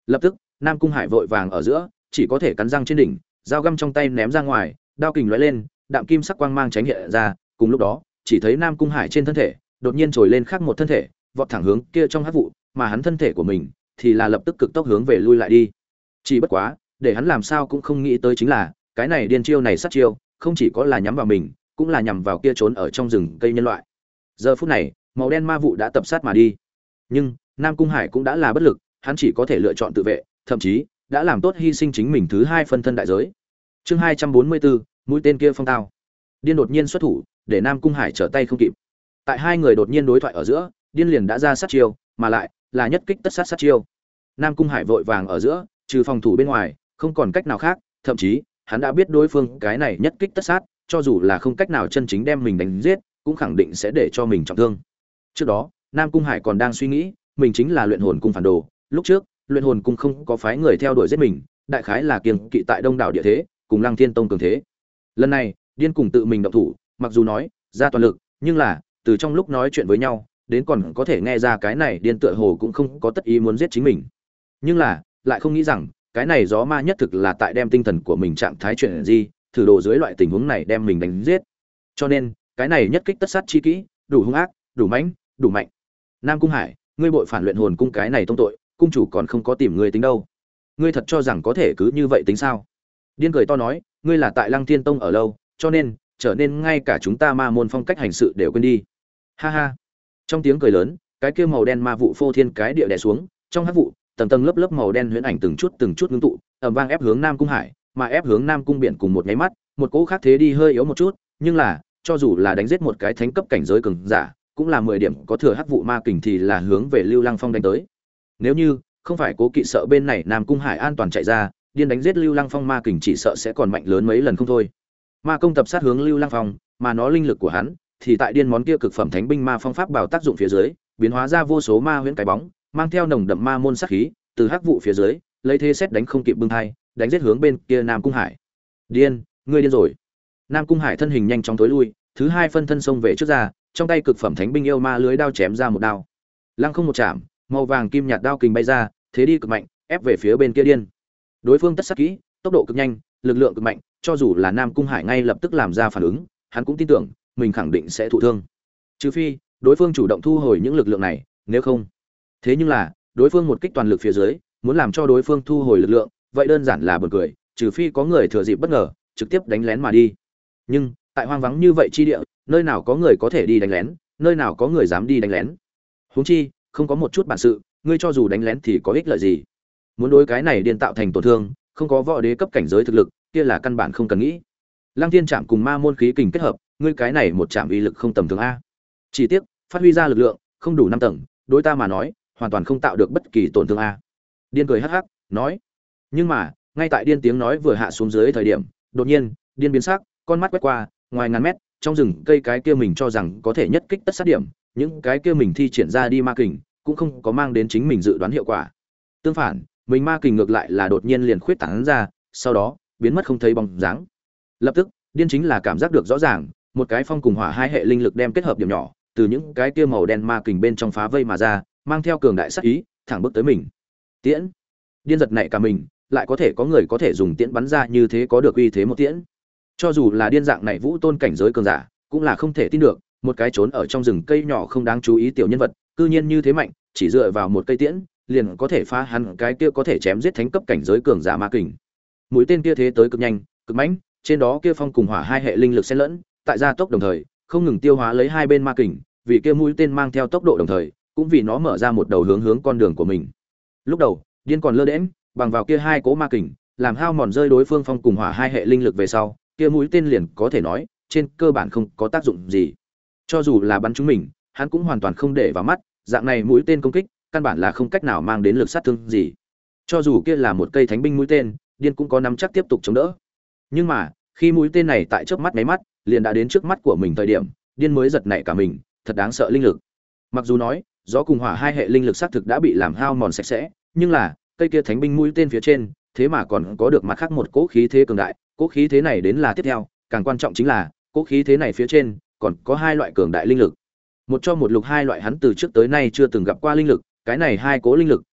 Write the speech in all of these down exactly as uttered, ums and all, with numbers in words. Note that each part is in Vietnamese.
Lập tức, Nam Cung Hải vội vàng ở giữa, chỉ có thể cắn răng trên đỉnh, dao găm trong tay ném ra ngoài, đao kình lóe lên, đạm kim sắc quang mang tránh hiện ra, cùng lúc đó, chỉ thấy Nam Cung Hải trên thân thể, đột nhiên trồi lên khác một thân thể, vọt thẳng hướng kia trong hắc vụ, mà hắn thân thể của mình thì là lập tức cực tốc hướng về lui lại đi. Chỉ bất quá, để hắn làm sao cũng không nghĩ tới chính là, cái này điên chiêu này sát chiêu, không chỉ có là nhắm vào mình, cũng là nhằm vào kia trốn ở trong rừng cây nhân loại. Giờ phút này, màu đen ma vụ đã tập sát mà đi. Nhưng, Nam Cung Hải cũng đã là bất lực, hắn chỉ có thể lựa chọn tự vệ, thậm chí đã làm tốt hy sinh chính mình thứ hai phân thân đại giới. Chương hai trăm bốn mươi bốn, mũi tên kia phong tao. Điên đột nhiên xuất thủ, để Nam Cung Hải trở tay không kịp. Tại hai người đột nhiên đối thoại ở giữa, điên liền đã ra sát chiêu, mà lại là nhất kích tất sát sát chiêu. Nam Cung Hải vội vàng ở giữa, trừ phòng thủ bên ngoài, không còn cách nào khác, thậm chí, hắn đã biết đối phương cái này nhất kích tất sát, cho dù là không cách nào chân chính đem mình đánh giết, cũng khẳng định sẽ để cho mình trọng thương. Trước đó, Nam Cung Hải còn đang suy nghĩ, mình chính là luyện hồn cung phản đồ, lúc trước, luyện hồn cung không có phái người theo đuổi giết mình, đại khái là kiêng kỵ tại Đông đảo địa thế, cùng Lăng Thiên Tông cường thế. Lần này, điên cùng tự mình động thủ, mặc dù nói ra toàn lực, nhưng là từ trong lúc nói chuyện với nhau, đến còn có thể nghe ra cái này điên tựa hồ cũng không có tất ý muốn giết chính mình. Nhưng là, lại không nghĩ rằng, cái này gió ma nhất thực là tại đem tinh thần của mình trạng thái chuyện gì, thử đồ dưới loại tình huống này đem mình đánh giết. Cho nên, cái này nhất kích tất sát chi kỹ, đủ hung ác, đủ mãnh, đủ mạnh. Nam Cung Hải, ngươi bội phản luyện hồn cung cái này tông tội, cung chủ còn không có tìm ngươi tính đâu. Ngươi thật cho rằng có thể cứ như vậy tính sao? Điên cười to nói, ngươi là tại Lăng Thiên Tông ở lâu, cho nên trở nên ngay cả chúng ta ma môn phong cách hành sự đều quên đi. Ha ha. Trong tiếng cười lớn, cái kia màu đen ma vụ phô thiên cái địa đè xuống, trong hắc vụ, tầng tầng lớp lớp màu đen huyễn ảnh từng chút từng chút ngưng tụ, ầm vang ép hướng Nam Cung Hải, mà ép hướng Nam Cung Biển cùng một nháy mắt, một cỗ khác thế đi hơi yếu một chút, nhưng là, cho dù là đánh giết một cái thánh cấp cảnh giới cường giả, cũng là mười điểm có thừa hắc vụ ma kình thì là hướng về Lưu Lăng Phong đánh tới. Nếu như không phải cố kỵ sợ bên này Nam Cung Hải an toàn chạy ra, điên đánh giết Lưu Lăng Phong ma kình chỉ sợ sẽ còn mạnh lớn mấy lần không thôi. Ma công tập sát hướng Lưu Lăng Phong, mà nó linh lực của hắn thì tại điên món kia cực phẩm thánh binh ma phong pháp bảo tác dụng phía dưới, biến hóa ra vô số ma huyễn cái bóng, mang theo nồng đậm ma môn sát khí, từ hắc vụ phía dưới, lấy thế xét đánh không kịp bưng thai, đánh giết hướng bên kia Nam Cung Hải. Điên, ngươi điên rồi. Nam Cung Hải thân hình nhanh chóng tối lui, thứ hai phân thân xông về trước ra, trong tay cực phẩm thánh binh yêu ma lưới đao chém ra một đao. Lăng không một chạm, màu vàng kim nhạt đao kình bay ra, thế đi cực mạnh, ép về phía bên kia điên. Đối phương tất sát kỹ, tốc độ cực nhanh, lực lượng cực mạnh, cho dù là Nam Cung Hải ngay lập tức làm ra phản ứng, hắn cũng tin tưởng mình khẳng định sẽ thụ thương. Trừ phi, đối phương chủ động thu hồi những lực lượng này, nếu không. Thế nhưng là, đối phương một kích toàn lực phía dưới, muốn làm cho đối phương thu hồi lực lượng, vậy đơn giản là buồn cười, trừ phi có người thừa dịp bất ngờ, trực tiếp đánh lén mà đi. Nhưng, tại hoang vắng như vậy chi địa, nơi nào có người có thể đi đánh lén, nơi nào có người dám đi đánh lén. Huống chi, không có một chút bản sự, ngươi cho dù đánh lén thì có ích lợi gì? Muốn đối cái này điên tạo thành tổn thương, không có võ đế cấp cảnh giới thực lực, kia là căn bản không cần nghĩ. Lăng Thiên Trảm cùng ma môn khí kình kết hợp, ngươi cái này một trảm uy lực không tầm thường a. Chỉ tiếc, phát huy ra lực lượng không đủ năm tầng, đối ta mà nói, hoàn toàn không tạo được bất kỳ tổn thương a. Điên cười hắc hắc, nói. Nhưng mà, ngay tại điên tiếng nói vừa hạ xuống dưới thời điểm, đột nhiên, điên biến sắc, con mắt quét qua, ngoài ngàn mét, trong rừng cây cái kia mình cho rằng có thể nhất kích tất sát điểm, những cái kia mình thi triển ra đi ma kình, cũng không có mang đến chính mình dự đoán hiệu quả. Tương phản, mình ma kình ngược lại là đột nhiên liền khuyết tán ra, sau đó biến mất không thấy bóng dáng. Lập tức, điên chính là cảm giác được rõ ràng, một cái phong cùng hỏa hai hệ linh lực đem kết hợp điểm nhỏ, từ những cái kia màu đen ma kình bên trong phá vây mà ra, mang theo cường đại sát ý, thẳng bước tới mình. Tiễn. Điên giật nảy cả mình, lại có thể có người có thể dùng tiễn bắn ra như thế có được uy thế một tiễn. Cho dù là điên dạng này vũ tôn cảnh giới cường giả, cũng là không thể tin được, một cái trốn ở trong rừng cây nhỏ không đáng chú ý tiểu nhân vật, cư nhiên như thế mạnh, chỉ dựa vào một cây tiễn, liền có thể phá hắn cái kia có thể chém giết thánh cấp cảnh giới cường giả ma kình. Mũi tên kia thế tới cực nhanh, cực mãnh, trên đó kia phong cùng hỏa hai hệ linh lực xen lẫn, tại gia tốc đồng thời, không ngừng tiêu hóa lấy hai bên ma kình, vì kia mũi tên mang theo tốc độ đồng thời, cũng vì nó mở ra một đầu hướng hướng con đường của mình. Lúc đầu, điên còn lơ đễnh, bằng vào kia hai cỗ ma kình, làm hao mòn rơi đối phương phong cùng hỏa hai hệ linh lực về sau, kia mũi tên liền có thể nói, trên cơ bản không có tác dụng gì. Cho dù là bắn chúng mình, hắn cũng hoàn toàn không để vào mắt, dạng này mũi tên công kích, căn bản là không cách nào mang đến lực sát thương gì. Cho dù kia là một cây thánh binh mũi tên, điên cũng có nắm chắc tiếp tục chống đỡ. Nhưng mà, khi mũi tên này tại chớp mắt mấy mắt, liền đã đến trước mắt của mình thời điểm, điên mới giật nảy cả mình, thật đáng sợ linh lực. Mặc dù nói, gió cùng hỏa hai hệ linh lực xác thực đã bị làm hao mòn sạch sẽ, nhưng là, cây kia thánh binh mũi tên phía trên, thế mà còn có được mặt khác một cỗ khí thế cường đại, cỗ khí thế này đến là tiếp theo, càng quan trọng chính là, cỗ khí thế này phía trên còn có hai loại cường đại linh lực. Một cho một lục hai loại hắn từ trước tới nay chưa từng gặp qua linh lực, cái này hai cỗ linh lực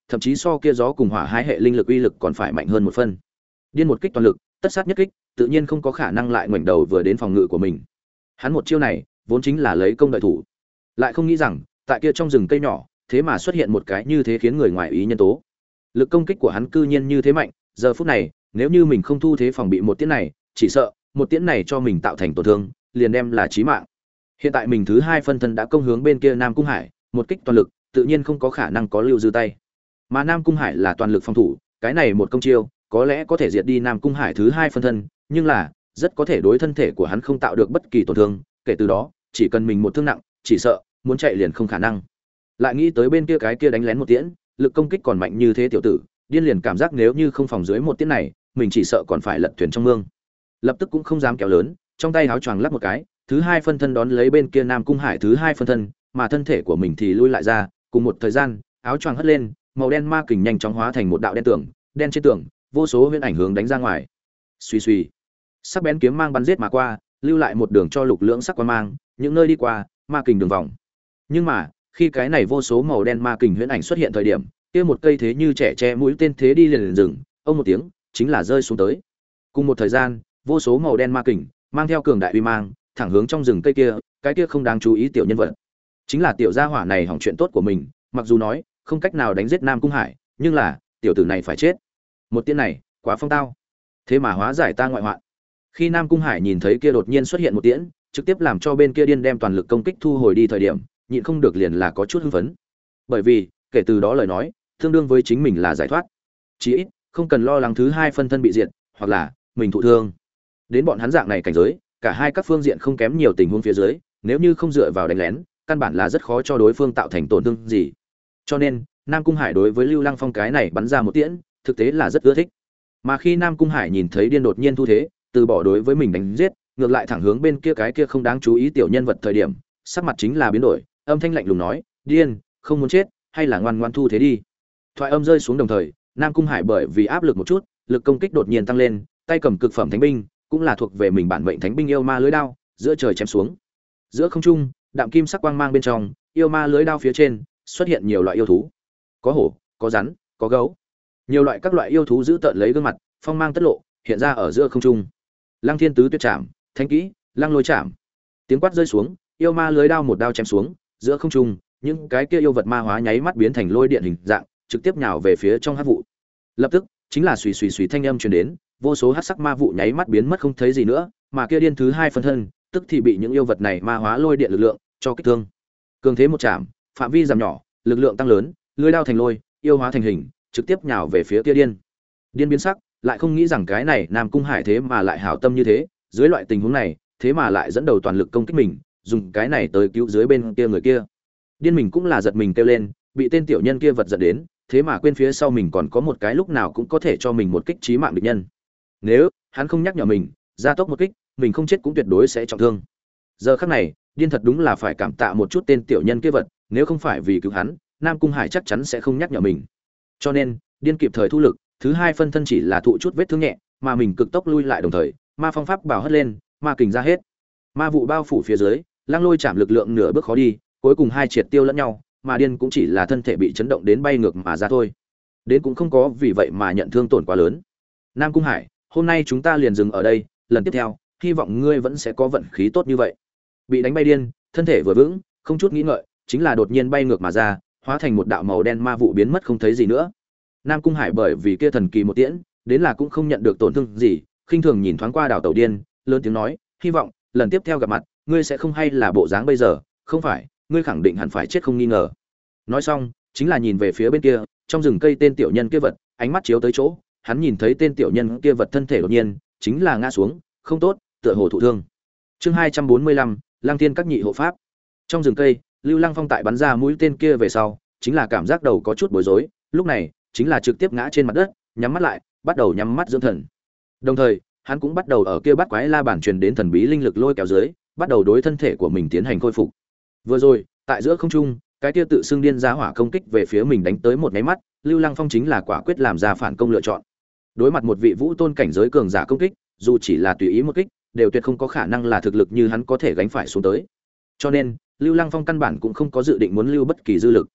thậm chí so kia gió cùng hỏa hai hệ linh lực uy lực còn phải mạnh hơn một phân. Điên một kích toàn lực, tất sát nhất kích, tự nhiên không có khả năng lại ngoảnh đầu vừa đến phòng ngự của mình. Hắn một chiêu này, vốn chính là lấy công đợi thủ, lại không nghĩ rằng, tại kia trong rừng cây nhỏ, thế mà xuất hiện một cái như thế khiến người ngoài ý nhân tố. Lực công kích của hắn cư nhiên như thế mạnh, giờ phút này, nếu như mình không thu thế phòng bị một tiễn này, chỉ sợ một tiễn này cho mình tạo thành tổn thương, liền đem là chí mạng. Hiện tại mình thứ hai phân thân đã công hướng bên kia Nam Cung Hải, một kích toàn lực, tự nhiên không có khả năng có lưu dư tay. Mà Nam Cung Hải là toàn lực phòng thủ, cái này một công chiêu, có lẽ có thể diệt đi Nam Cung Hải thứ hai phân thân, nhưng là rất có thể đối thân thể của hắn không tạo được bất kỳ tổn thương, kể từ đó, chỉ cần mình một thương nặng, chỉ sợ muốn chạy liền không khả năng. Lại nghĩ tới bên kia cái kia đánh lén một tiễn, lực công kích còn mạnh như thế tiểu tử, điên liền cảm giác nếu như không phòng dưới một tiễn này, mình chỉ sợ còn phải lật thuyền trong mương. Lập tức cũng không dám kéo lớn, trong tay áo choàng lắc một cái, thứ hai phân thân đón lấy bên kia Nam Cung Hải thứ hai phân thân, mà thân thể của mình thì lui lại ra, cùng một thời gian, áo choàng hất lên, màu đen ma kình nhanh chóng hóa thành một đạo đen tường, đen trên tường, vô số huyễn ảnh hướng đánh ra ngoài. Xuy xuy, sắc bén kiếm mang bắn giết mà qua, lưu lại một đường cho lục lưỡng sắc quang mang, những nơi đi qua, ma kình đường vòng. Nhưng mà, khi cái này vô số màu đen ma kình huyễn ảnh xuất hiện thời điểm, kia một cây thế như trẻ tre mũi tên thế đi liền liền dừng, ông một tiếng, chính là rơi xuống tới. Cùng một thời gian, vô số màu đen ma kình mang theo cường đại uy mang, thẳng hướng trong rừng cây kia, cái kia không đáng chú ý tiểu nhân vật. Chính là tiểu gia hỏa này hỏng chuyện tốt của mình, mặc dù nói không cách nào đánh giết Nam Cung Hải, nhưng là tiểu tử này phải chết. Một tiếng này, quá phong tao. Thế mà hóa giải ta ngoại hoạn. Khi Nam Cung Hải nhìn thấy kia đột nhiên xuất hiện một tiễn, trực tiếp làm cho bên kia điên đem toàn lực công kích thu hồi đi thời điểm, nhịn không được liền là có chút hưng phấn. Bởi vì, kể từ đó lời nói, tương đương với chính mình là giải thoát. Chí ít, không cần lo lắng thứ hai phân thân bị diệt, hoặc là mình thụ thương. Đến bọn hắn dạng này cảnh giới, cả hai các phương diện không kém nhiều tình huống phía dưới, nếu như không dựa vào đánh lén, căn bản là rất khó cho đối phương tạo thành tổn thương gì. Cho nên, Nam Cung Hải đối với Lưu Lăng Phong cái này bắn ra một tiễn, thực tế là rất ưa thích. Mà khi Nam Cung Hải nhìn thấy điên đột nhiên thu thế, từ bỏ đối với mình đánh giết, ngược lại thẳng hướng bên kia cái kia không đáng chú ý tiểu nhân vật thời điểm, sắc mặt chính là biến đổi, âm thanh lạnh lùng nói, "Điên, không muốn chết, hay là ngoan ngoan thu thế đi." Thoại âm rơi xuống đồng thời, Nam Cung Hải bởi vì áp lực một chút, lực công kích đột nhiên tăng lên, tay cầm cực phẩm thánh binh, cũng là thuộc về mình bản mệnh thánh binh yêu ma lưới đao, giữa trời chém xuống. Giữa không trung, đạm kim sắc quang mang bên trong, yêu ma lưới đao phía trên xuất hiện nhiều loại yêu thú. Có hổ, có rắn, có gấu. Nhiều loại các loại yêu thú giữ tợn lấy gương mặt, phong mang tất lộ, hiện ra ở giữa không trung. Lăng Thiên Tứ Tuyệt Trảm, Thánh Kỹ, Lăng Lôi Trảm. Tiếng quát rơi xuống, yêu ma lưới đao một đao chém xuống, giữa không trung, những cái kia yêu vật ma hóa nháy mắt biến thành lôi điện hình dạng, trực tiếp nhào về phía trong hắc vụ. Lập tức, chính là xùy xùy xùy thanh âm truyền đến, vô số hắc sắc ma vụ nháy mắt biến mất không thấy gì nữa, mà kia điên thứ hai phân thân, tức thì bị những yêu vật này ma hóa lôi điện lực lượng cho kích thương. Cường thế một chạm, phạm vi giảm nhỏ, lực lượng tăng lớn, lưỡi đao thành lôi, yêu hóa thành hình, trực tiếp nhào về phía kia điên. Điên biến sắc, lại không nghĩ rằng cái này Nam Cung Hải thế mà lại hảo tâm như thế, dưới loại tình huống này, thế mà lại dẫn đầu toàn lực công kích mình, dùng cái này tới cứu dưới bên kia người kia. Điên mình cũng là giật mình kêu lên, bị tên tiểu nhân kia vật giận đến, thế mà quên phía sau mình còn có một cái lúc nào cũng có thể cho mình một kích chí mạng địch nhân. Nếu hắn không nhắc nhở mình, gia tốc một kích, mình không chết cũng tuyệt đối sẽ trọng thương. Giờ khắc này, điên thật đúng là phải cảm tạ một chút tên tiểu nhân kia vật, nếu không phải vì cứu hắn, Nam Cung Hải chắc chắn sẽ không nhắc nhở mình. Cho nên, điên kịp thời thu lực, thứ hai phân thân chỉ là thụ chút vết thương nhẹ, mà mình cực tốc lui lại đồng thời, ma phong pháp bảo hất lên, ma kình ra hết. Ma vụ bao phủ phía dưới, Lăng Lôi chạm lực lượng nửa bước khó đi, cuối cùng hai triệt tiêu lẫn nhau, mà điên cũng chỉ là thân thể bị chấn động đến bay ngược mà ra thôi. Đến cũng không có vì vậy mà nhận thương tổn quá lớn. Nam Cung Hải, hôm nay chúng ta liền dừng ở đây, lần tiếp theo, hy vọng ngươi vẫn sẽ có vận khí tốt như vậy. Bị đánh bay điên, thân thể vừa vững, không chút nghĩ ngợi, chính là đột nhiên bay ngược mà ra, hóa thành một đạo màu đen ma vụ biến mất không thấy gì nữa. Nam Cung Hải bởi vì kia thần kỳ một tiễn, đến là cũng không nhận được tổn thương gì, khinh thường nhìn thoáng qua đảo tàu điên, lớn tiếng nói, hy vọng lần tiếp theo gặp mặt, ngươi sẽ không hay là bộ dáng bây giờ, không phải, ngươi khẳng định hẳn phải chết không nghi ngờ. Nói xong, chính là nhìn về phía bên kia, trong rừng cây tên tiểu nhân kia vật, ánh mắt chiếu tới chỗ, hắn nhìn thấy tên tiểu nhân kia vật thân thể đột nhiên, chính là ngã xuống, không tốt, tựa hồ thụ thương. Chương hai trăm bốn mươi lăm, Lăng Thiên các nhị hộ pháp. Trong rừng cây, Lưu Lăng Phong tại bắn ra mũi tên kia về sau, chính là cảm giác đầu có chút bối rối, lúc này, chính là trực tiếp ngã trên mặt đất, nhắm mắt lại, bắt đầu nhắm mắt dưỡng thần. Đồng thời, hắn cũng bắt đầu ở kia bắt quái la bản truyền đến thần bí linh lực lôi kéo dưới, bắt đầu đối thân thể của mình tiến hành khôi phục. Vừa rồi, tại giữa không trung, cái kia tự xưng điên giá hỏa công kích về phía mình đánh tới một cái mắt, Lưu Lăng Phong chính là quả quyết làm ra phản công lựa chọn. Đối mặt một vị vũ tôn cảnh giới cường giả công kích, dù chỉ là tùy ý một kích, đều tuyệt không có khả năng là thực lực như hắn có thể gánh phải xuống tới. Cho nên, Lưu Lăng Phong căn bản cũng không có dự định muốn lưu bất kỳ dư lực.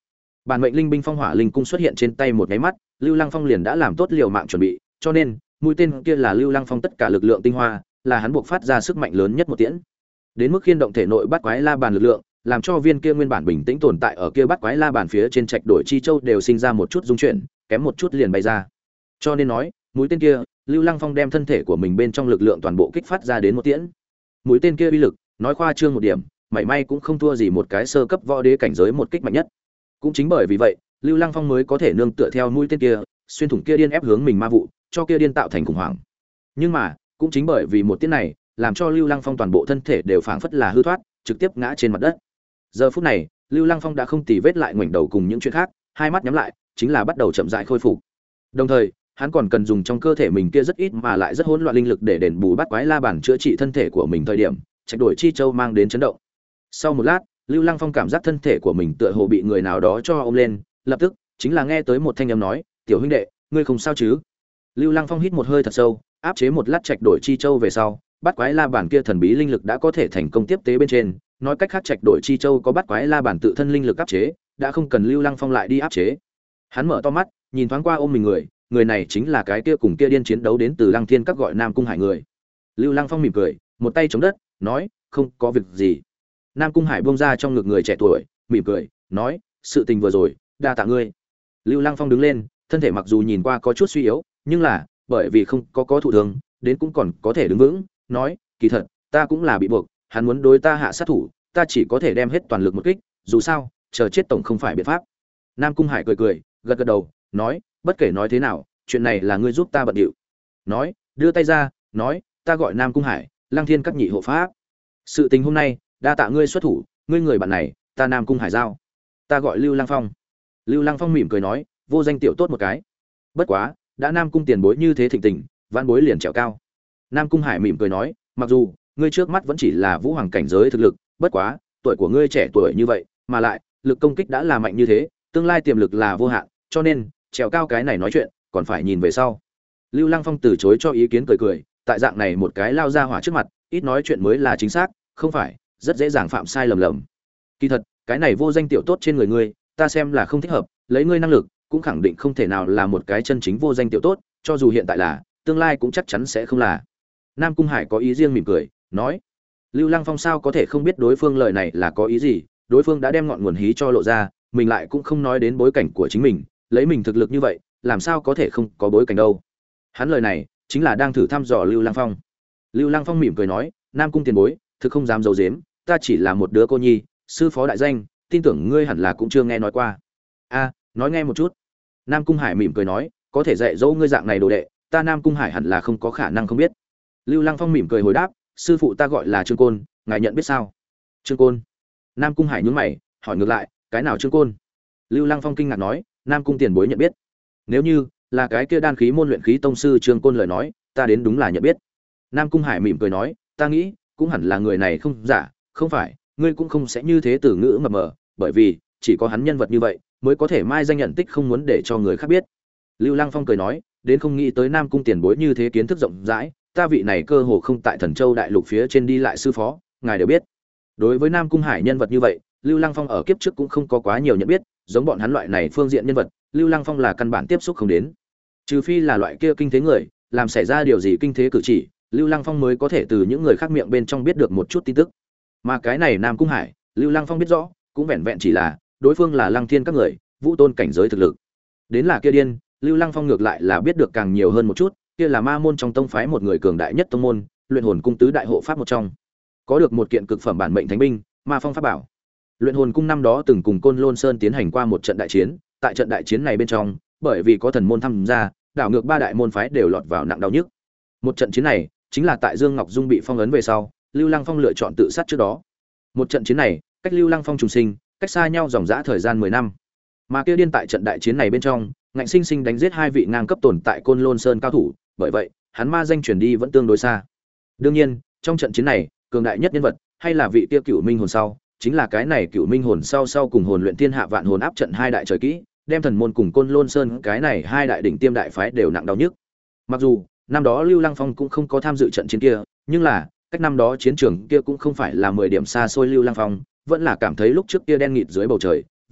Bản mệnh linh binh phong hỏa linh cung xuất hiện trên tay một cái mắt, Lưu Lăng Phong liền đã làm tốt liều mạng chuẩn bị, cho nên mũi tên kia là Lưu Lăng Phong tất cả lực lượng tinh hoa, là hắn buộc phát ra sức mạnh lớn nhất một tiễn. Đến mức khiên động thể nội bắt quái la bàn lực lượng, làm cho viên kia nguyên bản bình tĩnh tồn tại ở kia bắt quái la bàn phía trên trạch đổi chi châu đều sinh ra một chút rung chuyển, kém một chút liền bay ra. Cho nên nói, mũi tên kia, Lưu Lăng Phong đem thân thể của mình bên trong lực lượng toàn bộ kích phát ra đến một tiễn. Mũi tên kia uy lực, nói khoa trương một điểm, mảy may cũng không thua gì một cái sơ cấp võ đế cảnh giới một kích mạnh nhất. Cũng chính bởi vì vậy, Lưu Lăng Phong mới có thể nương tựa theo mũi tên kia, xuyên thủng kia điên ép hướng mình ma vụ, cho kia điên tạo thành khủng hoảng. Nhưng mà, cũng chính bởi vì một tiễn này, làm cho Lưu Lăng Phong toàn bộ thân thể đều phảng phất là hư thoát, trực tiếp ngã trên mặt đất. Giờ phút này, Lưu Lăng Phong đã không tì vết lại ngoảnh đầu cùng những chuyện khác, hai mắt nhắm lại, chính là bắt đầu chậm rãi khôi phục. Đồng thời, hắn còn cần dùng trong cơ thể mình kia rất ít mà lại rất hỗn loạn linh lực để đền bù bắt quái la bản chữa trị thân thể của mình thời điểm, trạch đổi chi châu mang đến chấn động. Sau một lát, Lưu Lăng Phong cảm giác thân thể của mình tựa hồ bị người nào đó cho ôm lên, lập tức chính là nghe tới một thanh âm nói, "Tiểu huynh đệ, ngươi không sao chứ?" Lưu Lăng Phong hít một hơi thật sâu, áp chế một lát trạch đổi chi châu về sau, bắt quái la bản kia thần bí linh lực đã có thể thành công tiếp tế bên trên, nói cách khác trạch đổi chi châu có bắt quái la bản tự thân linh lực áp chế, đã không cần Lưu Lăng Phong lại đi áp chế. Hắn mở to mắt, nhìn thoáng qua ôm mình người, người này chính là cái kia cùng kia điên chiến đấu đến từ Lăng Thiên các gọi Nam Cung Hải người. Lưu Lăng Phong mỉm cười, một tay chống đất, nói, "Không có việc gì." Nam Cung Hải buông ra trong ngực người trẻ tuổi, mỉm cười, nói, "Sự tình vừa rồi, đa tạ ngươi." Lưu Lăng Phong đứng lên, thân thể mặc dù nhìn qua có chút suy yếu, nhưng là bởi vì không có có thụ thương, đến cũng còn có thể đứng vững, nói, "Kỳ thật, ta cũng là bị buộc, hắn muốn đối ta hạ sát thủ, ta chỉ có thể đem hết toàn lực một kích, dù sao, chờ chết tổng không phải biện pháp." Nam Cung Hải cười cười, gật gật đầu, nói, "Bất kể nói thế nào, chuyện này là ngươi giúp ta bận điệu." Nói, đưa tay ra, nói, "Ta gọi Nam Cung Hải, Lăng Thiên các nhị hộ pháp. Sự tình hôm nay, đa tạ ngươi xuất thủ, ngươi người bạn này, ta Nam Cung Hải giao. Ta gọi Lưu Lăng Phong." Lưu Lăng Phong mỉm cười nói, "Vô danh tiểu tốt một cái. Bất quá, đã Nam Cung tiền bối như thế thịnh tình, vãn bối liền trèo cao." Nam Cung Hải mỉm cười nói, "Mặc dù ngươi trước mắt vẫn chỉ là vũ hoàng cảnh giới thực lực, bất quá, tuổi của ngươi trẻ tuổi như vậy, mà lại lực công kích đã là mạnh như thế, tương lai tiềm lực là vô hạn, cho nên trèo cao cái này nói chuyện, còn phải nhìn về sau." Lưu Lăng Phong từ chối cho ý kiến cười cười, tại dạng này một cái lao ra hỏa trước mặt, ít nói chuyện mới là chính xác, không phải rất dễ dàng phạm sai lầm lầm. Kỳ thật, cái này vô danh tiểu tốt trên người ngươi, ta xem là không thích hợp, lấy ngươi năng lực, cũng khẳng định không thể nào là một cái chân chính vô danh tiểu tốt, cho dù hiện tại là, tương lai cũng chắc chắn sẽ không là. Nam Cung Hải có ý riêng mỉm cười, nói. Lưu Lăng Phong sao có thể không biết đối phương lời này là có ý gì, đối phương đã đem ngọn nguồn hí cho lộ ra, mình lại cũng không nói đến bối cảnh của chính mình, lấy mình thực lực như vậy, làm sao có thể không có bối cảnh đâu. Hắn lời này chính là đang thử thăm dò Lưu Lăng Phong. Lưu Lăng Phong mỉm cười nói, "Nam Cung tiền bối, thực không dám giấu giếm, ta chỉ là một đứa cô nhi, sư phó đại danh, tin tưởng ngươi hẳn là cũng chưa nghe nói qua." "A, nói nghe một chút." Nam Cung Hải mỉm cười nói, "Có thể dạy dỗ ngươi dạng này đồ đệ, ta Nam Cung Hải hẳn là không có khả năng không biết." Lưu Lăng Phong mỉm cười hồi đáp, "Sư phụ ta gọi là Trương Côn, ngài nhận biết sao?" "Trương Côn?" Nam Cung Hải nhướng mày, hỏi ngược lại, "Cái nào Trương Côn?" Lưu Lăng Phong kinh ngạc nói, "Nam Cung tiền bối nhận biết? Nếu như là cái kia đan khí môn luyện khí tông sư Trương Côn lời nói, ta đến đúng là nhận biết." Nam Cung Hải mỉm cười nói, "Ta nghĩ, cũng hẳn là người này không giả, không phải, ngươi cũng không sẽ như thế từ ngữ mập mờ, bởi vì chỉ có hắn nhân vật như vậy, mới có thể mai danh nhận tích không muốn để cho người khác biết." Lưu Lăng Phong cười nói, "Đến không nghĩ tới Nam Cung tiền bối như thế kiến thức rộng rãi, ta vị này cơ hồ không tại Thần Châu đại lục phía trên đi lại sư phó, ngài đều biết." Đối với Nam Cung Hải nhân vật như vậy, Lưu Lăng Phong ở kiếp trước cũng không có quá nhiều nhận biết, giống bọn hắn loại này phương diện nhân vật, Lưu Lăng Phong là căn bản tiếp xúc không đến. Trừ phi là loại kia kinh thế người, làm xảy ra điều gì kinh thế cử chỉ, Lưu Lăng Phong mới có thể từ những người khác miệng bên trong biết được một chút tin tức. Mà cái này Nam Cung Hải, Lưu Lăng Phong biết rõ, cũng vẹn vẹn chỉ là đối phương là Lăng Thiên các người, vũ tôn cảnh giới thực lực. Đến là kia điên, Lưu Lăng Phong ngược lại là biết được càng nhiều hơn một chút, kia là ma môn trong tông phái một người cường đại nhất tông môn, luyện hồn cung tứ đại hộ pháp một trong. Có được một kiện cực phẩm bản mệnh thánh binh, ma phong pháp bảo. Luyện hồn cung năm đó từng cùng Côn Lôn Sơn tiến hành qua một trận đại chiến, tại trận đại chiến này bên trong, bởi vì có thần môn tham gia, đảo ngược ba đại môn phái đều lọt vào nặng đau nhức. Một trận chiến này, chính là tại Dương Ngọc Dung bị phong ấn về sau, Lưu Lăng Phong lựa chọn tự sát trước đó. Một trận chiến này, cách Lưu Lăng Phong trùng sinh, cách xa nhau dòng dã thời gian mười năm. Mà kia điên tại trận đại chiến này bên trong, ngạnh sinh sinh đánh giết hai vị ngang cấp tồn tại Côn Lôn Sơn cao thủ, bởi vậy, hắn ma danh truyền đi vẫn tương đối xa. Đương nhiên, trong trận chiến này, cường đại nhất nhân vật hay là vị kia Cửu Minh hồn sau, chính là cái này Cửu Minh hồn sau sau cùng hồn luyện thiên hạ vạn hồn áp trận hai đại trời kỹ, đem thần môn cùng Côn Lôn Sơn cái này hai đại đỉnh tiêm đại phái đều nặng đau nhức. Mặc dù năm đó Lưu Lăng Phong cũng không có tham dự trận chiến kia, nhưng là cách năm đó chiến trường kia cũng không phải là mười điểm xa xôi, Lưu Lăng Phong vẫn là cảm thấy lúc trước kia đen nghịt dưới bầu trời,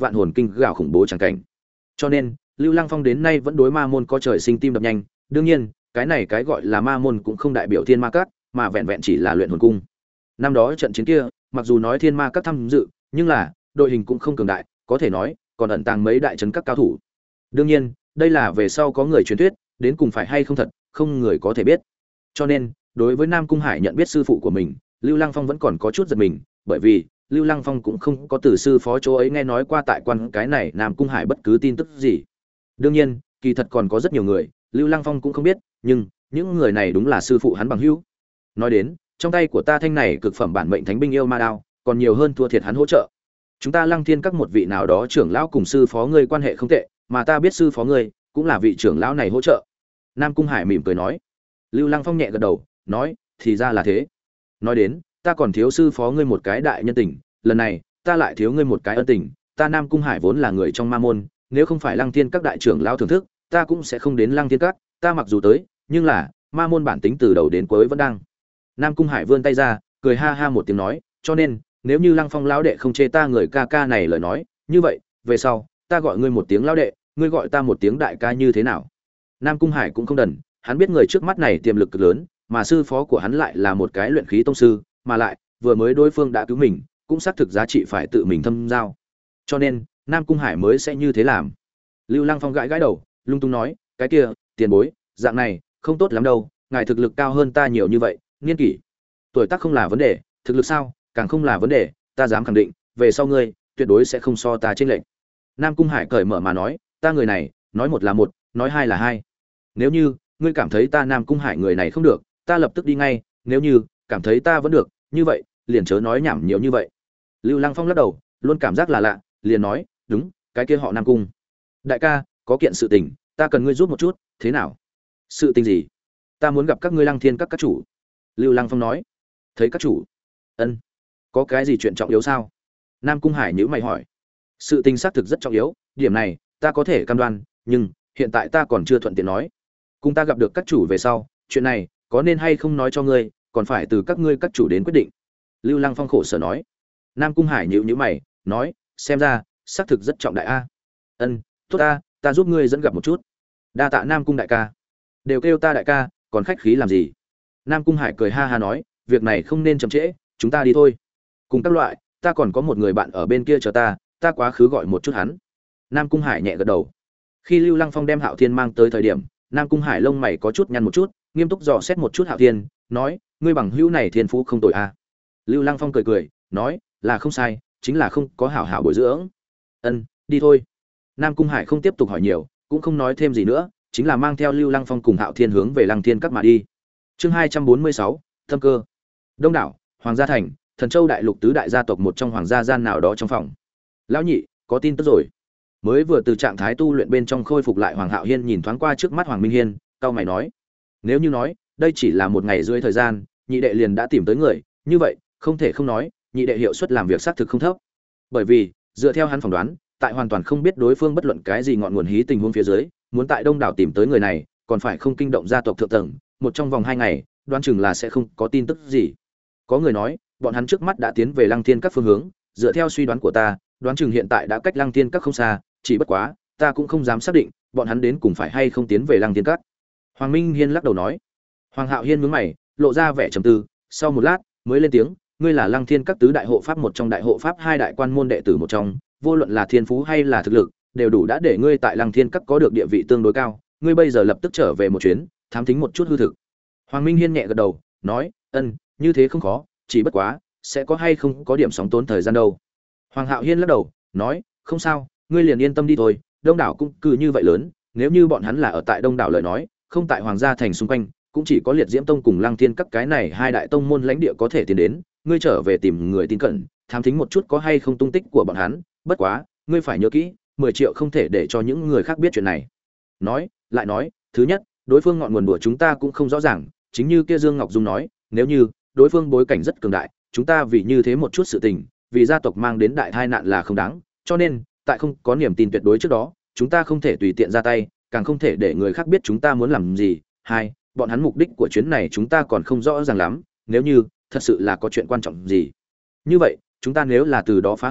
vạn hồn kinh gào khủng bố chẳng cảnh. Cho nên, Lưu Lăng Phong đến nay vẫn đối ma môn có trời sinh tim đập nhanh, đương nhiên, cái này cái gọi là ma môn cũng không đại biểu Thiên Ma Các, mà vẹn vẹn chỉ là luyện hồn cung. Năm đó trận chiến kia, mặc dù nói Thiên Ma Các tham dự, nhưng là đội hình cũng không cường đại, có thể nói còn ẩn tàng mấy đại trấn các cao thủ. Đương nhiên, đây là về sau có người truyền thuyết, đến cùng phải hay không thật, không người có thể biết. Cho nên, đối với Nam Cung Hải nhận biết sư phụ của mình, Lưu Lăng Phong vẫn còn có chút giật mình, bởi vì Lưu Lăng Phong cũng không có từ sư phó chỗ ấy nghe nói qua tại quan cái này Nam Cung Hải bất cứ tin tức gì. Đương nhiên, kỳ thật còn có rất nhiều người, Lưu Lăng Phong cũng không biết, nhưng những người này đúng là sư phụ hắn bằng hữu. Nói đến, trong tay của ta thanh này cực phẩm bản mệnh thánh binh yêu ma đao, còn nhiều hơn thua thiệt hắn hỗ trợ. Chúng ta Lăng Thiên Các một vị nào đó trưởng lão cùng sư phó ngươi quan hệ không tệ, mà ta biết sư phó ngươi cũng là vị trưởng lão này hỗ trợ. Nam Cung Hải mỉm cười nói. Lưu Lăng Phong nhẹ gật đầu, nói, thì ra là thế. Nói đến, ta còn thiếu sư phó ngươi một cái đại nhân tình, lần này ta lại thiếu ngươi một cái ân tình. Ta Nam Cung Hải vốn là người trong ma môn, nếu không phải Lăng Thiên Các đại trưởng lão thưởng thức, ta cũng sẽ không đến Lăng Thiên Các. Ta mặc dù tới, nhưng là ma môn bản tính từ đầu đến cuối vẫn đang. Nam Cung Hải vươn tay ra, cười ha ha một tiếng nói, cho nên nếu như Lăng Phong lão đệ không chê ta người ca ca này lời nói, như vậy về sau ta gọi ngươi một tiếng lão đệ, ngươi gọi ta một tiếng đại ca như thế nào? Nam Cung Hải cũng không đần, hắn biết người trước mắt này tiềm lực cực lớn, mà sư phó của hắn lại là một cái luyện khí tông sư, mà lại vừa mới đối phương đã cứu mình, cũng xác thực giá trị phải tự mình thâm giao. Cho nên, Nam Cung Hải mới sẽ như thế làm. Lưu Lăng Phong gãi gãi đầu, lung tung nói, cái kia, tiền bối, dạng này không tốt lắm đâu, ngài thực lực cao hơn ta nhiều như vậy, niên kỷ, tuổi tác không là vấn đề, thực lực sao, càng không là vấn đề, ta dám khẳng định, về sau ngươi tuyệt đối sẽ không so ta chênh lệch. Nam Cung Hải cởi mở mà nói, ta người này, nói một là một, nói hai là hai. Nếu như ngươi cảm thấy ta Nam Cung Hải người này không được, ta lập tức đi ngay, nếu như cảm thấy ta vẫn được, như vậy, liền chớ nói nhảm nhiều như vậy. Lưu Lăng Phong lắc đầu, luôn cảm giác là lạ, liền nói, đúng, cái kia họ Nam Cung. Đại ca, có kiện sự tình, ta cần ngươi giúp một chút, thế nào? Sự tình gì? Ta muốn gặp các ngươi Lăng Thiên các các chủ. Lưu Lăng Phong nói. Thấy các chủ? Ân. Có cái gì chuyện trọng yếu sao? Nam Cung Hải nhíu mày hỏi. Sự tình xác thực rất trọng yếu, điểm này ta có thể cam đoan, nhưng hiện tại ta còn chưa thuận tiện nói. Cùng ta gặp được các chủ về sau, chuyện này có nên hay không nói cho ngươi, còn phải từ các ngươi các chủ đến quyết định. Lưu Lăng Phong khổ sở nói. Nam Cung Hải nhíu nhíu mày, nói, xem ra xác thực rất trọng đại a. Ân, tốt ta, ta giúp ngươi dẫn gặp một chút. Đa tạ Nam Cung đại ca. Đều kêu ta đại ca, còn khách khí làm gì? Nam Cung Hải cười ha ha nói, việc này không nên chậm trễ, chúng ta đi thôi. Cùng các loại, ta còn có một người bạn ở bên kia chờ ta, ta quá khứ gọi một chút hắn. Nam Cung Hải nhẹ gật đầu. Khi Lưu Lăng Phong đem Hạo Thiên mang tới thời điểm, Nam Cung Hải lông mày có chút nhăn một chút, nghiêm túc dò xét một chút Hạo Thiên, nói, ngươi bằng hữu này thiên phú không tồi a. Lưu Lăng Phong cười cười, nói, là không sai, chính là không có hảo hảo bồi dưỡng. Ân, đi thôi. Nam Cung Hải không tiếp tục hỏi nhiều, cũng không nói thêm gì nữa, chính là mang theo Lưu Lăng Phong cùng Hạo Thiên hướng về Lăng Thiên Các mà đi. Chương hai trăm bốn mươi sáu, Thâm Cơ. Đông đảo, Hoàng gia thành, Thần Châu đại lục tứ đại gia tộc một trong hoàng gia gian nào đó trong phòng. Lão nhị, có tin tức rồi. Mới vừa từ trạng thái tu luyện bên trong khôi phục lại Hoàng Hạo Hiên nhìn thoáng qua trước mắt Hoàng Minh Hiên, cau mày nói: "Nếu như nói, đây chỉ là một ngày rưỡi thời gian, nhị đệ liền đã tìm tới người, như vậy, không thể không nói, nhị đệ hiệu suất làm việc xác thực không thấp. Bởi vì, dựa theo hắn phỏng đoán, tại hoàn toàn không biết đối phương bất luận cái gì ngọn nguồn hí tình huống phía dưới, muốn tại Đông đảo tìm tới người này, còn phải không kinh động gia tộc thượng tầng, một trong vòng hai ngày, đoán chừng là sẽ không có tin tức gì." Có người nói, bọn hắn trước mắt đã tiến về Lăng Thiên Các phương hướng, dựa theo suy đoán của ta, đoán chừng hiện tại đã cách Lăng Thiên Các không xa, chỉ bất quá, ta cũng không dám xác định, bọn hắn đến cùng phải hay không tiến về Lăng Thiên Các. Hoàng Minh Hiên lắc đầu nói. Hoàng Hạo Hiên nhướng mày, lộ ra vẻ trầm tư, sau một lát, mới lên tiếng, ngươi là Lăng Thiên Các tứ đại hộ pháp một trong đại hộ pháp hai đại quan môn đệ tử một trong, vô luận là thiên phú hay là thực lực, đều đủ đã để ngươi tại Lăng Thiên Các có được địa vị tương đối cao, ngươi bây giờ lập tức trở về một chuyến, thám thính một chút hư thực. Hoàng Minh Hiên nhẹ gật đầu, nói, ân, như thế không khó, chỉ bất quá, sẽ có hay không có điểm sóng tốn thời gian đâu. Hoàng Hạo Hiên lắc đầu, nói, không sao, ngươi liền yên tâm đi thôi, Đông đảo cũng cứ như vậy lớn, nếu như bọn hắn là ở tại Đông đảo lời nói, không tại Hoàng gia thành xung quanh, cũng chỉ có Liệt Diễm Tông cùng Lăng Thiên Các cái này hai đại tông môn lãnh địa có thể tiến đến, ngươi trở về tìm người tin cẩn, thám thính một chút có hay không tung tích của bọn hắn, bất quá, ngươi phải nhớ kỹ, mười triệu không thể để cho những người khác biết chuyện này. Nói, lại nói, thứ nhất, đối phương ngọn nguồn của chúng ta cũng không rõ ràng, chính như kia Dương Ngọc Dung nói, nếu như đối phương bối cảnh rất cường đại, chúng ta vì như thế một chút sự tình, vì gia tộc mang đến đại tai nạn là không đáng, cho nên, tại không có niềm tin tuyệt đối trước đó, chúng ta không thể tùy tiện ra tay, càng không thể để người khác biết chúng ta muốn làm gì. Hai, bọn hắn mục đích của chuyến này chúng ta còn không rõ ràng lắm, nếu như thật sự là có chuyện quan trọng gì. Như vậy, chúng ta nếu là từ đó phá hư,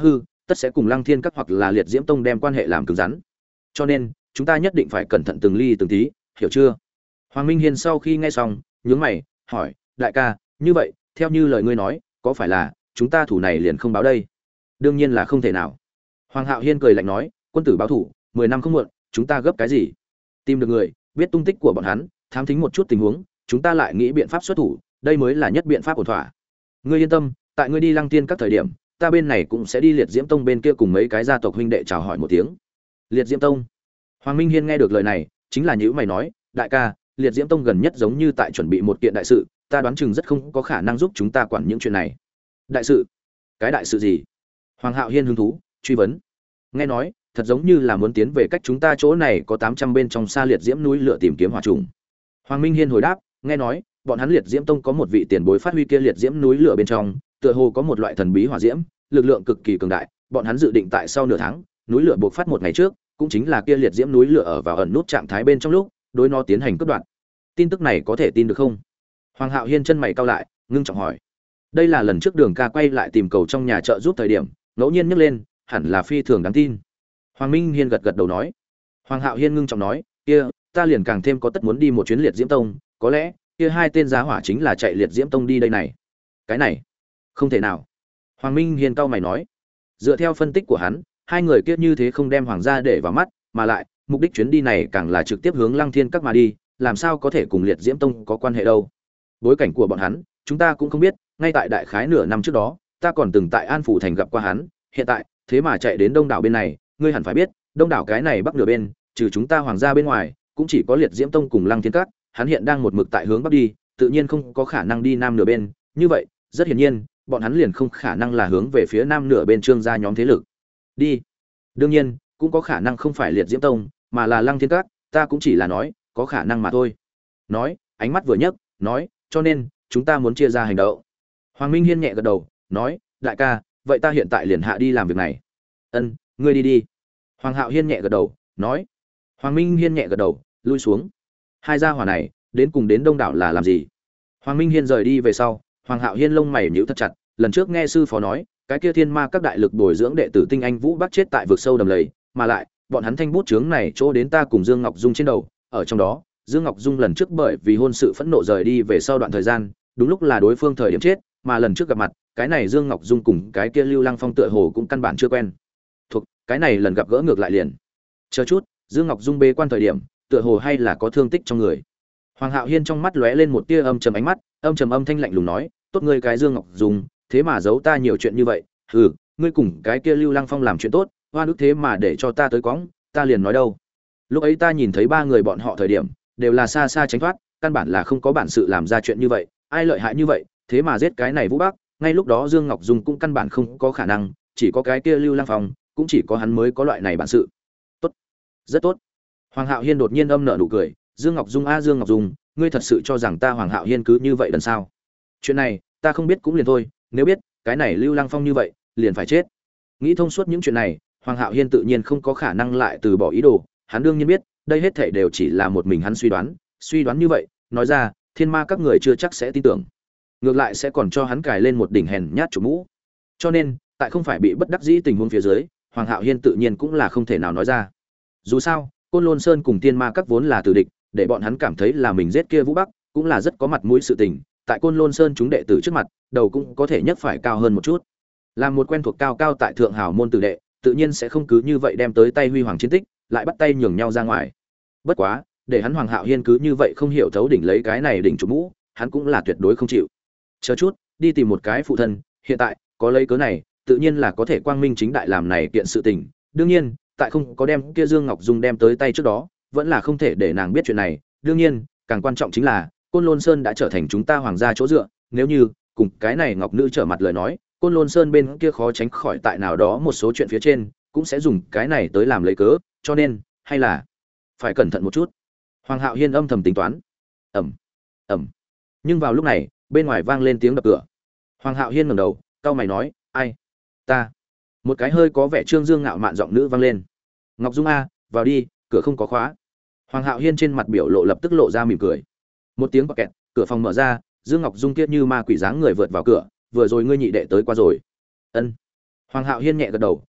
tất sẽ cùng Lăng Thiên Các hoặc là Liệt Diễm Tông đem quan hệ làm cứng rắn. Cho nên, chúng ta nhất định phải cẩn thận từng ly từng tí, hiểu chưa? Hoàng Minh Hiên sau khi nghe xong, nhướng mày, hỏi, đại ca, như vậy, theo như lời ngươi nói, có phải là chúng ta thủ này liền không báo đây? Đương nhiên là không thể nào. Hoàng Hạo Hiên cười lạnh nói, quân tử báo thủ, mười năm không muộn, chúng ta gấp cái gì? Tìm được người, biết tung tích của bọn hắn, thám thính một chút tình huống, chúng ta lại nghĩ biện pháp xuất thủ, đây mới là nhất biện pháp ổn thỏa. Ngươi yên tâm, tại ngươi đi Lăng Tiên các thời điểm, ta bên này cũng sẽ đi Liệt Diễm Tông bên kia cùng mấy cái gia tộc huynh đệ chào hỏi một tiếng. Liệt Diễm Tông? Hoàng Minh Hiên nghe được lời này, chính là nhíu mày nói, đại ca, Liệt Diễm Tông gần nhất giống như tại chuẩn bị một kiện đại sự, ta đoán chừng rất không có khả năng giúp chúng ta quản những chuyện này. Đại sự? Cái đại sự gì? Hoàng Hạo Hiên hứng thú truy vấn. Nghe nói, thật giống như là muốn tiến về cách chúng ta chỗ này có tám trăm bên trong xa Liệt Diễm núi lửa tìm kiếm hỏa trùng. Hoàng Minh Hiên hồi đáp, nghe nói, bọn hắn Liệt Diễm Tông có một vị tiền bối phát huy kia Liệt Diễm núi lửa bên trong, tựa hồ có một loại thần bí hỏa diễm, lực lượng cực kỳ cường đại, bọn hắn dự định tại sau nửa tháng, núi lửa bộc phát một ngày trước, cũng chính là kia Liệt Diễm núi lửa ở vào ẩn nút trạng thái bên trong lúc, đối nó tiến hành cắt đoạn. Tin tức này có thể tin được không? Hoàng Hạo Hiên chân mày cau lại, ngưng trọng hỏi. Đây là lần trước Đường Ca quay lại tìm cầu trong nhà trợ giúp thời điểm, ngẫu nhiên nhắc lên, hẳn là phi thường đáng tin. Hoàng Minh Hiên gật gật đầu nói. Hoàng Hạo Hiên ngưng trọng nói, kia, ta liền càng thêm có tất muốn đi một chuyến Liệt Diễm Tông, có lẽ, kia hai tên giá hỏa chính là chạy Liệt Diễm Tông đi đây này. Cái này, không thể nào. Hoàng Minh Hiên cau mày nói. Dựa theo phân tích của hắn, hai người kia như thế không đem hoàng gia để vào mắt, mà lại, mục đích chuyến đi này càng là trực tiếp hướng Lăng Thiên Các mà đi, làm sao có thể cùng Liệt Diễm Tông có quan hệ đâu? Bối cảnh của bọn hắn, chúng ta cũng không biết, ngay tại đại khái nửa năm trước đó, ta còn từng tại An Phủ thành gặp qua hắn, hiện tại, thế mà chạy đến Đông đảo bên này, ngươi hẳn phải biết, Đông đảo cái này bắc nửa bên, trừ chúng ta hoàng gia bên ngoài, cũng chỉ có Liệt Diễm Tông cùng Lăng Thiên Các, hắn hiện đang một mực tại hướng bắc đi, tự nhiên không có khả năng đi nam nửa bên, như vậy, rất hiển nhiên, bọn hắn liền không khả năng là hướng về phía nam nửa bên Trương gia nhóm thế lực. Đi. Đương nhiên, cũng có khả năng không phải Liệt Diễm Tông, mà là Lăng Thiên Các, ta cũng chỉ là nói, có khả năng mà thôi. Nói, ánh mắt vừa nhấc, nói, cho nên, chúng ta muốn chia ra hành động. Hoàng Minh Hiên nhẹ gật đầu, nói, đại ca, vậy ta hiện tại liền hạ đi làm việc này. Ân, ngươi đi đi. Hoàng Hạo Hiên nhẹ gật đầu, nói. Hoàng Minh Hiên nhẹ gật đầu, lui xuống. Hai gia hỏa này, đến cùng đến Đông đảo là làm gì? Hoàng Minh Hiên rời đi về sau, Hoàng Hạo Hiên lông mày nhíu thật chặt, lần trước nghe sư phó nói, cái kia thiên ma các đại lực bồi dưỡng đệ tử tinh anh vũ bác chết tại vực sâu đầm lầy, mà lại, bọn hắn thanh bút chướng này chỗ đến ta cùng Dương Ngọc Dung trên đầu, ở trong đó, Dương Ngọc Dung lần trước bởi vì hôn sự phẫn nộ rời đi về sau đoạn thời gian, đúng lúc là đối phương thời điểm chết, mà lần trước gặp mặt, cái này Dương Ngọc Dung cùng cái kia Lưu Lăng Phong tựa hồ cũng căn bản chưa quen. Thuộc, cái này lần gặp gỡ ngược lại liền. Chờ chút, Dương Ngọc Dung bế quan thời điểm, tựa hồ hay là có thương tích trong người. Hoàng Hạo Hiên trong mắt lóe lên một tia âm trầm ánh mắt, âm trầm âm thanh lạnh lùng nói, tốt ngươi cái Dương Ngọc Dung, thế mà giấu ta nhiều chuyện như vậy, hừ, ngươi cùng cái kia Lưu Lăng Phong làm chuyện tốt, hoa nước thế mà để cho ta tới quõng, ta liền nói đâu. Lúc ấy ta nhìn thấy ba người bọn họ thời điểm, đều là xa xa tránh thoát, căn bản là không có bản sự làm ra chuyện như vậy, ai lợi hại như vậy, thế mà giết cái này Vũ Bắc, ngay lúc đó Dương Ngọc Dung cũng căn bản không có khả năng, chỉ có cái kia Lưu Lăng Phong, cũng chỉ có hắn mới có loại này bản sự. Tốt, rất tốt. Hoàng Hạo Hiên đột nhiên âm nở nụ cười, Dương Ngọc Dung a Dương Ngọc Dung, ngươi thật sự cho rằng ta Hoàng Hạo Hiên cứ như vậy đần sao? Chuyện này, ta không biết cũng liền thôi, nếu biết, cái này Lưu Lăng Phong như vậy, liền phải chết. Nghĩ thông suốt những chuyện này, Hoàng Hạo Hiên tự nhiên không có khả năng lại từ bỏ ý đồ, hắn đương nhiên biết, đây hết thảy đều chỉ là một mình hắn suy đoán, suy đoán như vậy, nói ra, thiên ma các người chưa chắc sẽ tin tưởng. Ngược lại sẽ còn cho hắn cài lên một đỉnh hèn nhát chủ mũ. Cho nên, tại không phải bị bất đắc dĩ tình huống phía dưới, Hoàng Hạo Hiên tự nhiên cũng là không thể nào nói ra. Dù sao, Côn Lôn Sơn cùng Thiên Ma các vốn là tử địch, để bọn hắn cảm thấy là mình giết kia Vũ Bắc, cũng là rất có mặt mũi sự tình, tại Côn Lôn Sơn chúng đệ tử trước mặt, đầu cũng có thể nhất phải cao hơn một chút. Làm một quen thuộc cao cao tại thượng hào môn tử đệ, tự nhiên sẽ không cứ như vậy đem tới tay huy hoàng chiến tích, lại bắt tay nhường nhau ra ngoài. Bất quá, để hắn Hoàng Hạo Hiên cứ như vậy không hiểu thấu đỉnh lấy cái này đỉnh chủ mũ, hắn cũng là tuyệt đối không chịu. Chờ chút, đi tìm một cái phụ thân, hiện tại, có lấy cớ này, tự nhiên là có thể quang minh chính đại làm này kiện sự tình. Đương nhiên, tại không có đem kia Dương Ngọc Dung đem tới tay trước đó, vẫn là không thể để nàng biết chuyện này. Đương nhiên, càng quan trọng chính là, Côn Lôn Sơn đã trở thành chúng ta hoàng gia chỗ dựa, nếu như cùng cái này Ngọc Nữ trở mặt lời nói, Côn Lôn Sơn bên kia khó tránh khỏi tại nào đó một số chuyện phía trên, cũng sẽ dùng cái này tới làm lấy cớ, cho nên, hay là phải cẩn thận một chút. Hoàng Hạo Hiên âm thầm tính toán. Ầm, ầm. Nhưng vào lúc này, bên ngoài vang lên tiếng đập cửa. Hoàng Hạo Hiên ngẩng đầu, cau mày nói, "Ai?" "Ta." Một cái hơi có vẻ trương dương ngạo mạn giọng nữ vang lên. "Ngọc Dung a, vào đi, cửa không có khóa." Hoàng Hạo Hiên trên mặt biểu lộ lập tức lộ ra mỉm cười. Một tiếng bạc kẹt, cửa phòng mở ra, Dương Ngọc Dung kia như ma quỷ dáng người vượt vào cửa, "Vừa rồi ngươi nhị đệ tới qua rồi." "Ân." Hoàng Hạo Hiên nhẹ gật đầu,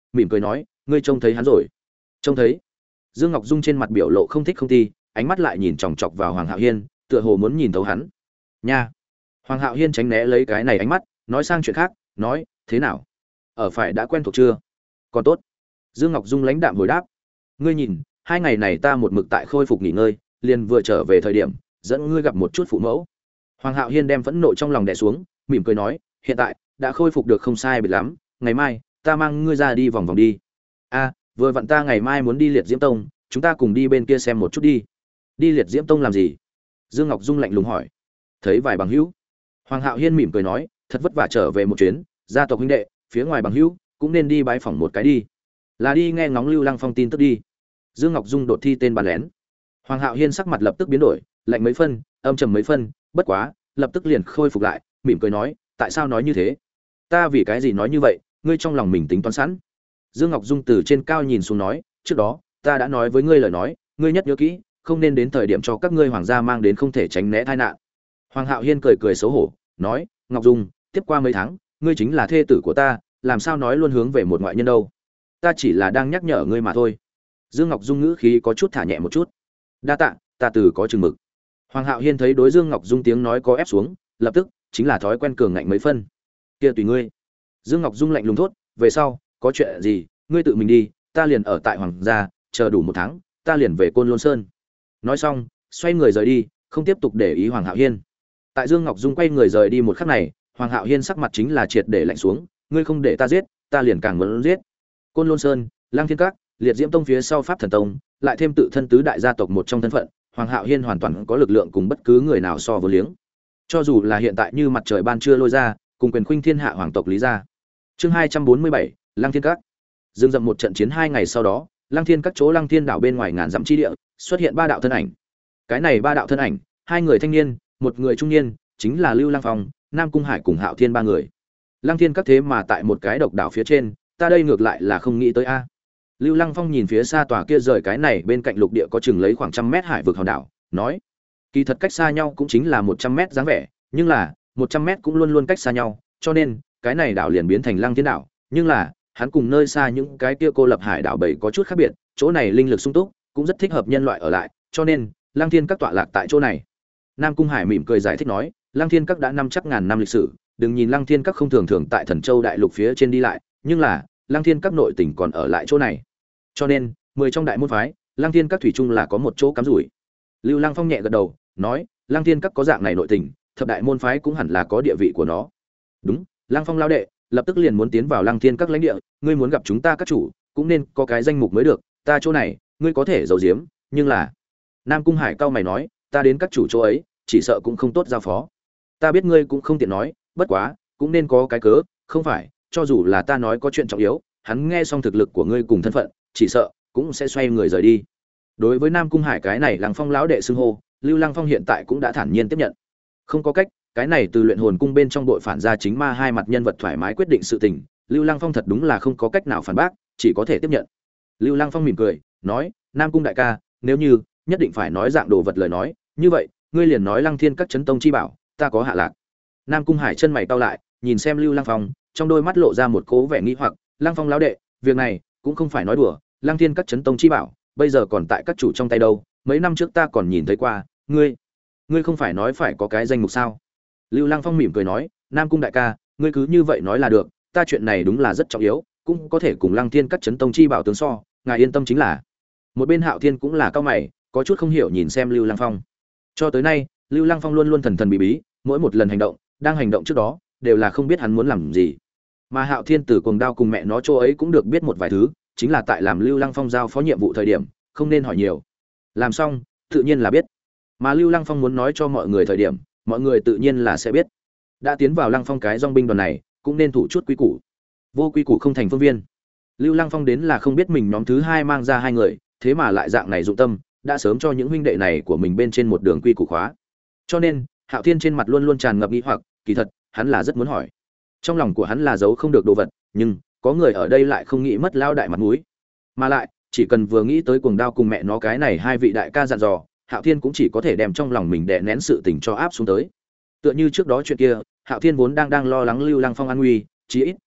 mỉm cười nói, ngươi trông thấy hắn rồi? Trông thấy. Dương Ngọc Dung trên mặt biểu lộ không thích không ti, ánh mắt lại nhìn chòng chọc vào Hoàng Hạo Hiên, tựa hồ muốn nhìn thấu hắn. Nha. Hoàng Hạo Hiên tránh né lấy cái này ánh mắt, nói sang chuyện khác, nói, thế nào? Ở phải đã quen thuộc chưa? Còn tốt. Dương Ngọc Dung lãnh đạm hồi đáp. Ngươi nhìn, hai ngày này ta một mực tại khôi phục nghỉ ngơi, liền vừa trở về thời điểm, dẫn ngươi gặp một chút phụ mẫu. Hoàng Hạo Hiên đem phẫn nộ trong lòng đè xuống, mỉm cười nói, hiện tại đã khôi phục được không sai biệt lắm, ngày mai ta mang ngươi ra đi vòng vòng đi. A, vừa vặn ta ngày mai muốn đi Liệt Diễm Tông, chúng ta cùng đi bên kia xem một chút đi. Đi Liệt Diễm Tông làm gì? Dương Ngọc Dung lạnh lùng hỏi. Thấy vài bằng hữu. Hoàng Hạo Hiên mỉm cười nói, thật vất vả trở về một chuyến, gia tộc huynh đệ, phía ngoài bằng hữu cũng nên đi bái phỏng một cái đi. Là đi nghe ngóng Lưu Lăng Phong tin tức đi. Dương Ngọc Dung đột thi tên bàn lén. Hoàng Hạo Hiên sắc mặt lập tức biến đổi, lạnh mấy phân, âm trầm mấy phân, bất quá, lập tức liền khôi phục lại, mỉm cười nói, tại sao nói như thế? Ta vì cái gì nói như vậy, ngươi trong lòng mình tính toán sẵn. Dương Ngọc Dung từ trên cao nhìn xuống nói, trước đó, ta đã nói với ngươi lời nói, ngươi nhất nhớ kỹ, không nên đến thời điểm cho các ngươi hoàng gia mang đến không thể tránh né tai nạn. Hoàng Hạo Hiên cười cười xấu hổ, nói, Ngọc Dung, tiếp qua mấy tháng, ngươi chính là thê tử của ta, làm sao nói luôn hướng về một ngoại nhân đâu? Ta chỉ là đang nhắc nhở ngươi mà thôi. Dương Ngọc Dung ngữ khí có chút thả nhẹ một chút. Đa tạ, ta từ có chừng mực. Hoàng Hạo Hiên thấy đối Dương Ngọc Dung tiếng nói có ép xuống, lập tức chính là thói quen cường ngạnh mấy phân. Kia tùy ngươi. Dương Ngọc Dung lạnh lùng thốt, về sau có chuyện gì, ngươi tự mình đi, ta liền ở tại hoàng gia, chờ đủ một tháng, ta liền về Côn Lôn Sơn. Nói xong, xoay người rời đi, không tiếp tục để ý Hoàng Hạo Hiên. Tại Dương Ngọc Dung quay người rời đi một khắc này, Hoàng Hạo Hiên sắc mặt chính là triệt để lạnh xuống, ngươi không để ta giết, ta liền càng muốn giết. Côn Lôn Sơn, Lang Thiên Các, Liệt Diễm Tông phía sau Pháp Thần Tông, lại thêm tự thân tứ đại gia tộc một trong thân phận, Hoàng Hạo Hiên hoàn toàn có lực lượng cùng bất cứ người nào so với liếng. Cho dù là hiện tại như mặt trời ban trưa lôi ra, cùng quyền khuynh thiên hạ hoàng tộc Lý gia. Chương hai trăm bốn mươi bảy, Lăng Thiên Các. Dương dậm một trận chiến hai ngày sau đó, Lăng Thiên Các chỗ Lăng Thiên đảo bên ngoài ngàn dặm chi địa, xuất hiện ba đạo thân ảnh. Cái này ba đạo thân ảnh, hai người thanh niên, một người trung niên, chính là Lưu Lăng Phong, Nam Cung Hải cùng Hạo Thiên ba người. Lăng Thiên Các thế mà tại một cái độc đảo phía trên, ta đây ngược lại là không nghĩ tới a. Lưu Lăng Phong nhìn phía xa tòa kia rời cái này bên cạnh lục địa có chừng lấy khoảng trăm mét hải vực hòn đảo, nói: "Kỳ thật cách xa nhau cũng chính là một trăm mét dáng vẻ, nhưng là một trăm mét cũng luôn luôn cách xa nhau, cho nên cái này đảo liền biến thành Lăng Thiên đảo, nhưng là hắn cùng nơi xa những cái kia cô lập hải đảo bảy có chút khác biệt, chỗ này linh lực sung túc, cũng rất thích hợp nhân loại ở lại, cho nên Lăng Thiên Các tọa lạc tại chỗ này." Nam Cung Hải mỉm cười giải thích nói: "Lăng Thiên Các đã năm chắc ngàn năm lịch sử, đừng nhìn Lăng Thiên Các không thường thường tại Thần Châu đại lục phía trên đi lại, nhưng là Lăng Thiên Các nội tỉnh còn ở lại chỗ này. Cho nên, mười trong đại môn phái, Lăng Thiên Các thủy chung là có một chỗ cắm rủi." Lưu Lăng Phong nhẹ gật đầu, nói: "Lăng Thiên Các có dạng này nội tình, thập đại môn phái cũng hẳn là có địa vị của nó." "Đúng, Lăng Phong lão đệ, lập tức liền muốn tiến vào Lăng Thiên Các lãnh địa, ngươi muốn gặp chúng ta các chủ, cũng nên có cái danh mục mới được, ta chỗ này, ngươi có thể giấu giếm, nhưng là..." Nam Cung Hải cau mày nói: "Ta đến các chủ chỗ ấy, chỉ sợ cũng không tốt giao phó. Ta biết ngươi cũng không tiện nói, bất quá, cũng nên có cái cớ, không phải, cho dù là ta nói có chuyện trọng yếu, hắn nghe xong thực lực của ngươi cùng thân phận, chỉ sợ cũng sẽ xoay người rời đi." Đối với Nam Cung Hải cái này Lăng Phong lão đệ xưng hô, Lưu Lăng Phong hiện tại cũng đã thản nhiên tiếp nhận. Không có cách, cái này từ luyện hồn cung bên trong đội phản ra chính ma hai mặt nhân vật thoải mái quyết định sự tình, Lưu Lăng Phong thật đúng là không có cách nào phản bác, chỉ có thể tiếp nhận. Lưu Lăng Phong mỉm cười, nói: "Nam Cung đại ca, nếu như nhất định phải nói dạng đồ vật lời nói, như vậy, ngươi liền nói Lăng Thiên Các chấn tông chi bảo, ta có hạ lạc." Nam Cung Hải chân mày cau lại, nhìn xem Lưu Lăng Phong, trong đôi mắt lộ ra một cố vẻ nghi hoặc, "Lăng Phong lão đệ, việc này cũng không phải nói đùa, Lăng Thiên Các chấn tông chi bảo, bây giờ còn tại các chủ trong tay đâu, mấy năm trước ta còn nhìn thấy qua, ngươi, ngươi không phải nói phải có cái danh mục sao?" Lưu Lăng Phong mỉm cười nói: "Nam Cung đại ca, ngươi cứ như vậy nói là được, ta chuyện này đúng là rất trọng yếu, cũng có thể cùng Lăng Thiên Các chấn tông chi bảo tướng so, ngài yên tâm chính là." Một bên Hạo Thiên cũng là cao mày, có chút không hiểu nhìn xem Lưu Lăng Phong. Cho tới nay, Lưu Lăng Phong luôn luôn thần thần bí bí, mỗi một lần hành động, đang hành động trước đó, đều là không biết hắn muốn làm gì. Mà Hạo Thiên từ cuồng đao cùng mẹ nó chỗ ấy cũng được biết một vài thứ, chính là tại làm Lưu Lăng Phong giao phó nhiệm vụ thời điểm, không nên hỏi nhiều. Làm xong, tự nhiên là biết. Mà Lưu Lăng Phong muốn nói cho mọi người thời điểm, mọi người tự nhiên là sẽ biết. Đã tiến vào Lăng Phong cái dòng binh đoàn này, cũng nên thủ chút quy củ. Vô quy củ không thành phương viên. Lưu Lăng Phong đến là không biết mình nhóm thứ hai mang ra hai người, thế mà lại dạng này dụng tâm, đã sớm cho những huynh đệ này của mình bên trên một đường quy củ khóa. Cho nên, Hạo Thiên trên mặt luôn luôn tràn ngập nghi hoặc, kỳ thật, hắn là rất muốn hỏi. Trong lòng của hắn là giấu không được đồ vật, nhưng có người ở đây lại không nghĩ mất lao đại mặt mũi. Mà lại, chỉ cần vừa nghĩ tới cuồng đao cùng mẹ nó cái này hai vị đại ca dặn dò, Hạo Thiên cũng chỉ có thể đem trong lòng mình đè nén sự tình cho áp xuống tới. Tựa như trước đó chuyện kia, Hạo Thiên vốn đang đang lo lắng Lưu Lăng Phong an nguy, chí ít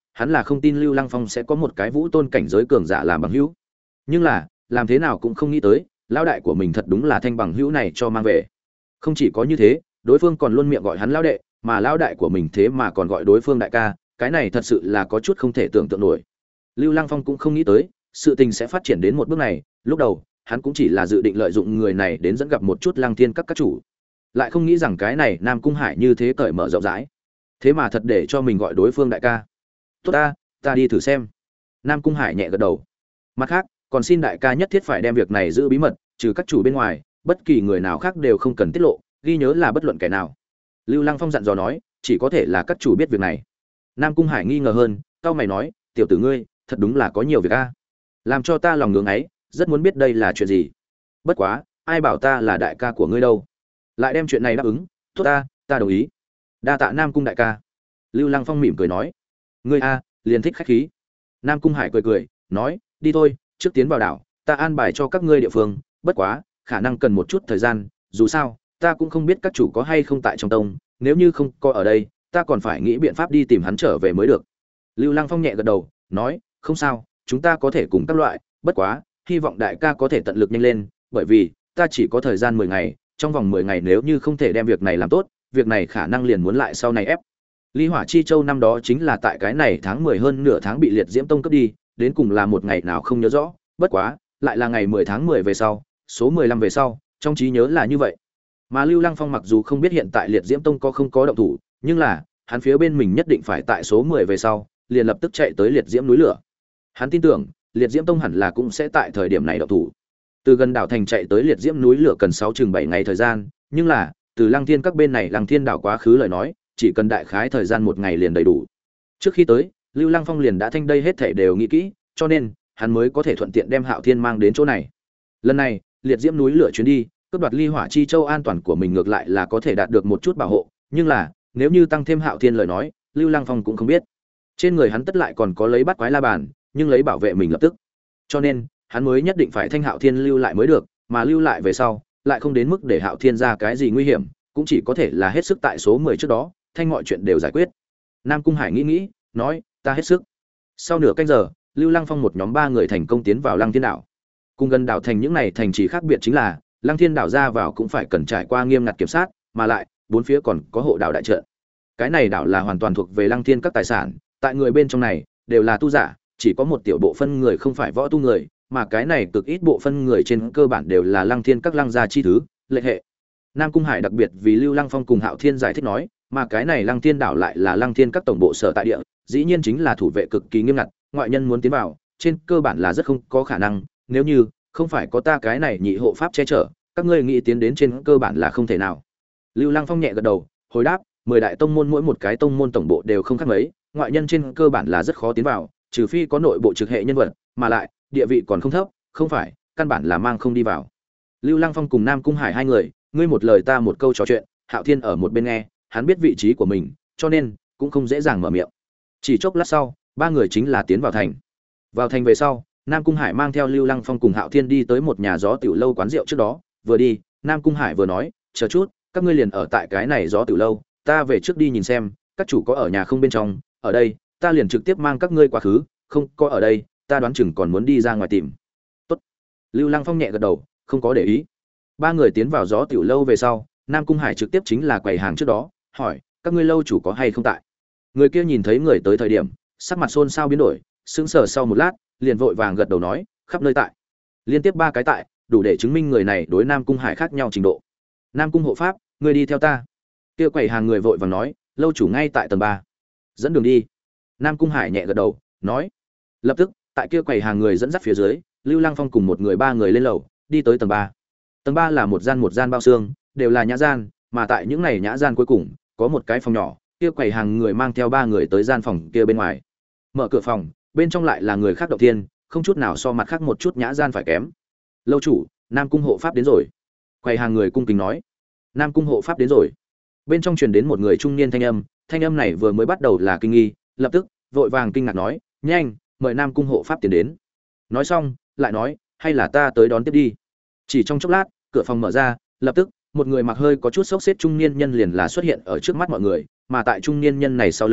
hắn là không tin Lưu Lăng Phong sẽ có một cái vũ tôn cảnh giới cường giả làm bằng hữu. Nhưng là, làm thế nào cũng không nghĩ tới, lão đại của mình thật đúng là thanh bằng hữu này cho mang về. Không chỉ có như thế, đối phương còn luôn miệng gọi hắn lão đệ, mà lão đại của mình thế mà còn gọi đối phương đại ca, cái này thật sự là có chút không thể tưởng tượng nổi. Lưu Lăng Phong cũng không nghĩ tới, sự tình sẽ phát triển đến một bước này, lúc đầu, hắn cũng chỉ là dự định lợi dụng người này đến dẫn gặp một chút Lăng Thiên các các chủ. Lại không nghĩ rằng cái này Nam Cung Hải như thế cởi mở rộng rãi. Thế mà thật để cho mình gọi đối phương đại ca. Tốt ta, ta đi thử xem. Nam Cung Hải nhẹ gật đầu. Mặt khác, còn xin đại ca nhất thiết phải đem việc này giữ bí mật, trừ các chủ bên ngoài, bất kỳ người nào khác đều không cần tiết lộ, ghi nhớ là bất luận kẻ nào. Lưu Lăng Phong dặn dò nói, chỉ có thể là các chủ biết việc này. Nam Cung Hải nghi ngờ hơn, cau mày nói, tiểu tử ngươi, thật đúng là có nhiều việc a. Làm cho ta lòng ngưỡng ấy, rất muốn biết đây là chuyện gì. Bất quá, ai bảo ta là đại ca của ngươi đâu. Lại đem chuyện này đáp ứng, tốt ta, ta đồng ý. Đa tạ Nam Cung đại ca. Lưu Lăng Phong mỉm cười nói, ngươi a, liền thích khách khí. Nam Cung Hải cười cười, nói, đi thôi, trước tiến vào đảo, ta an bài cho các ngươi địa phương, bất quá, khả năng cần một chút thời gian, dù sao, ta cũng không biết các chủ có hay không tại trong tông, nếu như không có ở đây, ta còn phải nghĩ biện pháp đi tìm hắn trở về mới được. Lưu Lăng Phong nhẹ gật đầu, nói, không sao, chúng ta có thể cùng các loại, bất quá, hy vọng đại ca có thể tận lực nhanh lên, bởi vì ta chỉ có thời gian mười ngày, trong vòng mười ngày nếu như không thể đem việc này làm tốt, việc này khả năng liền muốn lại sau này ép. Ly Hỏa Chi Châu năm đó chính là tại cái này tháng mười hơn nửa tháng bị Liệt Diễm Tông cướp đi, đến cùng là một ngày nào không nhớ rõ, bất quá, lại là ngày mười tháng mười về sau, số mười lăm về sau, trong trí nhớ là như vậy. Mà Lưu Lăng Phong mặc dù không biết hiện tại Liệt Diễm Tông có không có động thủ, nhưng là, hắn phía bên mình nhất định phải tại số mười về sau, liền lập tức chạy tới Liệt Diễm núi lửa. Hắn tin tưởng, Liệt Diễm Tông hẳn là cũng sẽ tại thời điểm này động thủ. Từ gần đảo thành chạy tới Liệt Diễm núi lửa cần sáu chừng bảy ngày thời gian, nhưng là, từ Lăng Thiên các bên này Lăng Thiên đảo quá khứ lời nói, chỉ cần đại khái thời gian một ngày liền đầy đủ. Trước khi tới, Lưu Lăng Phong liền đã thanh đây hết thảy đều nghĩ kỹ, cho nên hắn mới có thể thuận tiện đem Hạo Thiên mang đến chỗ này. Lần này, Liệt Diễm núi lửa chuyến đi, cướp đoạt Ly Hỏa Chi Châu an toàn của mình ngược lại là có thể đạt được một chút bảo hộ, nhưng là, nếu như tăng thêm Hạo Thiên lời nói, Lưu Lăng Phong cũng không biết. Trên người hắn tất lại còn có lấy bắt quái la bàn, nhưng lấy bảo vệ mình lập tức. Cho nên, hắn mới nhất định phải thanh Hạo Thiên lưu lại mới được, mà lưu lại về sau, lại không đến mức để Hạo Thiên ra cái gì nguy hiểm, cũng chỉ có thể là hết sức tại số mười trước đó, thanh mọi chuyện đều giải quyết. Nam Cung Hải nghĩ nghĩ, nói, ta hết sức. Sau nửa canh giờ, Lưu Lăng Phong một nhóm ba người thành công tiến vào Lăng Thiên đảo. Cùng gần đảo thành những này thành trì khác biệt chính là, Lăng Thiên đảo ra vào cũng phải cần trải qua nghiêm ngặt kiểm soát, mà lại, bốn phía còn có hộ đảo đại trận. Cái này đảo là hoàn toàn thuộc về Lăng Thiên các tài sản, tại người bên trong này đều là tu giả, chỉ có một tiểu bộ phân người không phải võ tu người, mà cái này cực ít bộ phân người trên cơ bản đều là Lăng Thiên các Lăng gia chi thứ, lệ hệ. Nam Cung Hải đặc biệt vì Lưu Lăng Phong cùng Hạo Thiên giải thích nói, mà cái này Lăng Thiên đảo lại là Lăng Thiên các tổng bộ sở tại địa, dĩ nhiên chính là thủ vệ cực kỳ nghiêm ngặt, ngoại nhân muốn tiến vào, trên cơ bản là rất không có khả năng, nếu như không phải có ta cái này nhị hộ pháp che chở, các ngươi nghĩ tiến đến trên cơ bản là không thể nào. Lưu Lăng Phong nhẹ gật đầu, hồi đáp, mười đại tông môn mỗi một cái tông môn tổng bộ đều không khác mấy, ngoại nhân trên cơ bản là rất khó tiến vào, trừ phi có nội bộ trực hệ nhân vật, mà lại địa vị còn không thấp, không phải, căn bản là mang không đi vào. Lưu Lăng Phong cùng Nam Cung Hải hai người, ngươi một lời ta một câu trò chuyện, Hạo Thiên ở một bên nghe, hắn biết vị trí của mình, cho nên cũng không dễ dàng mở miệng. Chỉ chốc lát sau, ba người chính là tiến vào thành. Vào thành về sau, Nam Cung Hải mang theo Lưu Lăng Phong cùng Hạo Thiên đi tới một nhà gió tiểu lâu quán rượu trước đó, vừa đi, Nam Cung Hải vừa nói, chờ chút, các ngươi liền ở tại cái này gió tiểu lâu, ta về trước đi nhìn xem, các chủ có ở nhà không bên trong, ở đây, ta liền trực tiếp mang các ngươi quá khứ, không có ở đây, ta đoán chừng còn muốn đi ra ngoài tìm. Tốt. Lưu Lăng Phong nhẹ gật đầu, không có để ý. Ba người tiến vào gió tiểu lâu về sau, Nam Cung Hải trực tiếp chính là quầy hàng trước đó, hỏi, các ngươi lâu chủ có hay không tại? Người kia nhìn thấy người tới thời điểm, sắc mặt xôn xao biến đổi, sững sờ sau một lát, liền vội vàng gật đầu nói, khắp nơi tại. Liên tiếp ba cái tại, đủ để chứng minh người này đối Nam Cung Hải khác nhau trình độ. Nam Cung hộ pháp, ngươi đi theo ta. Kia quầy hàng người vội vàng nói, lâu chủ ngay tại tầng ba. Dẫn đường đi. Nam Cung Hải nhẹ gật đầu, nói. Lập tức, tại kia quầy hàng người dẫn dắt phía dưới, Lưu Lăng Phong cùng một người ba người lên lầu, đi tới tầng ba. Tầng ba là một gian một gian bao xương, đều là nhã gian, mà tại những này nhã gian cuối cùng, có một cái phòng nhỏ, kia quầy hàng người mang theo ba người tới gian phòng kia bên ngoài. Mở cửa phòng, bên trong lại là người khác động thiên, không chút nào so mặt khác một chút nhã gian phải kém. Lâu chủ, Nam Cung hộ pháp đến rồi. Quầy hàng người cung kính nói. Nam Cung hộ pháp đến rồi. Bên trong truyền đến một người trung niên thanh âm, thanh âm này vừa mới bắt đầu là kinh nghi, lập tức vội vàng kinh ngạc nói, nhanh, mời Nam Cung hộ pháp tiến đến. Nói xong, lại nói, hay là ta tới đón tiếp đi. Chỉ trong chốc lát, cửa phòng mở ra, lập tức một người mặc hơi có chút xốc xếp trung niên nhân liền là xuất hiện ở trước mắt mọi người, mà tại trung niên nhân này sau lưng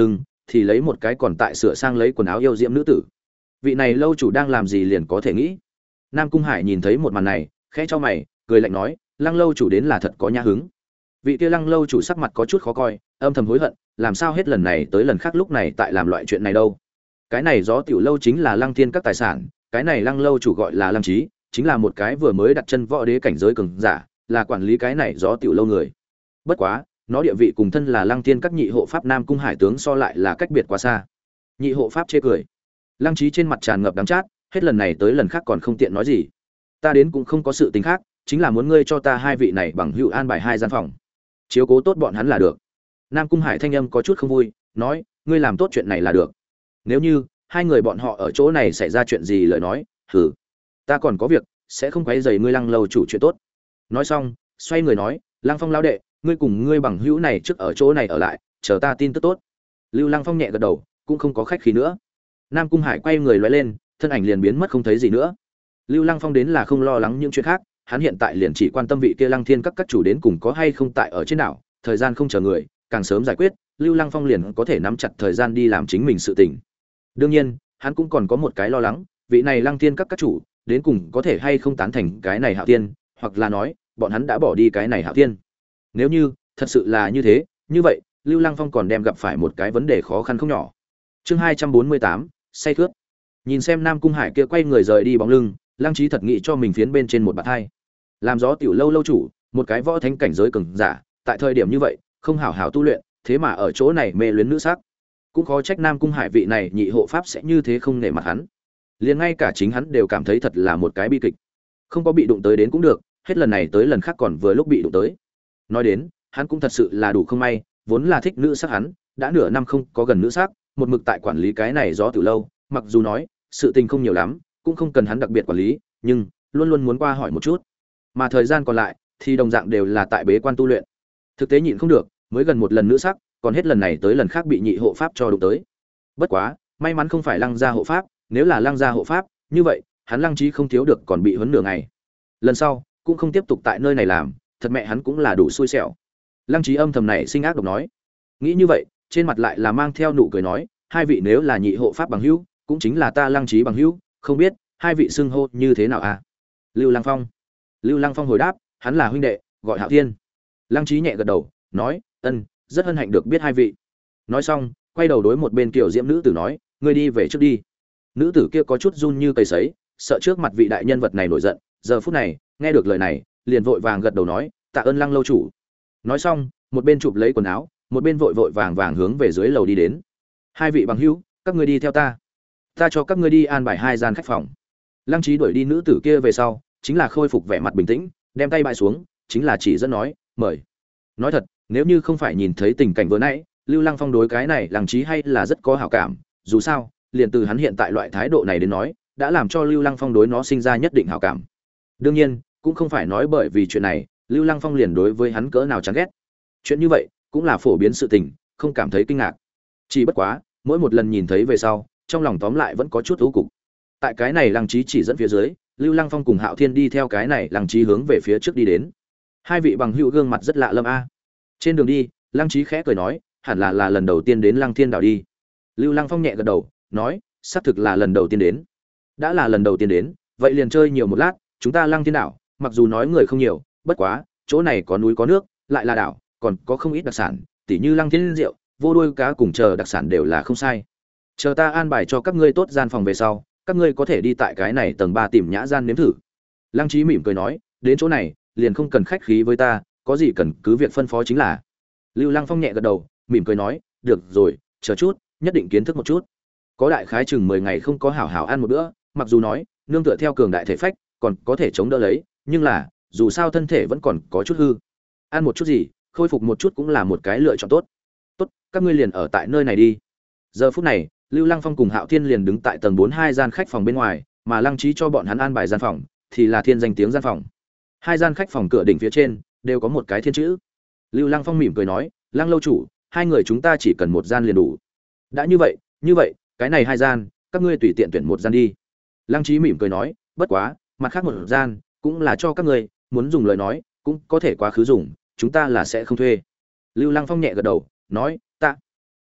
thì lấy một cái còn tại sửa sang lấy quần áo yêu diễm nữ tử. Vị này lâu chủ đang làm gì liền có thể nghĩ. Nam Cung Hải nhìn thấy một màn này, khẽ cho mày, cười lạnh nói, Lăng lâu chủ đến là thật có nhã hứng. Vị kia Lăng lâu chủ sắc mặt có chút khó coi, âm thầm hối hận, làm sao hết lần này tới lần khác lúc này tại làm loại chuyện này đâu. Cái này Gió Tiểu lâu chính là Lăng Thiên các tài sản, cái này Lăng lâu chủ gọi là Lăng Chí, chính là một cái vừa mới đặt chân võ đế cảnh giới cường giả, là quản lý cái này Gió Tiểu lâu người. Bất quá, nó địa vị cùng thân là Lăng Thiên các nhị hộ pháp Nam Cung Hải tướng so lại là cách biệt quá xa. Nhị hộ pháp chê cười. Lăng Chí trên mặt tràn ngập đắng chát, hết lần này tới lần khác còn không tiện nói gì. Ta đến cũng không có sự tình khác, chính là muốn ngươi cho ta hai vị này bằng hữu an bài hai gian phòng, chiếu cố tốt bọn hắn là được. Nam Cung Hải thanh âm có chút không vui, nói, ngươi làm tốt chuyện này là được. Nếu như hai người bọn họ ở chỗ này xảy ra chuyện gì lời nói, hử, ta còn có việc, sẽ không quấy rầy ngươi Lăng lâu chủ chuyện tốt. Nói xong, xoay người nói, Lăng Phong lão đệ, ngươi cùng ngươi bằng hữu này trước ở chỗ này ở lại, chờ ta tin tức tốt. Lưu Lăng Phong nhẹ gật đầu, cũng không có khách khí nữa. Nam Cung Hải quay người lóe lên, thân ảnh liền biến mất không thấy gì nữa. Lưu Lăng Phong đến là không lo lắng những chuyện khác, hắn hiện tại liền chỉ quan tâm vị kia Lăng Thiên các các chủ đến cùng có hay không tại ở trên đảo, thời gian không chờ người, càng sớm giải quyết, Lưu Lăng Phong liền có thể nắm chặt thời gian đi làm chính mình sự tình. Đương nhiên, hắn cũng còn có một cái lo lắng, vị này Lăng Thiên các các chủ, đến cùng có thể hay không tán thành cái này Hạo Tiên, hoặc là nói, bọn hắn đã bỏ đi cái này Hạo Tiên. Nếu như thật sự là như thế, như vậy, Lưu Lăng Phong còn đem gặp phải một cái vấn đề khó khăn không nhỏ. Chương hai trăm bốn mươi tám, say khướt. Nhìn xem Nam Cung Hải kia quay người rời đi bóng lưng, Lăng Chí thật nghĩ cho mình phiến bên trên một bạt hai. Làm Gió Tiểu lâu lâu chủ, một cái võ thánh cảnh giới cường giả, tại thời điểm như vậy, không hảo hảo tu luyện, thế mà ở chỗ này mê luyến nữ sắc. Cũng khó trách Nam Cung Hải vị này nhị hộ pháp sẽ như thế không nể mặt hắn. Liền ngay cả chính hắn đều cảm thấy thật là một cái bi kịch. Không có bị đụng tới đến cũng được, hết lần này tới lần khác còn vừa lúc bị đụng tới. Nói đến, hắn cũng thật sự là đủ không may, vốn là thích nữ sắc hắn, đã nửa năm không có gần nữ sắc, một mực tại quản lý cái này Gió Tiểu lâu, mặc dù nói, sự tình không nhiều lắm, cũng không cần hắn đặc biệt quản lý, nhưng luôn luôn muốn qua hỏi một chút. Mà thời gian còn lại thì đồng dạng đều là tại bế quan tu luyện. Thực tế nhịn không được, mới gần một lần nữ sắc, còn hết lần này tới lần khác bị nhị hộ pháp cho đụng tới. Bất quá, may mắn không phải Lăng gia hộ pháp, nếu là Lăng gia hộ pháp, như vậy, hắn Lăng Chí không thiếu được còn bị huấn nửa ngày. Lần sau, cũng không tiếp tục tại nơi này làm, thật mẹ hắn cũng là đủ xui xẻo. Lăng Chí âm thầm này sinh ác độc nói. Nghĩ như vậy, trên mặt lại là mang theo nụ cười nói, hai vị nếu là nhị hộ pháp bằng hữu, cũng chính là ta Lăng Chí bằng hữu, không biết hai vị xưng hô như thế nào à? Lưu Lăng Phong. Lưu Lăng Phong hồi đáp, hắn là huynh đệ, gọi Hạo Thiên. Lăng Chí nhẹ gật đầu, nói, ân, rất hân hạnh được biết hai vị. Nói xong, quay đầu đối một bên kiểu diễm nữ tử nói, ngươi đi về trước đi. Nữ tử kia có chút run như cây sấy, sợ trước mặt vị đại nhân vật này nổi giận, giờ phút này, nghe được lời này, liền vội vàng gật đầu nói, tạ ơn Lăng lâu chủ. Nói xong, một bên chụp lấy quần áo, một bên vội vội vàng vàng hướng về dưới lầu đi đến. Hai vị bằng hữu, các ngươi đi theo ta. Ta cho các ngươi đi an bài hai gian khách phòng. Lăng Chí đuổi đi nữ tử kia về sau, chính là khôi phục vẻ mặt bình tĩnh, đem tay bãi xuống, chính là chỉ dẫn nói, mời. Nói thật, nếu như không phải nhìn thấy tình cảnh vừa nãy, Lưu Lăng Phong đối cái này Lăng Chí hay là rất có hảo cảm, dù sao, liền từ hắn hiện tại loại thái độ này đến nói, đã làm cho Lưu Lăng Phong đối nó sinh ra nhất định hảo cảm. Đương nhiên, cũng không phải nói bởi vì chuyện này, Lưu Lăng Phong liền đối với hắn cỡ nào chán ghét. Chuyện như vậy, cũng là phổ biến sự tình, không cảm thấy kinh ngạc. Chỉ bất quá, mỗi một lần nhìn thấy về sau, trong lòng tóm lại vẫn có chút u cục. Tại cái này Lăng Chí chỉ dẫn phía dưới, Lưu Lăng Phong cùng Hạo Thiên đi theo cái này Lăng Chí hướng về phía trước đi đến. Hai vị bằng hữu gương mặt rất lạ lâm a. Trên đường đi, Lăng Chí khẽ cười nói, hẳn là là lần đầu tiên đến Lăng Thiên đảo đi. Lưu Lăng Phong nhẹ gật đầu, nói, xác thực là lần đầu tiên đến. Đã là lần đầu tiên đến, vậy liền chơi nhiều một lát, chúng ta Lăng Thiên đảo, mặc dù nói người không nhiều, bất quá, chỗ này có núi có nước, lại là đảo, còn có không ít đặc sản, tỉ như Lăng Thiên rượu, vô đuôi cá cùng chờ đặc sản đều là không sai. Chờ ta an bài cho các ngươi tốt gian phòng về sau, các ngươi có thể đi tại cái này tầng ba tìm nhã gian nếm thử. Lăng Chí mỉm cười nói, đến chỗ này, liền không cần khách khí với ta, có gì cần cứ việc phân phó chính là. Lưu Lăng Phong nhẹ gật đầu, mỉm cười nói, được rồi, chờ chút, nhất định kiến thức một chút. Có đại khái chừng mười ngày không có hảo hảo ăn một bữa, mặc dù nói, nương tựa theo cường đại thể phách, còn có thể chống đỡ lấy, nhưng là, dù sao thân thể vẫn còn có chút hư. Ăn một chút gì, khôi phục một chút cũng là một cái lựa chọn tốt. Tốt, các ngươi liền ở tại nơi này đi. Giờ phút này, Lưu Lăng Phong cùng Hạo Thiên liền đứng tại tầng bốn hai gian khách phòng bên ngoài, mà Lăng Chí cho bọn hắn an bài gian phòng, thì là thiên danh tiếng gian phòng. Hai gian khách phòng cửa đỉnh phía trên đều có một cái thiên chữ. Lưu Lăng Phong mỉm cười nói, Lăng lâu chủ, hai người chúng ta chỉ cần một gian liền đủ. Đã như vậy, như vậy, cái này hai gian, các ngươi tùy tiện tuyển một gian đi. Lăng Chí mỉm cười nói, bất quá, mặt khác một gian cũng là cho các ngươi, muốn dùng lời nói, cũng có thể quá khứ dùng, chúng ta là sẽ không thuê. Lưu Lăng Phong nhẹ gật đầu, nói, tạ.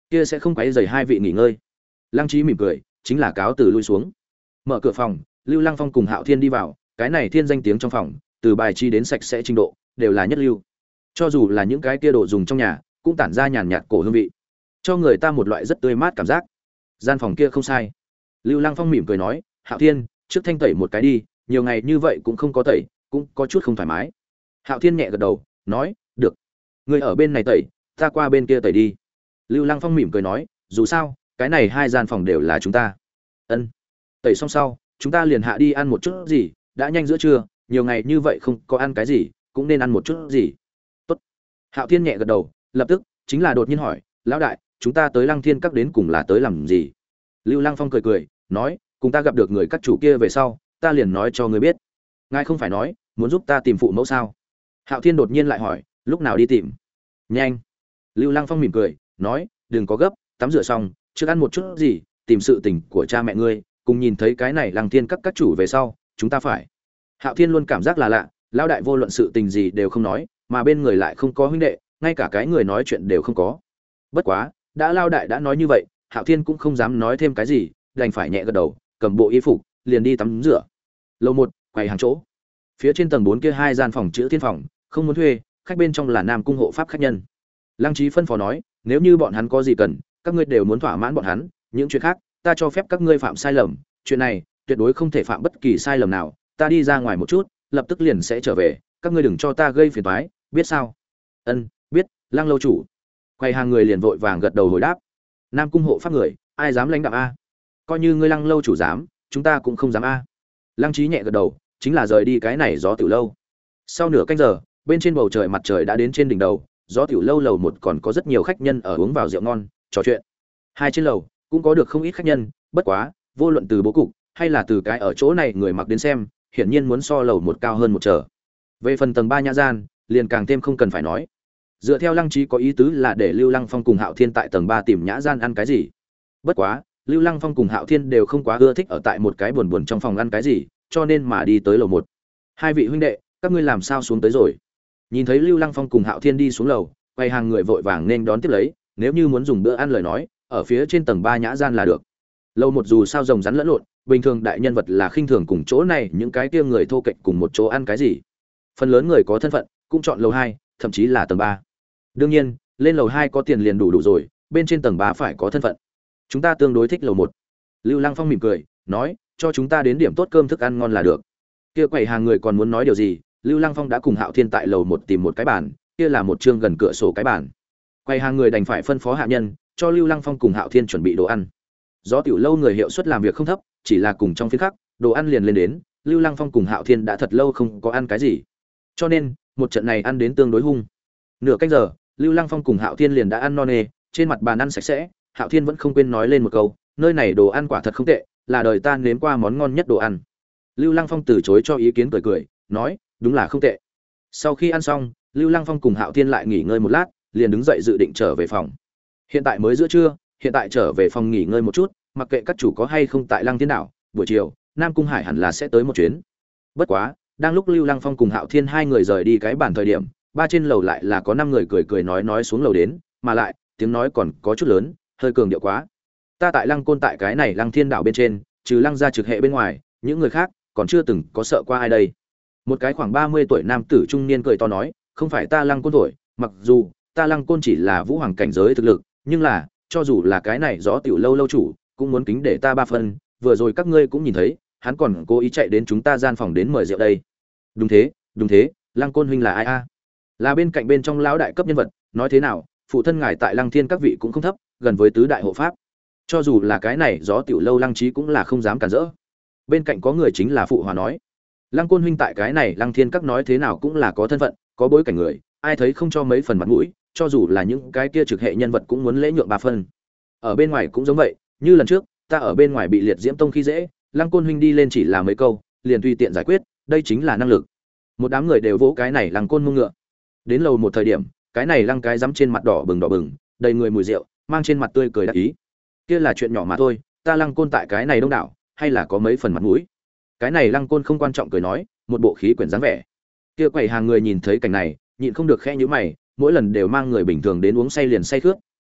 kia sẽ không quấy rầy hai vị nghỉ ngơi. Lăng Chí mỉm cười, chính là cáo từ lui xuống. Mở cửa phòng, Lưu Lăng Phong cùng Hạo Thiên đi vào, cái này thiên danh tiếng trong phòng, từ bài trí đến sạch sẽ trình độ, đều là nhất lưu. Cho dù là những cái kia đồ dùng trong nhà, cũng tản ra nhàn nhạt cổ hương vị, cho người ta một loại rất tươi mát cảm giác. Gian phòng kia không sai. Lưu Lăng Phong mỉm cười nói, Hạo Thiên, trước thanh tẩy một cái đi, nhiều ngày như vậy cũng không có tẩy, cũng có chút không thoải mái. Hạo Thiên nhẹ gật đầu, nói, được. Người ở bên này tẩy, ta qua bên kia tẩy đi. Lưu Lăng Phong mỉm cười nói, dù sao, cái này hai gian phòng đều là chúng ta. Ân. Tẩy xong sau, chúng ta liền hạ đi ăn một chút gì, đã nhanh giữa trưa, nhiều ngày như vậy không có ăn cái gì, cũng nên ăn một chút gì. Tốt. Hạo Thiên nhẹ gật đầu, lập tức chính là đột nhiên hỏi, lão đại, chúng ta tới Lăng Thiên Các đến cùng là tới làm gì? Lưu Lăng Phong cười cười, nói, cùng ta gặp được người các chủ kia về sau, ta liền nói cho ngươi biết. Ngài không phải nói muốn giúp ta tìm phụ mẫu sao? Hạo Thiên đột nhiên lại hỏi, lúc nào đi tìm? Nhanh. Lưu Lăng Phong mỉm cười, nói, đừng có gấp, tắm rửa xong, trước ăn một chút gì, tìm sự tình của cha mẹ ngươi, cùng nhìn thấy cái này Lăng Thiên Các các chủ về sau, chúng ta phải. Hạo Thiên luôn cảm giác là lạ, lão đại vô luận sự tình gì đều không nói, mà bên người lại không có huynh đệ, ngay cả cái người nói chuyện đều không có. Bất quá, đã lão đại đã nói như vậy, Hạo Thiên cũng không dám nói thêm cái gì, đành phải nhẹ gật đầu, cầm bộ y phục, liền đi tắm rửa. Lầu một, quầy hàng chỗ. Phía trên tầng bốn kia hai gian phòng chữ thiên phòng, không muốn thuê, khách bên trong là Nam cung hộ pháp khách nhân. Lăng Chí phân phó nói, nếu như bọn hắn có gì cần, các ngươi đều muốn thỏa mãn bọn hắn, những chuyện khác, ta cho phép các ngươi phạm sai lầm, chuyện này, tuyệt đối không thể phạm bất kỳ sai lầm nào, ta đi ra ngoài một chút, lập tức liền sẽ trở về, các ngươi đừng cho ta gây phiền toái, biết sao? Ân, biết, Lăng lâu chủ. Quầy hàng người liền vội vàng gật đầu hồi đáp. Nam cung hộ pháp người, ai dám lãnh đạm a? Coi như ngươi Lăng lâu chủ dám, chúng ta cũng không dám a. Lăng Chí nhẹ gật đầu, chính là rời đi cái này gió tiểu lâu. Sau nửa canh giờ, bên trên bầu trời mặt trời đã đến trên đỉnh đầu, gió tiểu lâu lầu một còn có rất nhiều khách nhân ở uống vào rượu ngon, trò chuyện. Hai trên lầu cũng có được không ít khách nhân, bất quá, vô luận từ bố cục hay là từ cái ở chỗ này người mặc đến xem, hiển nhiên muốn so lầu một cao hơn một trở. Về phần tầng ba nhã gian, liền càng thêm không cần phải nói. Dựa theo Lăng Chí có ý tứ là để Lưu Lăng Phong cùng Hạo Thiên tại tầng ba tìm nhã gian ăn cái gì. Bất quá, Lưu Lăng Phong cùng Hạo Thiên đều không quá ưa thích ở tại một cái buồn buồn trong phòng ăn cái gì, cho nên mà đi tới lầu một. Hai vị huynh đệ, các ngươi làm sao xuống tới rồi? Nhìn thấy Lưu Lăng Phong cùng Hạo Thiên đi xuống lầu, quay hàng người vội vàng nên đón tiếp lấy, nếu như muốn dùng bữa ăn lời nói, ở phía trên tầng ba nhã gian là được. Lầu một dù sao rồng rắn lẫn lộn, bình thường đại nhân vật là khinh thường cùng chỗ này những cái kia người thô kệch cùng một chỗ ăn cái gì. Phần lớn người có thân phận cũng chọn lầu hai, thậm chí là tầng ba. Đương nhiên, lên lầu hai có tiền liền đủ đủ rồi, bên trên tầng ba phải có thân phận. Chúng ta tương đối thích lầu một. Lưu Lăng Phong mỉm cười, nói, cho chúng ta đến điểm tốt cơm thức ăn ngon là được. Kia quầy hàng người còn muốn nói điều gì, Lưu Lăng Phong đã cùng Hạo Thiên tại lầu một tìm một cái bàn, kia là một chương gần cửa sổ cái bàn. Quầy hàng người đành phải phân phó hạ nhân, cho Lưu Lăng Phong cùng Hạo Thiên chuẩn bị đồ ăn. Gió tiểu lâu người hiệu suất làm việc không thấp, chỉ là cùng trong phiên khắc, đồ ăn liền lên đến, Lưu Lăng Phong cùng Hạo Thiên đã thật lâu không có ăn cái gì. Cho nên, một trận này ăn đến tương đối hung. Nửa canh giờ, Lưu Lăng Phong cùng Hạo Thiên liền đã ăn no nê, trên mặt bàn ăn sạch sẽ, Hạo Thiên vẫn không quên nói lên một câu, nơi này đồ ăn quả thật không tệ, là đời ta nếm qua món ngon nhất đồ ăn. Lưu Lăng Phong từ chối cho ý kiến cười cười, nói, đúng là không tệ. Sau khi ăn xong, Lưu Lăng Phong cùng Hạo Thiên lại nghỉ ngơi một lát, liền đứng dậy dự định trở về phòng. Hiện tại mới giữa trưa, hiện tại trở về phòng nghỉ ngơi một chút, mặc kệ các chủ có hay không tại Lăng Thiên đảo, buổi chiều, Nam Cung Hải hẳn là sẽ tới một chuyến. Bất quá, đang lúc Lưu Lăng Phong cùng Hạo Thiên hai người rời đi cái bàn thời điểm, ba trên lầu lại là có năm người cười cười nói nói xuống lầu đến, mà lại, tiếng nói còn có chút lớn, hơi cường điệu quá. Ta tại Lăng Côn tại cái này Lăng Thiên đảo bên trên, trừ Lăng gia trực hệ bên ngoài, những người khác còn chưa từng có sợ qua ai đây. Một cái khoảng ba mươi tuổi nam tử trung niên cười to nói, không phải ta Lăng Côn tuổi, mặc dù ta Lăng Côn chỉ là vũ hoàng cảnh giới thực lực, nhưng là, cho dù là cái này gió tiểu lâu lâu chủ, cũng muốn kính để ta ba phần, vừa rồi các ngươi cũng nhìn thấy, hắn còn cố ý chạy đến chúng ta gian phòng đến mời rượu đây. Đúng thế, đúng thế, Lăng Côn huynh là ai a? Là bên cạnh bên trong lão đại cấp nhân vật, nói thế nào, phụ thân ngài tại Lăng Thiên các vị cũng không thấp, gần với tứ đại hộ pháp. Cho dù là cái này gió tiểu lâu Lăng Chí cũng là không dám cản rỡ. Bên cạnh có người chính là phụ hòa nói, Lăng Côn huynh tại cái này Lăng Thiên các nói thế nào cũng là có thân phận, có bối cảnh người, ai thấy không cho mấy phần mặt mũi, cho dù là những cái kia trực hệ nhân vật cũng muốn lễ nhượng ba phân. Ở bên ngoài cũng giống vậy, như lần trước, ta ở bên ngoài bị liệt diễm tông khi dễ, Lăng Côn huynh đi lên chỉ là mấy câu, liền tùy tiện giải quyết, đây chính là năng lực. Một đám người đều vỗ cái này Lăng Côn mông ngựa. Đến lầu một thời điểm, cái này Lăng cái dám trên mặt đỏ bừng đỏ bừng, đầy người mùi rượu, mang trên mặt tươi cười đắc ý. Kia là chuyện nhỏ mà thôi, ta Lăng Côn tại cái này đông đảo, hay là có mấy phần mặt mũi. Cái này Lăng Côn không quan trọng cười nói, một bộ khí quyển dáng vẻ. Kia quầy hàng người nhìn thấy cảnh này, nhịn không được khẽ nhíu mày, mỗi lần đều mang người bình thường đến uống say liền say khướt,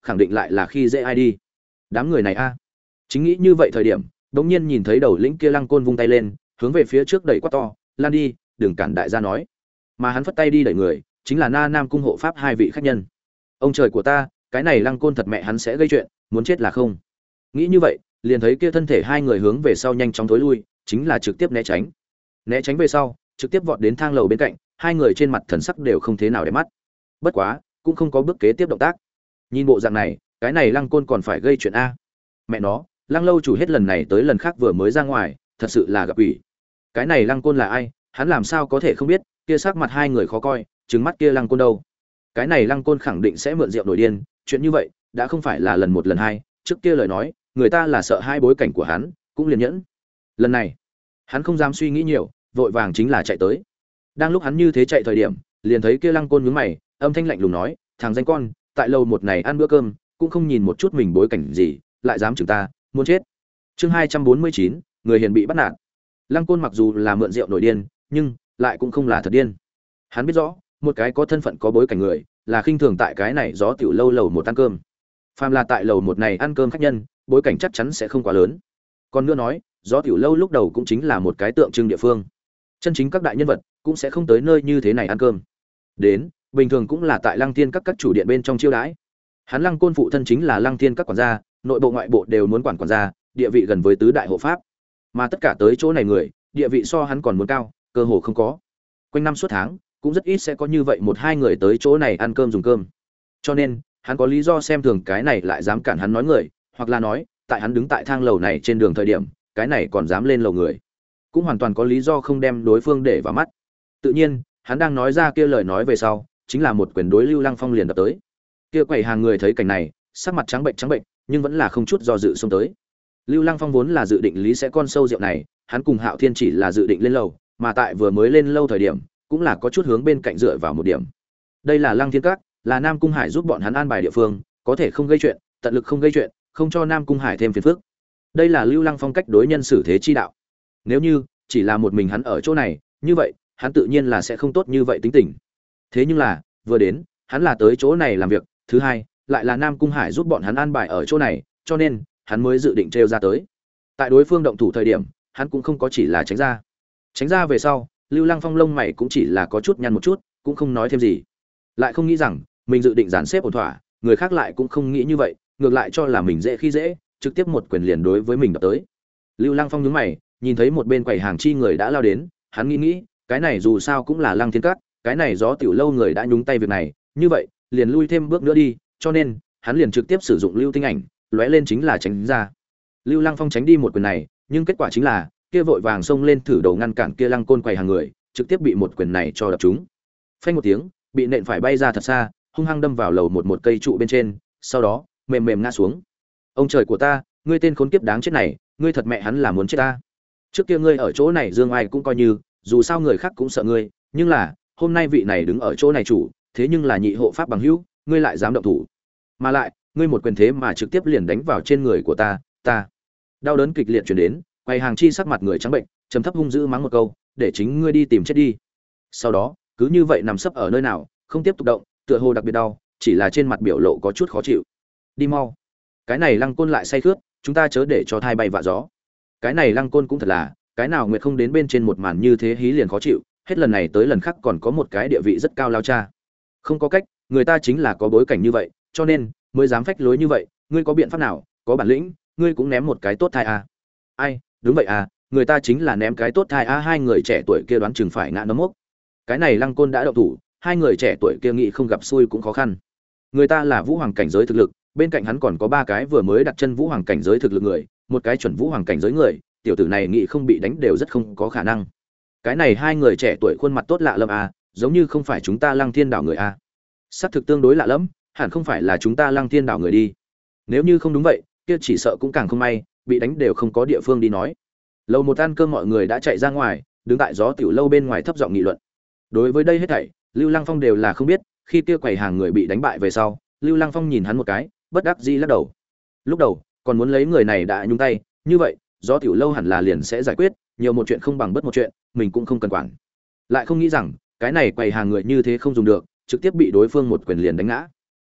khẳng định lại là khi dễ ai đi. Đám người này a. Chính nghĩ như vậy thời điểm, đống nhiên nhìn thấy đầu lĩnh kia Lăng Côn vung tay lên, hướng về phía trước đẩy quát to, "Lan đi, đừng cản đại gia nói." Mà hắn phất tay đi đẩy người, chính là Na Nam cung hộ pháp hai vị khách nhân. Ông trời của ta, cái này Lăng Côn thật mẹ hắn sẽ gây chuyện, muốn chết là không. Nghĩ như vậy, liền thấy kia thân thể hai người hướng về sau nhanh chóng thối lui, chính là trực tiếp né tránh. Né tránh về sau, trực tiếp vọt đến thang lầu bên cạnh, hai người trên mặt thần sắc đều không thế nào để mắt. Bất quá, cũng không có bước kế tiếp động tác. Nhìn bộ dạng này, cái này Lăng Côn còn phải gây chuyện a. Mẹ nó, Lăng lâu chủ hết lần này tới lần khác vừa mới ra ngoài, thật sự là gặp ủy. Cái này Lăng Côn là ai, hắn làm sao có thể không biết, kia sắc mặt hai người khó coi, trừng mắt kia Lăng Côn đâu. Cái này Lăng Côn khẳng định sẽ mượn rượu nổi điên, chuyện như vậy đã không phải là lần một lần hai, trước kia lời nói, người ta là sợ hai bối cảnh của hắn, cũng liền nhẫn. Lần này, hắn không dám suy nghĩ nhiều, vội vàng chính là chạy tới. Đang lúc hắn như thế chạy thời điểm, liền thấy kia Lăng Côn nhướng mày, âm thanh lạnh lùng nói, "Thằng danh con, tại lầu một này ăn bữa cơm, cũng không nhìn một chút mình bối cảnh gì, lại dám chửi ta, muốn chết." Chương hai trăm bốn mươi chín, người hiền bị bắt nạt. Lăng Côn mặc dù là mượn rượu nổi điên, nhưng lại cũng không là thật điên. Hắn biết rõ, một cái có thân phận có bối cảnh người, là khinh thường tại cái này gió tiểu lâu lầu một ăn cơm. Phàm là tại lầu một này ăn cơm khách nhân, bối cảnh chắc chắn sẽ không quá lớn. Còn nữa nói, gió tiểu lâu lúc đầu cũng chính là một cái tượng trưng địa phương. Chân chính các đại nhân vật cũng sẽ không tới nơi như thế này ăn cơm. Đến, bình thường cũng là tại Lăng Thiên các các chủ điện bên trong chiêu đãi. Hắn Lăng Côn phụ thân chính là Lăng Thiên các quản gia, nội bộ ngoại bộ đều muốn quản quản gia, địa vị gần với tứ đại hộ pháp. Mà tất cả tới chỗ này người, địa vị so hắn còn muốn cao, cơ hồ không có. Quanh năm suốt tháng, cũng rất ít sẽ có như vậy một hai người tới chỗ này ăn cơm dùng cơm. Cho nên, hắn có lý do xem thường cái này lại dám cản hắn nói người, hoặc là nói, tại hắn đứng tại thang lầu này trên đường thời điểm, cái này còn dám lên lầu người. Cũng hoàn toàn có lý do không đem đối phương để vào mắt. Tự nhiên, hắn đang nói ra kia lời nói về sau, chính là một quyền đối Lưu Lăng Phong liền đập tới. Kia quầy hàng người thấy cảnh này, sắc mặt trắng bệnh trắng bệnh, nhưng vẫn là không chút do dự xông tới. Lưu Lăng Phong vốn là dự định lý sẽ con sâu rượu này, hắn cùng Hạo Thiên chỉ là dự định lên lầu, mà tại vừa mới lên lâu thời điểm, cũng là có chút hướng bên cạnh dựa vào một điểm. Đây là Lăng Thiên Các, là Nam Cung Hải giúp bọn hắn an bài địa phương, có thể không gây chuyện, tận lực không gây chuyện, không cho Nam Cung Hải thêm phiền phức. Đây là Lưu Lăng Phong cách đối nhân xử thế chi đạo. Nếu như chỉ là một mình hắn ở chỗ này, như vậy, hắn tự nhiên là sẽ không tốt như vậy tính tình. Thế nhưng là, vừa đến, hắn là tới chỗ này làm việc, thứ hai, lại là Nam Cung Hải giúp bọn hắn an bài ở chỗ này, cho nên hắn mới dự định trêu ra tới. Tại đối phương động thủ thời điểm, hắn cũng không có chỉ là tránh ra. Tránh ra về sau, Lưu Lăng Phong lông mày cũng chỉ là có chút nhăn một chút, cũng không nói thêm gì. Lại không nghĩ rằng, mình dự định dàn xếp ổn thỏa, người khác lại cũng không nghĩ như vậy, ngược lại cho là mình dễ khi dễ, trực tiếp một quyền liền đối với mình đập tới. Lưu Lăng Phong nhướng mày, nhìn thấy một bên quầy hàng chi người đã lao đến, hắn nghĩ nghĩ, cái này dù sao cũng là Lăng Thiên Các, cái này gió tiểu lâu người đã nhúng tay việc này, như vậy, liền lui thêm bước nữa đi, cho nên, hắn liền trực tiếp sử dụng lưu tinh ảnh, lóe lên chính là tránh ra. Lưu Lăng Phong tránh đi một quyền này, nhưng kết quả chính là, kia vội vàng xông lên thử đầu ngăn cản kia Lăng Côn quầy hàng người, trực tiếp bị một quyền này cho đập trúng. Phanh một tiếng, bị nện phải bay ra thật xa, hung hăng đâm vào lầu một một cây trụ bên trên, sau đó, mềm mềm ngã xuống. Ông trời của ta, ngươi tên khốn kiếp đáng chết này, ngươi thật mẹ hắn là muốn chết ta. Trước kia ngươi ở chỗ này dương ai cũng coi như, dù sao người khác cũng sợ ngươi, nhưng là, hôm nay vị này đứng ở chỗ này chủ, thế nhưng là nhị hộ pháp bằng hữu, ngươi lại dám động thủ. Mà lại, ngươi một quyền thế mà trực tiếp liền đánh vào trên người của ta, ta. Đau đớn kịch liệt truyền đến, quay hàng chi sắc mặt người trắng bệnh, trầm thấp hung dữ mắng một câu, để chính ngươi đi tìm chết đi. Sau đó, cứ như vậy nằm sấp ở nơi nào, không tiếp tục động, tựa hồ đặc biệt đau, chỉ là trên mặt biểu lộ có chút khó chịu. Đi mau. Cái này Lăng Côn lại say khướt, chúng ta chớ để cho thai bay vạ gió. Cái này Lăng Côn cũng thật là, cái nào nguyệt không đến bên trên một màn như thế hí liền khó chịu, hết lần này tới lần khác còn có một cái địa vị rất cao lao cha. Không có cách, người ta chính là có bối cảnh như vậy, cho nên mới dám phách lối như vậy, ngươi có biện pháp nào, có bản lĩnh, ngươi cũng ném một cái tốt thai à. Ai, đúng vậy à, người ta chính là ném cái tốt thai a, hai người trẻ tuổi kia đoán chừng phải ngã nấm mốc. Cái này Lăng Côn đã động thủ, hai người trẻ tuổi kia nghĩ không gặp xui cũng khó khăn. Người ta là vũ hoàng cảnh giới thực lực, bên cạnh hắn còn có ba cái vừa mới đặt chân vũ hoàng cảnh giới thực lực người, một cái chuẩn vũ hoàng cảnh giới người, tiểu tử này nghĩ không bị đánh đều rất không có khả năng. Cái này hai người trẻ tuổi khuôn mặt tốt lạ lẫm à, giống như không phải chúng ta Lăng Thiên đảo người à. Sắc thực tương đối lạ lẫm, hẳn không phải là chúng ta Lăng Thiên đảo người đi. Nếu như không đúng vậy, kia chỉ sợ cũng càng không may, bị đánh đều không có địa phương đi nói. Lầu một ăn cơm mọi người đã chạy ra ngoài, đứng tại gió tiểu lâu bên ngoài thấp giọng nghị luận. Đối với đây hết thảy, Lưu Lăng Phong đều là không biết, khi kia quầy hàng người bị đánh bại về sau, Lưu Lăng Phong nhìn hắn một cái, bất đắc dĩ lắc đầu. Lúc đầu, còn muốn lấy người này đã nhúng tay, như vậy, gió tiểu lâu hẳn là liền sẽ giải quyết, nhiều một chuyện không bằng bất một chuyện, mình cũng không cần quản. Lại không nghĩ rằng, cái này quầy hàng người như thế không dùng được, trực tiếp bị đối phương một quyền liền đánh ngã.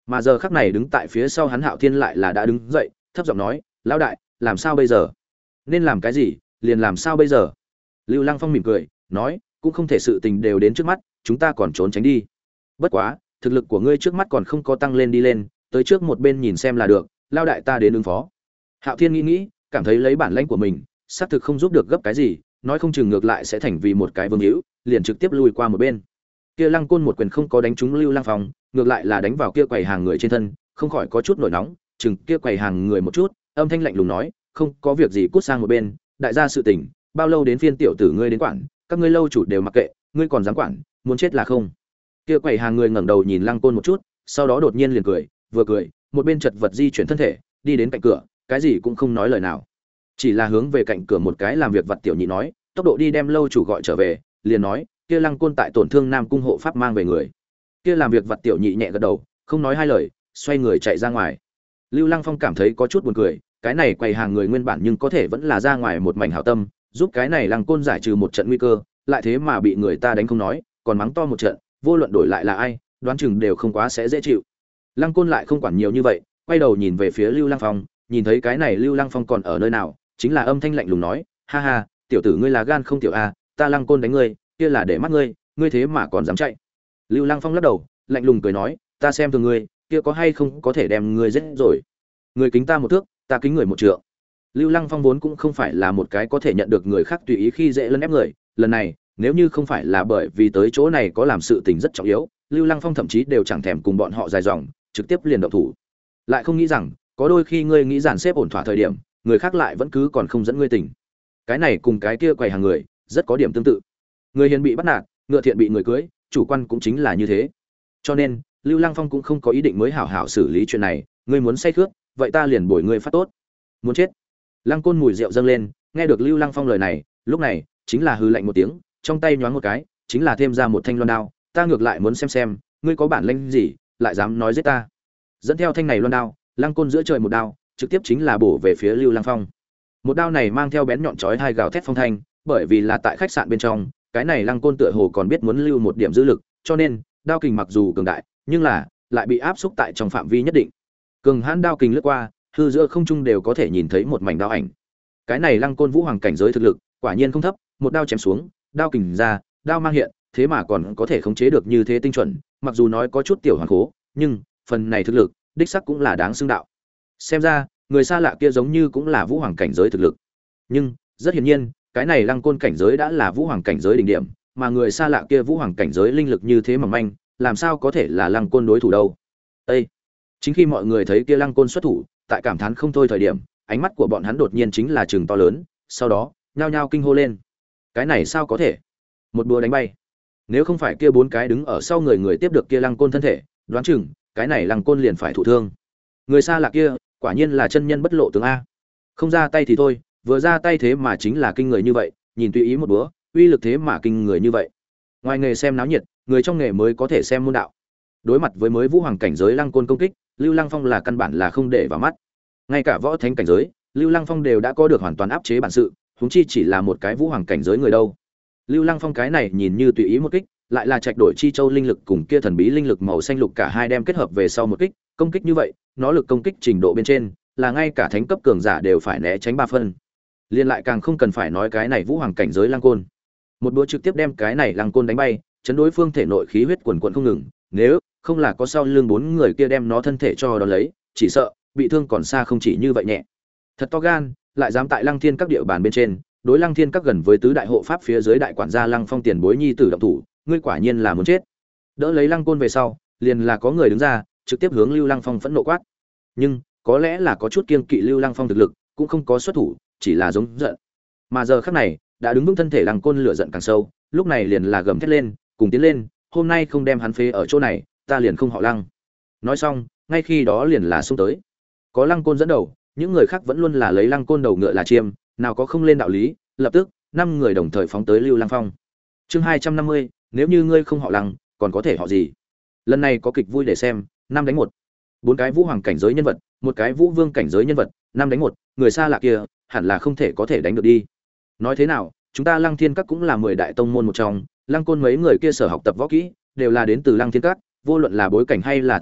Mà giờ khắc này đứng tại phía sau hắn Hạo Thiên lại là đã đứng dậy, thấp giọng nói, "Lão đại, làm sao bây giờ? Nên làm cái gì, liền làm sao bây giờ?" Lưu Lăng Phong mỉm cười, nói, "Cũng không thể sự tình đều đến trước mắt, chúng ta còn trốn tránh đi. Bất quá, thực lực của ngươi trước mắt còn không có tăng lên đi lên, tới trước một bên nhìn xem là được, lão đại ta đến ứng phó." Hạo Thiên nghĩ nghĩ, cảm thấy lấy bản lãnh của mình, xác thực không giúp được gấp cái gì, nói không chừng ngược lại sẽ thành vì một cái vương hữu, liền trực tiếp lùi qua một bên. Kia Lăng Côn một quyền không có đánh trúng Lưu Lăng Phong, ngược lại là đánh vào kia quầy hàng người trên thân, không khỏi có chút nổi nóng, chừng kia quầy hàng người một chút, âm thanh lạnh lùng nói, "Không, có việc gì cút sang một bên, đại gia sự tình, bao lâu đến phiên tiểu tử ngươi đến quản, các ngươi lâu chủ đều mặc kệ, ngươi còn dám quản, muốn chết là không?" Kia quầy hàng người ngẩng đầu nhìn Lăng Côn một chút, sau đó đột nhiên liền cười, vừa cười, một bên chật vật di chuyển thân thể, đi đến cạnh cửa, cái gì cũng không nói lời nào, chỉ là hướng về cạnh cửa một cái làm việc vặt tiểu nhị nói, tốc độ đi đem lâu chủ gọi trở về, liền nói, kia Lăng Côn tại tổn thương Nam cung hộ pháp mang về người. Kia làm việc vặt tiểu nhị nhẹ gật đầu, không nói hai lời, xoay người chạy ra ngoài. Lưu Lăng Phong cảm thấy có chút buồn cười, cái này quầy hàng người nguyên bản nhưng có thể vẫn là ra ngoài một mảnh hảo tâm, giúp cái này Lăng Côn giải trừ một trận nguy cơ, lại thế mà bị người ta đánh không nói, còn mắng to một trận, vô luận đổi lại là ai, đoán chừng đều không quá sẽ dễ chịu. Lăng Côn lại không quản nhiều như vậy, quay đầu nhìn về phía Lưu Lăng Phong, nhìn thấy cái này Lưu Lăng Phong còn ở nơi nào, chính là âm thanh lạnh lùng nói, "Ha ha, tiểu tử ngươi là gan không tiểu a, ta Lăng Côn đánh ngươi, kia là để mắt ngươi, ngươi thế mà còn dám chạy." Lưu Lăng Phong lắc đầu, lạnh lùng cười nói, "Ta xem thường ngươi, kia có hay không có thể đem ngươi giết rồi. Ngươi kính ta một thước, ta kính người một trượng." Lưu Lăng Phong vốn cũng không phải là một cái có thể nhận được người khác tùy ý khi dễ lấn ép người, lần này, nếu như không phải là bởi vì tới chỗ này có làm sự tình rất trọng yếu, Lưu Lăng Phong thậm chí đều chẳng thèm cùng bọn họ dài dòng, trực tiếp liền động thủ. Lại không nghĩ rằng, có đôi khi ngươi nghĩ dàn xếp ổn thỏa thời điểm, người khác lại vẫn cứ còn không dẫn ngươi tỉnh. Cái này cùng cái kia quầy hàng người, rất có điểm tương tự. Người hiền bị bắt nạt, ngựa thiện bị người cưới, chủ quan cũng chính là như thế. Cho nên, Lưu Lăng Phong cũng không có ý định mới hảo hảo xử lý chuyện này, ngươi muốn say khướt, vậy ta liền bồi ngươi phát tốt. Muốn chết. Lăng Côn mùi rượu dâng lên, nghe được Lưu Lăng Phong lời này, lúc này, chính là hừ lạnh một tiếng, trong tay nhoáng một cái, chính là thêm ra một thanh loan đao, ta ngược lại muốn xem xem, ngươi có bản lĩnh gì, lại dám nói giết ta. Dẫn theo thanh này loan đao, Lăng Côn giữa trời một đao, trực tiếp chính là bổ về phía Lưu Lăng Phong. Một đao này mang theo bén nhọn chói hai gào thét phong thanh, bởi vì là tại khách sạn bên trong, cái này Lăng Côn tựa hồ còn biết muốn lưu một điểm dư lực, cho nên, đao kình mặc dù cường đại, nhưng là lại bị áp xúc tại trong phạm vi nhất định. Cường hãn đao kình lướt qua, hư giữa không trung đều có thể nhìn thấy một mảnh đao ảnh. Cái này Lăng Côn Vũ Hoàng cảnh giới thực lực, quả nhiên không thấp, một đao chém xuống, đao kình ra, đao mang hiện, thế mà còn có thể khống chế được như thế tinh chuẩn, mặc dù nói có chút tiểu hoàn cố, nhưng phần này thực lực, đích xác cũng là đáng xưng đạo. Xem ra, người xa lạ kia giống như cũng là Vũ Hoàng cảnh giới thực lực. Nhưng, rất hiển nhiên, cái này Lăng Côn cảnh giới đã là Vũ Hoàng cảnh giới đỉnh điểm, mà người xa lạ kia Vũ Hoàng cảnh giới linh lực như thế mỏng manh, làm sao có thể là Lăng Côn đối thủ đâu. Ê! Chính khi mọi người thấy kia Lăng Côn xuất thủ, tại cảm thán không thôi thời điểm, ánh mắt của bọn hắn đột nhiên chính là trừng to lớn, sau đó, nhao nhao kinh hô lên. Cái này sao có thể? Một búa đánh bay. Nếu không phải kia bốn cái đứng ở sau người người tiếp được kia Lăng Côn thân thể, đoán chừng cái này Lăng Côn liền phải thụ thương. Người xa lạ kia, quả nhiên là chân nhân bất lộ tướng a. Không ra tay thì thôi, vừa ra tay thế mà chính là kinh người như vậy, nhìn tùy ý một búa, uy lực thế mà kinh người như vậy. Ngoài nghề xem náo nhiệt, người trong nghề mới có thể xem môn đạo. Đối mặt với mới Vũ Hoàng cảnh giới Lăng Côn công kích, Lưu Lăng Phong là căn bản là không để vào mắt. Ngay cả võ thánh cảnh giới, Lưu Lăng Phong đều đã có được hoàn toàn áp chế bản sự, huống chi chỉ là một cái Vũ Hoàng cảnh giới người đâu. Lưu Lăng Phong cái này nhìn như tùy ý một kích, lại là trạch đổi chi châu linh lực cùng kia thần bí linh lực màu xanh lục cả hai đem kết hợp về sau một kích, công kích như vậy, nó lực công kích trình độ bên trên, là ngay cả thánh cấp cường giả đều phải né tránh ba phân. Liên lại càng không cần phải nói cái này Vũ Hoàng cảnh giới Lăng Côn. Một búa trực tiếp đem cái này Lăng Côn đánh bay, chấn đối phương thể nội khí huyết quần quần không ngừng, nếu không là có sau lưng bốn người kia đem nó thân thể cho đó lấy, chỉ sợ bị thương còn xa không chỉ như vậy nhẹ. Thật to gan, lại dám tại Lăng Thiên các địa bàn bên trên, đối Lăng Thiên các gần với tứ đại hộ pháp phía dưới đại quản gia Lăng Phong tiền bối nhi tử động thủ, ngươi quả nhiên là muốn chết. Đỡ lấy Lăng Côn về sau, liền là có người đứng ra, trực tiếp hướng Lưu Lăng Phong phẫn nộ quát. Nhưng, có lẽ là có chút kiêng kỵ Lưu Lăng Phong thực lực, cũng không có xuất thủ, chỉ là giống giận. Mà giờ khắc này, đã đứng vững thân thể Lăng Côn lửa giận càng sâu, lúc này liền là gầm thét lên, cùng tiến lên, hôm nay không đem hắn phế ở chỗ này, ta liền không họ Lăng. Nói xong, ngay khi đó liền là xông tới. Có Lăng Côn dẫn đầu, những người khác vẫn luôn là lấy Lăng Côn đầu ngựa là chiêm, nào có không lên đạo lý, lập tức, năm người đồng thời phóng tới Lưu Lăng Phong. Chương hai trăm năm mươi, nếu như ngươi không họ Lăng, còn có thể họ gì? Lần này có kịch vui để xem, năm đánh một. Bốn cái Vũ Hoàng cảnh giới nhân vật, một cái Vũ Vương cảnh giới nhân vật, năm đánh một, người xa lạ kia, hẳn là không thể có thể đánh được đi. Nói thế nào, chúng ta Lăng Thiên Các cũng là mười đại tông môn một trong, Lăng Côn mấy người kia sở học tập võ kỹ, đều là đến từ Lăng Thiên Các, vô luận là bối cảnh hay là thực lực,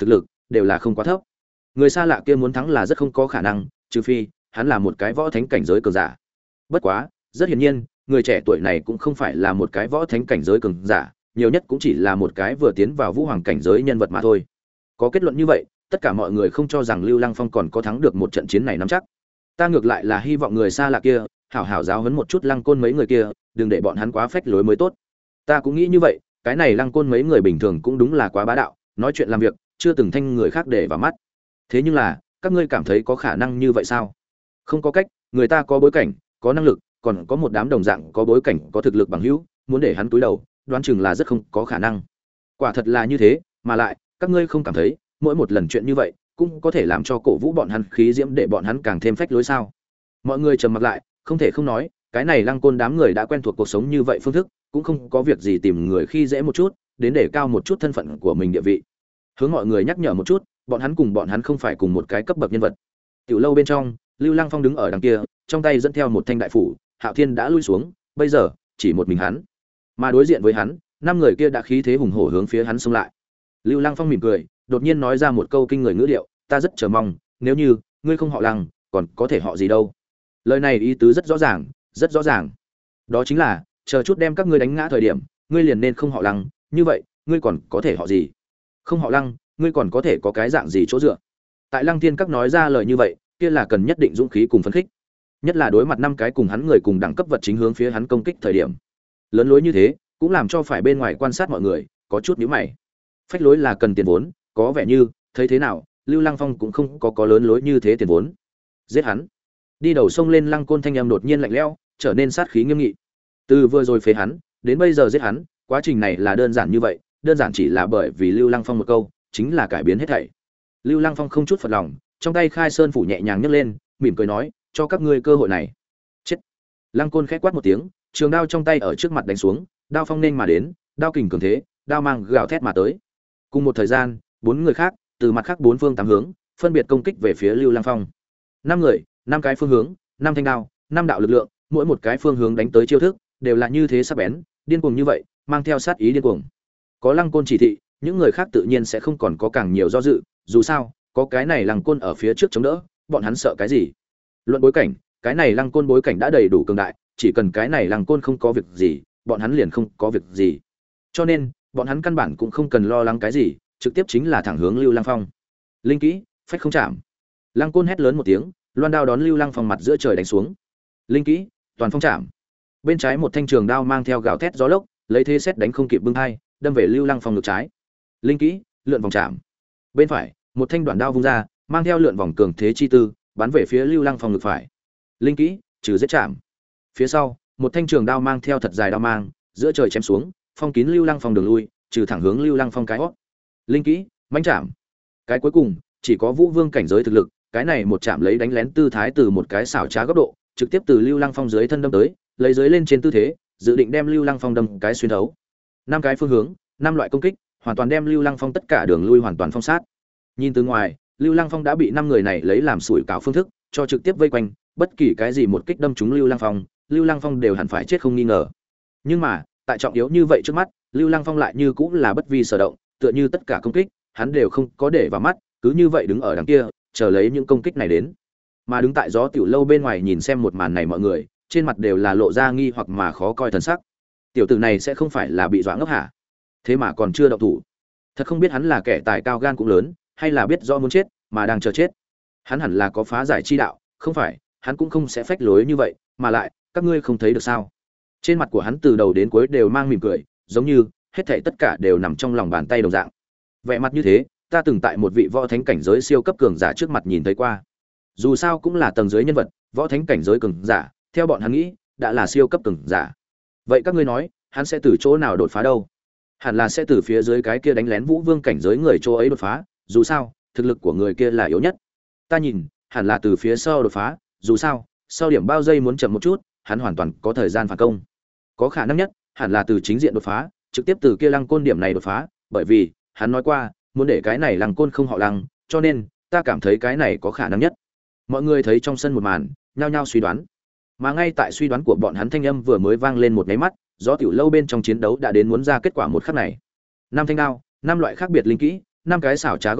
đều là không quá thấp. Người xa lạ kia muốn thắng là rất không có khả năng, trừ phi hắn là một cái võ thánh cảnh giới cường giả. Bất quá, rất hiển nhiên, người trẻ tuổi này cũng không phải là một cái võ thánh cảnh giới cường giả, nhiều nhất cũng chỉ là một cái vừa tiến vào vũ hoàng cảnh giới nhân vật mà thôi. Có kết luận như vậy, tất cả mọi người không cho rằng Lưu Lăng Phong còn có thắng được một trận chiến này nắm chắc. Ta ngược lại là hy vọng người xa lạ kia hảo hảo giáo huấn một chút Lăng Côn mấy người kia, đừng để bọn hắn quá phách lối mới tốt. Ta cũng nghĩ như vậy, cái này Lăng Côn mấy người bình thường cũng đúng là quá bá đạo, nói chuyện làm việc chưa từng thanh người khác để vào mắt. Thế nhưng là, các ngươi cảm thấy có khả năng như vậy sao? Không có cách, người ta có bối cảnh, có năng lực, còn có một đám đồng dạng có bối cảnh, có thực lực bằng hữu, muốn để hắn cúi đầu, đoán chừng là rất không có khả năng. Quả thật là như thế, mà lại, các ngươi không cảm thấy, mỗi một lần chuyện như vậy, cũng có thể làm cho cổ vũ bọn hắn khí diễm để bọn hắn càng thêm phách lối sao? Mọi người trầm mặc lại, không thể không nói, cái này Lăng Côn đám người đã quen thuộc cuộc sống như vậy phương thức, cũng không có việc gì tìm người khi dễ một chút, đến để cao một chút thân phận của mình địa vị. Hướng mọi người nhắc nhở một chút, bọn hắn cùng bọn hắn không phải cùng một cái cấp bậc nhân vật. Tiểu lâu bên trong, Lưu Lăng Phong đứng ở đằng kia, trong tay dẫn theo một thanh đại phủ, Hạo Thiên đã lui xuống, bây giờ chỉ một mình hắn. Mà đối diện với hắn, năm người kia đã khí thế hùng hổ hướng phía hắn xông lại. Lưu Lăng Phong mỉm cười, đột nhiên nói ra một câu kinh người ngữ điệu, ta rất chờ mong, nếu như ngươi không họ Lăng, còn có thể họ gì đâu. Lời này ý tứ rất rõ ràng, rất rõ ràng. Đó chính là, chờ chút đem các ngươi đánh ngã thời điểm, ngươi liền nên không họ Lăng, như vậy, ngươi còn có thể họ gì? Không họ Lăng, ngươi còn có thể có cái dạng gì chỗ dựa? Tại Lăng Thiên Các nói ra lời như vậy, kia là cần nhất định dũng khí cùng phấn khích. Nhất là đối mặt năm cái cùng hắn người cùng đẳng cấp vật chính hướng phía hắn công kích thời điểm. Lớn lối như thế, cũng làm cho phải bên ngoài quan sát mọi người có chút nhíu mày. Phách lối là cần tiền vốn, có vẻ như, thấy thế nào, Lưu Lăng Phong cũng không có có lớn lối như thế tiền vốn. Giết hắn. Đi đầu sông lên Lăng Côn thanh âm đột nhiên lạnh lẽo, trở nên sát khí nghiêm nghị. Từ vừa rồi phế hắn, đến bây giờ giết hắn, quá trình này là đơn giản như vậy, đơn giản chỉ là bởi vì Lưu Lăng Phong một câu, chính là cải biến hết thảy. Lưu Lăng Phong không chút phật lòng, trong tay Khai Sơn phủ nhẹ nhàng nhấc lên, mỉm cười nói, cho các ngươi cơ hội này. Chết. Lăng Côn khẽ quát một tiếng, trường đao trong tay ở trước mặt đánh xuống, đao phong nên mà đến, đao kình cường thế, đao mang gào thét mà tới. Cùng một thời gian, bốn người khác, từ mặt khác bốn phương tám hướng, phân biệt công kích về phía Lưu Lăng Phong. Năm người, năm cái phương hướng, năm thanh đao, năm đạo lực lượng, mỗi một cái phương hướng đánh tới chiêu thức, đều là như thế sắc bén, điên cuồng như vậy, mang theo sát ý điên cuồng. Có Lăng Côn chỉ thị, những người khác tự nhiên sẽ không còn có càng nhiều do dự, dù sao, có cái này Lăng Côn ở phía trước chống đỡ, bọn hắn sợ cái gì? Luận bối cảnh, cái này Lăng Côn bối cảnh đã đầy đủ cường đại, chỉ cần cái này Lăng Côn không có việc gì, bọn hắn liền không có việc gì. Cho nên, bọn hắn căn bản cũng không cần lo lắng cái gì, trực tiếp chính là thẳng hướng Lưu Lăng Phong. Linh kỹ, phách không chạm. Lăng Côn hét lớn một tiếng, loan đao đón Lưu Lăng Phong mặt giữa trời đánh xuống. Linh kỹ, toàn phong chạm. Bên trái một thanh trường đao mang theo gào thét gió lốc, lấy thế xét đánh không kịp bưng hai, đâm về Lưu Lăng Phong ngực trái. Linh kỹ, lượn vòng chạm. Bên phải, một thanh đoạn đao vung ra, mang theo lượn vòng cường thế chi tư, bắn về phía Lưu Lăng Phong ngực phải. Linh kỹ, trừ giết chạm. Phía sau, một thanh trường đao mang theo thật dài đao mang, giữa trời chém xuống, phong kín Lưu Lăng Phong đường lui, trừ thẳng hướng Lưu Lăng Phong cái hốc. Linh kỹ, mãnh chạm. Cái cuối cùng, chỉ có Vũ Vương cảnh giới thực lực, cái này một chạm lấy đánh lén tư thái từ một cái xảo trá góc độ, trực tiếp từ Lưu Lăng Phong dưới thân đâm tới, lấy dưới lên trên tư thế, dự định đem Lưu Lăng Phong đâm cái xuyên thấu. Năm cái phương hướng, năm loại công kích, hoàn toàn đem Lưu Lăng Phong tất cả đường lui hoàn toàn phong sát. Nhìn từ ngoài, Lưu Lăng Phong đã bị năm người này lấy làm sủi cảo phương thức, cho trực tiếp vây quanh, bất kỳ cái gì một kích đâm trúng Lưu Lăng Phong, Lưu Lăng Phong đều hẳn phải chết không nghi ngờ. Nhưng mà, tại trọng yếu như vậy trước mắt, Lưu Lăng Phong lại như cũng là bất vi sở động, tựa như tất cả công kích, hắn đều không có để vào mắt, cứ như vậy đứng ở đằng kia, chờ lấy những công kích này đến. Mà đứng tại gió tiểu lâu bên ngoài nhìn xem một màn này mọi người, trên mặt đều là lộ ra nghi hoặc mà khó coi thần sắc. Tiểu tử này sẽ không phải là bị dọa ngốc hả? Thế mà còn chưa động thủ. Thật không biết hắn là kẻ tài cao gan cũng lớn, hay là biết rõ muốn chết mà đang chờ chết. Hắn hẳn là có phá giải chi đạo, không phải, hắn cũng không sẽ phách lối như vậy, mà lại, các ngươi không thấy được sao? Trên mặt của hắn từ đầu đến cuối đều mang mỉm cười, giống như hết thảy tất cả đều nằm trong lòng bàn tay đồng dạng. Vẻ mặt như thế, ta từng tại một vị võ thánh cảnh giới siêu cấp cường giả trước mặt nhìn thấy qua. Dù sao cũng là tầng dưới nhân vật, võ thánh cảnh giới cường giả, theo bọn hắn nghĩ, đã là siêu cấp cường giả. Vậy các ngươi nói, hắn sẽ từ chỗ nào đột phá đâu? Hẳn là sẽ từ phía dưới cái kia đánh lén Vũ Vương cảnh giới người chỗ ấy đột phá, dù sao, thực lực của người kia là yếu nhất. Ta nhìn, hẳn là từ phía sau đột phá, dù sao, sau điểm bao giây muốn chậm một chút, hắn hoàn toàn có thời gian phản công. Có khả năng nhất, hẳn là từ chính diện đột phá, trực tiếp từ kia Lăng Côn điểm này đột phá, bởi vì, hắn nói qua, muốn để cái này Lăng Côn không họ Lăng, cho nên, ta cảm thấy cái này có khả năng nhất. Mọi người thấy trong sân một màn, nhao nhao suy đoán. Mà ngay tại suy đoán của bọn hắn thanh âm vừa mới vang lên một cái mắt, gió tiểu lâu bên trong chiến đấu đã đến muốn ra kết quả một khắc này. Năm thanh đao, năm loại khác biệt linh kỹ, năm cái xảo trá góc độ,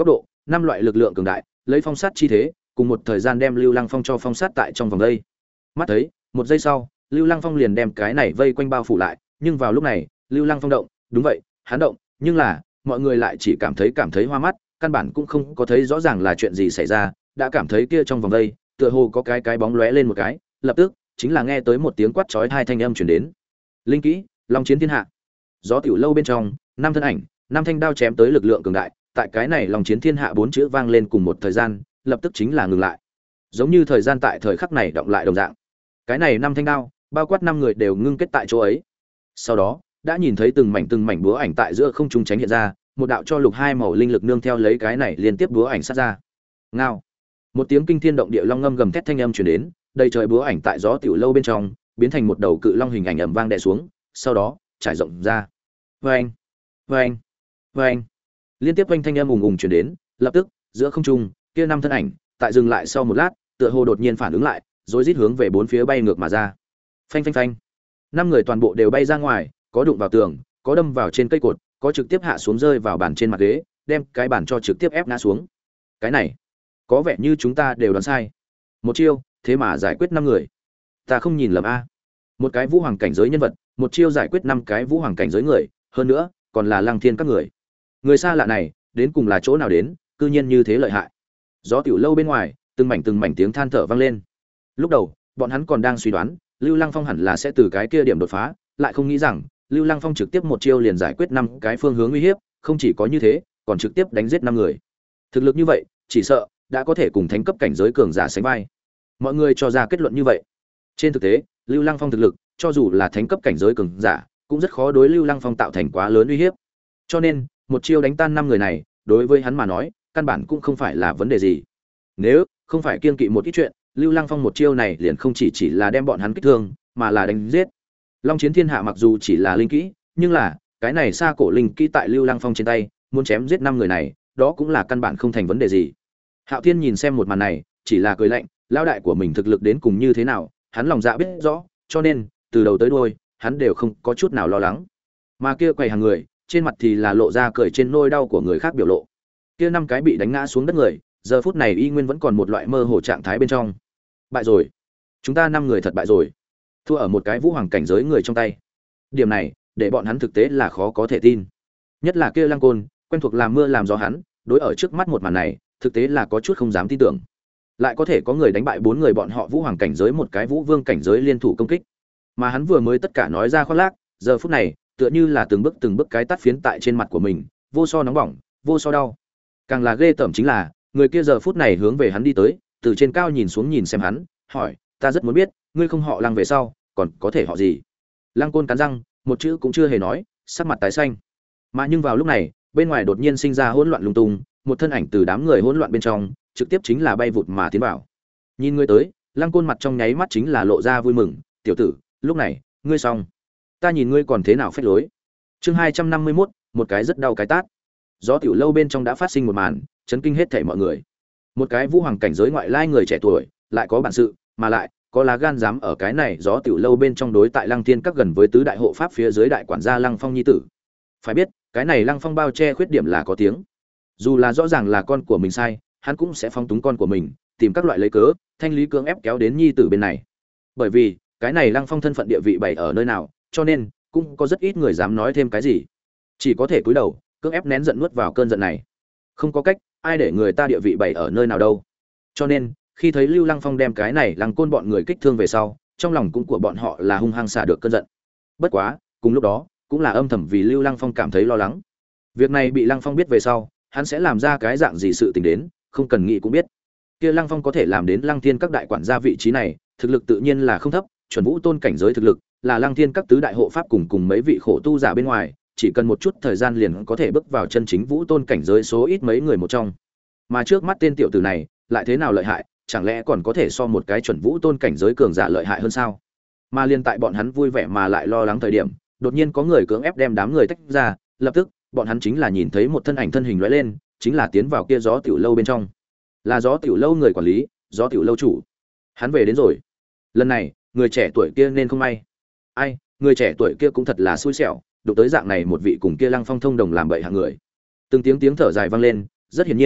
năm loại lực lượng cường đại lấy phong sát chi thế cùng một thời gian đem Lưu Lăng Phong cho phong sát tại trong vòng đây. Mắt thấy một giây sau Lưu Lăng Phong liền đem cái này vây quanh bao phủ lại, nhưng vào lúc này Lưu Lăng Phong động, đúng vậy hắn động, nhưng là mọi người lại chỉ cảm thấy cảm thấy hoa mắt, căn bản cũng không có thấy rõ ràng là chuyện gì xảy ra, đã cảm thấy kia trong vòng đây tựa hồ có cái cái bóng lóe lên một cái, lập tức chính là nghe tới một tiếng quát chói hai thanh âm truyền đến. Linh kỹ Long Chiến Thiên Hạ. Gió tiểu lâu bên trong, năm thân ảnh, năm thanh đao chém tới lực lượng cường đại, tại cái này Long Chiến Thiên Hạ bốn chữ vang lên cùng một thời gian, lập tức chính là ngừng lại. Giống như thời gian tại thời khắc này động lại đồng dạng. Cái này năm thanh đao, bao quát năm người đều ngưng kết tại chỗ ấy. Sau đó, đã nhìn thấy từng mảnh từng mảnh búa ảnh tại giữa không trung tránh hiện ra, một đạo cho lục hai màu linh lực nương theo lấy cái này liên tiếp búa ảnh sát ra. Ngao. Một tiếng kinh thiên động địa long ngâm gầm thét thanh âm truyền đến, đầy trời búa ảnh tại gió tiểu lâu bên trong, biến thành một đầu cự long hình ảnh ầm vang đè xuống, sau đó trải rộng ra. Oeng, oeng, oeng. Liên tiếp oanh thanh âm ùng ùng truyền đến, lập tức, giữa không trung, kia năm thân ảnh, tại dừng lại sau một lát, tựa hồ đột nhiên phản ứng lại, rồi rít hướng về bốn phía bay ngược mà ra. Phanh phanh phanh. Năm người toàn bộ đều bay ra ngoài, có đụng vào tường, có đâm vào trên cây cột, có trực tiếp hạ xuống rơi vào bàn trên mặt ghế, đem cái bàn cho trực tiếp ép ngã xuống. Cái này, có vẻ như chúng ta đều đoán sai. Một chiêu, thế mà giải quyết năm người. Ta không nhìn lầm a. Một cái vũ hoàng cảnh giới nhân vật, một chiêu giải quyết năm cái vũ hoàng cảnh giới người, hơn nữa, còn là Lăng Thiên các người. Người xa lạ này, đến cùng là chỗ nào đến, cư nhiên như thế lợi hại. Gió tiểu lâu bên ngoài, từng mảnh từng mảnh tiếng than thở vang lên. Lúc đầu, bọn hắn còn đang suy đoán, Lưu Lăng Phong hẳn là sẽ từ cái kia điểm đột phá, lại không nghĩ rằng, Lưu Lăng Phong trực tiếp một chiêu liền giải quyết năm cái phương hướng uy hiếp, không chỉ có như thế, còn trực tiếp đánh giết năm người. Thực lực như vậy, chỉ sợ đã có thể cùng thánh cấp cảnh giới cường giả sánh vai. Mọi người cho ra kết luận như vậy. Trên thực tế, Lưu Lăng Phong thực lực, cho dù là thánh cấp cảnh giới cường giả, cũng rất khó đối Lưu Lăng Phong tạo thành quá lớn uy hiếp. Cho nên, một chiêu đánh tan năm người này, đối với hắn mà nói, căn bản cũng không phải là vấn đề gì. Nếu không phải kiêng kỵ một ít chuyện, Lưu Lăng Phong một chiêu này liền không chỉ chỉ là đem bọn hắn kích thương, mà là đánh giết. Long Chiến Thiên Hạ mặc dù chỉ là linh kỹ, nhưng là cái này xa cổ linh kỹ tại Lưu Lăng Phong trên tay, muốn chém giết năm người này, đó cũng là căn bản không thành vấn đề gì. Hạo Thiên nhìn xem một màn này, chỉ là cười lạnh, lão đại của mình thực lực đến cùng như thế nào, hắn lòng dạ biết rõ, cho nên từ đầu tới đuôi, hắn đều không có chút nào lo lắng. Mà kia quầy hàng người, trên mặt thì là lộ ra cười trên nỗi đau của người khác biểu lộ. Kia năm cái bị đánh ngã xuống đất người, giờ phút này y nguyên vẫn còn một loại mơ hồ trạng thái bên trong. Bại rồi, chúng ta năm người thật bại rồi, thua ở một cái vũ hoàng cảnh giới người trong tay. Điểm này, để bọn hắn thực tế là khó có thể tin. Nhất là kia Lăng Côn, quen thuộc làm mưa làm gió hắn, đối ở trước mắt một màn này, thực tế là có chút không dám tin tưởng. Lại có thể có người đánh bại bốn người bọn họ vũ hoàng cảnh giới một cái vũ vương cảnh giới liên thủ công kích. Mà hắn vừa mới tất cả nói ra khoác lác, giờ phút này, tựa như là từng bước từng bước cái tát phiến tại trên mặt của mình, vô so nóng bỏng, vô so đau. Càng là ghê tởm chính là, người kia giờ phút này hướng về hắn đi tới, từ trên cao nhìn xuống nhìn xem hắn, hỏi, ta rất muốn biết, ngươi không họ Lăng về sau, còn có thể họ gì? Lăng Côn cắn răng, một chữ cũng chưa hề nói, sắc mặt tái xanh. Mà nhưng vào lúc này, bên ngoài đột nhiên sinh ra hỗn loạn lung tung, một thân ảnh từ đám người hỗn loạn bên trong, trực tiếp chính là bay vụt mà tiến vào. Nhìn ngươi tới, Lăng Côn mặt trong nháy mắt chính là lộ ra vui mừng, tiểu tử, lúc này, ngươi xong. Ta nhìn ngươi còn thế nào phách lối. Chương hai trăm năm mươi mốt, một cái rất đau cái tát. Gió tiểu lâu bên trong đã phát sinh một màn, chấn kinh hết thảy mọi người. Một cái vũ hoàng cảnh giới ngoại lai người trẻ tuổi, lại có bản sự, mà lại có lá gan dám ở cái này gió tiểu lâu bên trong đối tại Lăng Thiên các gần với tứ đại hộ pháp phía dưới đại quản gia Lăng Phong nhi tử. Phải biết, cái này Lăng Phong bao che khuyết điểm là có tiếng. Dù là rõ ràng là con của mình sai, hắn cũng sẽ phong túng con của mình, tìm các loại lấy cớ, thanh lý cưỡng ép kéo đến nhi tử bên này. Bởi vì, cái này Lăng Phong thân phận địa vị bày ở nơi nào, cho nên cũng có rất ít người dám nói thêm cái gì. Chỉ có thể cúi đầu, cưỡng ép nén giận nuốt vào cơn giận này. Không có cách, ai để người ta địa vị bày ở nơi nào đâu. Cho nên, khi thấy Lưu Lăng Phong đem cái này Lăng Côn bọn người kích thương về sau, trong lòng cũng của bọn họ là hung hăng xả được cơn giận. Bất quá, cùng lúc đó, cũng là âm thầm vì Lưu Lăng Phong cảm thấy lo lắng. Việc này bị Lăng Phong biết về sau, hắn sẽ làm ra cái dạng gì sự tình đến, không cần nghĩ cũng biết. Kia Lăng Phong có thể làm đến Lăng Thiên các đại quản gia vị trí này, thực lực tự nhiên là không thấp, chuẩn vũ tôn cảnh giới thực lực, là Lăng Thiên các tứ đại hộ pháp cùng cùng mấy vị khổ tu giả bên ngoài, chỉ cần một chút thời gian liền có thể bước vào chân chính vũ tôn cảnh giới số ít mấy người một trong. Mà trước mắt tên tiểu tử này, lại thế nào lợi hại, chẳng lẽ còn có thể so một cái chuẩn vũ tôn cảnh giới cường giả lợi hại hơn sao? Mà liên tại bọn hắn vui vẻ mà lại lo lắng thời điểm, đột nhiên có người cưỡng ép đem đám người tách ra, lập tức, bọn hắn chính là nhìn thấy một thân ảnh thân hình lóe lên, chính là tiến vào kia gió tiểu lâu bên trong. Là gió tiểu lâu người quản lý, gió tiểu lâu chủ. Hắn về đến rồi. Lần này, người trẻ tuổi kia nên không may. Ai, người trẻ tuổi kia cũng thật là xui xẻo, đụng tới dạng này một vị cùng kia Lăng Phong thông đồng làm bậy hạng người. Từng tiếng tiếng thở dài vang lên, rất hiển nhiên,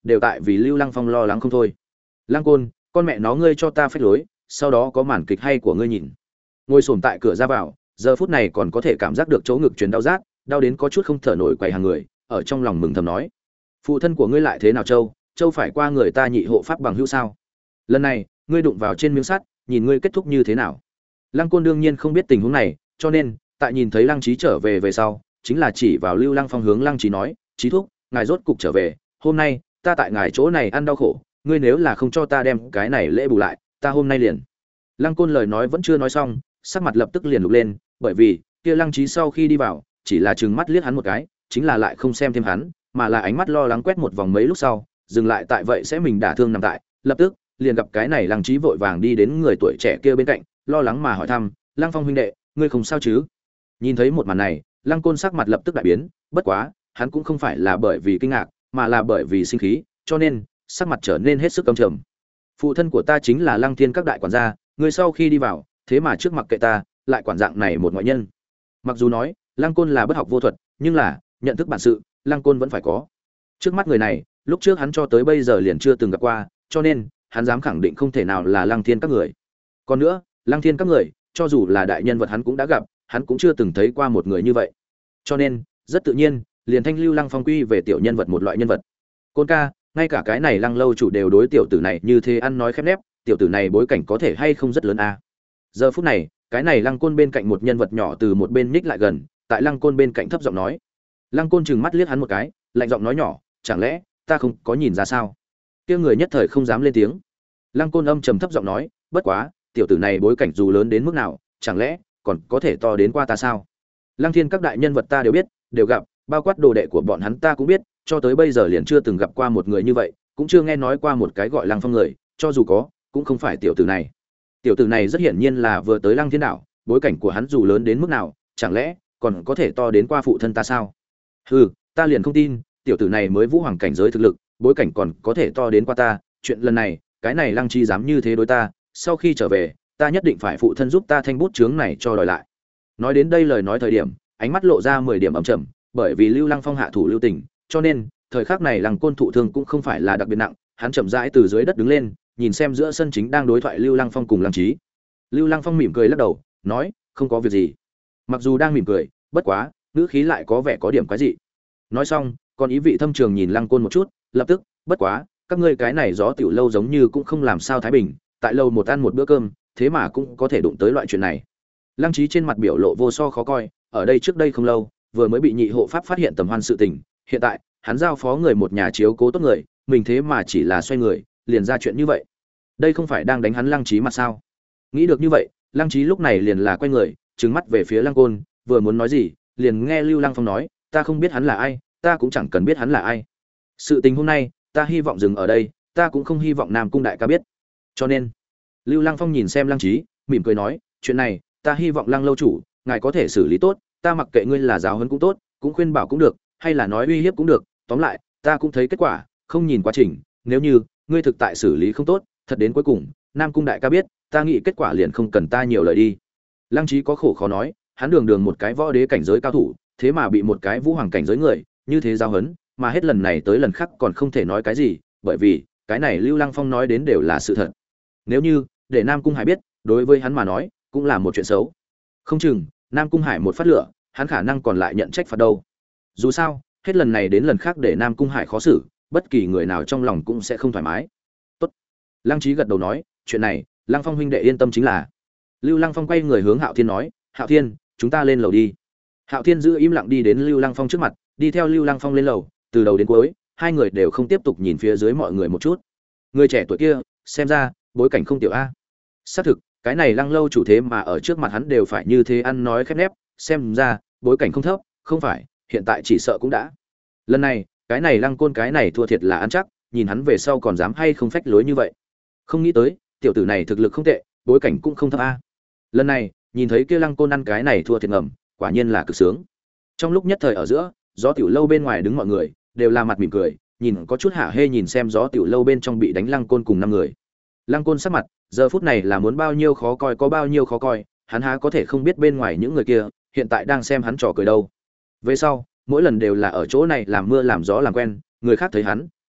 đều tại vì Lưu Lăng Phong lo lắng không thôi. Lăng Côn, con mẹ nó ngươi cho ta phách lối, sau đó có màn kịch hay của ngươi nhìn. Ngồi xổm tại cửa ra vào, giờ phút này còn có thể cảm giác được chỗ ngực truyền đau rát, đau đến có chút không thở nổi quầy hàng người, ở trong lòng mừng thầm nói: phụ thân của ngươi lại thế nào Châu, Châu phải qua người ta nhị hộ pháp bằng hữu sao? Lần này, ngươi đụng vào trên miếng sắt, nhìn ngươi kết thúc như thế nào. Lăng Côn đương nhiên không biết tình huống này, cho nên tại nhìn thấy Lăng Chí trở về về sau, chính là chỉ vào Lưu Lăng Phong hướng Lăng Chí nói: "Chí thúc, ngài rốt cục trở về, hôm nay ta tại ngài chỗ này ăn đau khổ, ngươi nếu là không cho ta đem cái này lễ bù lại, ta hôm nay liền." Lăng Côn lời nói vẫn chưa nói xong, sắc mặt lập tức liền lục lên, bởi vì kia Lăng Chí sau khi đi vào, chỉ là trừng mắt liếc hắn một cái, chính là lại không xem thêm hắn, mà là ánh mắt lo lắng quét một vòng mấy lúc sau, dừng lại tại vậy sẽ mình đả thương nằm tại, lập tức liền gặp cái này Lăng Chí vội vàng đi đến người tuổi trẻ kia bên cạnh, lo lắng mà hỏi thăm: "Lăng Phong huynh đệ, ngươi không sao chứ?" Nhìn thấy một màn này, Lăng Côn sắc mặt lập tức đại biến, bất quá, hắn cũng không phải là bởi vì kinh ngạc, mà là bởi vì sinh khí, cho nên sắc mặt trở nên hết sức căm trầm. "Phụ thân của ta chính là Lăng Thiên các đại quản gia, ngươi sau khi đi vào, thế mà trước mặt kệ ta, lại quản dạng này một ngoại nhân." Mặc dù nói, Lăng Côn là bất học vô thuật, nhưng là, nhận thức bản sự, Lăng Côn vẫn phải có. Trước mắt người này, lúc trước hắn cho tới bây giờ liền chưa từng gặp qua, cho nên, hắn dám khẳng định không thể nào là Lăng Thiên các người. Còn nữa, Lăng Thiên các người, cho dù là đại nhân vật hắn cũng đã gặp, hắn cũng chưa từng thấy qua một người như vậy. Cho nên, rất tự nhiên, liền thanh Lưu Lăng Phong quy về tiểu nhân vật một loại nhân vật. Côn ca, ngay cả cái này Lăng lâu chủ đều đối tiểu tử này như thế ăn nói khép nép, tiểu tử này bối cảnh có thể hay không rất lớn a. À. Giờ phút này, cái này Lăng Côn bên cạnh một nhân vật nhỏ từ một bên nhích lại gần, tại Lăng Côn bên cạnh thấp giọng nói. Lăng Côn trừng mắt liếc hắn một cái, lạnh giọng nói nhỏ, chẳng lẽ ta không có nhìn ra sao? Kia người nhất thời không dám lên tiếng. Lăng Côn âm trầm thấp giọng nói, bất quá, tiểu tử này bối cảnh dù lớn đến mức nào, chẳng lẽ còn có thể to đến qua ta sao? Lăng Thiên các đại nhân vật ta đều biết, đều gặp, bao quát đồ đệ của bọn hắn ta cũng biết, cho tới bây giờ liền chưa từng gặp qua một người như vậy, cũng chưa nghe nói qua một cái gọi Lăng Phong người, cho dù có, cũng không phải tiểu tử này. Tiểu tử này rất hiển nhiên là vừa tới Lăng Thiên đảo, bối cảnh của hắn dù lớn đến mức nào, chẳng lẽ còn có thể to đến qua phụ thân ta sao? Hừ, ta liền không tin, tiểu tử này mới vũ hoàng cảnh giới thực lực, bối cảnh còn có thể to đến qua ta, chuyện lần này, cái này Lăng Chi dám như thế đối ta, sau khi trở về, ta nhất định phải phụ thân giúp ta thanh bút chướng này cho đòi lại. Nói đến đây lời nói thời điểm, ánh mắt lộ ra mười điểm ấm trầm, bởi vì Lưu Lăng Phong hạ thủ lưu tình, cho nên, thời khắc này Lăng Côn thụ thương cũng không phải là đặc biệt nặng, hắn chậm rãi từ dưới đất đứng lên, nhìn xem giữa sân chính đang đối thoại Lưu Lăng Phong cùng Lăng Chí. Lưu Lăng Phong mỉm cười lắc đầu, nói, không có việc gì. Mặc dù đang mỉm cười, bất quá, ngữ khí lại có vẻ có điểm quái dị. Nói xong, còn ý vị thâm trường nhìn Lăng Côn một chút, lập tức, bất quá, các ngươi cái này gió tiểu lâu giống như cũng không làm sao thái bình, tại lâu một ăn một bữa cơm, thế mà cũng có thể đụng tới loại chuyện này. Lăng Chí trên mặt biểu lộ vô so khó coi, ở đây trước đây không lâu, vừa mới bị nhị hộ pháp phát hiện tầm hoan sự tình, hiện tại, hắn giao phó người một nhà chiếu cố tốt người, mình thế mà chỉ là xoay người, liền ra chuyện như vậy. Đây không phải đang đánh hắn Lăng Chí mặt sao? Nghĩ được như vậy, Lăng Chí lúc này liền là quay người, trừng mắt về phía Lăng Côn, vừa muốn nói gì, liền nghe Lưu Lăng Phong nói, ta không biết hắn là ai, ta cũng chẳng cần biết hắn là ai. Sự tình hôm nay, ta hy vọng dừng ở đây, ta cũng không hy vọng Nam cung đại ca biết. Cho nên, Lưu Lăng Phong nhìn xem Lăng Chí, mỉm cười nói, chuyện này, ta hy vọng Lăng lâu chủ, ngài có thể xử lý tốt, ta mặc kệ ngươi là giáo huấn cũng tốt, cũng khuyên bảo cũng được, hay là nói uy hiếp cũng được, tóm lại, ta cũng thấy kết quả, không nhìn quá trình, nếu như ngươi thực tại xử lý không tốt, thật đến cuối cùng, Nam cung đại ca biết, ta nghĩ kết quả liền không cần ta nhiều lời đi. Lăng Chí có khổ khó nói, hắn đường đường một cái võ đế cảnh giới cao thủ, thế mà bị một cái vũ hoàng cảnh giới người như thế giáo huấn, mà hết lần này tới lần khác còn không thể nói cái gì, bởi vì cái này Lưu Lăng Phong nói đến đều là sự thật. Nếu như để Nam cung Hải biết, đối với hắn mà nói cũng là một chuyện xấu. Không chừng Nam cung Hải một phát lửa, hắn khả năng còn lại nhận trách phạt đâu. Dù sao, hết lần này đến lần khác để Nam cung Hải khó xử, bất kỳ người nào trong lòng cũng sẽ không thoải mái. Tốt. Lăng Chí gật đầu nói, chuyện này, Lăng Phong huynh đệ yên tâm chính là. Lưu Lăng Phong quay người hướng Hạo Thiên nói, Hạo Thiên, chúng ta lên lầu đi. Hạo Thiên giữ im lặng đi đến Lưu Lăng Phong trước mặt, đi theo Lưu Lăng Phong lên lầu, từ đầu đến cuối, hai người đều không tiếp tục nhìn phía dưới mọi người một chút. Người trẻ tuổi kia, xem ra, bối cảnh không tiểu a. Xác thực, cái này Lăng lâu chủ thế mà ở trước mặt hắn đều phải như thế ăn nói khép nép, xem ra, bối cảnh không thấp, không phải, hiện tại chỉ sợ cũng đã. Lần này, cái này Lăng Côn cái này thua thiệt là ăn chắc, nhìn hắn về sau còn dám hay không phách lối như vậy. Không nghĩ tới, tiểu tử này thực lực không tệ, bối cảnh cũng không thấp a. Lần này, nhìn thấy kia Lăng Côn ăn cái này thua thiệt ngầm, quả nhiên là cực sướng. Trong lúc nhất thời ở giữa, gió tiểu lâu bên ngoài đứng mọi người đều là mặt mỉm cười, nhìn có chút hả hê nhìn xem gió tiểu lâu bên trong bị đánh Lăng Côn cùng năm người. Lăng Côn sắc mặt, giờ phút này là muốn bao nhiêu khó coi có bao nhiêu khó coi, hắn há có thể không biết bên ngoài những người kia hiện tại đang xem hắn trò cười đâu. Về sau, mỗi lần đều là ở chỗ này làm mưa làm gió làm quen, người khác thấy hắn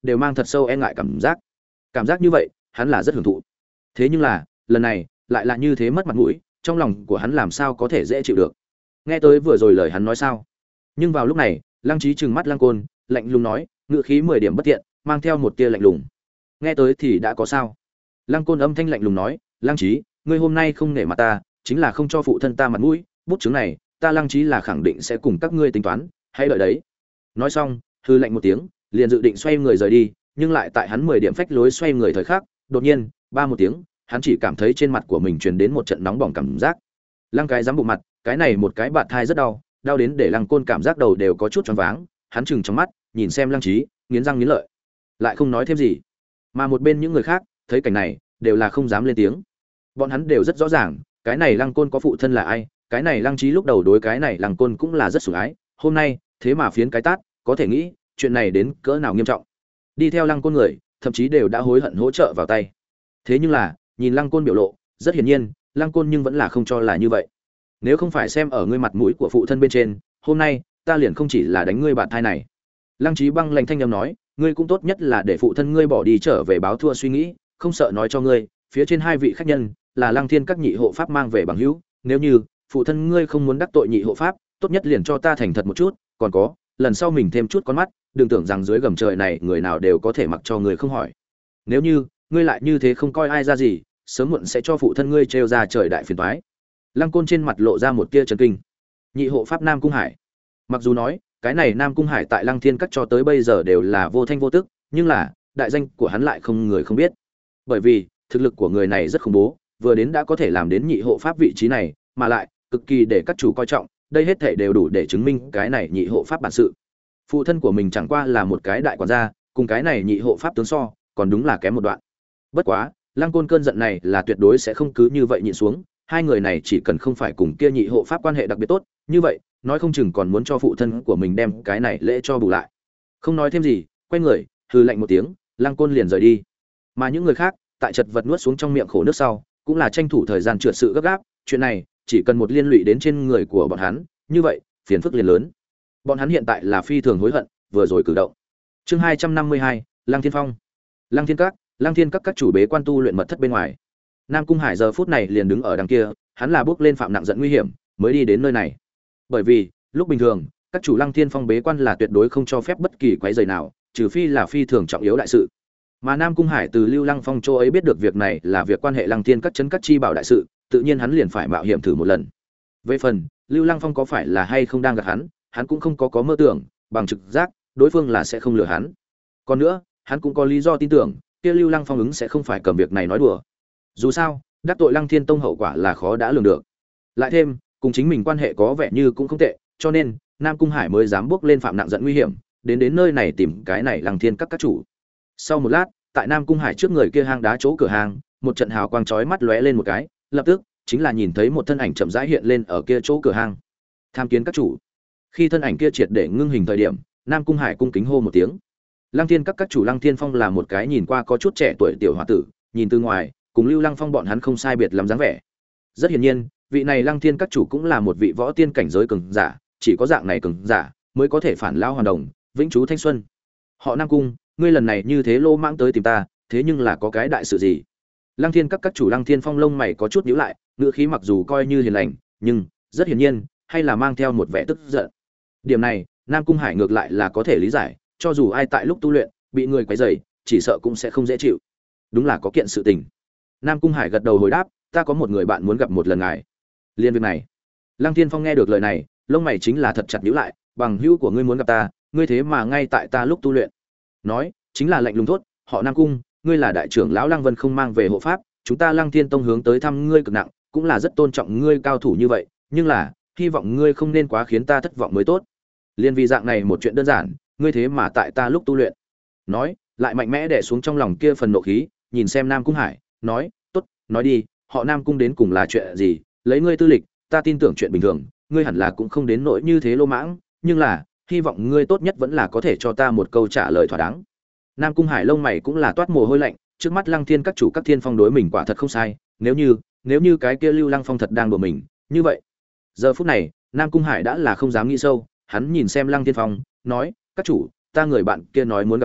đều mang thật sâu e ngại cảm giác. Cảm giác như vậy, hắn là rất hưởng thụ. Thế nhưng là, lần này, lại là như thế mất mặt mũi, trong lòng của hắn làm sao có thể dễ chịu được. Nghe tới vừa rồi lời hắn nói sao? Nhưng vào lúc này, Lăng Chí trừng mắt Lăng Côn, lạnh lùng nói, ngữ khí mười điểm bất tiện, mang theo một tia lạnh lùng. Nghe tới thì đã có sao? Lăng Côn âm thanh lạnh lùng nói, Lăng Chí, ngươi hôm nay không nể mặt ta, chính là không cho phụ thân ta mặt mũi, bút chứng này, ta Lăng Chí là khẳng định sẽ cùng các ngươi tính toán, hãy đợi đấy. Nói xong, hư lạnh một tiếng, liền dự định xoay người rời đi, nhưng lại tại hắn mười điểm phách lối xoay người thời khắc, đột nhiên, ba một tiếng, hắn chỉ cảm thấy trên mặt của mình truyền đến một trận nóng bỏng cảm giác. Lăng cái dám bụng mặt, cái này một cái bạt thai rất đau, đau đến để Lăng Côn cảm giác đầu đều có chút choáng váng, hắn trừng trong mắt, nhìn xem Lăng Chí, nghiến răng nghiến lợi, lại không nói thêm gì. Mà một bên những người khác, thấy cảnh này, đều là không dám lên tiếng. Bọn hắn đều rất rõ ràng, cái này Lăng Côn có phụ thân là ai, cái này Lăng Chí lúc đầu đối cái này Lăng Côn cũng là rất sủng ái, hôm nay, thế mà phiến cái tát, có thể nghĩ, chuyện này đến cỡ nào nghiêm trọng. Đi theo Lăng Côn người, thậm chí đều đã hối hận hỗ trợ vào tay. Thế nhưng là, nhìn Lăng Côn biểu lộ, rất hiển nhiên, Lăng Côn nhưng vẫn là không cho là như vậy. Nếu không phải xem ở ngươi mặt mũi của phụ thân bên trên, hôm nay, ta liền không chỉ là đánh ngươi bạn thai này. Lăng Chí băng lạnh thanh âm nói, ngươi cũng tốt nhất là để phụ thân ngươi bỏ đi trở về báo thua suy nghĩ, không sợ nói cho ngươi, phía trên hai vị khách nhân là Lăng Thiên các nhị hộ pháp mang về bằng hữu, nếu như phụ thân ngươi không muốn đắc tội nhị hộ pháp, tốt nhất liền cho ta thành thật một chút, còn có, lần sau mình thêm chút con mắt, đừng tưởng rằng dưới gầm trời này người nào đều có thể mặc cho người không hỏi. Nếu như ngươi lại như thế không coi ai ra gì, sớm muộn sẽ cho phụ thân ngươi trêu ra trời đại phiền toái. Lăng Côn trên mặt lộ ra một tia chấn kinh. Nhị hộ pháp Nam Cung Hải. Mặc dù nói, cái này Nam Cung Hải tại Lăng Thiên các cho tới bây giờ đều là vô thanh vô tức, nhưng là, đại danh của hắn lại không người không biết. Bởi vì, thực lực của người này rất khủng bố, vừa đến đã có thể làm đến nhị hộ pháp vị trí này, mà lại cực kỳ để các chủ coi trọng, đây hết thảy đều đủ để chứng minh cái này nhị hộ pháp bản sự. Phụ thân của mình chẳng qua là một cái đại quản gia, cùng cái này nhị hộ pháp tướng so, còn đúng là kém một đoạn. Bất quá, Lăng Côn cơn giận này là tuyệt đối sẽ không cứ như vậy nhịn xuống, hai người này chỉ cần không phải cùng kia nhị hộ pháp quan hệ đặc biệt tốt, như vậy, nói không chừng còn muốn cho phụ thân của mình đem cái này lễ cho bù lại. Không nói thêm gì, quay người, hừ lạnh một tiếng, Lăng Côn liền rời đi. Mà những người khác, tại chật vật nuốt xuống trong miệng khổ nước sau, cũng là tranh thủ thời gian trượt sự gấp gáp, chuyện này, chỉ cần một liên lụy đến trên người của bọn hắn, như vậy, phiền phức liền lớn. Bọn hắn hiện tại là phi thường hối hận vừa rồi cử động. Chương hai trăm năm mươi hai, Lăng Thiên Phong. Lăng Thiên Các, Lăng Thiên Các các chủ bế quan tu luyện mật thất bên ngoài. Nam Cung Hải giờ phút này liền đứng ở đằng kia, hắn là bước lên phạm nặng giận nguy hiểm, mới đi đến nơi này. Bởi vì, lúc bình thường, các chủ Lăng Thiên Phong bế quan là tuyệt đối không cho phép bất kỳ quấy rầy nào, trừ phi là phi thường trọng yếu đại sự. Mà Nam Cung Hải từ Lưu Lăng Phong chỗ ấy biết được việc này là việc quan hệ Lăng Thiên Các trấn các chi bảo đại sự, tự nhiên hắn liền phải mạo hiểm thử một lần. Về phần, Lưu Lăng Phong có phải là hay không đang gạt hắn, hắn cũng không có có mơ tưởng, bằng trực giác, đối phương là sẽ không lừa hắn. Còn nữa, hắn cũng có lý do tin tưởng, kia Lưu Lăng Phong ứng sẽ không phải cầm việc này nói đùa. Dù sao, đắc tội Lăng Thiên Tông hậu quả là khó đã lường được. Lại thêm, cùng chính mình quan hệ có vẻ như cũng không tệ, cho nên Nam Cung Hải mới dám bước lên phạm nặng giận nguy hiểm, đến đến nơi này tìm cái này Lăng Thiên các các chủ. Sau một lát, tại Nam Cung Hải trước người kia hang đá chỗ cửa hàng, một trận hào quang chói mắt lóe lên một cái, lập tức chính là nhìn thấy một thân ảnh chậm rãi hiện lên ở kia chỗ cửa hàng. Tham kiến các chủ. Khi thân ảnh kia triệt để ngưng hình thời điểm, Nam Cung Hải cung kính hô một tiếng. Lăng Thiên các các chủ Lăng Thiên Phong là một cái nhìn qua có chút trẻ tuổi tiểu hòa tử, nhìn từ ngoài, cùng Lưu Lăng Phong bọn hắn không sai biệt lắm dáng vẻ. Rất hiển nhiên, vị này Lăng Thiên các chủ cũng là một vị võ tiên cảnh giới cường giả, chỉ có dạng này cường giả mới có thể phản lao hoàn đồng, vĩnh trú thanh xuân. Họ Nam Cung, ngươi lần này như thế lô mãng tới tìm ta, thế nhưng là có cái đại sự gì? Lăng Thiên các các chủ Lăng Thiên Phong lông mày có chút nhíu lại, ngữ khí mặc dù coi như hiền lành, nhưng rất hiển nhiên, hay là mang theo một vẻ tức giận. Điểm này, Nam Cung Hải ngược lại là có thể lý giải, cho dù ai tại lúc tu luyện bị người quấy rầy, chỉ sợ cũng sẽ không dễ chịu. Đúng là có kiện sự tình. Nam Cung Hải gật đầu hồi đáp, ta có một người bạn muốn gặp một lần ngài. Liên việc này. Lăng Thiên Phong nghe được lời này, lông mày chính là thật chặt nhíu lại, bằng hữu của ngươi muốn gặp ta, ngươi thế mà ngay tại ta lúc tu luyện. Nói, chính là lạnh lùng thốt, họ Nam Cung, ngươi là đại trưởng lão Lăng Vân không mang về hộ pháp, chúng ta Lăng Thiên Tông hướng tới thăm ngươi cực nặng, cũng là rất tôn trọng ngươi cao thủ như vậy, nhưng là, hy vọng ngươi không nên quá khiến ta thất vọng mới tốt. Liên vì dạng này một chuyện đơn giản, ngươi thế mà tại ta lúc tu luyện. Nói, lại mạnh mẽ đè xuống trong lòng kia phần nộ khí, nhìn xem Nam Cung Hải, nói, tốt, nói đi, họ Nam Cung đến cùng là chuyện gì, lấy ngươi tư lịch, ta tin tưởng chuyện bình thường, ngươi hẳn là cũng không đến nỗi như thế lô mãng, nhưng là, hy vọng ngươi tốt nhất vẫn là có thể cho ta một câu trả lời thỏa đáng. Nam Cung Hải lông mày cũng là toát mồ hôi lạnh, trước mắt Lăng Thiên các chủ các thiên phong đối mình quả thật không sai, nếu như, nếu như cái kia Lưu Lăng Phong thật đang đùa mình, như vậy. Giờ phút này, Nam Cung Hải đã là không dám nghĩ sâu, hắn nhìn xem Lăng Thiên Phong, nói, các chủ, ta người bạn kia nói muốn gặp ngươi,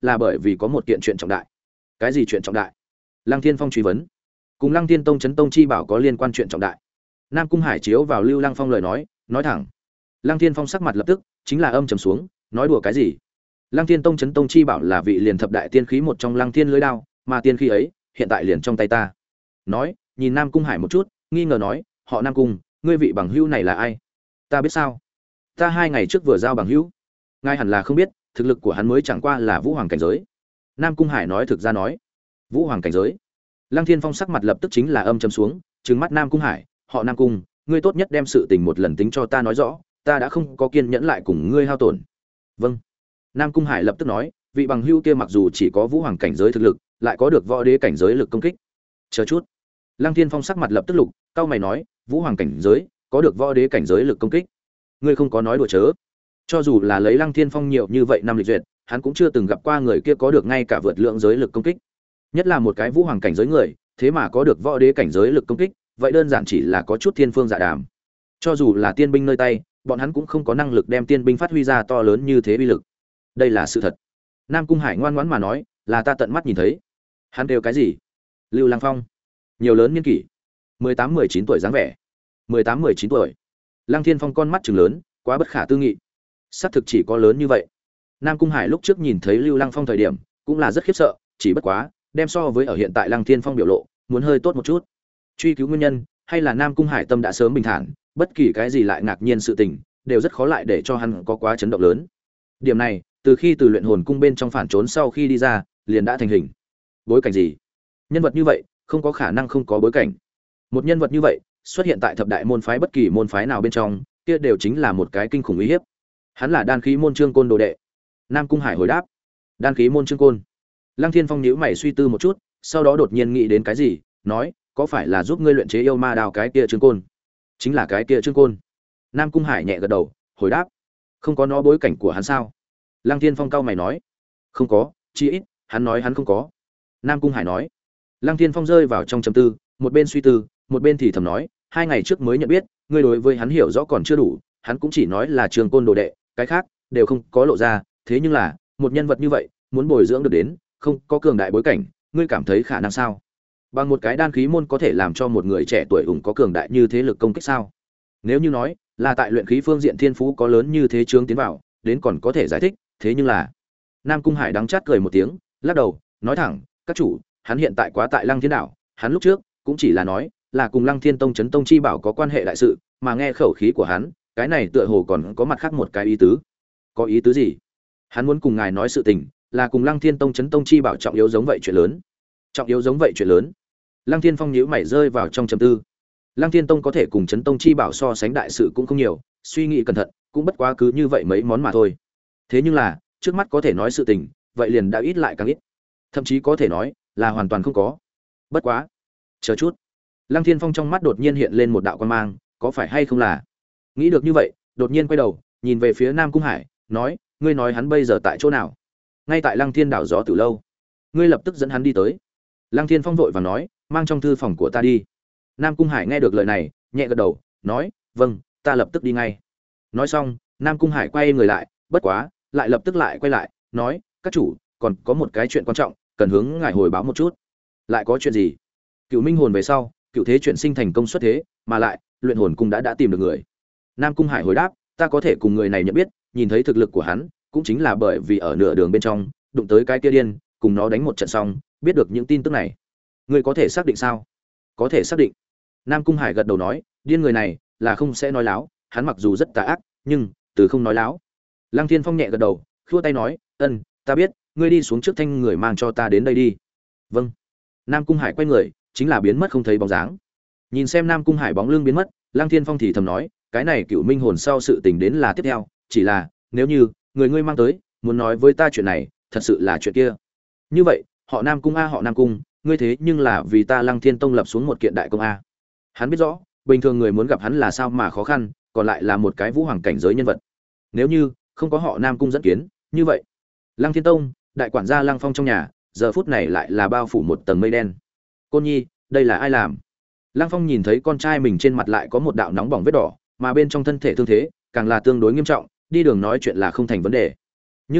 là bởi vì có một kiện chuyện trọng đại. Cái gì chuyện trọng đại? Lăng Thiên Phong truy vấn. Cùng Lăng Thiên Tông Chấn Tông chi bảo có liên quan chuyện trọng đại. Nam Cung Hải chiếu vào Lưu Lăng Phong lời nói, nói thẳng. Lăng Thiên Phong sắc mặt lập tức chính là âm trầm xuống, nói đùa cái gì? Lăng Thiên Tông Chấn Tông chi bảo là vị liền thập đại tiên khí một trong Lăng Thiên lưới đao, mà tiên khí ấy hiện tại liền trong tay ta. Nói, nhìn Nam Cung Hải một chút, nghi ngờ nói, họ Nam Cung, ngươi vị bằng hữu này là ai? Ta biết sao? Ta hai ngày trước vừa giao bằng hữu. Ngài hẳn là không biết, thực lực của hắn mới chẳng qua là vũ hoàng cảnh giới. Nam Cung Hải nói thực ra nói, vũ hoàng cảnh giới. Lăng Thiên Phong sắc mặt lập tức chính là âm trầm xuống, trừng mắt Nam Cung Hải, họ Nam Cung, ngươi tốt nhất đem sự tình một lần tính cho ta nói rõ, ta đã không có kiên nhẫn lại cùng ngươi hao tổn. Vâng. Nam Cung Hải lập tức nói, vị bằng hữu kia mặc dù chỉ có vũ hoàng cảnh giới thực lực, lại có được võ đế cảnh giới lực công kích. Chờ chút. Lăng Thiên Phong sắc mặt lập tức lục, cao mày nói, vũ hoàng cảnh giới, có được võ đế cảnh giới lực công kích. Ngươi không có nói đùa chớ. Cho dù là lấy Lăng Thiên Phong nhiều như vậy năm lịch duyệt, hắn cũng chưa từng gặp qua người kia có được ngay cả vượt lượng giới lực công kích. Nhất là một cái vũ hoàng cảnh giới người, thế mà có được võ đế cảnh giới lực công kích, vậy đơn giản chỉ là có chút thiên phương dạ đàm. Cho dù là tiên binh nơi tay, bọn hắn cũng không có năng lực đem tiên binh phát huy ra to lớn như thế uy lực. Đây là sự thật. Nam Cung Hải ngoan ngoãn mà nói, là ta tận mắt nhìn thấy. Hắn kêu cái gì? Lưu Lăng Phong. Nhiều lớn niên kỷ, mười tám mười chín tuổi dáng vẻ. mười tám mười chín tuổi. Lăng Thiên Phong con mắt trừng lớn, quá bất khả tư nghị. Xác thực chỉ có lớn như vậy. Nam Cung Hải lúc trước nhìn thấy Lưu Lăng Phong thời điểm, cũng là rất khiếp sợ, chỉ bất quá, đem so với ở hiện tại Lăng Thiên Phong biểu lộ, muốn hơi tốt một chút. Truy cứu nguyên nhân, hay là Nam Cung Hải tâm đã sớm bình thản, bất kỳ cái gì lại ngạc nhiên sự tình, đều rất khó lại để cho hắn có quá chấn động lớn. Điểm này, từ khi từ luyện hồn cung bên trong phản trốn sau khi đi ra, liền đã thành hình. Bối cảnh gì? Nhân vật như vậy, không có khả năng không có bối cảnh. Một nhân vật như vậy, xuất hiện tại thập đại môn phái bất kỳ môn phái nào bên trong, kia đều chính là một cái kinh khủng uy hiếp. Hắn là đan khí môn Trương Côn đồ đệ. Nam Cung Hải hồi đáp. Đan khí môn Trương Côn. Lăng Thiên Phong nhíu mày suy tư một chút, sau đó đột nhiên nghĩ đến cái gì, nói, có phải là giúp ngươi luyện chế yêu ma đao cái kia Trương Côn? Chính là cái kia Trương Côn. Nam Cung Hải nhẹ gật đầu, hồi đáp. Không có nó bối cảnh của hắn sao? Lăng Thiên Phong cau mày nói. Không có, chí ít, hắn nói hắn không có. Nam Cung Hải nói. Lăng Thiên Phong rơi vào trong trầm tư, một bên suy tư, một bên thì thầm nói, hai ngày trước mới nhận biết, ngươi đối với hắn hiểu rõ còn chưa đủ, hắn cũng chỉ nói là Trương Côn đồ đệ, cái khác đều không có lộ ra, thế nhưng là, một nhân vật như vậy, muốn bồi dưỡng được đến, không có cường đại bối cảnh, ngươi cảm thấy khả năng sao? Bằng một cái đan khí môn có thể làm cho một người trẻ tuổi ủng có cường đại như thế lực công kích sao? Nếu như nói, là tại luyện khí phương diện thiên phú có lớn như thế chướng tiến vào, đến còn có thể giải thích, thế nhưng là Nam Cung Hải đắng chát cười một tiếng, lắc đầu, nói thẳng, các chủ, hắn hiện tại quá tại Lăng Thiên đảo, hắn lúc trước cũng chỉ là nói, là cùng Lăng Thiên Tông Chấn Tông chi bảo có quan hệ đại sự, mà nghe khẩu khí của hắn, cái này tựa hồ còn có mặt khác một cái ý tứ. Có ý tứ gì? Hắn muốn cùng ngài nói sự tình, là cùng Lăng Thiên Tông Chấn Tông chi bảo trọng yếu giống vậy chuyện lớn. Trọng yếu giống vậy chuyện lớn. Lăng Thiên Phong nhíu mày rơi vào trong trầm tư. Lăng Thiên Tông có thể cùng Chấn Tông chi bảo so sánh đại sự cũng không nhiều, suy nghĩ cẩn thận, cũng bất quá cứ như vậy mấy món mà thôi. Thế nhưng là, trước mắt có thể nói sự tình, vậy liền đã ít lại càng ít. Thậm chí có thể nói là hoàn toàn không có. Bất quá, chờ chút. Lăng Thiên Phong trong mắt đột nhiên hiện lên một đạo quan mang, có phải hay không là? Nghĩ được như vậy, đột nhiên quay đầu, nhìn về phía Nam Cung Hải, nói, ngươi nói hắn bây giờ tại chỗ nào? Ngay tại Lăng Thiên đảo gió tử lâu. Ngươi lập tức dẫn hắn đi tới. Lăng Thiên Phong vội vàng nói, mang trong thư phòng của ta đi. Nam Cung Hải nghe được lời này, nhẹ gật đầu, nói, vâng, ta lập tức đi ngay. Nói xong, Nam Cung Hải quay người lại, bất quá, lại lập tức lại quay lại, nói, các chủ, còn có một cái chuyện quan trọng, cần hướng ngài hồi báo một chút. Lại có chuyện gì? Cựu Minh hồn về sau, cựu thế chuyện sinh thành công xuất thế, mà lại, luyện hồn cung đã đã tìm được người. Nam Cung Hải hồi đáp, ta có thể cùng người này nhận biết, nhìn thấy thực lực của hắn, cũng chính là bởi vì ở nửa đường bên trong, đụng tới cái kia điên, cùng nó đánh một trận xong, biết được những tin tức này. Ngươi có thể xác định sao? Có thể xác định. Nam Cung Hải gật đầu nói, điên người này là không sẽ nói láo, hắn mặc dù rất tà ác, nhưng từ không nói láo. Lăng Thiên Phong nhẹ gật đầu, khua tay nói, ân, ta biết, ngươi đi xuống trước thanh người mang cho ta đến đây đi. Vâng. Nam Cung Hải quay người, chính là biến mất không thấy bóng dáng. Nhìn xem Nam Cung Hải bóng lưng biến mất, Lăng Thiên Phong thì thầm nói, cái này Cựu Minh hồn sau sự tình đến là tiếp theo, chỉ là, nếu như người ngươi mang tới, muốn nói với ta chuyện này, thật sự là chuyện kia. Như vậy, họ Nam Cung a họ Nam Cung, ngươi thế nhưng là vì ta Lăng Thiên Tông lập xuống một kiện đại công a. Hắn biết rõ, bình thường người muốn gặp hắn là sao mà khó khăn, còn lại là một cái vũ hoàng cảnh giới nhân vật. Nếu như không có họ Nam Cung dẫn kiến, như vậy, Lăng Thiên Tông, đại quản gia Lăng Phong trong nhà, giờ phút này lại là bao phủ một tầng mây đen. Côn Nhi, đây là ai làm? Lăng Phong nhìn thấy con trai mình trên mặt lại có một đạo nóng bỏng vết đỏ, mà bên trong thân thể thương thế càng là tương đối nghiêm trọng, đi đường nói chuyện là không thành vấn đề. Nhưng là,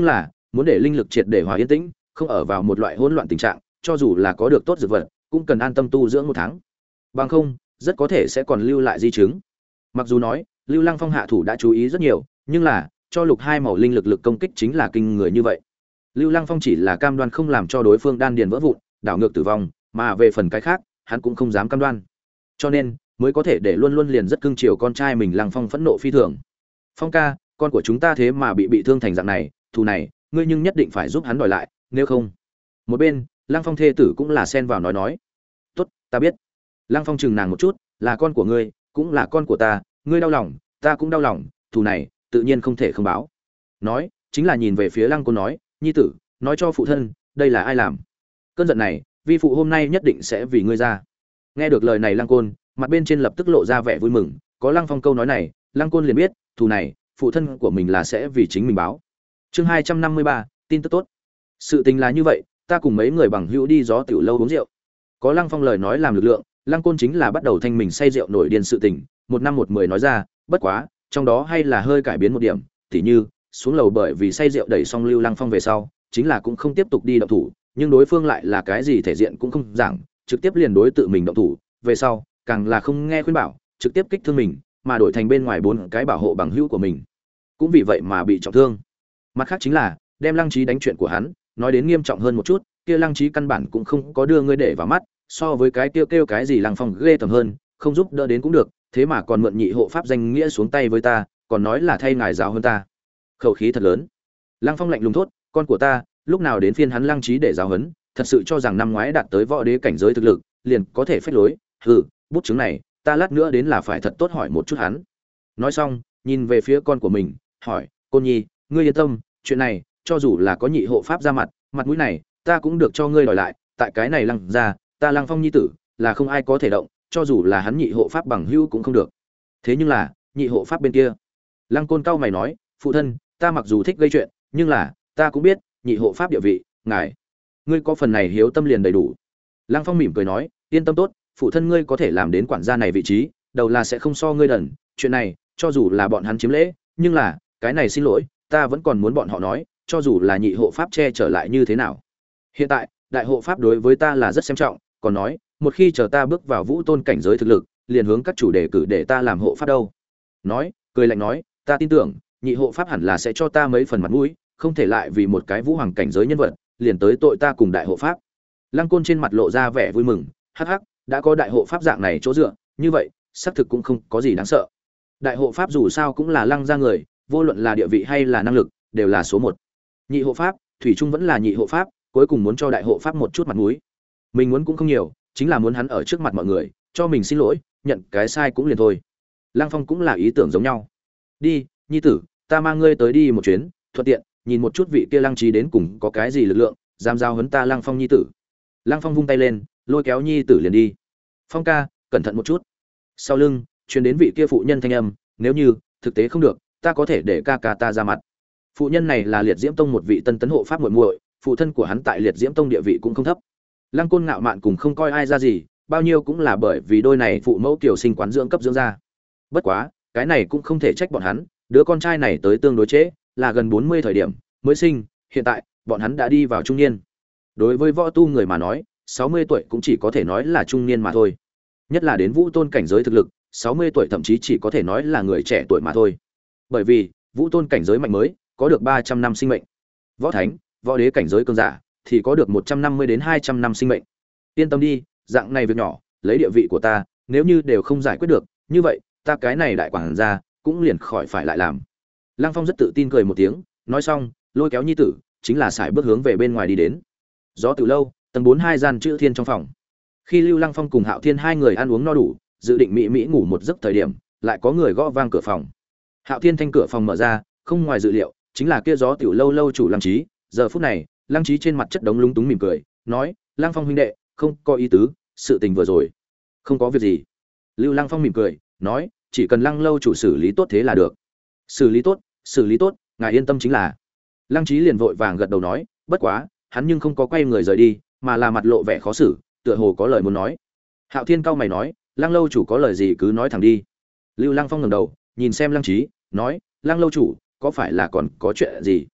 muốn để linh lực triệt để hòa yên tĩnh, không ở vào một loại hỗn loạn tình trạng, cho dù là có được tốt dược vật, cũng cần an tâm tu dưỡng một tháng. Bằng không, rất có thể sẽ còn lưu lại di chứng. Mặc dù nói, Lưu Lăng Phong hạ thủ đã chú ý rất nhiều, nhưng là, cho lục hai màu linh lực lực công kích chính là kinh người như vậy. Lưu Lăng Phong chỉ là cam đoan không làm cho đối phương đan điền vỡ vụn, đảo ngược tử vong, mà về phần cái khác, hắn cũng không dám cam đoan. Cho nên, mới có thể để luôn luôn liền rất cưng chiều con trai mình Lăng Phong phẫn nộ phi thường. Phong ca, con của chúng ta thế mà bị bị thương thành dạng này, thù này, ngươi nhưng nhất định phải giúp hắn đòi lại, nếu không. Một bên, Lăng Phong thê tử cũng là xen vào nói nói. Tốt, ta biết. Lăng Phong chừng nàng một chút, là con của ngươi, cũng là con của ta, ngươi đau lòng, ta cũng đau lòng, thù này, tự nhiên không thể không báo. Nói, chính là nhìn về phía Lăng Côn nói, nhi tử, nói cho phụ thân, đây là ai làm? Cơn giận này, vi phụ hôm nay nhất định sẽ vì ngươi ra. Nghe được lời này Lăng Côn, mặt bên trên lập tức lộ ra vẻ vui mừng, có Lăng Phong câu nói này, Lăng Côn liền biết, thù này, phụ thân của mình là sẽ vì chính mình báo. Chương hai trăm năm mươi ba, tin tức tốt. Sự tình là như vậy, ta cùng mấy người bằng hữu đi gió tiểu lâu uống rượu. Có Lăng Phong lời nói làm lực lượng, Lăng Côn chính là bắt đầu thanh mình say rượu nổi điên sự tình, một năm một mười nói ra, bất quá, trong đó hay là hơi cải biến một điểm, tỉ như, xuống lầu bởi vì say rượu đẩy xong Lưu Lăng Phong về sau, chính là cũng không tiếp tục đi động thủ, nhưng đối phương lại là cái gì thể diện cũng không giảng, trực tiếp liền đối tự mình động thủ, về sau, càng là không nghe khuyên bảo, trực tiếp kích thương mình, mà đổi thành bên ngoài bốn cái bảo hộ bằng hữu của mình. Cũng vì vậy mà bị trọng thương. Mặt khác chính là, đem Lăng Chí đánh chuyện của hắn, nói đến nghiêm trọng hơn một chút, kia Lăng Chí căn bản cũng không có đưa ngươi để vào mắt, so với cái kêu kêu cái gì Lăng Phong ghê tởm hơn, không giúp đỡ đến cũng được, thế mà còn mượn nhị hộ pháp danh nghĩa xuống tay với ta, còn nói là thay ngài giáo hơn ta. Khẩu khí thật lớn. Lăng Phong lạnh lùng thốt, con của ta, lúc nào đến phiên hắn Lăng Chí để giáo huấn, thật sự cho rằng năm ngoái đạt tới võ đế cảnh giới thực lực, liền có thể phách lối, hừ, bút chứng này, ta lát nữa đến là phải thật tốt hỏi một chút hắn. Nói xong, nhìn về phía con của mình, hỏi, Côn Nhi, ngươi yên tâm, chuyện này, cho dù là có nhị hộ pháp ra mặt, mặt mũi này, ta cũng được cho ngươi đòi lại, tại cái này Lăng ra, ta Lăng Phong nhi tử, là không ai có thể động, cho dù là hắn nhị hộ pháp bằng hữu cũng không được. Thế nhưng là, nhị hộ pháp bên kia, Lăng Côn cao mày nói, phụ thân, ta mặc dù thích gây chuyện, nhưng là, ta cũng biết, nhị hộ pháp địa vị, ngài, ngươi có phần này hiếu tâm liền đầy đủ. Lăng Phong mỉm cười nói, yên tâm tốt, phụ thân ngươi có thể làm đến quản gia này vị trí, đầu là sẽ không so ngươi đần, chuyện này, cho dù là bọn hắn chiếm lễ, nhưng là, cái này xin lỗi, ta vẫn còn muốn bọn họ nói, cho dù là nhị hộ pháp che trở lại như thế nào. Hiện tại, đại hộ pháp đối với ta là rất xem trọng, còn nói, một khi chờ ta bước vào vũ tôn cảnh giới thực lực, liền hướng các chủ đề cử để ta làm hộ pháp đâu. Nói, cười lạnh nói, ta tin tưởng, nhị hộ pháp hẳn là sẽ cho ta mấy phần mặt mũi, không thể lại vì một cái vũ hoàng cảnh giới nhân vật, liền tới tội ta cùng đại hộ pháp. Lăng Côn trên mặt lộ ra vẻ vui mừng, hắc hắc, đã có đại hộ pháp dạng này chỗ dựa, như vậy, xác thực cũng không có gì đáng sợ. Đại hộ pháp dù sao cũng là Lăng gia người, vô luận là địa vị hay là năng lực, đều là số một. Nhị hộ pháp, thủy chung vẫn là nhị hộ pháp, cuối cùng muốn cho đại hộ pháp một chút mặt mũi. Mình muốn cũng không nhiều, chính là muốn hắn ở trước mặt mọi người, cho mình xin lỗi, nhận cái sai cũng liền thôi. Lăng Phong cũng là ý tưởng giống nhau. Đi, nhi tử, ta mang ngươi tới đi một chuyến, thuận tiện nhìn một chút vị kia Lăng Chí đến cùng có cái gì lực lượng, dám giao huấn ta Lăng Phong nhi tử. Lăng Phong vung tay lên, lôi kéo nhi tử liền đi. Phong ca, cẩn thận một chút. Sau lưng, truyền đến vị kia phụ nhân thanh âm, nếu như thực tế không được, ta có thể để ca ca ta ra mặt. Phụ nhân này là Liệt Diễm Tông một vị tân tấn hộ pháp muội muội, phụ thân của hắn tại Liệt Diễm Tông địa vị cũng không thấp. Lăng Côn ngạo mạn cùng không coi ai ra gì, bao nhiêu cũng là bởi vì đôi này phụ mẫu tiểu sinh quán dưỡng cấp dưỡng ra. Bất quá, cái này cũng không thể trách bọn hắn, đứa con trai này tới tương đối trễ, là gần bốn mươi thời điểm mới sinh, hiện tại bọn hắn đã đi vào trung niên. Đối với võ tu người mà nói, sáu mươi tuổi cũng chỉ có thể nói là trung niên mà thôi. Nhất là đến vũ tôn cảnh giới thực lực, sáu mươi tuổi thậm chí chỉ có thể nói là người trẻ tuổi mà thôi. Bởi vì, vũ tôn cảnh giới mạnh mới, có được ba trăm năm sinh mệnh. Võ thánh, võ đế cảnh giới cường giả thì có được một trăm năm mươi đến hai trăm năm sinh mệnh. Yên tâm đi, dạng này việc nhỏ, lấy địa vị của ta, nếu như đều không giải quyết được, như vậy, ta cái này đại quản gia cũng liền khỏi phải lại làm. Lăng Phong rất tự tin cười một tiếng, nói xong, lôi kéo nhi tử, chính là sải bước hướng về bên ngoài đi đến. Gió Tử lâu, tầng bốn hai gian chữ thiên trong phòng. Khi Lưu Lăng Phong cùng Hạo Thiên hai người ăn uống no đủ, dự định mỹ mỹ ngủ một giấc thời điểm, lại có người gõ vang cửa phòng. Hạo Thiên thanh cửa phòng mở ra, không ngoài dự liệu, chính là kia Gió Tiểu lâu lâu chủ Lăng Chí. Giờ phút này, Lăng Chí trên mặt chất đống lúng túng mỉm cười, nói: "Lăng Phong huynh đệ, không có ý tứ, sự tình vừa rồi, không có việc gì." Lưu Lăng Phong mỉm cười, nói: "Chỉ cần Lăng lâu chủ xử lý tốt thế là được." "Xử lý tốt, xử lý tốt, ngài yên tâm chính là." Lăng Chí liền vội vàng gật đầu nói, bất quá, hắn nhưng không có quay người rời đi, mà là mặt lộ vẻ khó xử, tựa hồ có lời muốn nói. Hạo Thiên cao mày nói, Lăng lâu chủ có lời gì cứ nói thẳng đi. Lưu Lăng Phong ngẩng đầu, nhìn xem Lăng Chí, nói, Lăng lâu chủ, có phải là còn có chuyện gì?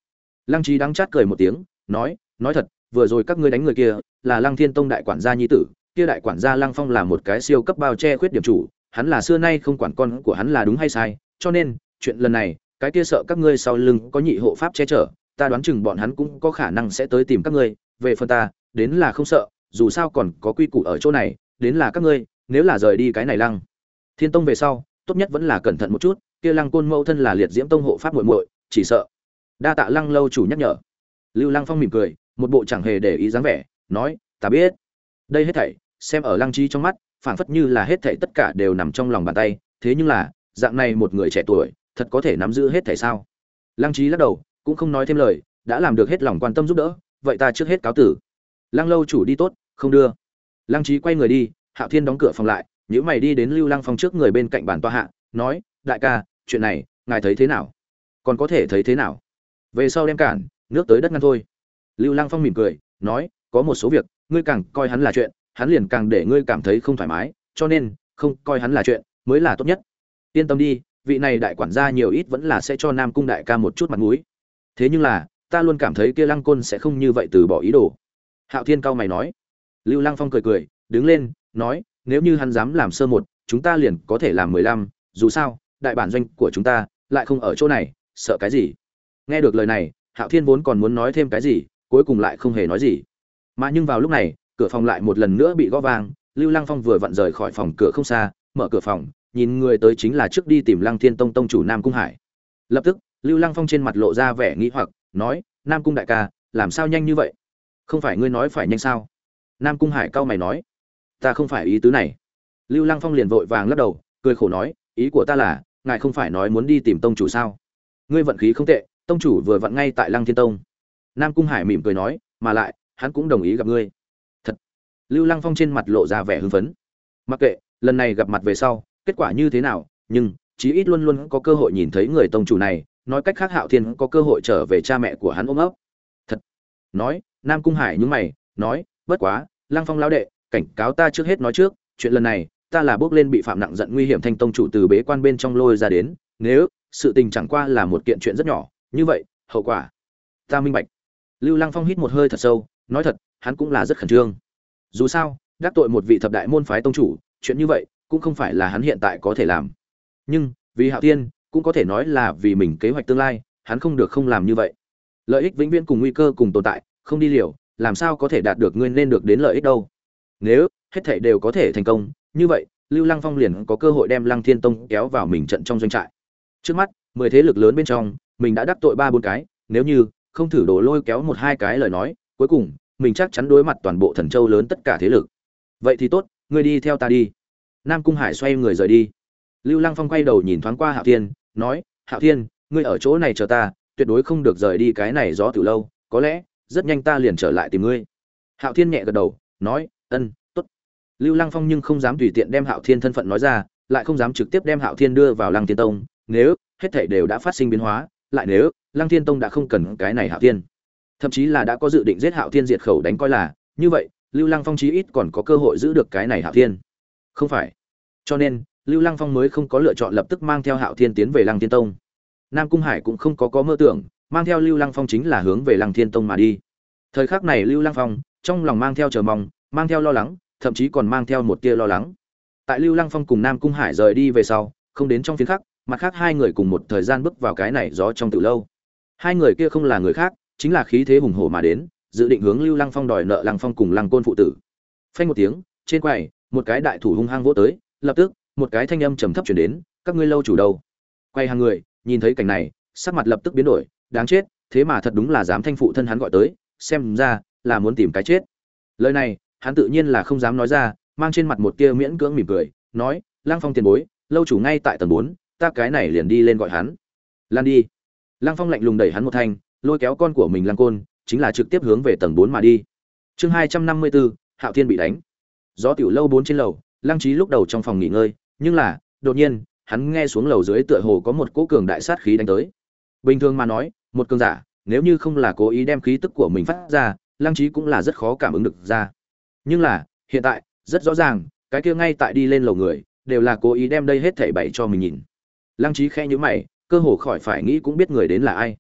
Lăng Chí đắng chát cười một tiếng, nói, nói thật, vừa rồi các ngươi đánh người kia, là Lăng Thiên Tông đại quản gia nhi tử, kia đại quản gia Lăng Phong là một cái siêu cấp bao che khuyết điểm chủ, hắn là xưa nay không quản con của hắn là đúng hay sai, cho nên, chuyện lần này, cái kia sợ các ngươi sau lưng có nhị hộ pháp che chở, ta đoán chừng bọn hắn cũng có khả năng sẽ tới tìm các ngươi, về phần ta, đến là không sợ, dù sao còn có quy củ ở chỗ này, đến là các ngươi, nếu là rời đi cái này Lăng Thiên Tông về sau, tốt nhất vẫn là cẩn thận một chút, kia Lăng Côn mẫu thân là Liệt Diễm Tông hộ pháp muội muội, chỉ sợ. Đa tạ Lăng lâu chủ nhắc nhở. Lưu Lăng Phong mỉm cười, một bộ chẳng hề để ý dáng vẻ, nói, ta biết. Đây hết thảy, xem ở Lăng Chí trong mắt, phảng phất như là hết thảy tất cả đều nằm trong lòng bàn tay, thế nhưng là, dạng này một người trẻ tuổi, thật có thể nắm giữ hết thảy sao? Lăng Chí lắc đầu, cũng không nói thêm lời, đã làm được hết lòng quan tâm giúp đỡ, vậy ta trước hết cáo tử. Lăng lâu chủ đi tốt, không đưa. Lăng Chí quay người đi, Hạo Thiên đóng cửa phòng lại, nhíu mày đi đến Lưu Lăng Phong trước người bên cạnh bàn tọa hạ, nói, đại ca, chuyện này, ngài thấy thế nào? Còn có thể thấy thế nào? Về sau đem cản, nước tới đất ngăn thôi. Lưu Lăng Phong mỉm cười, nói, có một số việc, ngươi càng coi hắn là chuyện, hắn liền càng để ngươi cảm thấy không thoải mái, cho nên, không coi hắn là chuyện, mới là tốt nhất. Yên tâm đi, vị này đại quản gia nhiều ít vẫn là sẽ cho Nam cung đại ca một chút mặt mũi. Thế nhưng là, ta luôn cảm thấy kia Lăng Côn sẽ không như vậy từ bỏ ý đồ. Hạo Thiên cao mày nói. Lưu Lăng Phong cười cười, đứng lên, nói, nếu như hắn dám làm sơ một, chúng ta liền có thể làm mười lăm, dù sao, đại bản doanh của chúng ta lại không ở chỗ này, sợ cái gì? Nghe được lời này, Hạo Thiên vốn còn muốn nói thêm cái gì, cuối cùng lại không hề nói gì. Mà nhưng vào lúc này, cửa phòng lại một lần nữa bị gõ vang, Lưu Lăng Phong vừa vặn rời khỏi phòng cửa không xa, mở cửa phòng, nhìn người tới chính là trước đi tìm Lăng Thiên Tông tông chủ Nam Cung Hải. Lập tức, Lưu Lăng Phong trên mặt lộ ra vẻ nghi hoặc, nói, Nam Cung đại ca, làm sao nhanh như vậy? Không phải ngươi nói phải nhanh sao? Nam Cung Hải cau mày nói, ta không phải ý tứ này. Lưu Lăng Phong liền vội vàng lắc đầu, cười khổ nói, ý của ta là, ngài không phải nói muốn đi tìm tông chủ sao? Ngươi vận khí không tệ, tông chủ vừa vặn ngay tại Lăng Thiên Tông. Nam Cung Hải mỉm cười nói, mà lại, hắn cũng đồng ý gặp ngươi. Thật. Lưu Lăng Phong trên mặt lộ ra vẻ hưng phấn. Mặc kệ, lần này gặp mặt về sau, kết quả như thế nào, nhưng chí ít luôn luôn có cơ hội nhìn thấy người tông chủ này, nói cách khác Hạo Thiên có cơ hội trở về cha mẹ của hắn ôm ấp. Thật. Nói, Nam Cung Hải nhướng mày, nói, bất quá, Lăng Phong lão đệ, cảnh cáo ta trước hết nói trước, chuyện lần này, ta là bước lên bị phạm nặng giận nguy hiểm thanh tông chủ từ bế quan bên trong lôi ra đến, nếu sự tình chẳng qua là một kiện chuyện rất nhỏ, như vậy, hậu quả ta minh bạch. Lưu Lăng Phong hít một hơi thật sâu, nói thật, hắn cũng là rất khẩn trương. Dù sao, đắc tội một vị thập đại môn phái tông chủ, chuyện như vậy cũng không phải là hắn hiện tại có thể làm. Nhưng, vì Hạo Thiên, cũng có thể nói là vì mình kế hoạch tương lai, hắn không được không làm như vậy. Lợi ích vĩnh viễn cùng nguy cơ cùng tồn tại, không đi liều, làm sao có thể đạt được ngươi nên được đến lợi ích đâu. Nếu hết thảy đều có thể thành công, như vậy, Lưu Lăng Phong liền có cơ hội đem Lăng Thiên Tông kéo vào mình trận trong doanh trại. Trước mắt, mười thế lực lớn bên trong, mình đã đắc tội ba bốn cái, nếu như không thử đổ lôi kéo một hai cái lời nói, cuối cùng, mình chắc chắn đối mặt toàn bộ Thần Châu lớn tất cả thế lực. Vậy thì tốt, ngươi đi theo ta đi. Nam Cung Hải xoay người rời đi. Lưu Lăng Phong quay đầu nhìn thoáng qua Hạo Thiên, nói, Hạo Thiên, ngươi ở chỗ này chờ ta, tuyệt đối không được rời đi cái này gió từ lâu, có lẽ rất nhanh ta liền trở lại tìm ngươi. Hạo Thiên nhẹ gật đầu, nói, ân, tốt. Lưu Lăng Phong nhưng không dám tùy tiện đem Hạo Thiên thân phận nói ra, lại không dám trực tiếp đem Hạo Thiên đưa vào Lăng Thiên Tông, nếu hết thảy đều đã phát sinh biến hóa, lại nếu Lăng Thiên Tông đã không cần cái này Hạo Thiên, thậm chí là đã có dự định giết Hạo Thiên diệt khẩu đánh coi là, như vậy, Lưu Lăng Phong chí ít còn có cơ hội giữ được cái này Hạo Thiên. Không phải. Cho nên, Lưu Lăng Phong mới không có lựa chọn lập tức mang theo Hạo Thiên tiến về Lăng Thiên Tông. Nam Cung Hải cũng không có có mơ tưởng, mang theo Lưu Lăng Phong chính là hướng về Lăng Thiên Tông mà đi. Thời khắc này Lưu Lăng Phong, trong lòng mang theo chờ mong, mang theo lo lắng, thậm chí còn mang theo một tia lo lắng. Tại Lưu Lăng Phong cùng Nam Cung Hải rời đi về sau, không đến trong phiến khắc, mặt khác hai người cùng một thời gian bước vào cái này gió trong từ lâu. Hai người kia không là người khác, chính là khí thế hùng hổ mà đến, dự định hướng Lưu Lăng Phong đòi nợ Lăng Phong cùng Lăng Côn phụ tử. Phanh một tiếng, trên quầy, một cái đại thủ hung hăng vỗ tới, lập tức, một cái thanh âm trầm thấp truyền đến, các ngươi lâu chủ đâu? Quay hàng người, nhìn thấy cảnh này, sắc mặt lập tức biến đổi, đáng chết, thế mà thật đúng là dám thanh phụ thân hắn gọi tới, xem ra là muốn tìm cái chết. Lời này, hắn tự nhiên là không dám nói ra, mang trên mặt một tia miễn cưỡng mỉm cười, nói, Lăng Phong tiền bối, lâu chủ ngay tại tầng bốn, ta cái này liền đi lên gọi hắn. Lan đi. Lăng Phong lạnh lùng đẩy hắn một thanh, lôi kéo con của mình Lăng Côn, chính là trực tiếp hướng về tầng bốn mà đi. Chương hai trăm năm mươi bốn, Hạo Thiên bị đánh. Gió tiểu lâu bốn trên lầu, Lăng Chí lúc đầu trong phòng nghỉ ngơi, nhưng là, đột nhiên, hắn nghe xuống lầu dưới tựa hồ có một cỗ cường đại sát khí đánh tới. Bình thường mà nói, một cường giả, nếu như không là cố ý đem khí tức của mình phát ra, Lăng Chí cũng là rất khó cảm ứng được ra. Nhưng là, hiện tại, rất rõ ràng, cái kia ngay tại đi lên lầu người, đều là cố ý đem đây hết thảy bày cho mình nhìn. Lăng Chí khẽ nhíu mày, cơ hồ khỏi phải nghĩ cũng biết người đến là ai.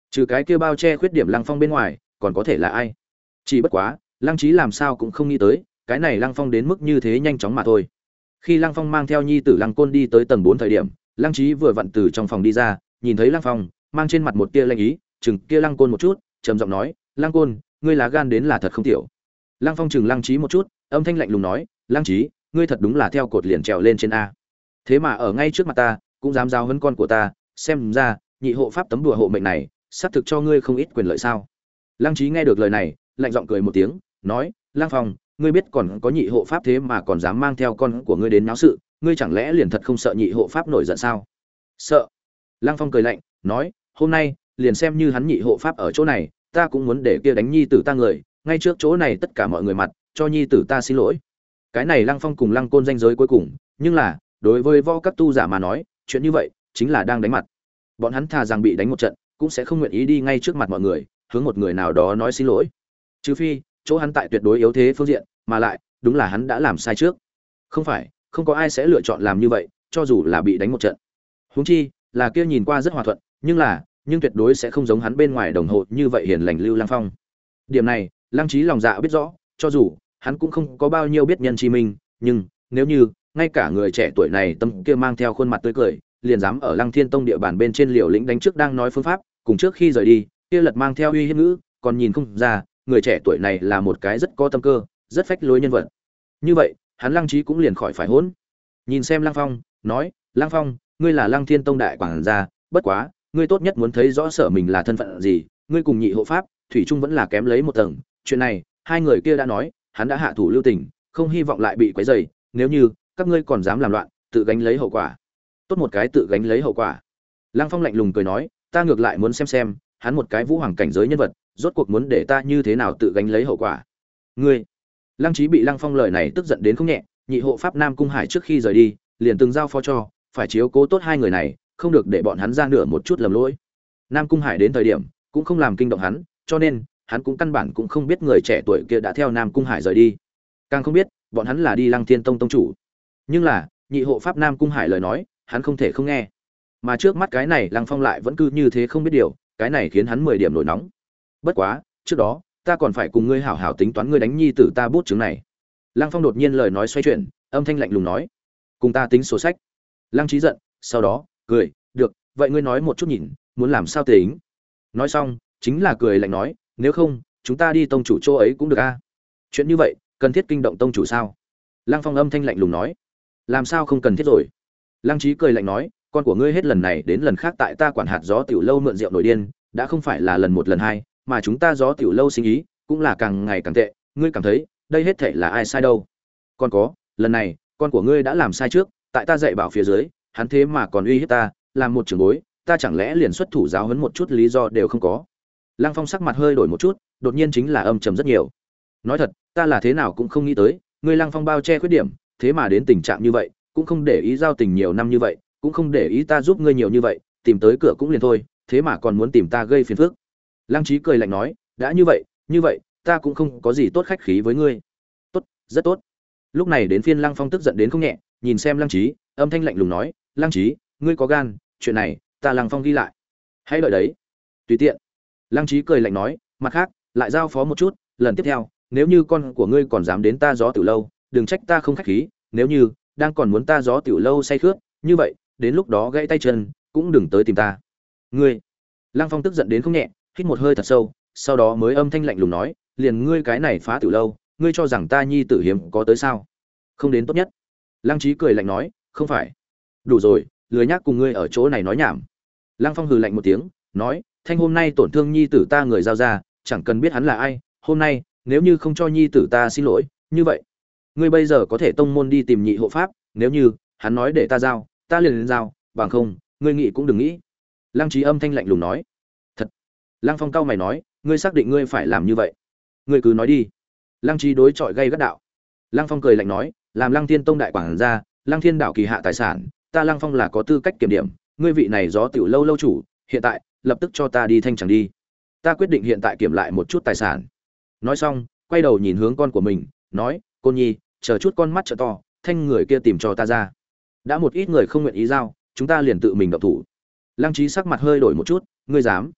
Trừ cái kia bao che khuyết điểm Lăng Phong bên ngoài, còn có thể là ai? Chỉ bất quá, Lăng Chí làm sao cũng không nghĩ tới, cái này Lăng Phong đến mức như thế nhanh chóng mà thôi. Khi Lăng Phong mang theo nhi tử Lăng Côn đi tới tầng bốn thời điểm, Lăng Chí vừa vặn từ trong phòng đi ra, nhìn thấy Lăng Phong, mang trên mặt một tia lanh ý, chừng kia Lăng Côn một chút, trầm giọng nói, "Lăng Côn, ngươi lá gan đến là thật không tiểu." Lăng Phong chừng Lăng Chí một chút, âm thanh lạnh lùng nói, "Lăng Chí, ngươi thật đúng là theo cột liền trèo lên trên a. Thế mà ở ngay trước mặt ta, cũng dám giao huấn con của ta, xem ra, nhị hộ pháp tấm đùa hộ mệnh này, xác thực cho ngươi không ít quyền lợi sao?" Lăng Chí nghe được lời này, lạnh giọng cười một tiếng, nói, "Lăng Phong, ngươi biết còn có nhị hộ pháp thế mà còn dám mang theo con của ngươi đến náo sự, ngươi chẳng lẽ liền thật không sợ nhị hộ pháp nổi giận sao?" "Sợ." Lăng Phong cười lạnh, nói, "Hôm nay, liền xem như hắn nhị hộ pháp ở chỗ này, ta cũng muốn để kia đánh nhi tử ta người, ngay trước chỗ này tất cả mọi người mặt, cho nhi tử ta xin lỗi." Cái này Lăng Phong cùng Lăng Côn danh giới cuối cùng, nhưng là, đối với võ các tu giả mà nói, chuyện như vậy chính là đang đánh mặt. Bọn hắn thà rằng bị đánh một trận, cũng sẽ không nguyện ý đi ngay trước mặt mọi người, hướng một người nào đó nói xin lỗi. Trừ phi, chỗ hắn tại tuyệt đối yếu thế phương diện, mà lại, đúng là hắn đã làm sai trước. Không phải, không có ai sẽ lựa chọn làm như vậy, cho dù là bị đánh một trận. Huống chi, là kia nhìn qua rất hòa thuận, nhưng là, nhưng tuyệt đối sẽ không giống hắn bên ngoài đồng hồ như vậy hiền lành Lưu Lăng Phong. Điểm này, Lăng Chí lòng dạ biết rõ, cho dù hắn cũng không có bao nhiêu biết nhân chi minh, nhưng nếu như ngay cả người trẻ tuổi này tâm kia mang theo khuôn mặt tươi cười, liền dám ở Lăng Thiên Tông địa bàn bên trên liều lĩnh đánh trước đang nói phương pháp, cùng trước khi rời đi, kia lật mang theo uy hiếp ngữ, còn nhìn không ra, người trẻ tuổi này là một cái rất có tâm cơ, rất phách lối nhân vật. Như vậy, hắn Lăng Chí cũng liền khỏi phải hỗn. Nhìn xem Lăng Phong, nói, "Lăng Phong, ngươi là Lăng Thiên Tông đại quảng gia, bất quá, ngươi tốt nhất muốn thấy rõ sở mình là thân phận gì, ngươi cùng nhị hộ pháp, thủy chung vẫn là kém lấy một tầng, chuyện này, hai người kia đã nói, hắn đã hạ thủ lưu tình, không hy vọng lại bị quấy rầy, nếu như các ngươi còn dám làm loạn, tự gánh lấy hậu quả." Tốt một cái tự gánh lấy hậu quả. Lăng Phong lạnh lùng cười nói, "Ta ngược lại muốn xem xem, hắn một cái vũ hoàng cảnh giới nhân vật, rốt cuộc muốn để ta như thế nào tự gánh lấy hậu quả." Ngươi. Lăng Chí bị Lăng Phong lời này tức giận đến không nhẹ, nhị hộ pháp Nam Cung Hải trước khi rời đi, liền từng giao phó cho, phải chiếu cố tốt hai người này, không được để bọn hắn ra nửa một chút lầm lỗi. Nam Cung Hải đến thời điểm, cũng không làm kinh động hắn, cho nên hắn cũng căn bản cũng không biết người trẻ tuổi kia đã theo Nam Cung Hải rời đi, càng không biết bọn hắn là đi Lăng Thiên Tông tông chủ. Nhưng là, nhị hộ pháp Nam Cung Hải lời nói, hắn không thể không nghe. Mà trước mắt cái này Lăng Phong lại vẫn cứ như thế không biết điều, cái này khiến hắn mười điểm nổi nóng. Bất quá, trước đó, ta còn phải cùng ngươi hảo hảo tính toán ngươi đánh nhi tử ta bút chứng này. Lăng Phong đột nhiên lời nói xoay chuyển, âm thanh lạnh lùng nói, "Cùng ta tính sổ sách." Lăng Chí giận, sau đó cười, "Được, vậy ngươi nói một chút nhìn, muốn làm sao tính?" Nói xong, chính là cười lạnh nói, "Nếu không, chúng ta đi tông chủ chỗ ấy cũng được a." Chuyện như vậy, cần thiết kinh động tông chủ sao? Lăng Phong âm thanh lạnh lùng nói, "Làm sao không cần thiết rồi?" Lăng Chí cười lạnh nói, "Con của ngươi hết lần này đến lần khác tại ta quản hạt gió tiểu lâu mượn rượu nổi điên, đã không phải là lần một lần hai, mà chúng ta gió tiểu lâu sinh ý cũng là càng ngày càng tệ, ngươi cảm thấy, đây hết thảy là ai sai đâu? Còn có, lần này, con của ngươi đã làm sai trước, tại ta dạy bảo phía dưới, hắn thế mà còn uy hiếp ta, làm một trưởng bối, ta chẳng lẽ liền xuất thủ giáo huấn một chút lý do đều không có?" Lăng Phong sắc mặt hơi đổi một chút, đột nhiên chính là âm trầm rất nhiều. "Nói thật, ta là thế nào cũng không nghĩ tới, ngươi Lăng Phong bao che khuyết điểm, thế mà đến tình trạng như vậy, cũng không để ý giao tình nhiều năm như vậy, cũng không để ý ta giúp ngươi nhiều như vậy, tìm tới cửa cũng liền thôi, thế mà còn muốn tìm ta gây phiền phức." Lăng Chí cười lạnh nói, "Đã như vậy, như vậy, ta cũng không có gì tốt khách khí với ngươi." "Tốt, rất tốt." Lúc này đến phiên Lăng Phong tức giận đến không nhẹ, nhìn xem Lăng Chí, âm thanh lạnh lùng nói, "Lăng Chí, ngươi có gan, chuyện này, ta Lăng Phong ghi lại. Hãy đợi đấy." "Tùy tiện." Lăng Chí cười lạnh nói, "Mặt khác, lại giao phó một chút, lần tiếp theo, nếu như con của ngươi còn dám đến ta gió tiểu lâu, đừng trách ta không khách khí, nếu như đang còn muốn ta gió tiểu lâu say khướt, như vậy, đến lúc đó gãy tay chân, cũng đừng tới tìm ta." "Ngươi." Lăng Phong tức giận đến không nhẹ, hít một hơi thật sâu, sau đó mới âm thanh lạnh lùng nói, "Liền ngươi cái này phá tiểu lâu, ngươi cho rằng ta nhi tử hiếm có tới sao? Không đến tốt nhất." Lăng Chí cười lạnh nói, "Không phải." "Đủ rồi, lười nhác cùng ngươi ở chỗ này nói nhảm." Lăng Phong hừ lạnh một tiếng, nói, "Thanh hôm nay tổn thương nhi tử ta người giao ra, chẳng cần biết hắn là ai, hôm nay, nếu như không cho nhi tử ta xin lỗi, như vậy, ngươi bây giờ có thể tông môn đi tìm nhị hộ pháp, nếu như hắn nói để ta giao, ta liền lên giao, bằng không, ngươi nghĩ cũng đừng nghĩ." Lăng Chí âm thanh lạnh lùng nói. "Thật?" Lăng Phong cau mày nói, "Ngươi xác định ngươi phải làm như vậy?" "Ngươi cứ nói đi." Lăng Chí đối chọi gay gắt đạo. Lăng Phong cười lạnh nói, "Làm Lăng Thiên Tông đại quản gia, Lăng Thiên đảo kỳ hạ tài sản, ta Lăng Phong là có tư cách kiểm điểm, ngươi vị này gió tiểu lâu lâu chủ, hiện tại, lập tức cho ta đi thanh chẳng đi. Ta quyết định hiện tại kiểm lại một chút tài sản." Nói xong, quay đầu nhìn hướng con của mình, nói, "Côn Nhi, chờ chút con mắt trợ to, thanh người kia tìm cho ta ra. Đã một ít người không nguyện ý giao, chúng ta liền tự mình động thủ." Lăng Chí sắc mặt hơi đổi một chút, "Ngươi dám?"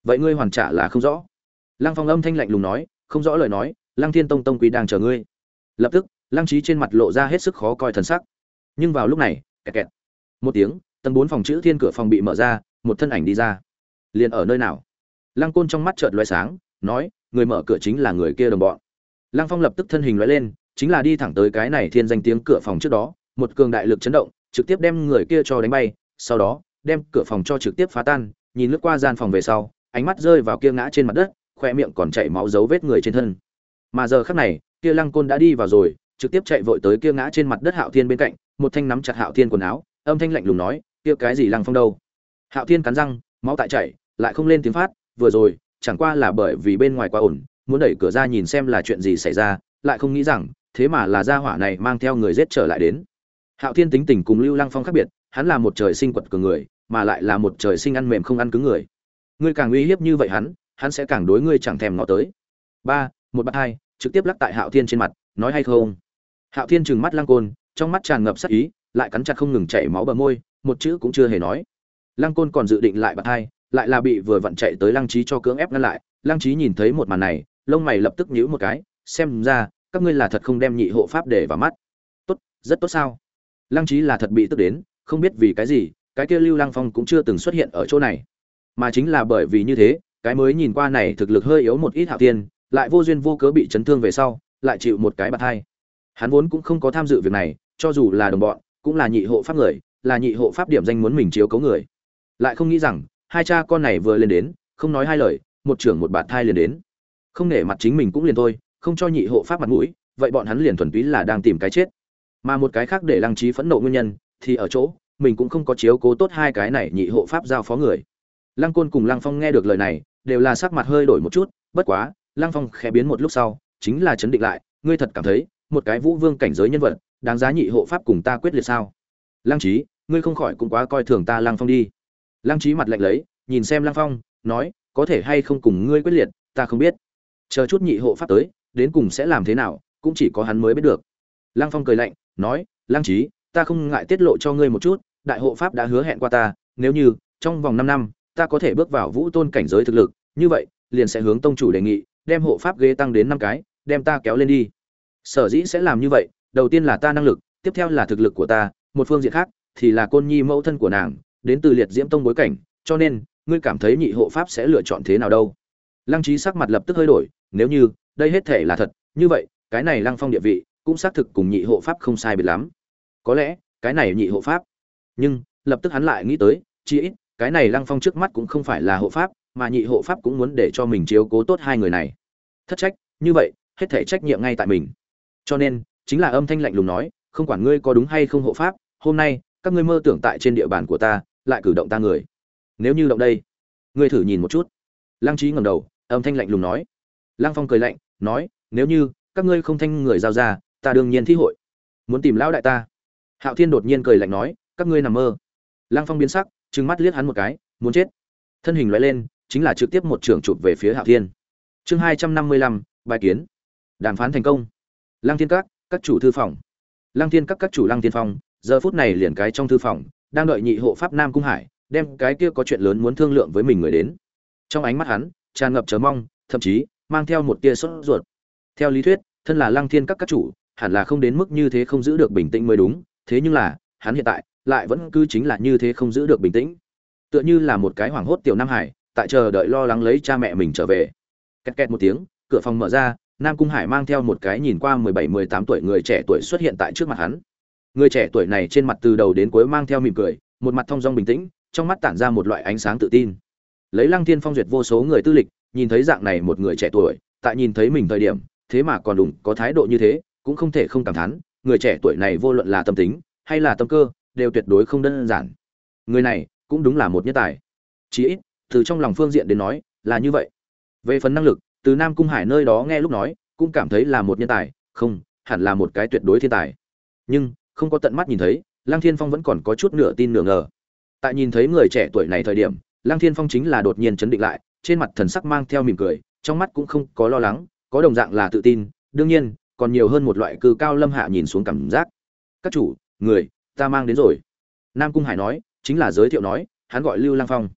vậy ngươi hoàn trả là không rõ. Lăng Phong âm thanh lạnh lùng nói, không rõ lời nói, Lăng Thiên Tông tông quý đang chờ ngươi. Lập tức, Lăng Chí trên mặt lộ ra hết sức khó coi thần sắc. Nhưng vào lúc này, kẹt kẹt, một tiếng, tầng bốn phòng chữ thiên cửa phòng bị mở ra, một thân ảnh đi ra. Liền ở nơi nào? Lăng Côn trong mắt chợt lóe sáng, nói, người mở cửa chính là người kia đồng bọn. Lăng Phong lập tức thân hình lóe lên, chính là đi thẳng tới cái này thiên danh tiếng cửa phòng trước đó, một cường đại lực chấn động, trực tiếp đem người kia cho đánh bay, sau đó, đem cửa phòng cho trực tiếp phá tan, nhìn lướt qua gian phòng về sau, ánh mắt rơi vào kia ngã trên mặt đất, khoe miệng còn chảy máu dấu vết người trên thân. Mà giờ khắc này, kia Lăng Côn đã đi vào rồi, trực tiếp chạy vội tới kia ngã trên mặt đất Hạo Thiên bên cạnh, một thanh nắm chặt Hạo Thiên quần áo, âm thanh lạnh lùng nói, kia cái gì Lăng Phong đâu? Hạo Thiên cắn răng, máu tại chảy, lại không lên tiếng phát, vừa rồi, chẳng qua là bởi vì bên ngoài quá ổn, muốn đẩy cửa ra nhìn xem là chuyện gì xảy ra, lại không nghĩ rằng, thế mà là gia hỏa này mang theo người giết trở lại đến. Hạo Thiên tính tình cùng Lưu Lăng Phong khác biệt, hắn là một trời sinh quật cường người, mà lại là một trời sinh ăn mềm không ăn cứng người. Ngươi càng uy hiếp như vậy hắn, hắn sẽ càng đối ngươi chẳng thèm ngó tới. Ba, một bạt hai, trực tiếp lắc tại Hạo Thiên trên mặt, nói hay không? Hạo Thiên trừng mắt Lăng Côn, trong mắt tràn ngập sát ý, lại cắn chặt không ngừng chảy máu bờ môi, một chữ cũng chưa hề nói. Lăng Côn còn dự định lại bạt hai, lại là bị vừa vặn chạy tới Lăng Chí cho cưỡng ép ngăn lại. Lăng Chí nhìn thấy một màn này, lông mày lập tức nhíu một cái, xem ra các ngươi là thật không đem nhị hộ pháp để vào mắt. Tốt, rất tốt sao? Lăng Chí là thật bị tức đến, không biết vì cái gì, cái kia Lưu Lăng Phong cũng chưa từng xuất hiện ở chỗ này. Mà chính là bởi vì như thế, cái mới nhìn qua này thực lực hơi yếu một ít Hạo Thiên, lại vô duyên vô cớ bị chấn thương về sau, lại chịu một cái bạt hai. Hắn vốn cũng không có tham dự việc này, cho dù là đồng bọn, cũng là nhị hộ pháp người, là nhị hộ pháp điểm danh muốn mình chiếu cố người. Lại không nghĩ rằng, hai cha con này vừa lên đến, không nói hai lời, một trưởng một bạt hai liền đến. Không nể mặt chính mình cũng liền thôi, không cho nhị hộ pháp mặt mũi, vậy bọn hắn liền thuần túy là đang tìm cái chết. Mà một cái khác để Lăng Chí phẫn nộ nguyên nhân, thì ở chỗ, mình cũng không có chiếu cố tốt hai cái này nhị hộ pháp giao phó người. Lăng Côn cùng Lăng Phong nghe được lời này, đều là sắc mặt hơi đổi một chút, bất quá, Lăng Phong khẽ biến một lúc sau, chính là chấn định lại, ngươi thật cảm thấy, một cái vũ vương cảnh giới nhân vật, đáng giá nhị hộ pháp cùng ta quyết liệt sao? Lăng Chí, ngươi không khỏi cũng quá coi thường ta Lăng Phong đi. Lăng Chí mặt lạnh lấy, nhìn xem Lăng Phong, nói, có thể hay không cùng ngươi quyết liệt, ta không biết. Chờ chút nhị hộ pháp tới, đến cùng sẽ làm thế nào, cũng chỉ có hắn mới biết được. Lăng Phong cười lạnh, nói, Lăng Chí, ta không ngại tiết lộ cho ngươi một chút, đại hộ pháp đã hứa hẹn qua ta, nếu như trong vòng năm năm, ta có thể bước vào vũ tôn cảnh giới thực lực, như vậy, liền sẽ hướng tông chủ đề nghị, đem hộ pháp ghế tăng đến năm cái, đem ta kéo lên đi. Sở dĩ sẽ làm như vậy, đầu tiên là ta năng lực, tiếp theo là thực lực của ta, một phương diện khác thì là Côn Nhi mẫu thân của nàng, đến từ Liệt Diễm tông bối cảnh, cho nên, ngươi cảm thấy nhị hộ pháp sẽ lựa chọn thế nào đâu? Lăng Chí sắc mặt lập tức hơi đổi, nếu như đây hết thể là thật, như vậy, cái này Lăng Phong địa vị cũng xác thực cùng nhị hộ pháp không sai biệt lắm. Có lẽ, cái này nhị hộ pháp. Nhưng, lập tức hắn lại nghĩ tới, chỉ ít, cái này Lăng Phong trước mắt cũng không phải là hộ pháp, mà nhị hộ pháp cũng muốn để cho mình chiếu cố tốt hai người này. Thất trách, như vậy, hết thể trách nhiệm ngay tại mình. Cho nên, chính là âm thanh lạnh lùng nói, không quản ngươi có đúng hay không hộ pháp, hôm nay, các ngươi mơ tưởng tại trên địa bàn của ta, lại cử động ta người. Nếu như động đây, ngươi thử nhìn một chút. Lăng Chí ngẩng đầu, âm thanh lạnh lùng nói. Lăng Phong cười lạnh, nói, nếu như các ngươi không thanh người giao ra, ta đương nhiên thi hội. Muốn tìm lão đại ta. Hạo Thiên đột nhiên cười lạnh nói, các ngươi nằm mơ. Lăng Phong biến sắc, trừng mắt liếc hắn một cái, muốn chết. Thân hình lóe lên, chính là trực tiếp một trường chụp về phía Hạo Thiên. Chương hai trăm năm mươi lăm, bài kiến. Đàm phán thành công. Lăng Thiên các, các chủ thư phòng. Lăng Thiên các các chủ Lăng Thiên Phong, giờ phút này liền cái trong thư phòng, đang đợi nhị hộ pháp Nam Cung Hải, đem cái kia có chuyện lớn muốn thương lượng với mình người đến. Trong ánh mắt hắn, tràn ngập chờ mong, thậm chí mang theo một tia sốt ruột. Theo lý thuyết, thân là Lăng Thiên các các chủ, hẳn là không đến mức như thế không giữ được bình tĩnh mới đúng, thế nhưng là, hắn hiện tại lại vẫn cứ chính là như thế không giữ được bình tĩnh. Tựa như là một cái hoảng hốt tiểu Nam Hải, tại chờ đợi lo lắng lấy cha mẹ mình trở về. Két két một tiếng, cửa phòng mở ra, Nam Cung Hải mang theo một cái nhìn qua mười bảy mười tám tuổi người trẻ tuổi xuất hiện tại trước mặt hắn. Người trẻ tuổi này trên mặt từ đầu đến cuối mang theo mỉm cười, một mặt thông dong bình tĩnh, trong mắt tản ra một loại ánh sáng tự tin. Lấy Lăng Thiên Phong duyệt vô số người tư lịch, nhìn thấy dạng này một người trẻ tuổi, tại nhìn thấy mình thời điểm, thế mà còn đúng có thái độ như thế, cũng không thể không cảm thán, người trẻ tuổi này vô luận là tâm tính hay là tâm cơ, đều tuyệt đối không đơn giản. Người này cũng đúng là một nhân tài. Chỉ ít, từ trong lòng phương diện đến nói, là như vậy. Về phần năng lực, từ Nam Cung Hải nơi đó nghe lúc nói, cũng cảm thấy là một nhân tài, không, hẳn là một cái tuyệt đối thiên tài. Nhưng, không có tận mắt nhìn thấy, Lăng Thiên Phong vẫn còn có chút nửa tin nửa ngờ. Tại nhìn thấy người trẻ tuổi này thời điểm, Lăng Thiên Phong chính là đột nhiên chấn định lại, trên mặt thần sắc mang theo mỉm cười, trong mắt cũng không có lo lắng, có đồng dạng là tự tin, đương nhiên, còn nhiều hơn một loại cư cao lâm hạ nhìn xuống cảm giác. Các chủ, người, ta mang đến rồi. Nam Cung Hải nói, chính là giới thiệu nói, hắn gọi Lưu Lăng Phong.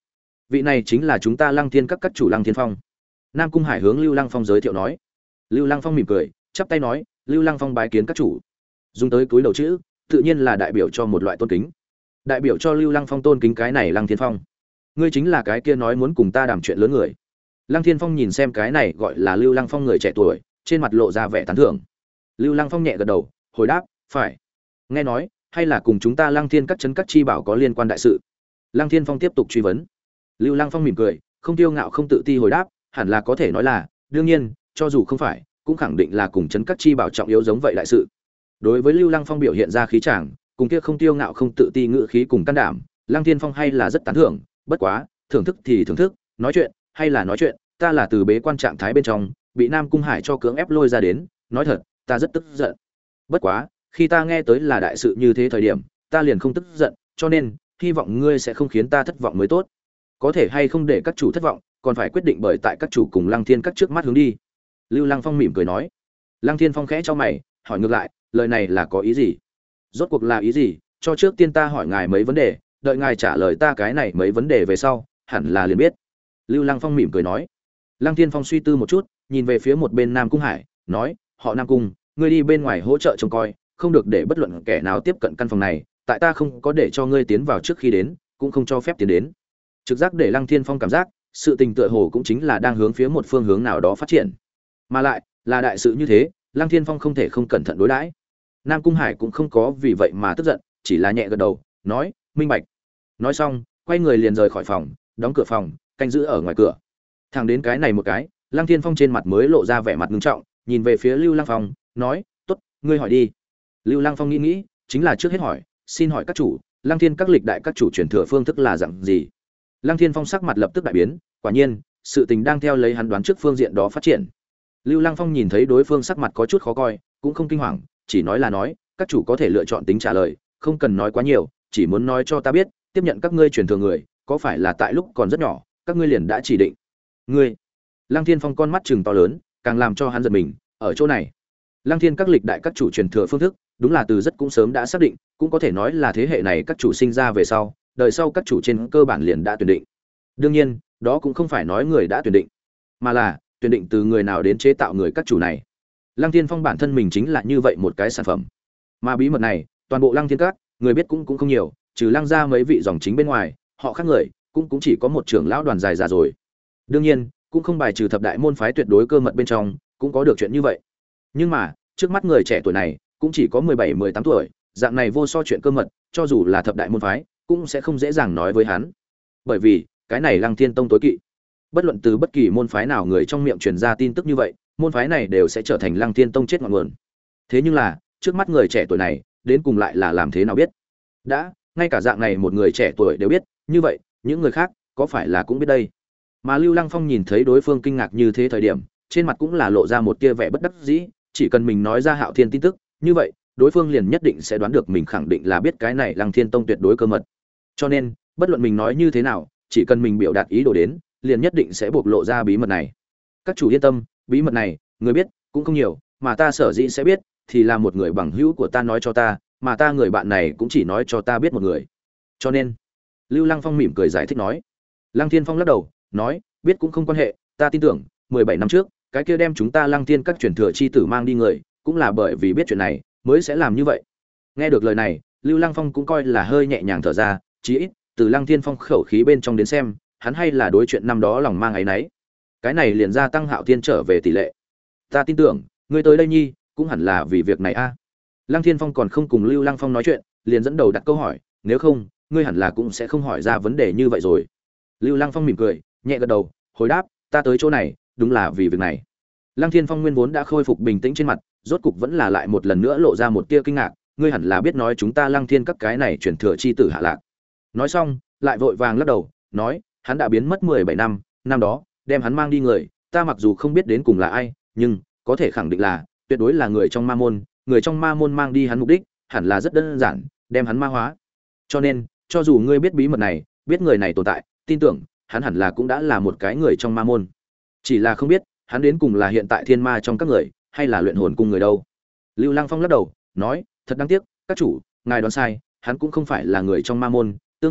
vị này chính là chúng ta Lăng Thiên các các chủ Lăng Thiên Phong. Nam Cung Hải hướng Lưu Lăng Phong giới thiệu nói. Lưu Lăng Phong mỉm cười, chắp tay nói, Lưu Lăng Phong bái kiến các chủ. Dùng tới túi đầu chữ, tự nhiên là đại biểu cho một loại tôn kính. Đại biểu cho Lưu Lăng Phong tôn kính cái này Lăng Thiên Phong. Ngươi chính là cái kia nói muốn cùng ta đàm chuyện lớn người. Lăng Thiên Phong nhìn xem cái này gọi là Lưu Lăng Phong người trẻ tuổi, trên mặt lộ ra vẻ tán thưởng. Lưu Lăng Phong nhẹ gật đầu, hồi đáp, phải. Nghe nói, hay là cùng chúng ta Lăng Thiên các trấn các chi bảo có liên quan đại sự. Lăng Thiên Phong tiếp tục truy vấn. Lưu Lăng Phong mỉm cười, không tiêu ngạo không tự ti hồi đáp, hẳn là có thể nói là, đương nhiên, cho dù không phải, cũng khẳng định là cùng trấn các chi bảo trọng yếu giống vậy đại sự. Đối với Lưu Lăng Phong biểu hiện ra khí chàng, cùng kia không tiêu ngạo không tự ti ngữ khí cùng can đảm, Lăng Thiên Phong hay là rất tán thưởng, bất quá, thưởng thức thì thưởng thức, nói chuyện, hay là nói chuyện, ta là từ bế quan trạng thái bên trong, bị Nam Cung Hải cho cưỡng ép lôi ra đến, nói thật, ta rất tức giận. Bất quá, khi ta nghe tới là đại sự như thế thời điểm, ta liền không tức giận, cho nên, hy vọng ngươi sẽ không khiến ta thất vọng mới tốt. Có thể hay không để các chủ thất vọng, còn phải quyết định bởi tại các chủ cùng Lăng Thiên các trước mắt hướng đi. Lưu Lăng Phong mỉm cười nói. Lăng Thiên Phong khẽ cho mày, hỏi ngược lại, lời này là có ý gì? Rốt cuộc là ý gì? Cho trước tiên ta hỏi ngài mấy vấn đề, đợi ngài trả lời ta cái này mấy vấn đề về sau, hẳn là liền biết. Lưu Lăng Phong mỉm cười nói. Lăng Thiên Phong suy tư một chút, nhìn về phía một bên Nam Cung Hải, nói, họ Nam Cung, ngươi đi bên ngoài hỗ trợ trông coi, không được để bất luận kẻ nào tiếp cận căn phòng này, tại ta không có để cho ngươi tiến vào trước khi đến, cũng không cho phép tiến đến. Trực giác để Lăng Thiên Phong cảm giác, sự tình tựa hồ cũng chính là đang hướng phía một phương hướng nào đó phát triển. Mà lại, là đại sự như thế, Lăng Thiên Phong không thể không cẩn thận đối đãi. Nam Cung Hải cũng không có vì vậy mà tức giận, chỉ là nhẹ gật đầu, nói, minh bạch. Nói xong, quay người liền rời khỏi phòng, đóng cửa phòng, canh giữ ở ngoài cửa. Thẳng đến cái này một cái, Lăng Thiên Phong trên mặt mới lộ ra vẻ mặt nghiêm trọng, nhìn về phía Lưu Lăng Phong, nói, "Tốt, ngươi hỏi đi." Lưu Lăng Phong nghĩ nghĩ, chính là trước hết hỏi, "Xin hỏi các chủ, Lăng Thiên các lịch đại các chủ truyền thừa phương thức là dạng gì?" Lăng Thiên Phong sắc mặt lập tức đại biến, quả nhiên, sự tình đang theo lấy hắn đoán trước phương diện đó phát triển. Lưu Lăng Phong nhìn thấy đối phương sắc mặt có chút khó coi, cũng không kinh hoàng, chỉ nói là nói, "Các chủ có thể lựa chọn tính trả lời, không cần nói quá nhiều, chỉ muốn nói cho ta biết, tiếp nhận các ngươi truyền thừa người, có phải là tại lúc còn rất nhỏ, các ngươi liền đã chỉ định?" Ngươi? Lăng Thiên Phong con mắt trừng to lớn, càng làm cho hắn giật mình, ở chỗ này. Lăng Thiên các lịch đại các chủ truyền thừa phương thức, đúng là từ rất cũng sớm đã xác định, cũng có thể nói là thế hệ này các chủ sinh ra về sau, đời sau các chủ trên cơ bản liền đã tuyển định. Đương nhiên, đó cũng không phải nói người đã tuyển định, mà là tuyển định từ người nào đến chế tạo người các chủ này. Lăng Thiên Phong bản thân mình chính là như vậy một cái sản phẩm. Mà bí mật này, toàn bộ Lăng Thiên các, người biết cũng cũng không nhiều, trừ Lăng gia mấy vị dòng chính bên ngoài, họ khác người, cũng cũng chỉ có một trưởng lão đoàn dài già rồi. Đương nhiên, cũng không bài trừ thập đại môn phái tuyệt đối cơ mật bên trong, cũng có được chuyện như vậy. Nhưng mà, trước mắt người trẻ tuổi này, cũng chỉ có mười bảy mười tám tuổi, dạng này vô so chuyện cơ mật, cho dù là thập đại môn phái, cũng sẽ không dễ dàng nói với hắn. Bởi vì, cái này Lăng Thiên Tông tối kỵ. Bất luận từ bất kỳ môn phái nào người trong miệng truyền ra tin tức như vậy, môn phái này đều sẽ trở thành Lăng Thiên Tông chết ngọn nguồn. Thế nhưng là, trước mắt người trẻ tuổi này, đến cùng lại là làm thế nào biết? Đã, ngay cả dạng này một người trẻ tuổi đều biết, như vậy, những người khác, có phải là cũng biết đây? Mà Lưu Lăng Phong nhìn thấy đối phương kinh ngạc như thế thời điểm, trên mặt cũng là lộ ra một tia vẻ bất đắc dĩ, chỉ cần mình nói ra Hạo Thiên tin tức, như vậy, đối phương liền nhất định sẽ đoán được mình khẳng định là biết cái này Lăng Thiên Tông tuyệt đối cơ mật. Cho nên, bất luận mình nói như thế nào, chỉ cần mình biểu đạt ý đồ đến, liền nhất định sẽ bộc lộ ra bí mật này. Các chủ yên tâm, bí mật này, người biết cũng không nhiều, mà ta sở dĩ sẽ biết, thì là một người bằng hữu của ta nói cho ta, mà ta người bạn này cũng chỉ nói cho ta biết một người. Cho nên, Lưu Lăng Phong mỉm cười giải thích nói. Lăng Thiên Phong lắc đầu, nói, biết cũng không quan hệ, ta tin tưởng, mười bảy năm trước, cái kia đem chúng ta Lăng Thiên các truyền thừa chi tử mang đi người, cũng là bởi vì biết chuyện này, mới sẽ làm như vậy. Nghe được lời này, Lưu Lăng Phong cũng coi là hơi nhẹ nhàng thở ra, chí ít, từ Lăng Thiên Phong khẩu khí bên trong đến xem, hắn hay là đối chuyện năm đó lòng mang áy náy. Cái này liền gia tăng Hạo Thiên trở về tỷ lệ. Ta tin tưởng, ngươi tới đây nhi, cũng hẳn là vì việc này a. Lăng Thiên Phong còn không cùng Lưu Lăng Phong nói chuyện, liền dẫn đầu đặt câu hỏi, nếu không, ngươi hẳn là cũng sẽ không hỏi ra vấn đề như vậy rồi. Lưu Lăng Phong mỉm cười, nhẹ gật đầu, hồi đáp, ta tới chỗ này, đúng là vì việc này. Lăng Thiên Phong nguyên vốn đã khôi phục bình tĩnh trên mặt, rốt cục vẫn là lại một lần nữa lộ ra một tia kinh ngạc, ngươi hẳn là biết nói chúng ta Lăng Thiên các cái này truyền thừa chi tử hạ lạc. Nói xong, lại vội vàng lắc đầu, nói, hắn đã biến mất mười bảy năm, năm đó, đem hắn mang đi người, ta mặc dù không biết đến cùng là ai, nhưng có thể khẳng định là tuyệt đối là người trong ma môn, người trong ma môn mang đi hắn mục đích, hẳn là rất đơn giản, đem hắn ma hóa. Cho nên, cho dù ngươi biết bí mật này, biết người này tồn tại, tin tưởng, hắn hẳn là cũng đã là một cái người trong ma môn. Chỉ là không biết, hắn đến cùng là hiện tại thiên ma trong các người, hay là luyện hồn cung người đâu. Lưu Lăng Phong lắc đầu, nói, thật đáng tiếc, các chủ, ngài đoán sai, hắn cũng không phải là người trong ma môn, tương phản,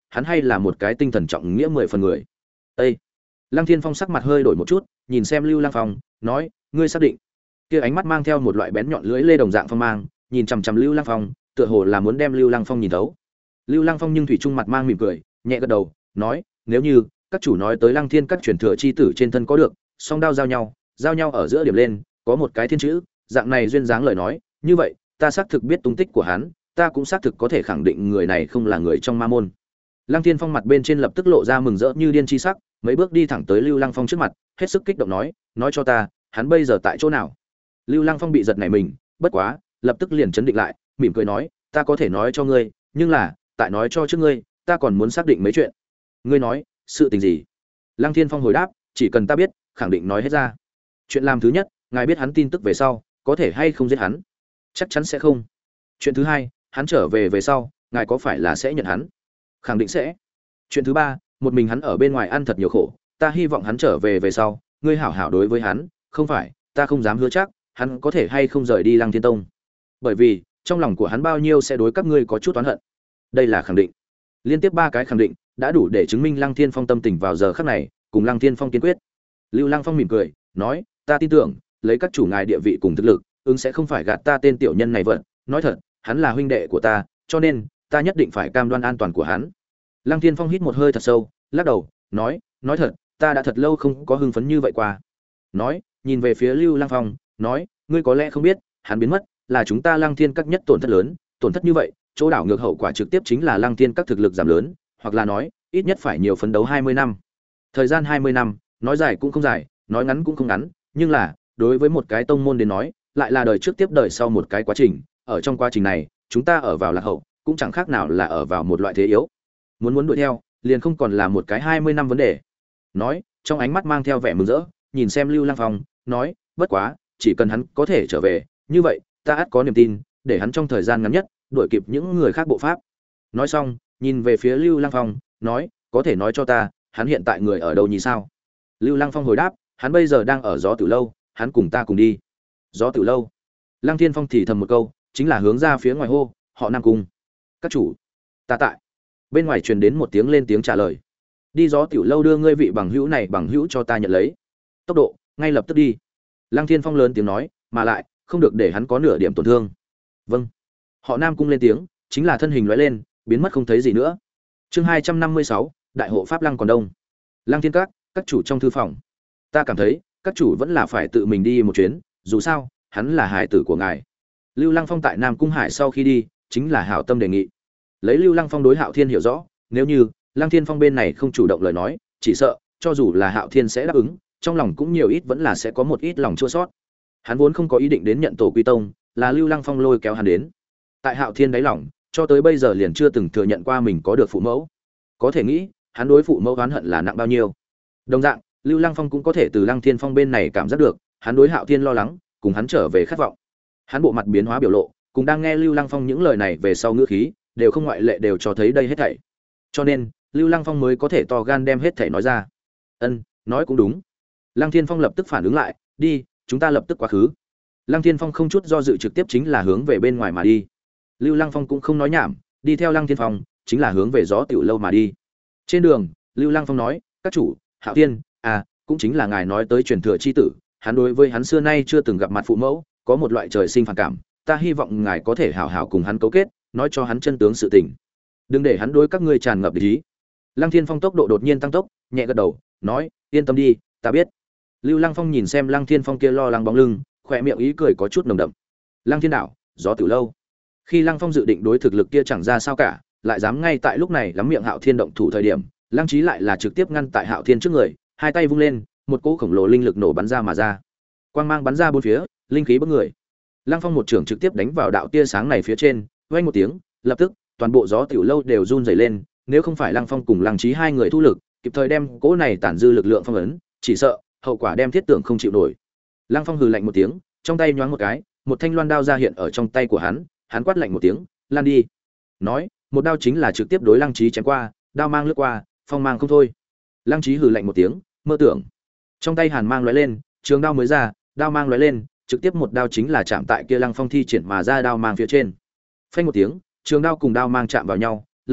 hắn hay là một cái tinh thần trọng nghĩa mười phần người. Ê! Lăng Thiên Phong sắc mặt hơi đổi một chút, nhìn xem Lưu Lăng Phong, nói, ngươi xác định? Kia ánh mắt mang theo một loại bén nhọn lưỡi lê đồng dạng phong mang, nhìn chằm chằm Lưu Lăng Phong, tựa hồ là muốn đem Lưu Lăng Phong nhìn thấu. Lưu Lăng Phong nhưng thủy chung mặt mang mỉm cười, nhẹ gật đầu, nói, nếu như các chủ nói tới Lăng Thiên các truyền thừa chi tử trên thân có được, song đao giao nhau, giao nhau ở giữa điểm lên, có một cái thiên chữ, dạng này duyên dáng lời nói, như vậy, ta xác thực biết tung tích của hắn, ta cũng xác thực có thể khẳng định người này không là người trong ma môn. Lăng Thiên Phong mặt bên trên lập tức lộ ra mừng rỡ như điên chi sắc, mấy bước đi thẳng tới Lưu Lăng Phong trước mặt, hết sức kích động nói, nói cho ta, hắn bây giờ tại chỗ nào? Lưu Lăng Phong bị giật nảy mình, bất quá, lập tức liền chấn định lại, mỉm cười nói, ta có thể nói cho ngươi, nhưng là, tại nói cho trước ngươi, ta còn muốn xác định mấy chuyện. Ngươi nói, sự tình gì? Lăng Thiên Phong hồi đáp, chỉ cần ta biết, khẳng định nói hết ra. Chuyện làm thứ nhất, ngài biết hắn tin tức về sau, có thể hay không giết hắn? Chắc chắn sẽ không. Chuyện thứ hai, hắn trở về về sau, ngài có phải là sẽ nhận hắn? Khẳng định sẽ. Chuyện thứ ba, một mình hắn ở bên ngoài ăn thật nhiều khổ, ta hy vọng hắn trở về về sau, ngươi hảo hảo đối với hắn, không phải, ta không dám hứa chắc, hắn có thể hay không rời đi Lăng Thiên Tông. Bởi vì, trong lòng của hắn bao nhiêu sẽ đối các ngươi có chút oán hận. Đây là khẳng định. Liên tiếp ba cái khẳng định, đã đủ để chứng minh Lăng Thiên Phong tâm tình vào giờ khắc này, cùng Lăng Thiên Phong kiên quyết. Lưu Lăng Phong mỉm cười, nói, ta tin tưởng, lấy các chủ ngài địa vị cùng thực lực, ứng sẽ không phải gạt ta tên tiểu nhân này vận, nói thật, hắn là huynh đệ của ta, cho nên, ta nhất định phải cam đoan an toàn của hắn. Lăng Thiên Phong hít một hơi thật sâu, lắc đầu, nói, nói thật, ta đã thật lâu không có hưng phấn như vậy qua. Nói, nhìn về phía Lưu Lăng Phong, nói, ngươi có lẽ không biết, hắn biến mất, là chúng ta Lăng Thiên các nhất tổn thất lớn, tổn thất như vậy, chỗ đảo ngược hậu quả trực tiếp chính là Lăng Thiên các thực lực giảm lớn, hoặc là nói, ít nhất phải nhiều phấn đấu hai mươi năm. Thời gian hai mươi năm, nói dài cũng không dài, nói ngắn cũng không ngắn, nhưng là, đối với một cái tông môn đến nói, lại là đời trước tiếp đời sau một cái quá trình, ở trong quá trình này, chúng ta ở vào lạc hậu, cũng chẳng khác nào là ở vào một loại thế yếu. Muốn muốn đuổi theo, liền không còn là một cái hai mươi năm vấn đề. Nói, trong ánh mắt mang theo vẻ mừng rỡ, nhìn xem Lưu Lăng Phong, nói, bất quá, chỉ cần hắn có thể trở về, như vậy, ta ắt có niềm tin, để hắn trong thời gian ngắn nhất đuổi kịp những người khác bộ pháp. Nói xong, nhìn về phía Lưu Lăng Phong, nói, có thể nói cho ta, hắn hiện tại người ở đâu nhỉ sao? Lưu Lăng Phong hồi đáp, hắn bây giờ đang ở Gió Tử lâu, hắn cùng ta cùng đi. Gió Tử lâu. Lăng Thiên Phong thì thầm một câu, chính là hướng ra phía ngoài hô, họ Nam Cung. Các chủ, ta tại. Bên ngoài truyền đến một tiếng lên tiếng trả lời. Đi Gió Tiểu lâu đưa ngươi vị bằng hữu này bằng hữu cho ta nhận lấy. Tốc độ, ngay lập tức đi. Lăng Thiên Phong lớn tiếng nói, mà lại, không được để hắn có nửa điểm tổn thương. Vâng. Họ Nam Cung lên tiếng, chính là thân hình lóe lên, biến mất không thấy gì nữa. Chương hai trăm năm mươi sáu, Đại hộ Pháp Lăng còn đông. Lăng Thiên Các, các chủ trong thư phòng. Ta cảm thấy, các chủ vẫn là phải tự mình đi một chuyến, dù sao, hắn là hài tử của ngài. Lưu Lăng Phong tại Nam Cung Hải sau khi đi, chính là hảo tâm đề nghị. Lấy Lưu Lăng Phong đối Hạo Thiên hiểu rõ, nếu như Lăng Thiên Phong bên này không chủ động lời nói, chỉ sợ cho dù là Hạo Thiên sẽ đáp ứng, trong lòng cũng nhiều ít vẫn là sẽ có một ít lòng chua xót. Hắn vốn không có ý định đến nhận tổ quy tông, là Lưu Lăng Phong lôi kéo hắn đến. Tại Hạo Thiên đáy lòng, cho tới bây giờ liền chưa từng thừa nhận qua mình có được phụ mẫu. Có thể nghĩ, hắn đối phụ mẫu oán hận là nặng bao nhiêu. Đồng dạng, Lưu Lăng Phong cũng có thể từ Lăng Thiên Phong bên này cảm giác được, hắn đối Hạo Thiên lo lắng, cùng hắn trở về khát vọng. Hắn bộ mặt biến hóa biểu lộ, cùng đang nghe Lưu Lăng Phong những lời này về sau ngữ khí, đều không ngoại lệ đều cho thấy đây hết thảy. Cho nên, Lưu Lăng Phong mới có thể to gan đem hết thảy nói ra. Ân, nói cũng đúng. Lăng Thiên Phong lập tức phản ứng lại, đi, chúng ta lập tức quá khứ. Lăng Thiên Phong không chút do dự trực tiếp chính là hướng về bên ngoài mà đi. Lưu Lăng Phong cũng không nói nhảm, đi theo Lăng Thiên Phong, chính là hướng về Gió Tiểu lâu mà đi. Trên đường, Lưu Lăng Phong nói, các chủ, Hạo Thiên, à, cũng chính là ngài nói tới truyền thừa chi tử, hắn đối với hắn xưa nay chưa từng gặp mặt phụ mẫu, có một loại trời sinh phản cảm, ta hy vọng ngài có thể hảo hảo cùng hắn cấu kết, nói cho hắn chân tướng sự tình. Đừng để hắn đối các ngươi tràn ngập địch ý. Lăng Thiên Phong tốc độ đột nhiên tăng tốc, nhẹ gật đầu, nói, yên tâm đi, ta biết. Lưu Lăng Phong nhìn xem Lăng Thiên Phong kia lo lắng bóng lưng, khỏe miệng ý cười có chút nồng đậm. Lăng Thiên đảo, Gió Tử lâu. Khi Lăng Phong dự định đối thực lực kia chẳng ra sao cả, lại dám ngay tại lúc này lắm miệng Hạo Thiên động thủ thời điểm, Lăng Chí lại là trực tiếp ngăn tại Hạo Thiên trước người, hai tay vung lên, một cỗ khổng lồ linh lực nổ bắn ra mà ra. Quang mang bắn ra bốn phía, linh khí bức người. Lăng Phong một trường trực tiếp đánh vào đạo tia sáng này phía trên, vang một tiếng, lập tức, toàn bộ Gió Tiểu lâu đều run rẩy lên, nếu không phải Lăng Phong cùng Lăng Chí hai người thu lực, kịp thời đem cỗ này tản dư lực lượng phong ấn, chỉ sợ hậu quả đem thiết tưởng không chịu nổi. Lăng Phong hừ lạnh một tiếng, trong tay nhoáng một cái, một thanh loan đao ra hiện ở trong tay của hắn, hắn quát lạnh một tiếng, "Lan đi!" Nói, một đao chính là trực tiếp đối Lăng Chí chém qua, đao mang lướt qua, phong mang không thôi. Lăng Chí hừ lạnh một tiếng, mơ tưởng. Trong tay hàn mang lóe lên, trường đao mới ra, đao mang lóe lên, trực tiếp một đao chính là chạm tại kia Lăng Phong thi triển mà ra đao mang phía trên. Phanh một tiếng, trường đao cùng đao mang chạm vào nhau, lập tức,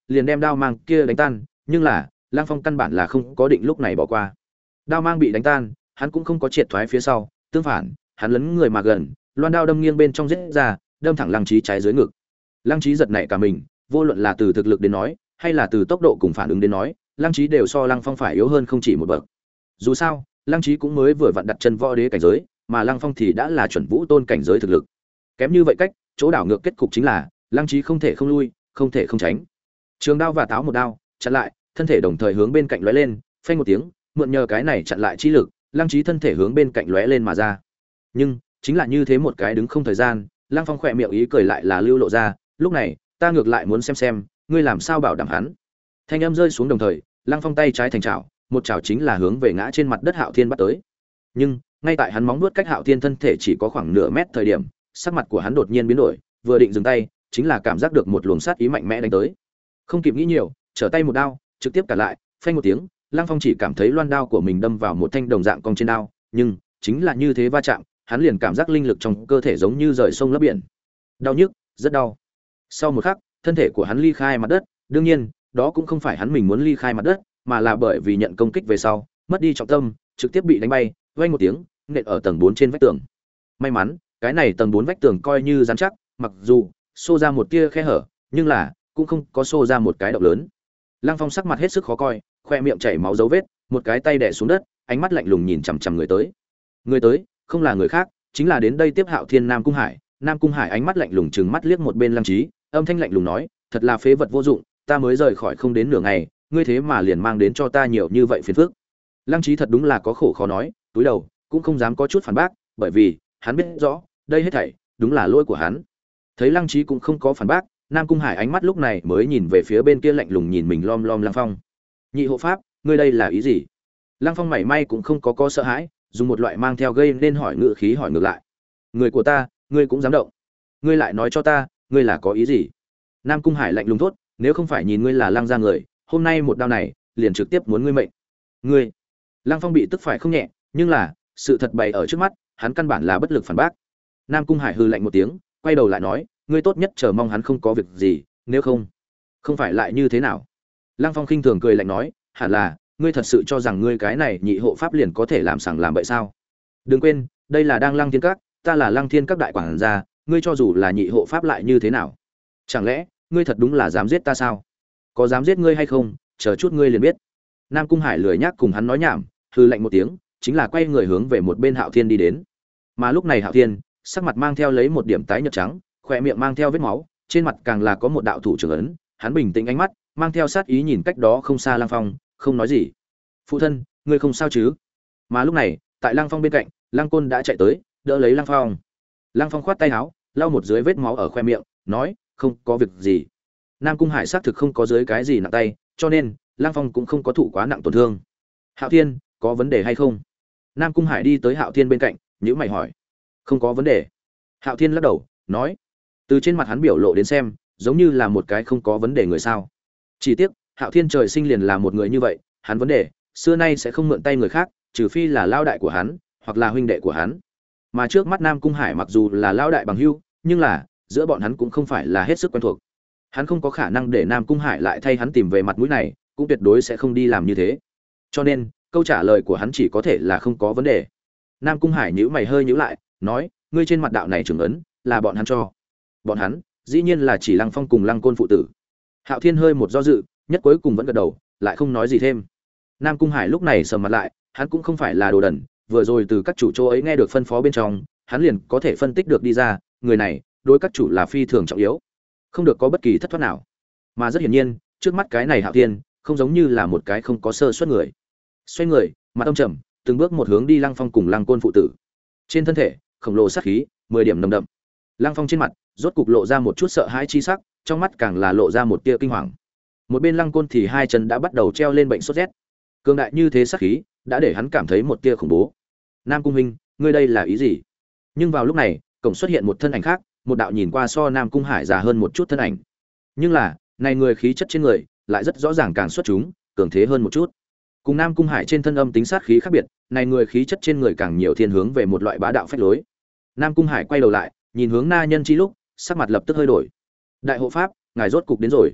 liền đem đao mang kia đánh tan, nhưng là Lăng Phong căn bản là không có định lúc này bỏ qua. Đao mang bị đánh tan, hắn cũng không có triệt thoái phía sau, tương phản, hắn lấn người mà gần, loan đao đâm nghiêng bên trong giết ra, đâm thẳng Lăng Chí trái dưới ngực. Lăng Chí giật nảy cả mình, vô luận là từ thực lực đến nói, hay là từ tốc độ cùng phản ứng đến nói, Lăng Chí đều so Lăng Phong phải yếu hơn không chỉ một bậc. Dù sao, Lăng Chí cũng mới vừa vặn đặt chân võ đế cảnh giới, mà Lăng Phong thì đã là chuẩn vũ tôn cảnh giới thực lực. Kém như vậy cách, chỗ đảo ngược kết cục chính là Lăng Chí không thể không lui, không thể không tránh. Trường đao và táo một đao, chặn lại, thân thể đồng thời hướng bên cạnh lóe lên, phanh một tiếng, mượn nhờ cái này chặn lại chi lực, Lăng Chí thân thể hướng bên cạnh lóe lên mà ra. Nhưng, chính là như thế một cái đứng không thời gian, Lăng Phong khỏe miệng ý cười lại là lưu lộ ra, lúc này, ta ngược lại muốn xem xem, ngươi làm sao bảo đảm hắn. Thanh âm rơi xuống đồng thời, Lăng Phong tay trái thành chảo, một chảo chính là hướng về ngã trên mặt đất Hạo Thiên bắt tới. Nhưng, ngay tại hắn móng vuốt cách Hạo Thiên thân thể chỉ có khoảng nửa mét thời điểm, sắc mặt của hắn đột nhiên biến đổi, vừa định dừng tay, chính là cảm giác được một luồng sát ý mạnh mẽ đánh tới. Không kịp nghĩ nhiều, trở tay một đao, trực tiếp cả lại, phanh một tiếng, Lăng Phong chỉ cảm thấy loan đao của mình đâm vào một thanh đồng dạng cong trên đao, nhưng chính là như thế va chạm, hắn liền cảm giác linh lực trong cơ thể giống như rời sông lấp biển. Đau nhức, rất đau. Sau một khắc, thân thể của hắn ly khai mặt đất, đương nhiên, đó cũng không phải hắn mình muốn ly khai mặt đất, mà là bởi vì nhận công kích về sau, mất đi trọng tâm, trực tiếp bị đánh bay, vang một tiếng, nện ở tầng bốn trên vách tường. May mắn, cái này tầng bốn vách tường coi như rắn chắc, mặc dù xô ra một tia khe hở, nhưng là cũng không có xô ra một cái động lớn. Lăng Phong sắc mặt hết sức khó coi, khoe miệng chảy máu dấu vết, một cái tay đè xuống đất, ánh mắt lạnh lùng nhìn chằm chằm người tới. Người tới, không là người khác, chính là đến đây tiếp Hạo Thiên Nam Cung Hải. Nam Cung Hải ánh mắt lạnh lùng trừng mắt liếc một bên Lăng Chí, âm thanh lạnh lùng nói, thật là phế vật vô dụng, ta mới rời khỏi không đến nửa ngày, ngươi thế mà liền mang đến cho ta nhiều như vậy phiền phức. Lăng Chí thật đúng là có khổ khó nói, túi đầu cũng không dám có chút phản bác, bởi vì hắn biết rõ, đây hết thảy đúng là lỗi của hắn. Thấy Lăng Chí cũng không có phản bác, Nam Cung Hải ánh mắt lúc này mới nhìn về phía bên kia lạnh lùng nhìn mình lom lom Lăng Phong. Nhị hộ pháp, ngươi đây là ý gì? Lăng Phong mảy may cũng không có có sợ hãi, dùng một loại mang theo gây nên hỏi ngự khí hỏi ngược lại. Người của ta, ngươi cũng dám động? Ngươi lại nói cho ta, ngươi là có ý gì? Nam Cung Hải lạnh lùng thốt, nếu không phải nhìn ngươi là Lăng gia người, hôm nay một đao này, liền trực tiếp muốn ngươi mệnh. Ngươi? Lăng Phong bị tức phải không nhẹ, nhưng là, sự thật bày ở trước mắt, hắn căn bản là bất lực phản bác. Nam Cung Hải hừ lạnh một tiếng, quay đầu lại nói, ngươi tốt nhất chờ mong hắn không có việc gì, nếu không, không phải lại như thế nào? Lăng Phong khinh thường cười lạnh nói, hẳn là, ngươi thật sự cho rằng ngươi cái này nhị hộ pháp liền có thể làm sằng làm bậy sao? Đừng quên, đây là đang Lăng Thiên Các, ta là Lăng Thiên Các đại quản gia, ngươi cho dù là nhị hộ pháp lại như thế nào? Chẳng lẽ, ngươi thật đúng là dám giết ta sao? Có dám giết ngươi hay không, chờ chút ngươi liền biết. Nam Cung Hải lười nhác cùng hắn nói nhảm, hừ lạnh một tiếng, chính là quay người hướng về một bên Hạo Thiên đi đến. Mà lúc này Hạo Thiên, sắc mặt mang theo lấy một điểm tái nhợt trắng, khỏe miệng mang theo vết máu, trên mặt càng là có một đạo thủ trưởng ấn, hắn bình tĩnh ánh mắt, mang theo sát ý nhìn cách đó không xa Lăng Phong, không nói gì. Phụ thân, ngươi không sao chứ? Mà lúc này, tại Lăng Phong bên cạnh, Lăng Côn đã chạy tới, đỡ lấy Lăng Phong. Lăng Phong khoát tay áo, lau một dưới vết máu ở khoe miệng, nói, không có việc gì. Nam Cung Hải xác thực không có dưới cái gì nặng tay, cho nên Lăng Phong cũng không có thụ quá nặng tổn thương. Hạo Thiên, có vấn đề hay không? Nam Cung Hải đi tới Hạo Thiên bên cạnh, nhíu mày hỏi. Không có vấn đề. Hạo Thiên lắc đầu, nói, từ trên mặt hắn biểu lộ đến xem, giống như là một cái không có vấn đề người sao. Chỉ tiếc, Hạo Thiên trời sinh liền là một người như vậy, hắn vấn đề, xưa nay sẽ không mượn tay người khác, trừ phi là lao đại của hắn, hoặc là huynh đệ của hắn. Mà trước mắt Nam Cung Hải mặc dù là lao đại bằng hữu, nhưng là, giữa bọn hắn cũng không phải là hết sức quen thuộc. Hắn không có khả năng để Nam Cung Hải lại thay hắn tìm về mặt mũi này, cũng tuyệt đối sẽ không đi làm như thế. Cho nên, câu trả lời của hắn chỉ có thể là không có vấn đề. Nam Cung Hải nhíu mày hơi nhíu lại, nói, ngươi trên mặt đạo này trưởng ấn, là bọn hắn cho. Bọn hắn, dĩ nhiên là chỉ Lăng Phong cùng Lăng Côn phụ tử. Hạo Thiên hơi một do dự, nhất cuối cùng vẫn gật đầu, lại không nói gì thêm. Nam Cung Hải lúc này sầm mặt lại, hắn cũng không phải là đồ đần, vừa rồi từ các chủ chỗ ấy nghe được phân phó bên trong, hắn liền có thể phân tích được đi ra, người này, đối các chủ là phi thường trọng yếu, không được có bất kỳ thất thoát nào. Mà rất hiển nhiên, trước mắt cái này Hạo Thiên, không giống như là một cái không có sơ suất người. Xoay người, mặt âm trầm, từng bước một hướng đi Lăng Phong cùng Lăng Côn phụ tử. Trên thân thể, khổng lồ sát khí, mười điểm nồng đậm. Lăng Phong trên mặt, rốt cục lộ ra một chút sợ hãi chi sắc, trong mắt càng là lộ ra một tia kinh hoàng. Một bên Lăng Côn thì hai chân đã bắt đầu treo lên bệnh sốt rét. Cường đại như thế sát khí, đã để hắn cảm thấy một tia khủng bố. Nam Cung huynh, ngươi đây là ý gì? Nhưng vào lúc này, cổng xuất hiện một thân ảnh khác, một đạo nhìn qua so Nam Cung Hải già hơn một chút thân ảnh. Nhưng là, này người khí chất trên người, lại rất rõ ràng càng xuất chúng, cường thế hơn một chút. Cùng Nam Cung Hải trên thân âm tính sát khí khác biệt, này người khí chất trên người càng nhiều thiên hướng về một loại bá đạo phách lối. Nam Cung Hải quay đầu lại, nhìn hướng na nhân chi lúc, sắc mặt lập tức hơi đổi. Đại hộ pháp, ngài rốt cục đến rồi.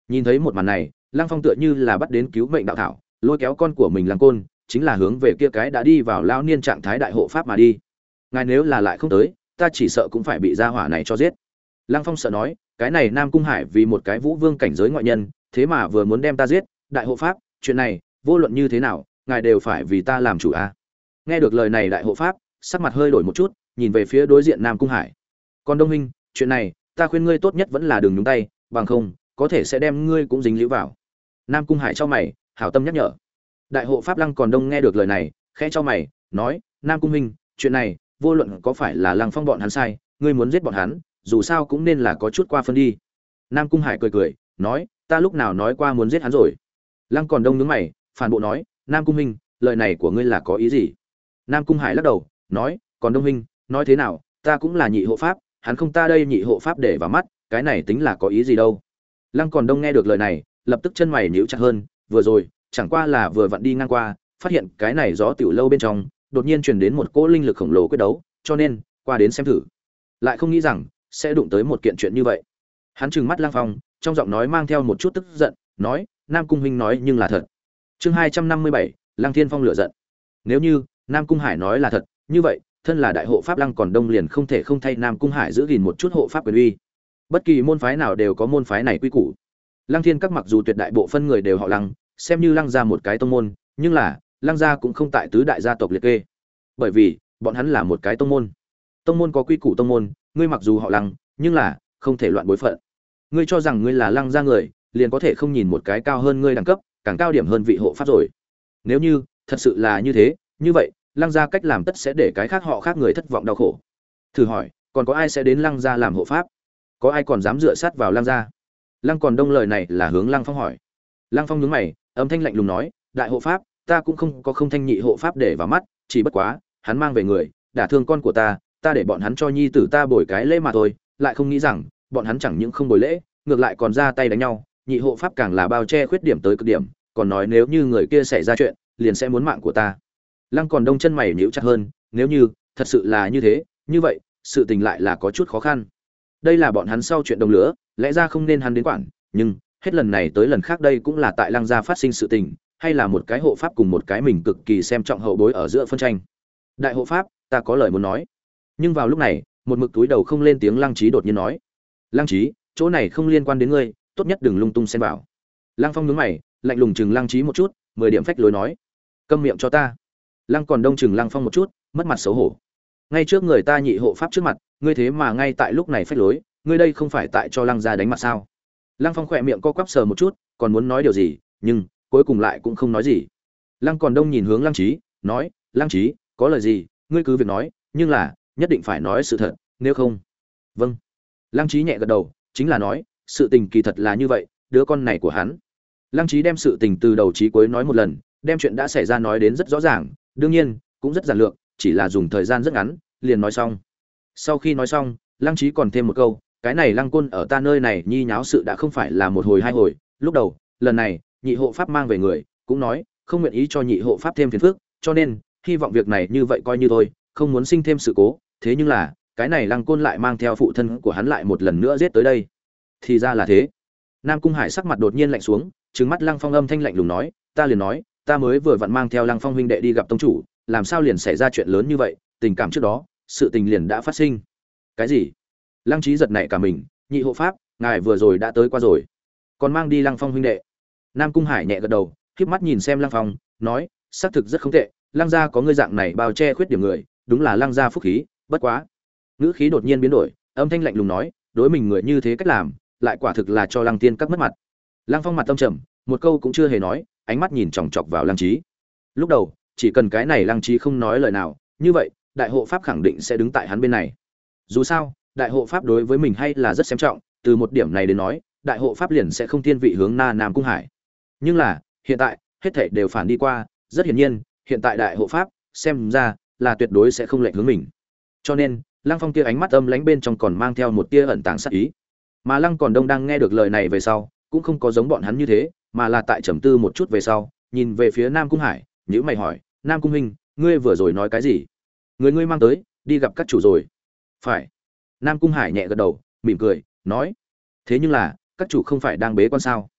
Nhìn thấy một màn này, Lăng Phong tựa như là bắt đến cứu mệnh đạo thảo, lôi kéo con của mình Lăng Côn, chính là hướng về kia cái đã đi vào lão niên trạng thái đại hộ pháp mà đi. Ngài nếu là lại không tới, ta chỉ sợ cũng phải bị gia hỏa này cho giết. Lăng Phong sợ nói, cái này Nam Cung Hải vì một cái vũ vương cảnh giới ngoại nhân, thế mà vừa muốn đem ta giết, đại hộ pháp, chuyện này, vô luận như thế nào, ngài đều phải vì ta làm chủ a. Nghe được lời này đại hộ pháp, sắc mặt hơi đổi một chút, nhìn về phía đối diện Nam Cung Hải. Còn Đông huynh, chuyện này, ta khuyên ngươi tốt nhất vẫn là đừng nhúng tay, bằng không, có thể sẽ đem ngươi cũng dính líu vào. Nam Cung Hải cho mày, hảo tâm nhắc nhở. Đại hộ pháp Lăng Còn Đông nghe được lời này, khẽ cho mày, nói, Nam Cung huynh, chuyện này, vô luận có phải là Lăng Phong bọn hắn sai, ngươi muốn giết bọn hắn, dù sao cũng nên là có chút qua phân đi. Nam Cung Hải cười cười, nói, ta lúc nào nói qua muốn giết hắn rồi. Lăng Còn Đông nhướng mày, phản bộ nói, Nam Cung huynh, lời này của ngươi là có ý gì? Nam Cung Hải lắc đầu, nói, còn Đông huynh, nói thế nào, ta cũng là nhị hộ pháp, hắn không ta đây nhị hộ pháp để vào mắt, cái này tính là có ý gì đâu. Lăng Còn Đông nghe được lời này, lập tức chân mày nhíu chặt hơn, vừa rồi, chẳng qua là vừa vặn đi ngang qua, phát hiện cái này gió tiểu lâu bên trong, đột nhiên truyền đến một cỗ linh lực khổng lồ quyết đấu, cho nên, qua đến xem thử. Lại không nghĩ rằng sẽ đụng tới một kiện chuyện như vậy. Hắn trừng mắt Lăng Phong, trong giọng nói mang theo một chút tức giận, nói, Nam Cung huynh nói nhưng là thật. Chương hai trăm năm mươi bảy, Lăng Thiên Phong lửa giận. Nếu như Nam Cung Hải nói là thật, như vậy, thân là đại hộ pháp Lăng Còn Đông liền không thể không thay Nam Cung Hải giữ gìn một chút hộ pháp quyền uy. Bất kỳ môn phái nào đều có môn phái này quy củ. Lăng Thiên các mặc dù tuyệt đại bộ phân người đều họ Lăng, xem như Lăng gia một cái tông môn, nhưng là, Lăng gia cũng không tại tứ đại gia tộc liệt kê. Bởi vì, bọn hắn là một cái tông môn. Tông môn có quy củ tông môn, ngươi mặc dù họ Lăng, nhưng là không thể loạn bối phận. Ngươi cho rằng ngươi là Lăng gia người, liền có thể không nhìn một cái cao hơn ngươi đẳng cấp, càng cao điểm hơn vị hộ pháp rồi. Nếu như thật sự là như thế, như vậy, Lăng gia cách làm tất sẽ để cái khác họ khác người thất vọng đau khổ. Thử hỏi, còn có ai sẽ đến Lăng gia làm hộ pháp? Có ai còn dám dựa sát vào Lăng gia? Lăng Còn Đông lời này là hướng Lăng Phong hỏi. Lăng Phong nhướng mày, âm thanh lạnh lùng nói, đại hộ pháp, ta cũng không có không thanh nhị hộ pháp để vào mắt, chỉ bất quá, hắn mang về người, đả thương con của ta, ta để bọn hắn cho nhi tử ta bồi cái lễ mà thôi, lại không nghĩ rằng, bọn hắn chẳng những không bồi lễ, ngược lại còn ra tay đánh nhau, nhị hộ pháp càng là bao che khuyết điểm tới cực điểm, còn nói nếu như người kia xảy ra chuyện, liền sẽ muốn mạng của ta. Lăng Còn Đông chân mày nhíu chặt hơn, nếu như thật sự là như thế, như vậy, sự tình lại là có chút khó khăn. Đây là bọn hắn sau chuyện đồng lửa, lẽ ra không nên hắn đến quản, nhưng hết lần này tới lần khác đây cũng là tại Lăng gia phát sinh sự tình, hay là một cái hộ pháp cùng một cái mình cực kỳ xem trọng hậu bối ở giữa phân tranh. Đại hộ pháp, ta có lời muốn nói. Nhưng vào lúc này, một mực túi đầu không lên tiếng Lăng Chí đột nhiên nói, Lăng Chí, chỗ này không liên quan đến ngươi, tốt nhất đừng lung tung xen vào. Lăng Phong nhướng mày, lạnh lùng chừng Lăng Chí một chút, mười điểm phách lối nói, câm miệng cho ta. Lăng Còn Đông chừng Lăng Phong một chút, mất mặt xấu hổ. Ngay trước người ta nhị hộ pháp trước mặt, ngươi thế mà ngay tại lúc này phách lối, ngươi đây không phải tại cho Lăng gia đánh mặt sao? Lăng Phong khỏe miệng co quắp sờ một chút, còn muốn nói điều gì, nhưng cuối cùng lại cũng không nói gì. Lăng Còn Đông nhìn hướng Lăng Chí, nói, Lăng Chí, có lời gì, ngươi cứ việc nói, nhưng là nhất định phải nói sự thật, nếu không. Vâng. Lăng Chí nhẹ gật đầu, chính là nói, sự tình kỳ thật là như vậy, đứa con này của hắn. Lăng Chí đem sự tình từ đầu chí cuối nói một lần, đem chuyện đã xảy ra nói đến rất rõ ràng, đương nhiên cũng rất giản lược, chỉ là dùng thời gian rất ngắn, liền nói xong. Sau khi nói xong, Lăng Chí còn thêm một câu, cái này Lăng Côn ở ta nơi này nhi nháo sự đã không phải là một hồi hai hồi, lúc đầu, lần này, nhị hộ pháp mang về người, cũng nói, không nguyện ý cho nhị hộ pháp thêm phiền phức, cho nên, hy vọng việc này như vậy coi như thôi, không muốn sinh thêm sự cố, thế nhưng là, cái này Lăng Côn lại mang theo phụ thân của hắn lại một lần nữa giết tới đây. Thì ra là thế. Nam Cung Hải sắc mặt đột nhiên lạnh xuống, trừng mắt Lăng Phong âm thanh lạnh lùng nói, ta liền nói, ta mới vừa vặn mang theo Lăng Phong huynh đệ đi gặp tông chủ, làm sao liền xảy ra chuyện lớn như vậy, tình cảm trước đó, sự tình liền đã phát sinh. Cái gì? Lăng Chí giật nảy cả mình, nhị hộ pháp, ngài vừa rồi đã tới qua rồi, còn mang đi Lăng Phong huynh đệ. Nam Cung Hải nhẹ gật đầu, khép mắt nhìn xem Lăng Phong, nói, xác thực rất không tệ, Lăng gia có ngươi dạng này bao che khuyết điểm người, đúng là Lăng gia phúc khí, bất quá. Ngữ khí đột nhiên biến đổi, âm thanh lạnh lùng nói, đối mình người như thế cách làm, lại quả thực là cho Lăng Tiên các mất mặt. Lăng Phong mặt tâm trầm, một câu cũng chưa hề nói, ánh mắt nhìn chòng chọc vào Lăng Chí. Lúc đầu, chỉ cần cái này Lăng Chí không nói lời nào, như vậy, đại hộ pháp khẳng định sẽ đứng tại hắn bên này. Dù sao, đại hộ pháp đối với mình hay là rất xem trọng, từ một điểm này đến nói, đại hộ pháp liền sẽ không thiên vị hướng Na Nam Cung Hải. Nhưng là, hiện tại, hết thảy đều phản đi qua, rất hiển nhiên, hiện tại đại hộ pháp, xem ra là tuyệt đối sẽ không lệch hướng mình. Cho nên, Lăng Phong kia ánh mắt âm lãnh bên trong còn mang theo một tia ẩn tàng sát ý. Mà Lăng Còn Đông đang nghe được lời này về sau, cũng không có giống bọn hắn như thế, mà là tại trầm tư một chút về sau, nhìn về phía Nam Cung Hải, nhíu mày hỏi, Nam Cung huynh, ngươi vừa rồi nói cái gì? Người ngươi mang tới, đi gặp các chủ rồi. Phải. Nam Cung Hải nhẹ gật đầu, mỉm cười, nói, thế nhưng là, các chủ không phải đang bế quan sao?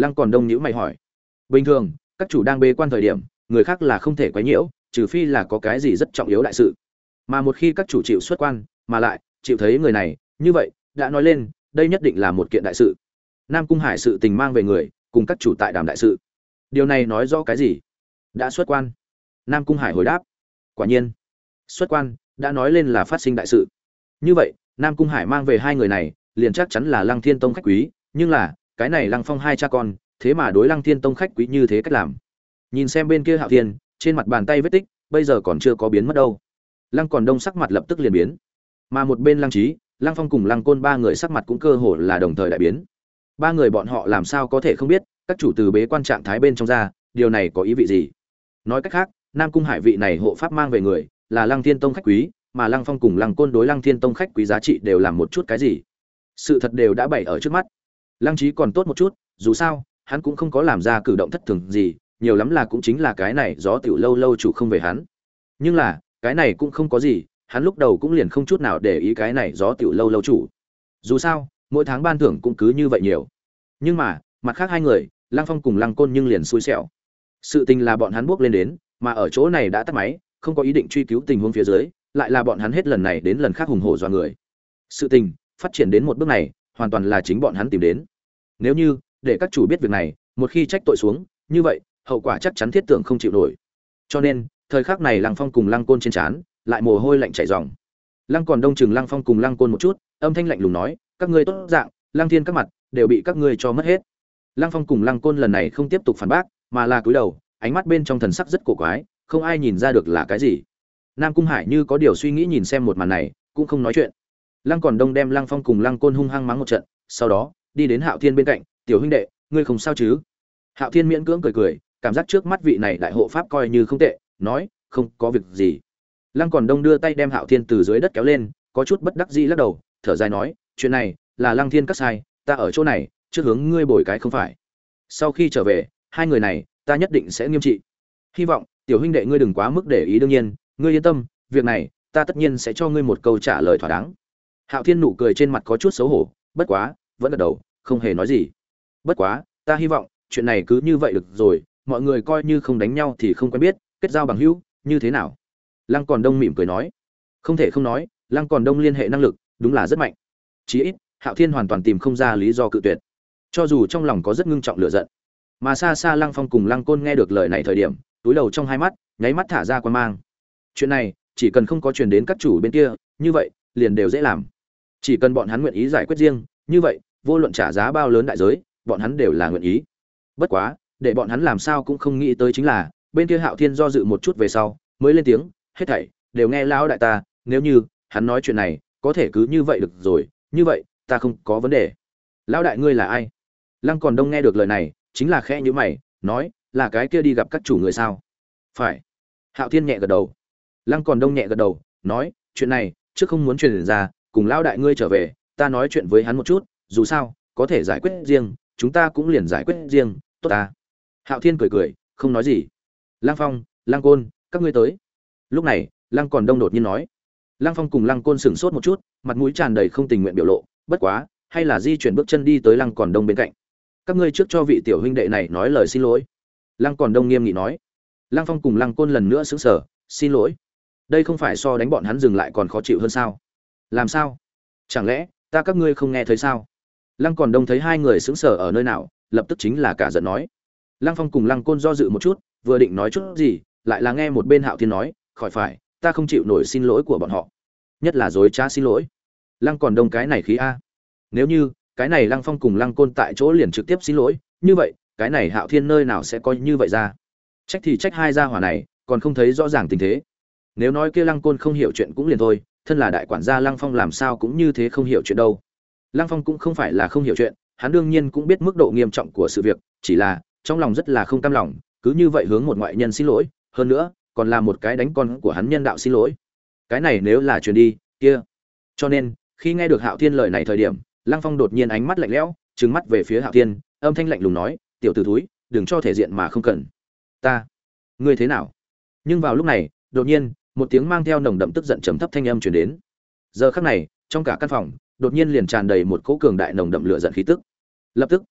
Lăng Còn Đông nhíu mày hỏi. Bình thường, các chủ đang bế quan thời điểm, người khác là không thể quấy nhiễu, trừ phi là có cái gì rất trọng yếu đại sự. Mà một khi các chủ chịu xuất quan, mà lại chịu thấy người này, như vậy, đã nói lên, đây nhất định là một kiện đại sự. Nam Cung Hải sự tình mang về người, cùng các chủ tại đàm đại sự. Điều này nói rõ cái gì? Đã xuất quan. Nam Cung Hải hồi đáp. Quả nhiên, xuất quan đã nói lên là phát sinh đại sự. Như vậy, Nam Cung Hải mang về hai người này, liền chắc chắn là Lăng Thiên Tông khách quý, nhưng là, cái này Lăng Phong hai cha con, thế mà đối Lăng Thiên Tông khách quý như thế cách làm. Nhìn xem bên kia Hạo Thiên, trên mặt bàn tay vết tích, bây giờ còn chưa có biến mất đâu. Lăng Còn Đông sắc mặt lập tức liền biến. Mà một bên Lăng Chí, Lăng Phong cùng Lăng Côn ba người sắc mặt cũng cơ hồ là đồng thời đại biến. Ba người bọn họ làm sao có thể không biết, các chủ từ bế quan trạng thái bên trong ra, điều này có ý vị gì? Nói cách khác, Nam Cung Hải vị này hộ pháp mang về người, là Lăng Thiên Tông khách quý, mà Lăng Phong cùng Lăng Côn đối Lăng Thiên Tông khách quý giá trị đều làm một chút cái gì? Sự thật đều đã bày ở trước mắt. Lăng Chí còn tốt một chút, dù sao, hắn cũng không có làm ra cử động thất thường gì, nhiều lắm là cũng chính là cái này gió tiểu lâu lâu chủ không về hắn. Nhưng là, cái này cũng không có gì, hắn lúc đầu cũng liền không chút nào để ý cái này gió tiểu lâu lâu chủ. Dù sao, mỗi tháng ban thưởng cũng cứ như vậy nhiều. Nhưng mà, mặt khác hai người, Lăng Phong cùng Lăng Côn nhưng liền xui xẻo. Sự tình là bọn hắn bước lên đến, mà ở chỗ này đã tắt máy, không có ý định truy cứu tình huống phía dưới, lại là bọn hắn hết lần này đến lần khác hùng hổ dọa người. Sự tình phát triển đến một bước này, hoàn toàn là chính bọn hắn tìm đến. Nếu như để các chủ biết việc này, một khi trách tội xuống, như vậy, hậu quả chắc chắn thiết tưởng không chịu nổi. Cho nên, thời khắc này Lăng Phong cùng Lăng Côn trên trán, lại mồ hôi lạnh chảy ròng. Lăng Còn Đông chừng Lăng Phong cùng Lăng Côn một chút, âm thanh lạnh lùng nói, các ngươi tốt dạng, Lăng Thiên các mặt đều bị các ngươi cho mất hết. Lăng Phong cùng Lăng Côn lần này không tiếp tục phản bác, mà là cúi đầu, ánh mắt bên trong thần sắc rất cổ quái, không ai nhìn ra được là cái gì. Nam Cung Hải như có điều suy nghĩ nhìn xem một màn này, cũng không nói chuyện. Lăng Còn Đông đem Lăng Phong cùng Lăng Côn hung hăng mắng một trận, sau đó đi đến Hạo Thiên bên cạnh, "Tiểu huynh đệ, ngươi không sao chứ?" Hạo Thiên miễn cưỡng cười cười, cảm giác trước mắt vị này đại hộ pháp coi như không tệ, nói, "Không có việc gì." Lăng Còn Đông đưa tay đem Hạo Thiên từ dưới đất kéo lên, có chút bất đắc dĩ lắc đầu, thở dài nói, "Chuyện này là Lăng Thiên các sai, ta ở chỗ này, trước hướng ngươi bồi cái không phải. Sau khi trở về, hai người này, ta nhất định sẽ nghiêm trị. Hy vọng tiểu huynh đệ ngươi đừng quá mức để ý, đương nhiên, ngươi yên tâm, việc này, ta tất nhiên sẽ cho ngươi một câu trả lời thỏa đáng." Hạo Thiên nụ cười trên mặt có chút xấu hổ, bất quá, vẫn gật đầu, không hề nói gì. "Bất quá, ta hy vọng, chuyện này cứ như vậy được rồi, mọi người coi như không đánh nhau thì không quen biết, kết giao bằng hữu, như thế nào?" Lăng Còn Đông mỉm cười nói. Không thể không nói, Lăng Còn Đông liên hệ năng lực, đúng là rất mạnh. Chỉ ít, Hạo Thiên hoàn toàn tìm không ra lý do cự tuyệt. Cho dù trong lòng có rất ngưng trọng lửa giận. Mà xa xa Lăng Phong cùng Lăng Côn nghe được lời này thời điểm, túi đầu trong hai mắt, nháy mắt thả ra quan mang. Chuyện này, chỉ cần không có truyền đến các chủ bên kia, như vậy, liền đều dễ làm. Chỉ cần bọn hắn nguyện ý giải quyết riêng, như vậy, vô luận trả giá bao lớn đại giới, bọn hắn đều là nguyện ý. Bất quá, để bọn hắn làm sao cũng không nghĩ tới chính là, bên kia Hạo Thiên do dự một chút về sau, mới lên tiếng, "Hết thảy đều nghe lão đại ta, nếu như hắn nói chuyện này, có thể cứ như vậy được rồi, như vậy, ta không có vấn đề." "Lão đại ngươi là ai?" Lăng Còn Đông nghe được lời này, chính là khẽ nhíu mày, nói, "Là cái kia đi gặp các chủ người sao?" "Phải." Hạo Thiên nhẹ gật đầu. Lăng Còn Đông nhẹ gật đầu, nói, "Chuyện này, trước không muốn truyền ra, cùng lão đại ngươi trở về, ta nói chuyện với hắn một chút, dù sao, có thể giải quyết riêng, chúng ta cũng liền giải quyết riêng, tốt ta." Hạo Thiên cười cười, không nói gì. "Lăng Phong, Lăng Côn, các ngươi tới." Lúc này, Lăng Còn Đông đột nhiên nói. Lăng Phong cùng Lăng Côn sững sốt một chút, mặt mũi tràn đầy không tình nguyện biểu lộ, bất quá, hay là di chuyển bước chân đi tới Lăng Còn Đông bên cạnh. "Các ngươi trước cho vị tiểu huynh đệ này nói lời xin lỗi." Lăng Còn Đông nghiêm nghị nói. Lăng Phong cùng Lăng Côn lần nữa sững sờ, "Xin lỗi? Đây không phải so đánh bọn hắn dừng lại còn khó chịu hơn sao? Làm sao? Chẳng lẽ ta các ngươi không nghe thấy sao?" Lăng Còn Đông thấy hai người sững sờ ở nơi nào, lập tức chính là cả giận nói. Lăng Phong cùng Lăng Côn do dự một chút, vừa định nói chút gì, lại là nghe một bên Hạo Thiên nói, "Khỏi phải, ta không chịu nổi xin lỗi của bọn họ, nhất là dối trá xin lỗi." Lăng Còn Đông cái này khí a. Nếu như cái này Lăng Phong cùng Lăng Côn tại chỗ liền trực tiếp xin lỗi, như vậy, cái này Hạo Thiên nơi nào sẽ coi như vậy ra? Trách thì trách hai gia hỏa này, còn không thấy rõ ràng tình thế. Nếu nói kia Lăng Côn không hiểu chuyện cũng liền thôi, thân là đại quản gia Lăng Phong làm sao cũng như thế không hiểu chuyện đâu. Lăng Phong cũng không phải là không hiểu chuyện, hắn đương nhiên cũng biết mức độ nghiêm trọng của sự việc, chỉ là trong lòng rất là không cam lòng, cứ như vậy hướng một ngoại nhân xin lỗi, hơn nữa, còn là một cái đánh con của hắn nhân đạo xin lỗi. Cái này nếu là truyền đi, kia. Cho nên, khi nghe được Hạo Thiên lời này thời điểm, Lăng Phong đột nhiên ánh mắt lạnh lẽo, trừng mắt về phía Hạo Thiên, âm thanh lạnh lùng nói, "Tiểu tử thúi, đừng cho thể diện mà không cần." "Ta, ngươi thế nào?" Nhưng vào lúc này, đột nhiên, một tiếng mang theo nồng đậm tức giận trầm thấp thanh âm truyền đến. Giờ khắc này, trong cả căn phòng, đột nhiên liền tràn đầy một cỗ cường đại nồng đậm lửa giận khí tức. Lập tức,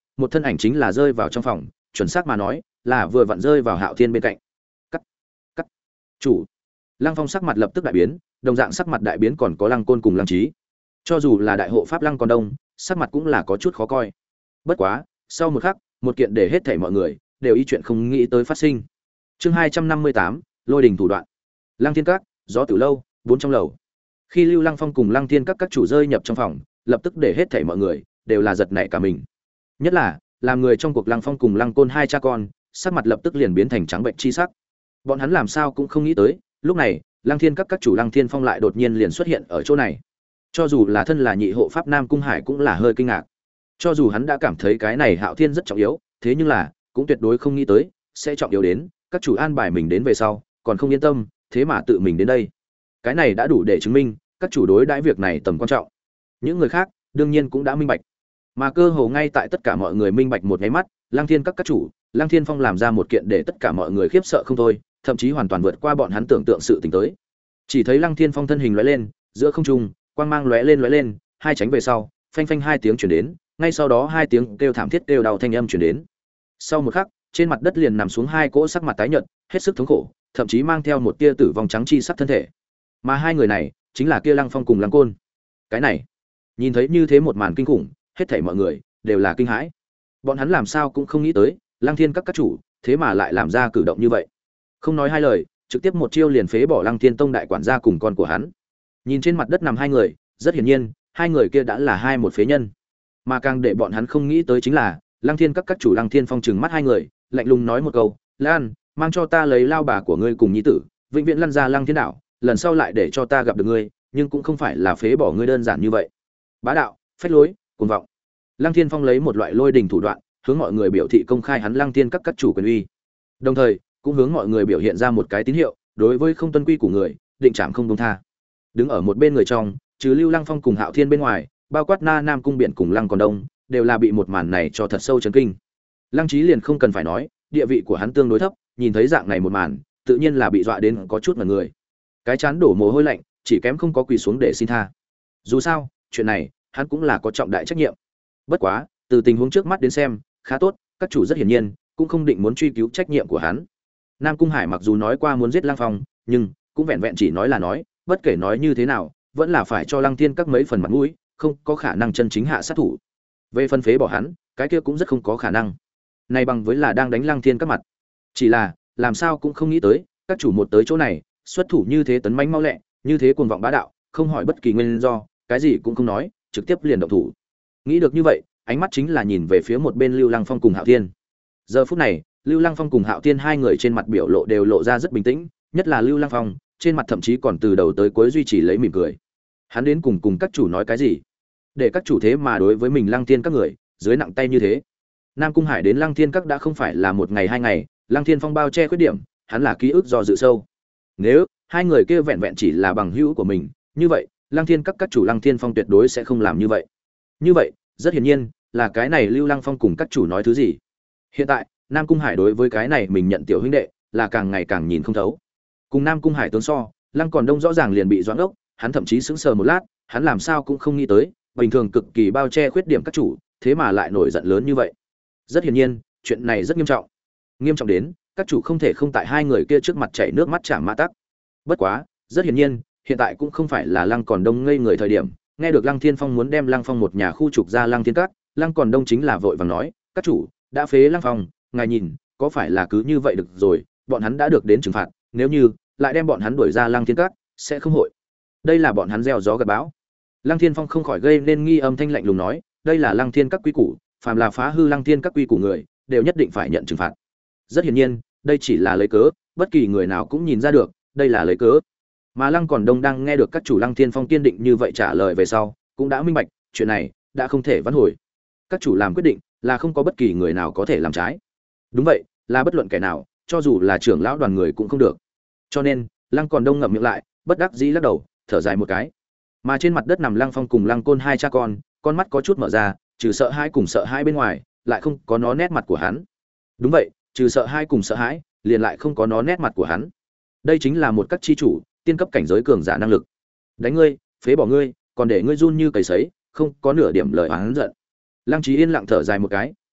một thân ảnh chính là rơi vào trong phòng, chuẩn xác mà nói là vừa vặn rơi vào Hạo Thiên bên cạnh. Cắt, cắt, chủ. Lăng Phong sắc mặt lập tức đại biến, đồng dạng sắc mặt đại biến còn có Lăng Côn cùng Lăng Chí. Cho dù là đại hộ pháp Lăng Còn Đông, sắc mặt cũng là có chút khó coi. Bất quá, sau một khắc, một kiện để hết thảy mọi người đều ý chuyện không nghĩ tới phát sinh. Chương hai trăm năm mươi tám, Lôi đình thủ đoạn. Lăng Thiên Các, gió tử lâu, bốn trong lầu. Khi Lưu Lăng Phong cùng Lăng Thiên Các các chủ rơi nhập trong phòng, lập tức để hết thảy mọi người đều là giật nảy cả mình. Nhất là, làm người trong cuộc Lăng Phong cùng Lăng Côn hai cha con, sắc mặt lập tức liền biến thành trắng bệnh chi sắc. Bọn hắn làm sao cũng không nghĩ tới, lúc này, Lăng Thiên Các các chủ Lăng Thiên Phong lại đột nhiên liền xuất hiện ở chỗ này. Cho dù là thân là nhị hộ pháp Nam Cung Hải cũng là hơi kinh ngạc. Cho dù hắn đã cảm thấy cái này Hạo Thiên rất trọng yếu, thế nhưng là, cũng tuyệt đối không nghĩ tới sẽ trọng yếu đến, các chủ an bài mình đến về sau, còn không yên tâm, thế mà tự mình đến đây. Cái này đã đủ để chứng minh, các chủ đối đãi việc này tầm quan trọng. Những người khác, đương nhiên cũng đã minh bạch. Mà cơ hồ ngay tại tất cả mọi người minh bạch một cái mắt, Lăng Thiên Các các chủ, Lăng Thiên Phong làm ra một kiện để tất cả mọi người khiếp sợ không thôi, thậm chí hoàn toàn vượt qua bọn hắn tưởng tượng sự tình tới. Chỉ thấy Lăng Thiên Phong thân hình lóe lên, giữa không trung, quang mang lóe lên lóe lên, hai tránh về sau, phanh phanh hai tiếng truyền đến, ngay sau đó hai tiếng kêu thảm thiết kêu đau thanh âm truyền đến. Sau một khắc, trên mặt đất liền nằm xuống hai cỗ sắc mặt tái nhợt, hết sức thống khổ, thậm chí mang theo một tia tử vong trắng chi sắc thân thể. Mà hai người này, chính là kia Lăng Phong cùng Lăng Côn. Cái này, nhìn thấy như thế một màn kinh khủng, hết thảy mọi người đều là kinh hãi. Bọn hắn làm sao cũng không nghĩ tới, Lăng Thiên Các các chủ, thế mà lại làm ra cử động như vậy. Không nói hai lời, trực tiếp một chiêu liền phế bỏ Lăng Thiên Tông đại quản gia cùng con của hắn. Nhìn trên mặt đất nằm hai người, rất hiển nhiên, hai người kia đã là hai một phế nhân. Mà càng để bọn hắn không nghĩ tới chính là, Lăng Thiên Các các chủ Lăng Thiên Phong trừng mắt hai người, lạnh lùng nói một câu, "Lan, mang cho ta lấy lao bà của ngươi cùng nhi tử, vĩnh viễn lăn ra Lăng Thiên đảo, lần sau lại để cho ta gặp được ngươi, nhưng cũng không phải là phế bỏ ngươi đơn giản như vậy." Bá đạo, phách lối, cuồng vọng. Lăng Thiên Phong lấy một loại lôi đình thủ đoạn, hướng mọi người biểu thị công khai hắn Lăng Thiên Các các chủ quyền uy. Đồng thời, cũng hướng mọi người biểu hiện ra một cái tín hiệu, đối với không tuân quy của người, định trảm không buông tha. Đứng ở một bên người trong, trừ Lưu Lăng Phong cùng Hạo Thiên bên ngoài, bao quát Na Nam cung Biển cùng Lăng Còn Đông, đều là bị một màn này cho thật sâu chấn kinh. Lăng Chí liền không cần phải nói, địa vị của hắn tương đối thấp, nhìn thấy dạng này một màn, tự nhiên là bị dọa đến có chút ngẩn người. Cái chán đổ mồ hôi lạnh, chỉ kém không có quỳ xuống để xin tha. Dù sao, chuyện này, hắn cũng là có trọng đại trách nhiệm. Bất quá, từ tình huống trước mắt đến xem, khá tốt, các chủ rất hiển nhiên cũng không định muốn truy cứu trách nhiệm của hắn. Nam Cung Hải mặc dù nói qua muốn giết Lăng Phong, nhưng cũng vẹn vẹn chỉ nói là nói, bất kể nói như thế nào, vẫn là phải cho Lăng Thiên Các mấy phần mặt mũi, không có khả năng chân chính hạ sát thủ. Về phân phế bỏ hắn, cái kia cũng rất không có khả năng. Này bằng với là đang đánh Lăng Thiên Các mặt. Chỉ là, làm sao cũng không nghĩ tới, các chủ một tới chỗ này, xuất thủ như thế tấn mãnh mau lẹ, như thế cuồng vọng bá đạo, không hỏi bất kỳ nguyên do, cái gì cũng không nói, trực tiếp liền động thủ. Nghĩ được như vậy, ánh mắt chính là nhìn về phía một bên Lưu Lăng Phong cùng Hạo Thiên. Giờ phút này, Lưu Lăng Phong cùng Hạo Thiên hai người trên mặt biểu lộ đều lộ ra rất bình tĩnh, nhất là Lưu Lăng Phong, trên mặt thậm chí còn từ đầu tới cuối duy trì lấy mỉm cười. Hắn đến cùng cùng các chủ nói cái gì? Để các chủ thế mà đối với mình Lăng Thiên Các người, dưới nặng tay như thế. Nam Cung Hải đến Lăng Thiên Các đã không phải là một ngày hai ngày, Lăng Thiên Phong bao che khuyết điểm, hắn là ký ức do dự sâu. Nếu hai người kia vẹn vẹn chỉ là bằng hữu của mình, như vậy, Lăng Thiên Các các chủ Lăng Thiên Phong tuyệt đối sẽ không làm như vậy. Như vậy, rất hiển nhiên, là cái này Lưu Lăng Phong cùng các chủ nói thứ gì. Hiện tại, Nam Cung Hải đối với cái này mình nhận tiểu huynh đệ, là càng ngày càng nhìn không thấu. Cùng Nam Cung Hải tướng so, Lăng Còn Đông rõ ràng liền bị doãn ốc, hắn thậm chí sững sờ một lát, hắn làm sao cũng không nghĩ tới, bình thường cực kỳ bao che khuyết điểm các chủ, thế mà lại nổi giận lớn như vậy. Rất hiển nhiên, chuyện này rất nghiêm trọng. Nghiêm trọng đến, các chủ không thể không tại hai người kia trước mặt chảy nước mắt trả mã tắc. Bất quá, rất hiển nhiên, hiện tại cũng không phải là Lăng Còn Đông ngây người thời điểm, nghe được Lăng Thiên Phong muốn đem Lăng Phong một nhà khu trục ra Lăng Thiên Các, Lăng Còn Đông chính là vội vàng nói, các chủ đã phế Lăng Phong, ngài nhìn, có phải là cứ như vậy được rồi, bọn hắn đã được đến trừng phạt, nếu như lại đem bọn hắn đuổi ra Lăng Thiên Các, sẽ không hội. Đây là bọn hắn gieo gió gặt bão. Lăng Thiên Phong không khỏi gây nên nghi âm thanh lạnh lùng nói, đây là Lăng Thiên Các quy củ, phàm là phá hư Lăng Thiên Các quy củ người, đều nhất định phải nhận trừng phạt. Rất hiển nhiên, đây chỉ là lấy cớ, bất kỳ người nào cũng nhìn ra được, đây là lấy cớ. Mà Lăng Còn Đông đang nghe được các chủ Lăng Thiên Phong kiên định như vậy trả lời về sau, cũng đã minh bạch, chuyện này đã không thể vãn hồi. Các chủ làm quyết định, là không có bất kỳ người nào có thể làm trái. Đúng vậy, là bất luận kẻ nào, cho dù là trưởng lão đoàn người cũng không được. Cho nên, Lăng Còn Đông ngậm miệng lại, bất đắc dĩ lắc đầu, thở dài một cái. Mà trên mặt đất nằm Lăng Phong cùng Lăng Côn hai cha con, con mắt có chút mở ra, trừ sợ hãi cùng sợ hãi bên ngoài, lại không có nó nét mặt của hắn. Đúng vậy, trừ sợ hãi cùng sợ hãi, liền lại không có nó nét mặt của hắn. Đây chính là một các chi chủ, tiên cấp cảnh giới cường giả năng lực. Đánh ngươi, phế bỏ ngươi, còn để ngươi run như cầy sấy, không có nửa điểm lời oán giận. Lăng Chí yên lặng thở dài một cái,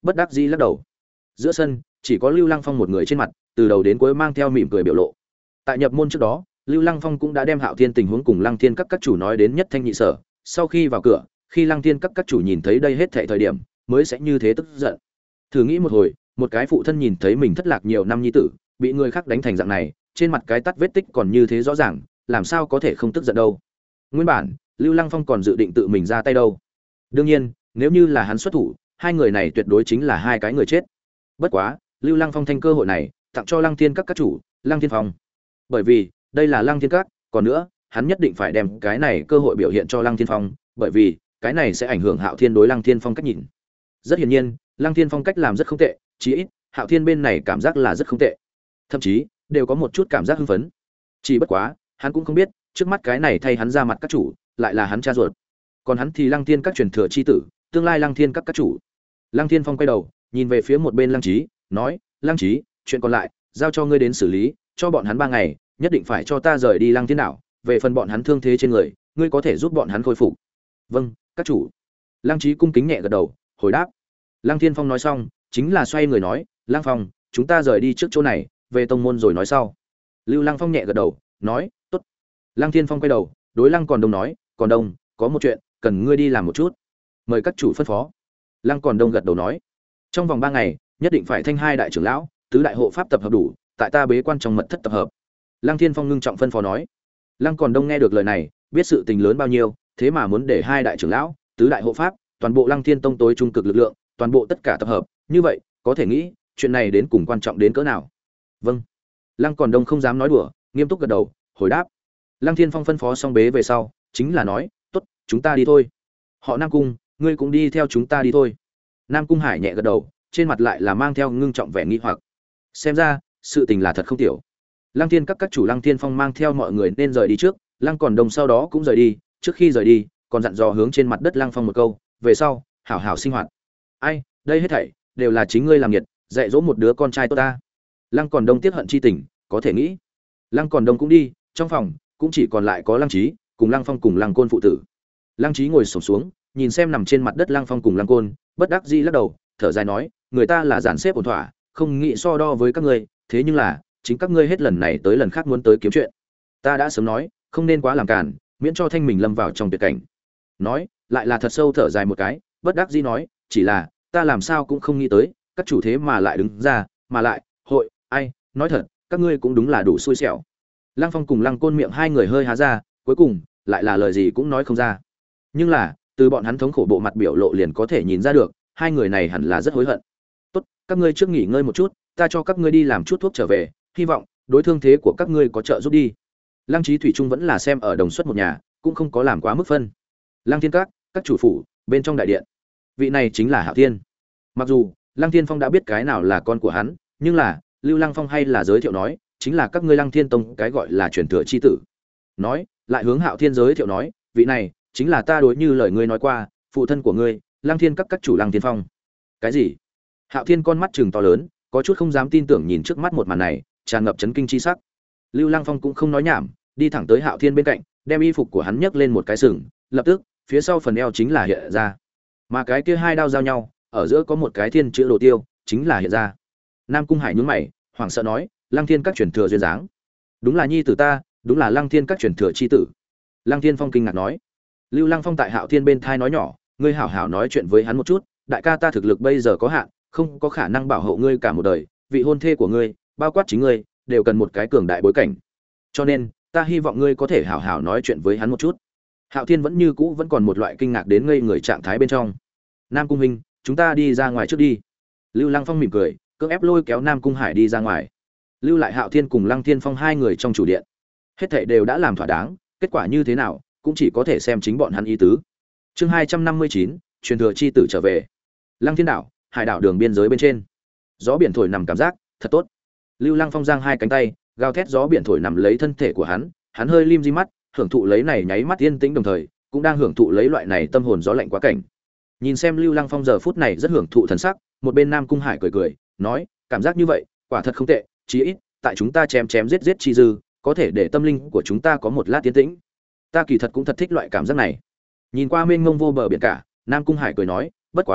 bất đắc dĩ lắc đầu. Giữa sân chỉ có Lưu Lăng Phong một người trên mặt từ đầu đến cuối mang theo mỉm cười biểu lộ. Tại nhập môn trước đó, Lưu Lăng Phong cũng đã đem Hạo Thiên tình huống cùng Lăng Thiên các các chủ nói đến nhất thanh nhị sở. Sau khi vào cửa, khi Lăng Thiên các các chủ nhìn thấy đây hết thảy thời điểm, mới sẽ như thế tức giận. Thử nghĩ một hồi, một cái phụ thân nhìn thấy mình thất lạc nhiều năm nhi tử, bị người khác đánh thành dạng này, trên mặt cái tát vết tích còn như thế rõ ràng, làm sao có thể không tức giận đâu. Nguyên bản, Lưu Lăng Phong còn dự định tự mình ra tay đâu. Đương nhiên, nếu như là hắn xuất thủ, hai người này tuyệt đối chính là hai cái người chết. Bất quá, Lưu Lăng Phong thanh cơ hội này, tặng cho Lăng Thiên các các chủ, Lăng Thiên Phong. Bởi vì, đây là Lăng Thiên các, còn nữa, hắn nhất định phải đem cái này cơ hội biểu hiện cho Lăng Thiên Phong, bởi vì, cái này sẽ ảnh hưởng Hạo Thiên đối Lăng Thiên Phong cách nhìn. Rất hiển nhiên, Lăng Thiên Phong cách làm rất không tệ, chí ít, Hạo Thiên bên này cảm giác là rất không tệ. Thậm chí, đều có một chút cảm giác hưng phấn. Chỉ bất quá, hắn cũng không biết, trước mắt cái này thay hắn ra mặt các chủ, lại là hắn cha ruột. Còn hắn thì Lăng Thiên các truyền thừa chi tử, tương lai Lăng Thiên các các chủ. Lăng Thiên Phong quay đầu, nhìn về phía một bên Lăng Chí, nói: "Lăng Chí, chuyện còn lại, giao cho ngươi đến xử lý, cho bọn hắn ba ngày, nhất định phải cho ta rời đi Lăng Thiên đảo, về phần bọn hắn thương thế trên người, ngươi có thể giúp bọn hắn khôi phục." "Vâng, các chủ." Lăng Chí cung kính nhẹ gật đầu, hồi đáp. Lăng Thiên Phong nói xong, chính là xoay người nói: "Lăng Phong, chúng ta rời đi trước chỗ này, về tông môn rồi nói sau." Lưu Lăng Phong nhẹ gật đầu, nói: "Tốt." Lăng Thiên Phong quay đầu, đối Lăng Còn Đông nói: "Còn Đông, có một chuyện, cần ngươi đi làm một chút." "Mời các chủ phân phó." Lăng Còn Đông gật đầu nói: "Trong vòng ba ngày, nhất định phải thanh hai đại trưởng lão, tứ đại hộ pháp tập hợp đủ, tại ta bế quan trong mật thất tập hợp." Lăng Thiên Phong ngưng trọng phân phó nói. Lăng Còn Đông nghe được lời này, biết sự tình lớn bao nhiêu, thế mà muốn để hai đại trưởng lão, tứ đại hộ pháp, toàn bộ Lăng Thiên Tông tối trung cực lực lượng, toàn bộ tất cả tập hợp, như vậy, có thể nghĩ, chuyện này đến cùng quan trọng đến cỡ nào. "Vâng." Lăng Còn Đông không dám nói đùa, nghiêm túc gật đầu, hồi đáp. Lăng Thiên Phong phân phó xong bế về sau, chính là nói: "Tốt, chúng ta đi thôi." "Họ Nam Cung, ngươi cũng đi theo chúng ta đi thôi." Nam Cung Hải nhẹ gật đầu, trên mặt lại là mang theo ngưng trọng vẻ nghi hoặc. Xem ra, sự tình là thật không tiểu. Lăng Thiên các các chủ Lăng Thiên Phong mang theo mọi người nên rời đi trước, Lăng Còn Đông sau đó cũng rời đi, trước khi rời đi, còn dặn dò hướng trên mặt đất Lăng Phong một câu, về sau, hảo hảo sinh hoạt. "Ai, đây hết thảy đều là chính ngươi làm nhiệt, dạy dỗ một đứa con trai tốt ta." Lăng Còn Đông tiếc hận chi tình, có thể nghĩ. Lăng Còn Đông cũng đi, trong phòng cũng chỉ còn lại có Lăng Chí cùng Lăng Phong cùng Lăng Côn phụ tử. Lăng Chí ngồi xổm xuống, nhìn xem nằm trên mặt đất Lăng Phong cùng Lăng Côn, bất đắc dĩ lắc đầu, thở dài nói: "Người ta là dàn xếp ổn thỏa, không nghĩ so đo với các ngươi, thế nhưng là, chính các ngươi hết lần này tới lần khác muốn tới kiếm chuyện. Ta đã sớm nói, không nên quá làm cản, miễn cho thanh mình lâm vào trong tuyệt cảnh." Nói, lại là thật sâu thở dài một cái, bất đắc dĩ nói: "Chỉ là, ta làm sao cũng không nghĩ tới, các chủ thế mà lại đứng ra, mà lại, hội, ai, nói thật, các ngươi cũng đúng là đủ xui xẻo." Lăng Phong cùng Lăng Côn miệng hai người hơi há ra, cuối cùng lại là lời gì cũng nói không ra. Nhưng là, từ bọn hắn thống khổ bộ mặt biểu lộ liền có thể nhìn ra được, hai người này hẳn là rất hối hận. "Tốt, các ngươi trước nghỉ ngơi một chút, ta cho các ngươi đi làm chút thuốc trở về, hy vọng đối thương thế của các ngươi có trợ giúp đi." Lăng Chí thủy chung vẫn là xem ở đồng suất một nhà, cũng không có làm quá mức phân. Lăng Thiên các, các chủ phủ, bên trong đại điện. Vị này chính là Hạo Thiên. Mặc dù Lăng Thiên Phong đã biết cái nào là con của hắn, nhưng là Lưu Lăng Phong hay là giới thiệu nói, chính là các ngươi Lăng Thiên Tông cái gọi là truyền thừa chi tử. Nói, lại hướng Hạo Thiên giới thiệu nói, vị này chính là ta đối như lời ngươi nói qua, phụ thân của ngươi, Lăng Thiên các các chủ Lăng Thiên Phong. Cái gì? Hạo Thiên con mắt trừng to lớn, có chút không dám tin tưởng nhìn trước mắt một màn này, tràn ngập chấn kinh chi sắc. Lưu Lăng Phong cũng không nói nhảm, đi thẳng tới Hạo Thiên bên cạnh, đem y phục của hắn nhấc lên một cái sừng, lập tức, phía sau phần eo chính là hiện ra. Mà cái kia hai đao giao nhau, ở giữa có một cái thiên chữ đồ tiêu, chính là hiện ra. Nam Cung Hải nhướng mày, hoảng sợ nói, Lăng Thiên các truyền thừa duyên dáng. Đúng là nhi tử ta, đúng là Lăng Thiên các truyền thừa chi tử. Lăng Thiên Phong kinh ngạc nói. Lưu Lăng Phong tại Hạo Thiên bên thai nói nhỏ, ngươi hảo hảo nói chuyện với hắn một chút, đại ca ta thực lực bây giờ có hạn, không có khả năng bảo hộ ngươi cả một đời, vị hôn thê của ngươi, bao quát chính ngươi, đều cần một cái cường đại bối cảnh. Cho nên, ta hy vọng ngươi có thể hảo hảo nói chuyện với hắn một chút. Hạo Thiên vẫn như cũ vẫn còn một loại kinh ngạc đến ngây người trạng thái bên trong. Nam Cung huynh, chúng ta đi ra ngoài trước đi. Lưu Lăng Phong mỉm cười, cưỡng ép lôi kéo Nam Cung Hải đi ra ngoài. Lưu lại Hạo Thiên cùng Lăng Thiên Phong hai người trong chủ điện. Hết thảy đều đã làm thỏa đáng, kết quả như thế nào, cũng chỉ có thể xem chính bọn hắn ý tứ. Chương hai trăm năm mươi chín, truyền thừa chi tử trở về. Lăng Thiên đảo, hải đảo đường biên giới bên trên. Gió biển thổi nằm cảm giác thật tốt. Lưu Lăng Phong giang hai cánh tay, gào thét gió biển thổi nằm lấy thân thể của hắn, hắn hơi lim di mắt, hưởng thụ lấy này nháy mắt yên tĩnh đồng thời, cũng đang hưởng thụ lấy loại này tâm hồn gió lạnh quá cảnh. Nhìn xem Lưu Lăng Phong giờ phút này rất hưởng thụ thần sắc, một bên Nam Cung Hải cười cười, nói, cảm giác như vậy, quả thật không tệ, chí ít, tại chúng ta chém chém giết giết chi dư, có thể để tâm linh của chúng ta có một lát tiến tĩnh. Ta kỳ thật cũng thật thích loại cảm giác này. Nhìn qua mênh mông vô bờ biển cả, Nam Cung Hải cười nói, bất quá,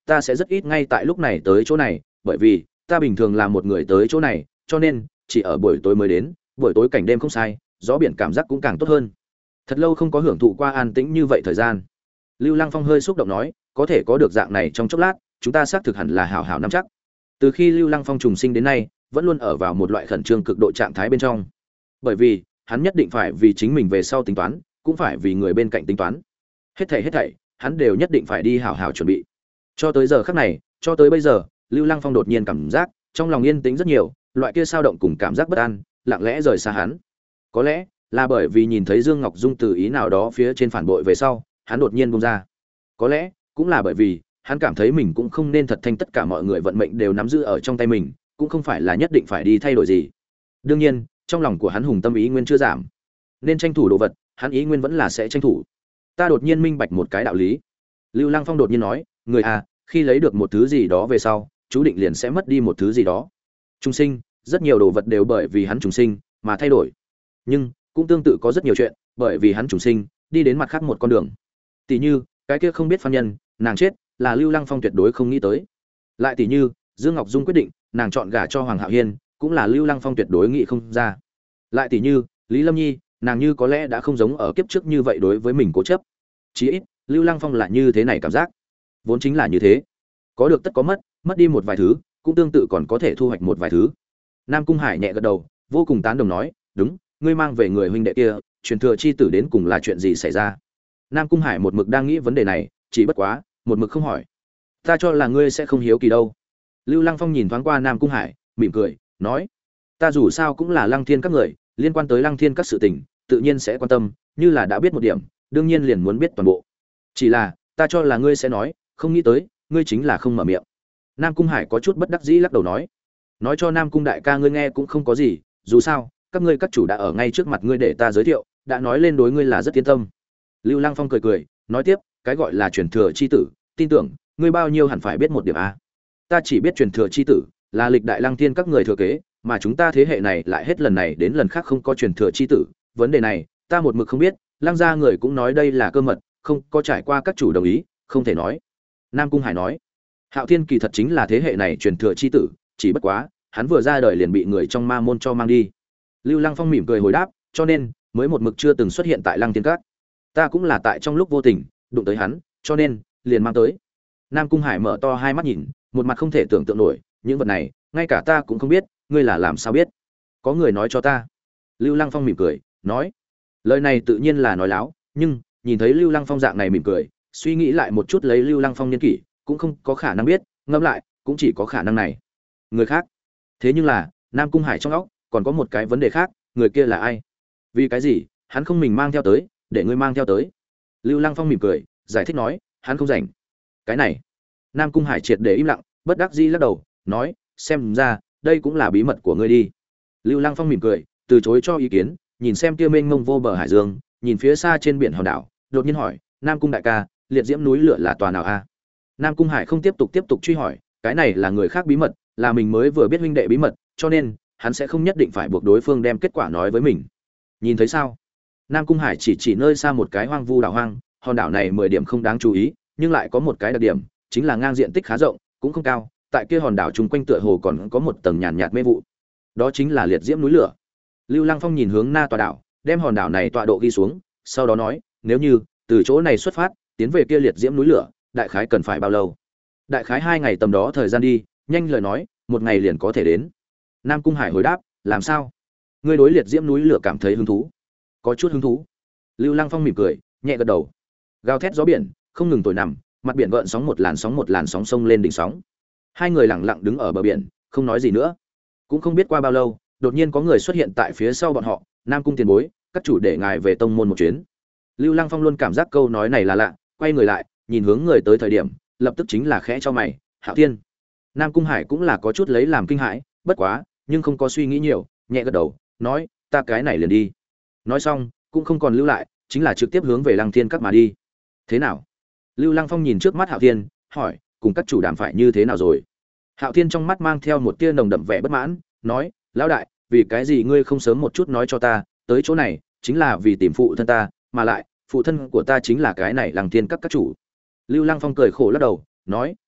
ta sẽ rất ít ngay tại lúc này tới chỗ này, bởi vì ta bình thường là một người tới chỗ này, cho nên chỉ ở buổi tối mới đến, buổi tối cảnh đêm không sai, gió biển cảm giác cũng càng tốt hơn. Thật lâu không có hưởng thụ qua an tĩnh như vậy thời gian. Lưu Lăng Phong hơi xúc động nói, có thể có được dạng này trong chốc lát, chúng ta xác thực hẳn là hảo hảo nắm chắc. Từ khi Lưu Lăng Phong trùng sinh đến nay, vẫn luôn ở vào một loại khẩn trương cực độ trạng thái bên trong. Bởi vì, hắn nhất định phải vì chính mình về sau tính toán, cũng phải vì người bên cạnh tính toán. Hết thảy hết thảy, hắn đều nhất định phải đi hảo hảo chuẩn bị. Cho tới giờ khắc này, cho tới bây giờ, Lưu Lăng Phong đột nhiên cảm giác, trong lòng yên tĩnh rất nhiều, loại kia sao động cùng cảm giác bất an, lặng lẽ rời xa hắn. Có lẽ là bởi vì nhìn thấy Dương Ngọc Dung từ ý nào đó phía trên phản bội về sau, hắn đột nhiên buông ra. Có lẽ cũng là bởi vì hắn cảm thấy mình cũng không nên thật thanh tất cả mọi người vận mệnh đều nắm giữ ở trong tay mình, cũng không phải là nhất định phải đi thay đổi gì. Đương nhiên, trong lòng của hắn hùng tâm ý nguyên chưa giảm, nên tranh thủ đồ vật, hắn ý nguyên vẫn là sẽ tranh thủ. Ta đột nhiên minh bạch một cái đạo lý. Lưu Lăng Phong đột nhiên nói, người à, khi lấy được một thứ gì đó về sau, chú định liền sẽ mất đi một thứ gì đó. Trùng sinh, rất nhiều đồ vật đều bởi vì hắn trùng sinh mà thay đổi. Nhưng cũng tương tự có rất nhiều chuyện, bởi vì hắn trùng sinh, đi đến mặt khác một con đường. Tỷ như, cái kia không biết phàm nhân, nàng chết, là Lưu Lăng Phong tuyệt đối không nghĩ tới. Lại tỷ như, Dương Ngọc Dung quyết định, nàng chọn gả cho Hoàng Hạo Hiên, cũng là Lưu Lăng Phong tuyệt đối nghĩ không ra. Lại tỷ như, Lý Lâm Nhi, nàng như có lẽ đã không giống ở kiếp trước như vậy đối với mình cố chấp. Chí ít, Lưu Lăng Phong là như thế này cảm giác. Vốn chính là như thế. Có được tất có mất, mất đi một vài thứ, cũng tương tự còn có thể thu hoạch một vài thứ. Nam Cung Hải nhẹ gật đầu, vô cùng tán đồng nói, đúng, ngươi mang về người huynh đệ kia, truyền thừa chi tử đến cùng là chuyện gì xảy ra? Nam Cung Hải một mực đang nghĩ vấn đề này, chỉ bất quá, một mực không hỏi. Ta cho là ngươi sẽ không hiếu kỳ đâu. Lưu Lăng Phong nhìn thoáng qua Nam Cung Hải, mỉm cười, nói, ta dù sao cũng là Lăng Thiên các người, liên quan tới Lăng Thiên các sự tình, tự nhiên sẽ quan tâm, như là đã biết một điểm, đương nhiên liền muốn biết toàn bộ. Chỉ là, ta cho là ngươi sẽ nói, không nghĩ tới, ngươi chính là không mở miệng. Nam Cung Hải có chút bất đắc dĩ lắc đầu nói, nói cho Nam Cung đại ca ngươi nghe cũng không có gì, dù sao, các ngươi các chủ đã ở ngay trước mặt ngươi để ta giới thiệu, đã nói lên đối ngươi là rất yên tâm. Lưu Lăng Phong cười cười, nói tiếp, cái gọi là truyền thừa chi tử, tin tưởng ngươi bao nhiêu hẳn phải biết một điểm a. Ta chỉ biết truyền thừa chi tử là lịch đại Lăng Thiên các người thừa kế, mà chúng ta thế hệ này lại hết lần này đến lần khác không có truyền thừa chi tử, vấn đề này, ta một mực không biết, Lăng gia người cũng nói đây là cơ mật, không có trải qua các chủ đồng ý, không thể nói. Nam Cung Hải nói, Hạo Thiên kỳ thật chính là thế hệ này truyền thừa chi tử, chỉ bất quá, hắn vừa ra đời liền bị người trong ma môn cho mang đi. Lưu Lăng Phong mỉm cười hồi đáp, cho nên mới một mực chưa từng xuất hiện tại Lăng Thiên Các. Ta cũng là tại trong lúc vô tình đụng tới hắn, cho nên liền mang tới. Nam Cung Hải mở to hai mắt nhìn, một mặt không thể tưởng tượng nổi, những vật này, ngay cả ta cũng không biết, ngươi là làm sao biết? Có người nói cho ta. Lưu Lăng Phong mỉm cười, nói, lời này tự nhiên là nói láo, nhưng nhìn thấy Lưu Lăng Phong dạng này mỉm cười, suy nghĩ lại một chút lấy Lưu Lăng Phong niên kỷ, cũng không có khả năng biết, ngẫm lại, cũng chỉ có khả năng này. Người khác. Thế nhưng là, Nam Cung Hải trong óc còn có một cái vấn đề khác, người kia là ai? Vì cái gì, hắn không mình mang theo tới, để ngươi mang theo tới? Lưu Lăng Phong mỉm cười, giải thích nói, hắn không rảnh. Cái này. Nam Cung Hải triệt để im lặng, bất đắc dĩ lắc đầu, nói, xem ra, đây cũng là bí mật của ngươi đi. Lưu Lăng Phong mỉm cười, từ chối cho ý kiến, nhìn xem kia mênh mông vô bờ hải dương, nhìn phía xa trên biển hòn đảo, đột nhiên hỏi, Nam Cung đại ca, liệt diễm núi lửa là tòa nào a? Nam Cung Hải không tiếp tục tiếp tục truy hỏi, cái này là người khác bí mật, là mình mới vừa biết huynh đệ bí mật, cho nên hắn sẽ không nhất định phải buộc đối phương đem kết quả nói với mình. Nhìn thấy sao? Nam Cung Hải chỉ chỉ nơi xa một cái hoang vu đảo hoang, hòn đảo này mười điểm không đáng chú ý, nhưng lại có một cái đặc điểm, chính là ngang diện tích khá rộng, cũng không cao, tại kia hòn đảo chung quanh tựa hồ còn có một tầng nhàn nhạt mê vụ. Đó chính là liệt diễm núi lửa. Lưu Lăng Phong nhìn hướng na tòa đảo, đem hòn đảo này tọa độ ghi xuống, sau đó nói, nếu như từ chỗ này xuất phát, tiến về kia liệt diễm núi lửa, đại khái cần phải bao lâu? Đại khái hai ngày tầm đó thời gian đi, nhanh lời nói, một ngày liền có thể đến. Nam Cung Hải hồi đáp, làm sao? Ngươi đối liệt diễm núi lửa cảm thấy hứng thú? Có chút hứng thú. Lưu Lăng Phong mỉm cười, nhẹ gật đầu. Gào thét gió biển, không ngừng tối nằm, mặt biển gợn sóng một làn sóng một làn sóng sông lên đỉnh sóng. Hai người lặng lặng đứng ở bờ biển, không nói gì nữa. Cũng không biết qua bao lâu, đột nhiên có người xuất hiện tại phía sau bọn họ, Nam Cung tiền bối, các chủ để ngài về tông môn một chuyến. Lưu Lăng Phong luôn cảm giác câu nói này là lạ, quay người lại, nhìn hướng người tới thời điểm, lập tức chính là khẽ cho mày, Hạo Thiên. Nam Cung Hải cũng là có chút lấy làm kinh hãi, bất quá, nhưng không có suy nghĩ nhiều, nhẹ gật đầu, nói, ta cái này liền đi. Nói xong, cũng không còn lưu lại, chính là trực tiếp hướng về Lăng Thiên các mà đi. Thế nào? Lưu Lăng Phong nhìn trước mắt Hạo Thiên, hỏi, cùng các chủ đàm phải như thế nào rồi? Hạo Thiên trong mắt mang theo một tia nồng đậm vẻ bất mãn, nói, lão đại, vì cái gì ngươi không sớm một chút nói cho ta, tới chỗ này chính là vì tìm phụ thân ta, mà lại, phụ thân của ta chính là cái này Lăng Thiên các các chủ. Lưu Lăng Phong cười khổ lắc đầu, nói,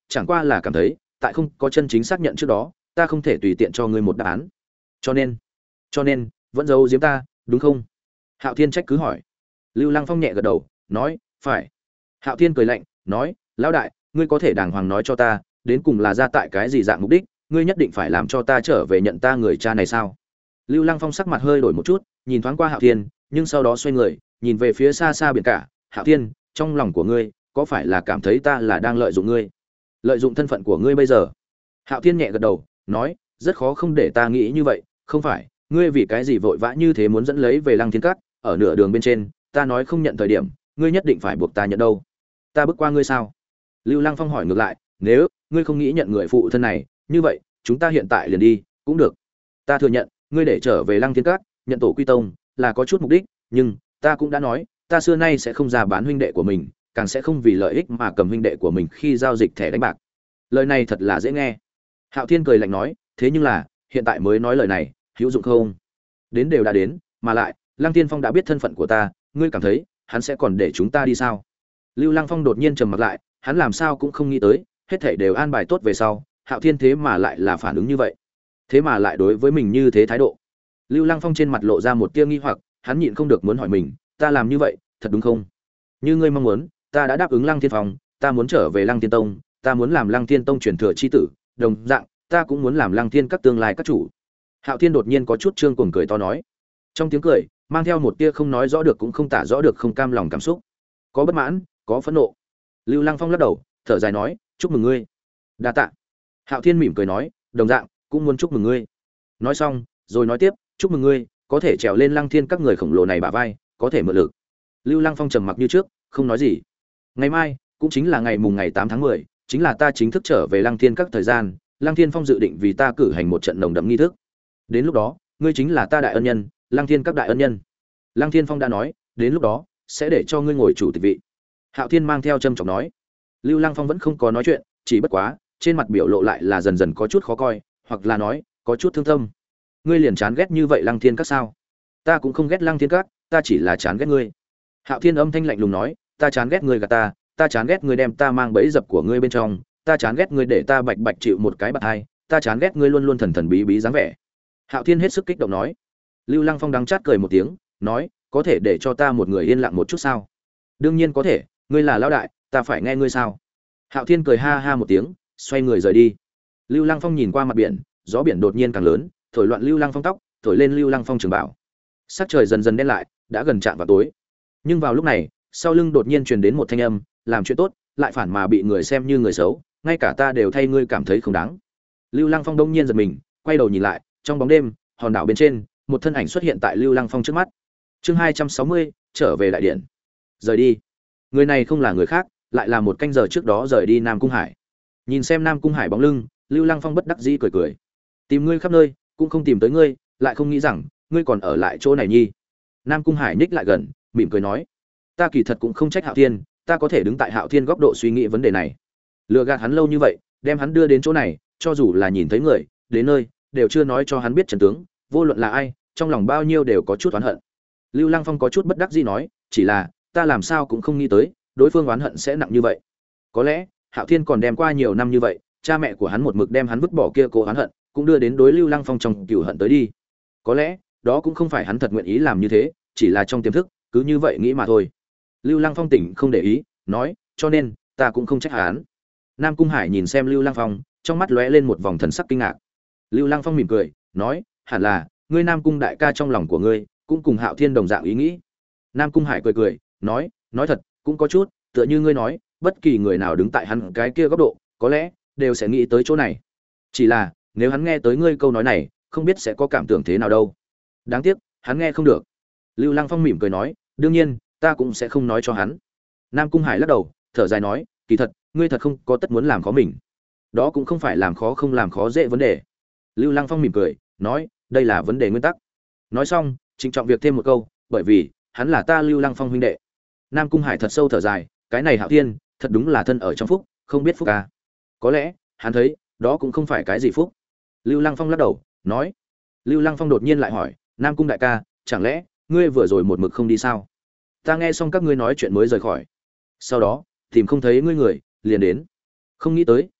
chẳng qua là cảm thấy tại không có chân chính xác nhận trước đó ta không thể tùy tiện cho ngươi một đáp án, cho nên cho nên vẫn giấu giếm ta đúng không? Hạo Thiên trách cứ hỏi. Lưu Lăng Phong nhẹ gật đầu nói phải. Hạo Thiên cười lạnh nói lão đại, ngươi có thể đàng hoàng nói cho ta đến cùng là ra tại cái gì dạng mục đích, ngươi nhất định phải làm cho ta trở về nhận ta người cha này sao? Lưu Lăng Phong sắc mặt hơi đổi một chút, nhìn thoáng qua Hạo Thiên, nhưng sau đó xoay người, nhìn về phía xa xa biển cả. Hạo Thiên, trong lòng của ngươi có phải là cảm thấy ta là đang lợi dụng ngươi, lợi dụng thân phận của ngươi bây giờ? Hạo Thiên nhẹ gật đầu, nói, rất khó không để ta nghĩ như vậy, không phải, ngươi vì cái gì vội vã như thế muốn dẫn lấy về Lăng Thiên Các, ở nửa đường bên trên, ta nói không nhận thời điểm, ngươi nhất định phải buộc ta nhận đâu? Ta bức qua ngươi sao? Lưu Lăng Phong hỏi ngược lại, nếu ngươi không nghĩ nhận người phụ thân này, như vậy, chúng ta hiện tại liền đi, cũng được. Ta thừa nhận, ngươi để trở về Lăng Thiên Các, nhận tổ quy tông, là có chút mục đích, nhưng ta cũng đã nói, ta xưa nay sẽ không ra bán huynh đệ của mình, càng sẽ không vì lợi ích mà cầm huynh đệ của mình khi giao dịch thẻ đánh bạc. Lời này thật là dễ nghe. Hạo Thiên cười lạnh nói, thế nhưng là, hiện tại mới nói lời này, hữu dụng không? Đến đều đã đến, mà lại, Lăng Tiên Phong đã biết thân phận của ta, ngươi cảm thấy, hắn sẽ còn để chúng ta đi sao? Lưu Lăng Phong đột nhiên trầm mặt lại, hắn làm sao cũng không nghĩ tới, hết thảy đều an bài tốt về sau, Hạo Thiên thế mà lại là phản ứng như vậy, thế mà lại đối với mình như thế thái độ. Lưu Lăng Phong trên mặt lộ ra một tia nghi hoặc, hắn nhịn không được muốn hỏi mình, ta làm như vậy, thật đúng không? Như ngươi mong muốn, ta đã đáp ứng Lăng Thiên Phong, ta muốn trở về Lăng Thiên Tông, ta muốn làm Lăng Thiên Tông truyền thừa chi tử, đồng dạng, ta cũng muốn làm Lăng Thiên các tương lai các chủ. Hạo Thiên đột nhiên có chút trương cuồng cười to nói. Trong tiếng cười, mang theo một tia không nói rõ được cũng không tả rõ được không cam lòng cảm xúc. Có bất mãn, có phẫn nộ. Lưu Lăng Phong lắc đầu, thở dài nói, chúc mừng ngươi. Đa tạ. Hạo Thiên mỉm cười nói, đồng dạng, cũng muốn chúc mừng ngươi. Nói xong, rồi nói tiếp, chúc mừng ngươi, có thể trèo lên Lăng Thiên các người khổng lồ này bả vai, có thể mượn lực. Lưu Lăng Phong trầm mặc như trước, không nói gì. Ngày mai, cũng chính là ngày mùng ngày tám tháng mười, chính là ta chính thức trở về Lăng Thiên các thời gian, Lăng Thiên Phong dự định vì ta cử hành một trận nồng đậm nghi thức. Đến lúc đó, ngươi chính là ta đại ân nhân, Lăng Thiên các đại ân nhân. Lăng Thiên Phong đã nói, đến lúc đó sẽ để cho ngươi ngồi chủ tịch vị. Hạo Thiên mang theo trầm trọng nói. Lưu Lăng Phong vẫn không có nói chuyện, chỉ bất quá, trên mặt biểu lộ lại là dần dần có chút khó coi, hoặc là nói, có chút thương tâm. Ngươi liền chán ghét như vậy Lăng Thiên các sao? Ta cũng không ghét Lăng Thiên các, ta chỉ là chán ghét ngươi. Hạo Thiên âm thanh lạnh lùng nói, ta chán ghét ngươi gạt ta, ta chán ghét ngươi đem ta mang bẫy dập của ngươi bên trong, ta chán ghét ngươi để ta bạch bạch chịu một cái bạt hai, ta chán ghét ngươi luôn luôn thần thần bí bí dáng vẻ. Hạo Thiên hết sức kích động nói. Lưu Lăng Phong đắng chát cười một tiếng, nói, có thể để cho ta một người yên lặng một chút sao? Đương nhiên có thể, ngươi là lão đại, ta phải nghe ngươi sao? Hạo Thiên cười ha ha một tiếng, xoay người rời đi. Lưu Lăng Phong nhìn qua mặt biển, gió biển đột nhiên càng lớn, thổi loạn Lưu Lăng Phong tóc, thổi lên Lưu Lăng Phong trường bảo. Sắc trời dần dần đen lại, đã gần chạm vào tối. Nhưng vào lúc này, sau lưng đột nhiên truyền đến một thanh âm, làm chuyện tốt, lại phản mà bị người xem như người xấu, ngay cả ta đều thay ngươi cảm thấy không đáng. Lưu Lăng Phong đông nhiên giật mình, quay đầu nhìn lại, trong bóng đêm, hòn đảo bên trên, một thân ảnh xuất hiện tại Lưu Lăng Phong trước mắt. Chương hai trăm sáu mươi, trở về đại điện. Rời đi. Người này không là người khác, lại là một canh giờ trước đó rời đi Nam Cung Hải. Nhìn xem Nam Cung Hải bóng lưng, Lưu Lăng Phong bất đắc dĩ cười cười. Tìm ngươi khắp nơi, cũng không tìm tới ngươi, lại không nghĩ rằng ngươi còn ở lại chỗ này nhi. Nam Cung Hải nhích lại gần, mỉm cười nói, ta kỳ thật cũng không trách Hạo Thiên, ta có thể đứng tại Hạo Thiên góc độ suy nghĩ vấn đề này. Lừa gạt hắn lâu như vậy, đem hắn đưa đến chỗ này, cho dù là nhìn thấy người, đến nơi, đều chưa nói cho hắn biết trận tướng, vô luận là ai, trong lòng bao nhiêu đều có chút oán hận. Lưu Lăng Phong có chút bất đắc dĩ nói, chỉ là, ta làm sao cũng không nghĩ tới, đối phương oán hận sẽ nặng như vậy. Có lẽ, Hạo Thiên còn đem qua nhiều năm như vậy, cha mẹ của hắn một mực đem hắn vứt bỏ kia cố oán hận, cũng đưa đến đối Lưu Lăng Phong trong cừu hận tới đi. Có lẽ, đó cũng không phải hắn thật nguyện ý làm như thế, chỉ là trong tiềm thức, cứ như vậy nghĩ mà thôi. Lưu Lăng Phong tỉnh không để ý, nói, cho nên, ta cũng không trách hắn. Nam Cung Hải nhìn xem Lưu Lăng Phong, trong mắt lóe lên một vòng thần sắc kinh ngạc. Lưu Lăng Phong mỉm cười, nói, hẳn là, ngươi Nam Cung đại ca trong lòng của ngươi, cũng cùng Hạo Thiên đồng dạng ý nghĩ. Nam Cung Hải cười cười, nói, nói thật, cũng có chút, tựa như ngươi nói, bất kỳ người nào đứng tại hắn cái kia góc độ, có lẽ đều sẽ nghĩ tới chỗ này. Chỉ là, nếu hắn nghe tới ngươi câu nói này, không biết sẽ có cảm tưởng thế nào đâu. Đáng tiếc, hắn nghe không được. Lưu Lăng Phong mỉm cười nói, đương nhiên, ta cũng sẽ không nói cho hắn. Nam Cung Hải lắc đầu, thở dài nói, kỳ thật, ngươi thật không có tất muốn làm khó mình. Đó cũng không phải làm khó không làm khó dễ vấn đề. Lưu Lăng Phong mỉm cười, nói, đây là vấn đề nguyên tắc. Nói xong, trịnh trọng việc thêm một câu, bởi vì hắn là ta Lưu Lăng Phong huynh đệ. Nam Cung Hải thật sâu thở dài, cái này Hạo Thiên, thật đúng là thân ở trong phúc, không biết phúc ca. Có lẽ, hắn thấy, đó cũng không phải cái gì phúc. Lưu Lăng Phong lắc đầu, nói. Lưu Lăng Phong đột nhiên lại hỏi, Nam Cung đại ca, chẳng lẽ ngươi vừa rồi một mực không đi sao? Ta nghe xong các ngươi nói chuyện mới rời khỏi. Sau đó, tìm không thấy ngươi người, liền đến. Không nghĩ tới,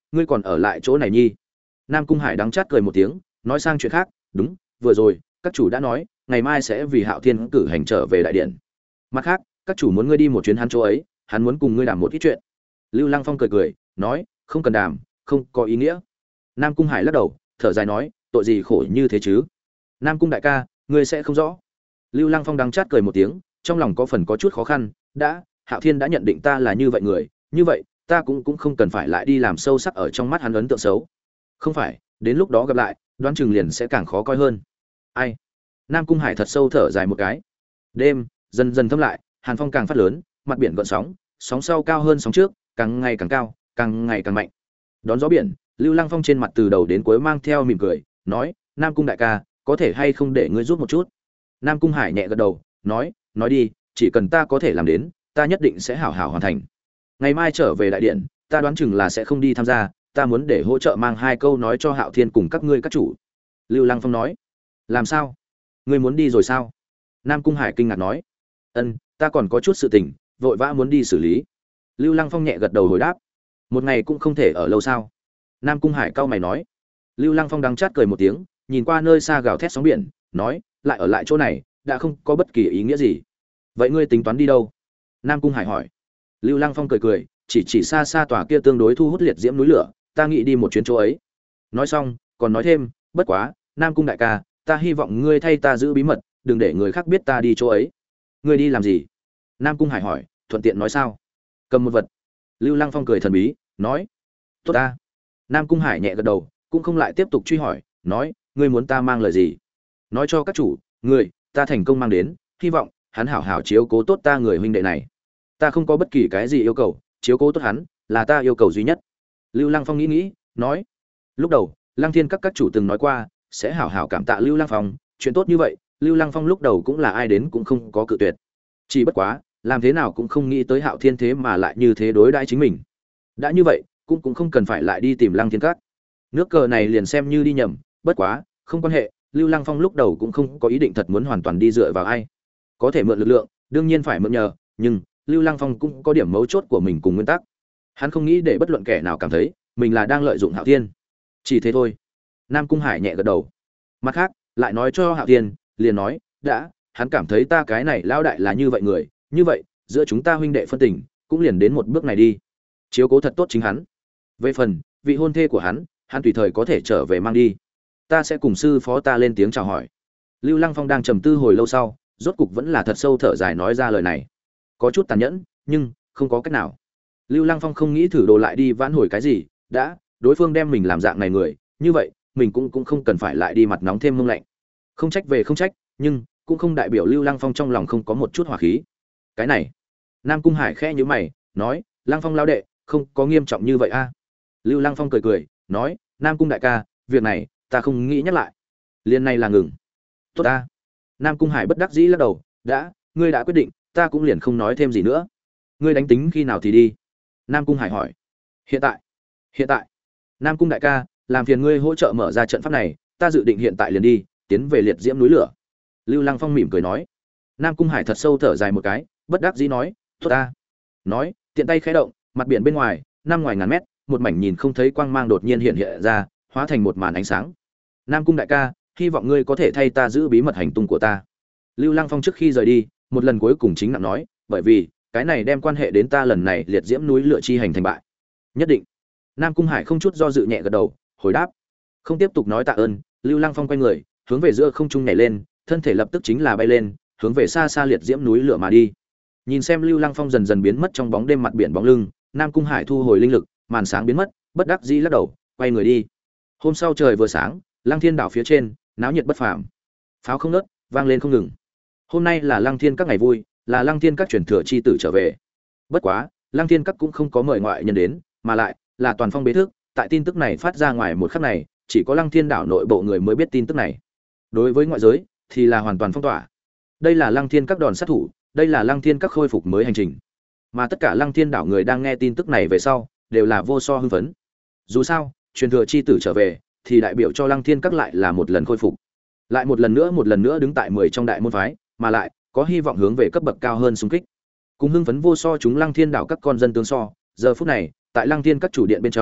ngươi còn ở lại chỗ này nhi? Nam Cung Hải đắng chát cười một tiếng, nói sang chuyện khác, đúng, vừa rồi các chủ đã nói ngày mai sẽ vì Hạo Thiên cử hành trở về đại điện. Mặt khác, các chủ muốn ngươi đi một chuyến hắn chỗ ấy, hắn muốn cùng ngươi đàm một ít chuyện. Lưu Lăng Phong cười cười, nói, không cần đàm, không có ý nghĩa. Nam Cung Hải lắc đầu, thở dài nói, tội gì khổ như thế chứ? Nam Cung đại ca, ngươi sẽ không rõ. Lưu Lăng Phong đắng chát cười một tiếng, trong lòng có phần có chút khó khăn, đã, Hạo Thiên đã nhận định ta là như vậy người, như vậy, ta cũng cũng không cần phải lại đi làm sâu sắc ở trong mắt hắn ấn tượng xấu. Không phải, đến lúc đó gặp lại, đoán chừng liền sẽ càng khó coi hơn. Ai? Nam Cung Hải thật sâu thở dài một cái. Đêm dần dần thâm lại, hàn phong càng phát lớn, mặt biển gợn sóng, sóng sau cao hơn sóng trước, càng ngày càng cao, càng ngày càng mạnh. Đón gió biển, Lưu Lăng Phong trên mặt từ đầu đến cuối mang theo mỉm cười, nói, Nam Cung đại ca, có thể hay không để ngươi giúp một chút? Nam Cung Hải nhẹ gật đầu, nói, nói đi, chỉ cần ta có thể làm đến, ta nhất định sẽ hảo hảo hoàn thành. Ngày mai trở về đại điện, ta đoán chừng là sẽ không đi tham gia, ta muốn để hỗ trợ mang hai câu nói cho Hạo Thiên cùng các ngươi các chủ. Lưu Lăng Phong nói, làm sao? Ngươi muốn đi rồi sao? Nam Cung Hải kinh ngạc nói, ân, ta còn có chút sự tình, vội vã muốn đi xử lý. Lưu Lăng Phong nhẹ gật đầu hồi đáp, một ngày cũng không thể ở lâu sao? Nam Cung Hải cau mày nói. Lưu Lăng Phong đắng chát cười một tiếng, nhìn qua nơi xa gào thét sóng biển, nói, lại ở lại chỗ này, đã không có bất kỳ ý nghĩa gì. Vậy ngươi tính toán đi đâu? Nam Cung Hải hỏi. Lưu Lăng Phong cười cười, chỉ chỉ xa xa tòa kia tương đối thu hút liệt diễm núi lửa, ta nghĩ đi một chuyến chỗ ấy. Nói xong, còn nói thêm, bất quá, Nam Cung đại ca, ta hy vọng ngươi thay ta giữ bí mật, đừng để người khác biết ta đi chỗ ấy. Ngươi đi làm gì? Nam Cung Hải hỏi, thuận tiện nói sao? Cầm một vật. Lưu Lăng Phong cười thần bí, nói, tốt ta. Nam Cung Hải nhẹ gật đầu, cũng không lại tiếp tục truy hỏi, nói, ngươi muốn ta mang lời gì? Nói cho các chủ, ngươi, ta thành công mang đến, hy vọng hắn hảo hảo chiếu cố tốt ta người huynh đệ này. Ta không có bất kỳ cái gì yêu cầu, chiếu cố tốt hắn là ta yêu cầu duy nhất. Lưu Lăng Phong nghĩ nghĩ, nói, lúc đầu Lăng Thiên các các chủ từng nói qua sẽ hảo hảo cảm tạ Lưu Lăng Phong, chuyện tốt như vậy, Lưu Lăng Phong lúc đầu cũng là ai đến cũng không có cự tuyệt. Chỉ bất quá, làm thế nào cũng không nghĩ tới Hạo Thiên thế mà lại như thế đối đãi chính mình. Đã như vậy, cũng cũng không cần phải lại đi tìm Lăng Thiên các. Nước cờ này liền xem như đi nhầm, bất quá, không quan hệ, Lưu Lăng Phong lúc đầu cũng không có ý định thật muốn hoàn toàn đi dựa vào ai. Có thể mượn lực lượng, đương nhiên phải mượn nhờ, nhưng Lưu Lăng Phong cũng có điểm mấu chốt của mình cùng nguyên tắc. Hắn không nghĩ để bất luận kẻ nào cảm thấy mình là đang lợi dụng Hạo Thiên. Chỉ thế thôi. Nam Cung Hải nhẹ gật đầu. Mặt khác, lại nói cho Hạo Thiên, liền nói, đã, hắn cảm thấy ta cái này lão đại là như vậy người, như vậy, giữa chúng ta huynh đệ phân tình, cũng liền đến một bước này đi. Chiếu cố thật tốt chính hắn. Về phần vị hôn thê của hắn, hắn tùy thời có thể trở về mang đi. Ta sẽ cùng sư phó ta lên tiếng chào hỏi. Lưu Lăng Phong đang trầm tư hồi lâu sau, rốt cục vẫn là thật sâu thở dài nói ra lời này. Có chút tàn nhẫn, nhưng không có cách nào. Lưu Lăng Phong không nghĩ thử đồ lại đi vãn hồi cái gì, đã, đối phương đem mình làm dạng này người, như vậy, mình cũng cũng không cần phải lại đi mặt nóng thêm mông lạnh. Không trách về không trách, nhưng cũng không đại biểu Lưu Lăng Phong trong lòng không có một chút hỏa khí. Cái này, Nam Cung Hải khẽ nhíu mày, nói, Lăng Phong lão đệ, không có nghiêm trọng như vậy a. Lưu Lăng Phong cười cười, nói, Nam Cung đại ca, việc này, ta không nghĩ nhắc lại. Liên này là ngừng. Tốt ta. Nam Cung Hải bất đắc dĩ lắc đầu, đã, ngươi đã quyết định, ta cũng liền không nói thêm gì nữa. Ngươi đánh tính khi nào thì đi? Nam Cung Hải hỏi. Hiện tại. Hiện tại. Nam Cung đại ca, làm phiền ngươi hỗ trợ mở ra trận pháp này, ta dự định hiện tại liền đi, tiến về liệt diễm núi lửa. Lưu Lăng Phong mỉm cười nói. Nam Cung Hải thật sâu thở dài một cái, bất đắc dĩ nói, tốt ta. Nói, tiện tay khẽ động, mặt biển bên ngoài, năm ngoài ngàn mét, một mảnh nhìn không thấy quang mang đột nhiên hiện hiện ra, hóa thành một màn ánh sáng. Nam Cung đại ca, hy vọng ngươi có thể thay ta giữ bí mật hành tung của ta. Lưu Lăng Phong trước khi rời đi, một lần cuối cùng chính nặng nói, bởi vì cái này đem quan hệ đến ta lần này liệt diễm núi lửa chi hành thành bại. Nhất định. Nam Cung Hải không chút do dự nhẹ gật đầu, hồi đáp. Không tiếp tục nói tạ ơn, Lưu Lăng Phong quay người, hướng về giữa không trung nhảy lên, thân thể lập tức chính là bay lên, hướng về xa xa liệt diễm núi lửa mà đi. Nhìn xem Lưu Lăng Phong dần dần biến mất trong bóng đêm mặt biển bóng lưng, Nam Cung Hải thu hồi linh lực, màn sáng biến mất, bất đắc dĩ lắc đầu, quay người đi. Hôm sau trời vừa sáng, Lăng Thiên đảo phía trên, náo nhiệt bất phàm. Pháo không ngớt, vang lên không ngừng. Hôm nay là Lăng Thiên các ngày vui, là Lăng Thiên các truyền thừa chi tử trở về. Bất quá, Lăng Thiên các cũng không có mời ngoại nhân đến, mà lại là toàn phong bế thức, tại tin tức này phát ra ngoài một khắc này, chỉ có Lăng Thiên đảo nội bộ người mới biết tin tức này. Đối với ngoại giới thì là hoàn toàn phong tỏa. Đây là Lăng Thiên các đòn sát thủ, đây là Lăng Thiên các khôi phục mới hành trình. Mà tất cả Lăng Thiên đảo người đang nghe tin tức này về sau, đều là vô so hưng phấn. Dù sao, truyền thừa chi tử trở về, thì đại biểu cho Lăng Thiên các lại là một lần khôi phục. Lại một lần nữa một lần nữa đứng tại mười trong đại môn phái, mà lại có hy vọng hướng về cấp bậc cao hơn xung kích. Cùng hưng phấn vô so chúng Lăng Thiên đảo các con dân tướng so, giờ phút này, tại Lăng Thiên các chủ điện bên trong,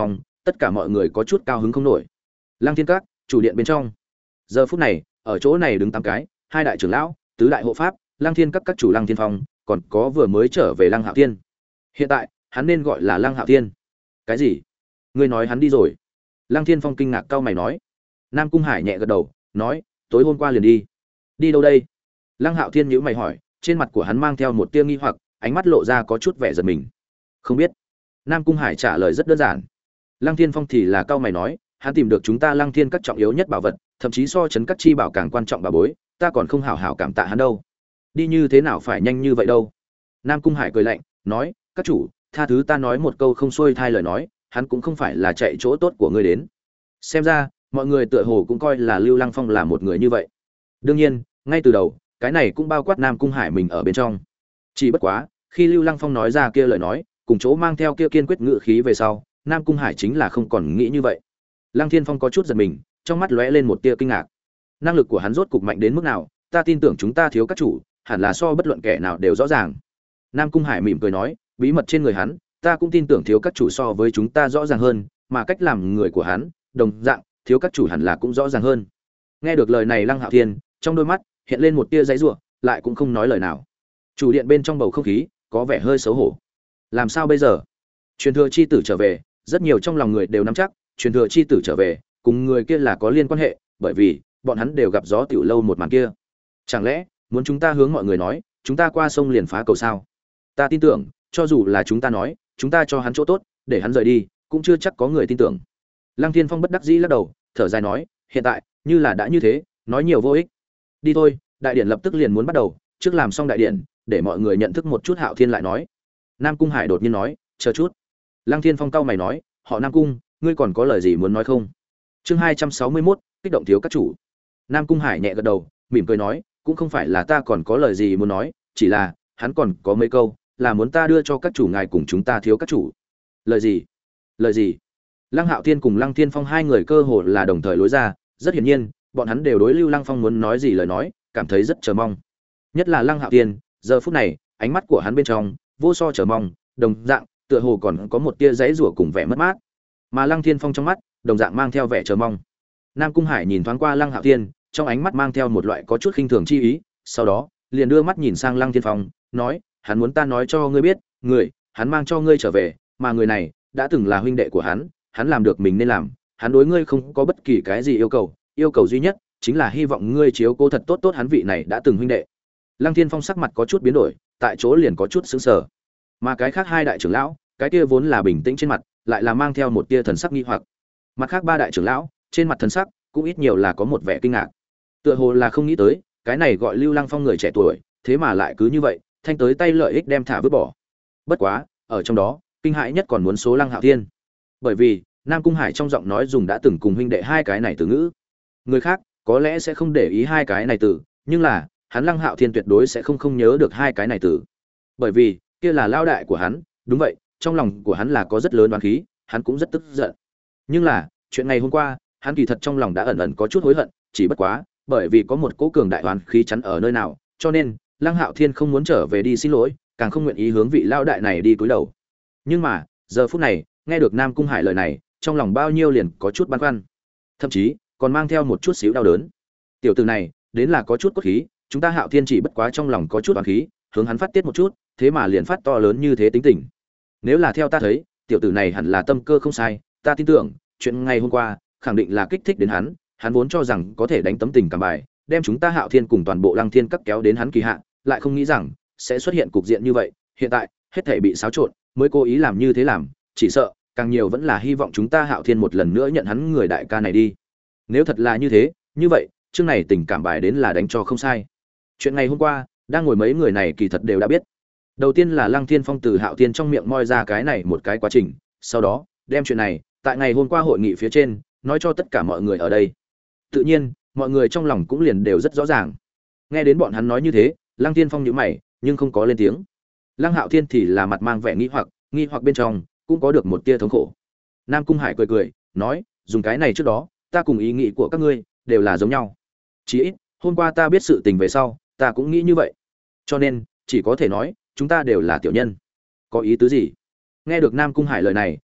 tất cả mọi người có chút cao hứng không nổi. Lăng Thiên Các chủ điện bên trong, giờ phút này ở chỗ này đứng tám cái, hai đại trưởng lão, tứ đại hộ pháp, Lăng Thiên Các các chủ Lăng Thiên Phong, còn có vừa mới trở về Lăng Hạo Thiên. Hiện tại hắn nên gọi là Lăng Hạo Thiên. Cái gì? Ngươi nói hắn đi rồi? Lăng Thiên Phong kinh ngạc cau mày nói. Nam Cung Hải nhẹ gật đầu, nói, tối hôm qua liền đi. Đi đâu đây? Lăng Hạo Thiên nhíu mày hỏi, trên mặt của hắn mang theo một tia nghi hoặc, ánh mắt lộ ra có chút vẻ giật mình. Không biết. Nam Cung Hải trả lời rất đơn giản. Lăng Thiên Phong thì là cau mày nói, hắn tìm được chúng ta Lăng Thiên Các trọng yếu nhất bảo vật, thậm chí so chấn các chi bảo càng quan trọng bảo bối, ta còn không hảo hảo cảm tạ hắn đâu. Đi như thế nào phải nhanh như vậy đâu? Nam Cung Hải cười lạnh, nói, các chủ, tha thứ ta nói một câu không xuôi thai lời nói, hắn cũng không phải là chạy chỗ tốt của ngươi đến. Xem ra, mọi người tựa hồ cũng coi là Lưu Lăng Phong là một người như vậy. Đương nhiên, ngay từ đầu, cái này cũng bao quát Nam Cung Hải mình ở bên trong. Chỉ bất quá, khi Lưu Lăng Phong nói ra kia lời nói, cùng chỗ mang theo kia kiên quyết ngữ khí về sau, Nam Cung Hải chính là không còn nghĩ như vậy. Lăng Thiên Phong có chút giật mình, trong mắt lóe lên một tia kinh ngạc. Năng lực của hắn rốt cục mạnh đến mức nào, ta tin tưởng chúng ta thiếu các chủ, hẳn là so bất luận kẻ nào đều rõ ràng. Nam Cung Hải mỉm cười nói, bí mật trên người hắn, ta cũng tin tưởng thiếu các chủ so với chúng ta rõ ràng hơn, mà cách làm người của hắn, đồng dạng, thiếu các chủ hẳn là cũng rõ ràng hơn. Nghe được lời này Lăng Hạo Thiên, trong đôi mắt hiện lên một tia giãy giụa, lại cũng không nói lời nào. Chủ điện bên trong bầu không khí có vẻ hơi xấu hổ. Làm sao bây giờ? Truyền thừa chi tử trở về, rất nhiều trong lòng người đều nắm chắc, truyền thừa chi tử trở về, cùng người kia là có liên quan hệ, bởi vì bọn hắn đều gặp gió tiểu lâu một màn kia. Chẳng lẽ muốn chúng ta hướng mọi người nói, chúng ta qua sông liền phá cầu sao? Ta tin tưởng, cho dù là chúng ta nói, chúng ta cho hắn chỗ tốt, để hắn rời đi, cũng chưa chắc có người tin tưởng. Lăng Thiên Phong bất đắc dĩ lắc đầu, thở dài nói, hiện tại, như là đã như thế, nói nhiều vô ích. Đi thôi, đại điện lập tức liền muốn bắt đầu, trước làm xong đại điện, để mọi người nhận thức một chút Hạo Thiên lại nói. Nam Cung Hải đột nhiên nói, chờ chút. Lăng Thiên Phong cau mày nói, họ Nam Cung, ngươi còn có lời gì muốn nói không? Chương hai trăm sáu mươi mốt, kích động thiếu các chủ. Nam Cung Hải nhẹ gật đầu, mỉm cười nói, cũng không phải là ta còn có lời gì muốn nói, chỉ là hắn còn có mấy câu là muốn ta đưa cho các chủ ngài cùng chúng ta thiếu các chủ. Lời gì? Lời gì? Lăng Hạo Thiên cùng Lăng Thiên Phong hai người cơ hồ là đồng thời lối ra, rất hiển nhiên, bọn hắn đều đối Lưu Lăng Phong muốn nói gì lời nói, cảm thấy rất chờ mong. Nhất là Lăng Hạo Thiên, giờ phút này, ánh mắt của hắn bên trong vô so chờ mong, đồng dạng, tựa hồ còn có một tia giãy giụa cùng vẻ mất mát. Mà Lăng Thiên Phong trong mắt, đồng dạng mang theo vẻ chờ mong. Nam Cung Hải nhìn thoáng qua Lăng Hạo Thiên, trong ánh mắt mang theo một loại có chút khinh thường chi ý, sau đó, liền đưa mắt nhìn sang Lăng Thiên Phong, nói, hắn muốn ta nói cho ngươi biết, người, hắn mang cho ngươi trở về, mà người này đã từng là huynh đệ của hắn, hắn làm được mình nên làm, hắn đối ngươi không có bất kỳ cái gì yêu cầu, yêu cầu duy nhất chính là hy vọng ngươi chiếu cố thật tốt tốt hắn vị này đã từng huynh đệ. Lăng Thiên Phong sắc mặt có chút biến đổi, tại chỗ liền có chút sững sờ. Mà cái khác hai đại trưởng lão, cái kia vốn là bình tĩnh trên mặt, lại là mang theo một tia thần sắc nghi hoặc. Mặt khác ba đại trưởng lão, trên mặt thần sắc cũng ít nhiều là có một vẻ kinh ngạc. Tựa hồ là không nghĩ tới, cái này gọi Lưu Lăng Phong người trẻ tuổi, thế mà lại cứ như vậy, thanh tới tay lợi ích đem thả vứt bỏ. Bất quá, ở trong đó, kinh hãi nhất còn muốn số Lăng Hạo Thiên. Bởi vì, Nam Cung Hải trong giọng nói dùng đã từng cùng huynh đệ hai cái này từ ngữ. Người khác có lẽ sẽ không để ý hai cái này từ, nhưng là, hắn Lăng Hạo Thiên tuyệt đối sẽ không không nhớ được hai cái này từ. Bởi vì, kia là lao đại của hắn, đúng vậy, trong lòng của hắn là có rất lớn oán khí, hắn cũng rất tức giận. Nhưng là, chuyện ngày hôm qua, hắn kỳ thật trong lòng đã ẩn ẩn có chút hối hận, chỉ bất quá, bởi vì có một cỗ cường đại oán khí chắn ở nơi nào, cho nên, Lăng Hạo Thiên không muốn trở về đi xin lỗi, càng không nguyện ý hướng vị lao đại này đi cúi đầu. Nhưng mà, giờ phút này, nghe được Nam Cung Hải lời này, trong lòng bao nhiêu liền có chút băn khoăn, thậm chí còn mang theo một chút xíu đau đớn. Tiểu tử này, đến là có chút cốt khí, chúng ta Hạo Thiên chỉ bất quá trong lòng có chút oán khí, hướng hắn phát tiết một chút, thế mà liền phát to lớn như thế tính tình. Nếu là theo ta thấy, tiểu tử này hẳn là tâm cơ không sai, ta tin tưởng, chuyện ngày hôm qua, khẳng định là kích thích đến hắn, hắn vốn cho rằng có thể đánh tấm tình cảm bài, đem chúng ta Hạo Thiên cùng toàn bộ Lăng Thiên Các kéo đến hắn kỳ hạ, lại không nghĩ rằng sẽ xuất hiện cục diện như vậy, hiện tại, hết thảy bị xáo trộn, mới cố ý làm như thế làm, chỉ sợ càng nhiều vẫn là hy vọng chúng ta Hạo Thiên một lần nữa nhận hắn người đại ca này đi. Nếu thật là như thế, như vậy, chương này tình cảm bài đến là đánh cho không sai. Chuyện ngày hôm qua, đang ngồi mấy người này kỳ thật đều đã biết. Đầu tiên là Lăng Thiên Phong từ Hạo Thiên trong miệng moi ra cái này một cái quá trình, sau đó, đem chuyện này, tại ngày hôm qua hội nghị phía trên, nói cho tất cả mọi người ở đây. Tự nhiên, mọi người trong lòng cũng liền đều rất rõ ràng. Nghe đến bọn hắn nói như thế, Lăng Thiên Phong nhíu mày, nhưng không có lên tiếng. Lăng Hạo Thiên thì là mặt mang vẻ nghi hoặc, nghi hoặc bên trong cũng có được một tia thống khổ. Nam Cung Hải cười cười, nói, dùng cái này trước đó, ta cùng ý nghĩ của các ngươi đều là giống nhau. Chỉ ít, hôm qua ta biết sự tình về sau, ta cũng nghĩ như vậy. Cho nên, chỉ có thể nói, chúng ta đều là tiểu nhân. Có ý tứ gì? Nghe được Nam Cung Hải lời này,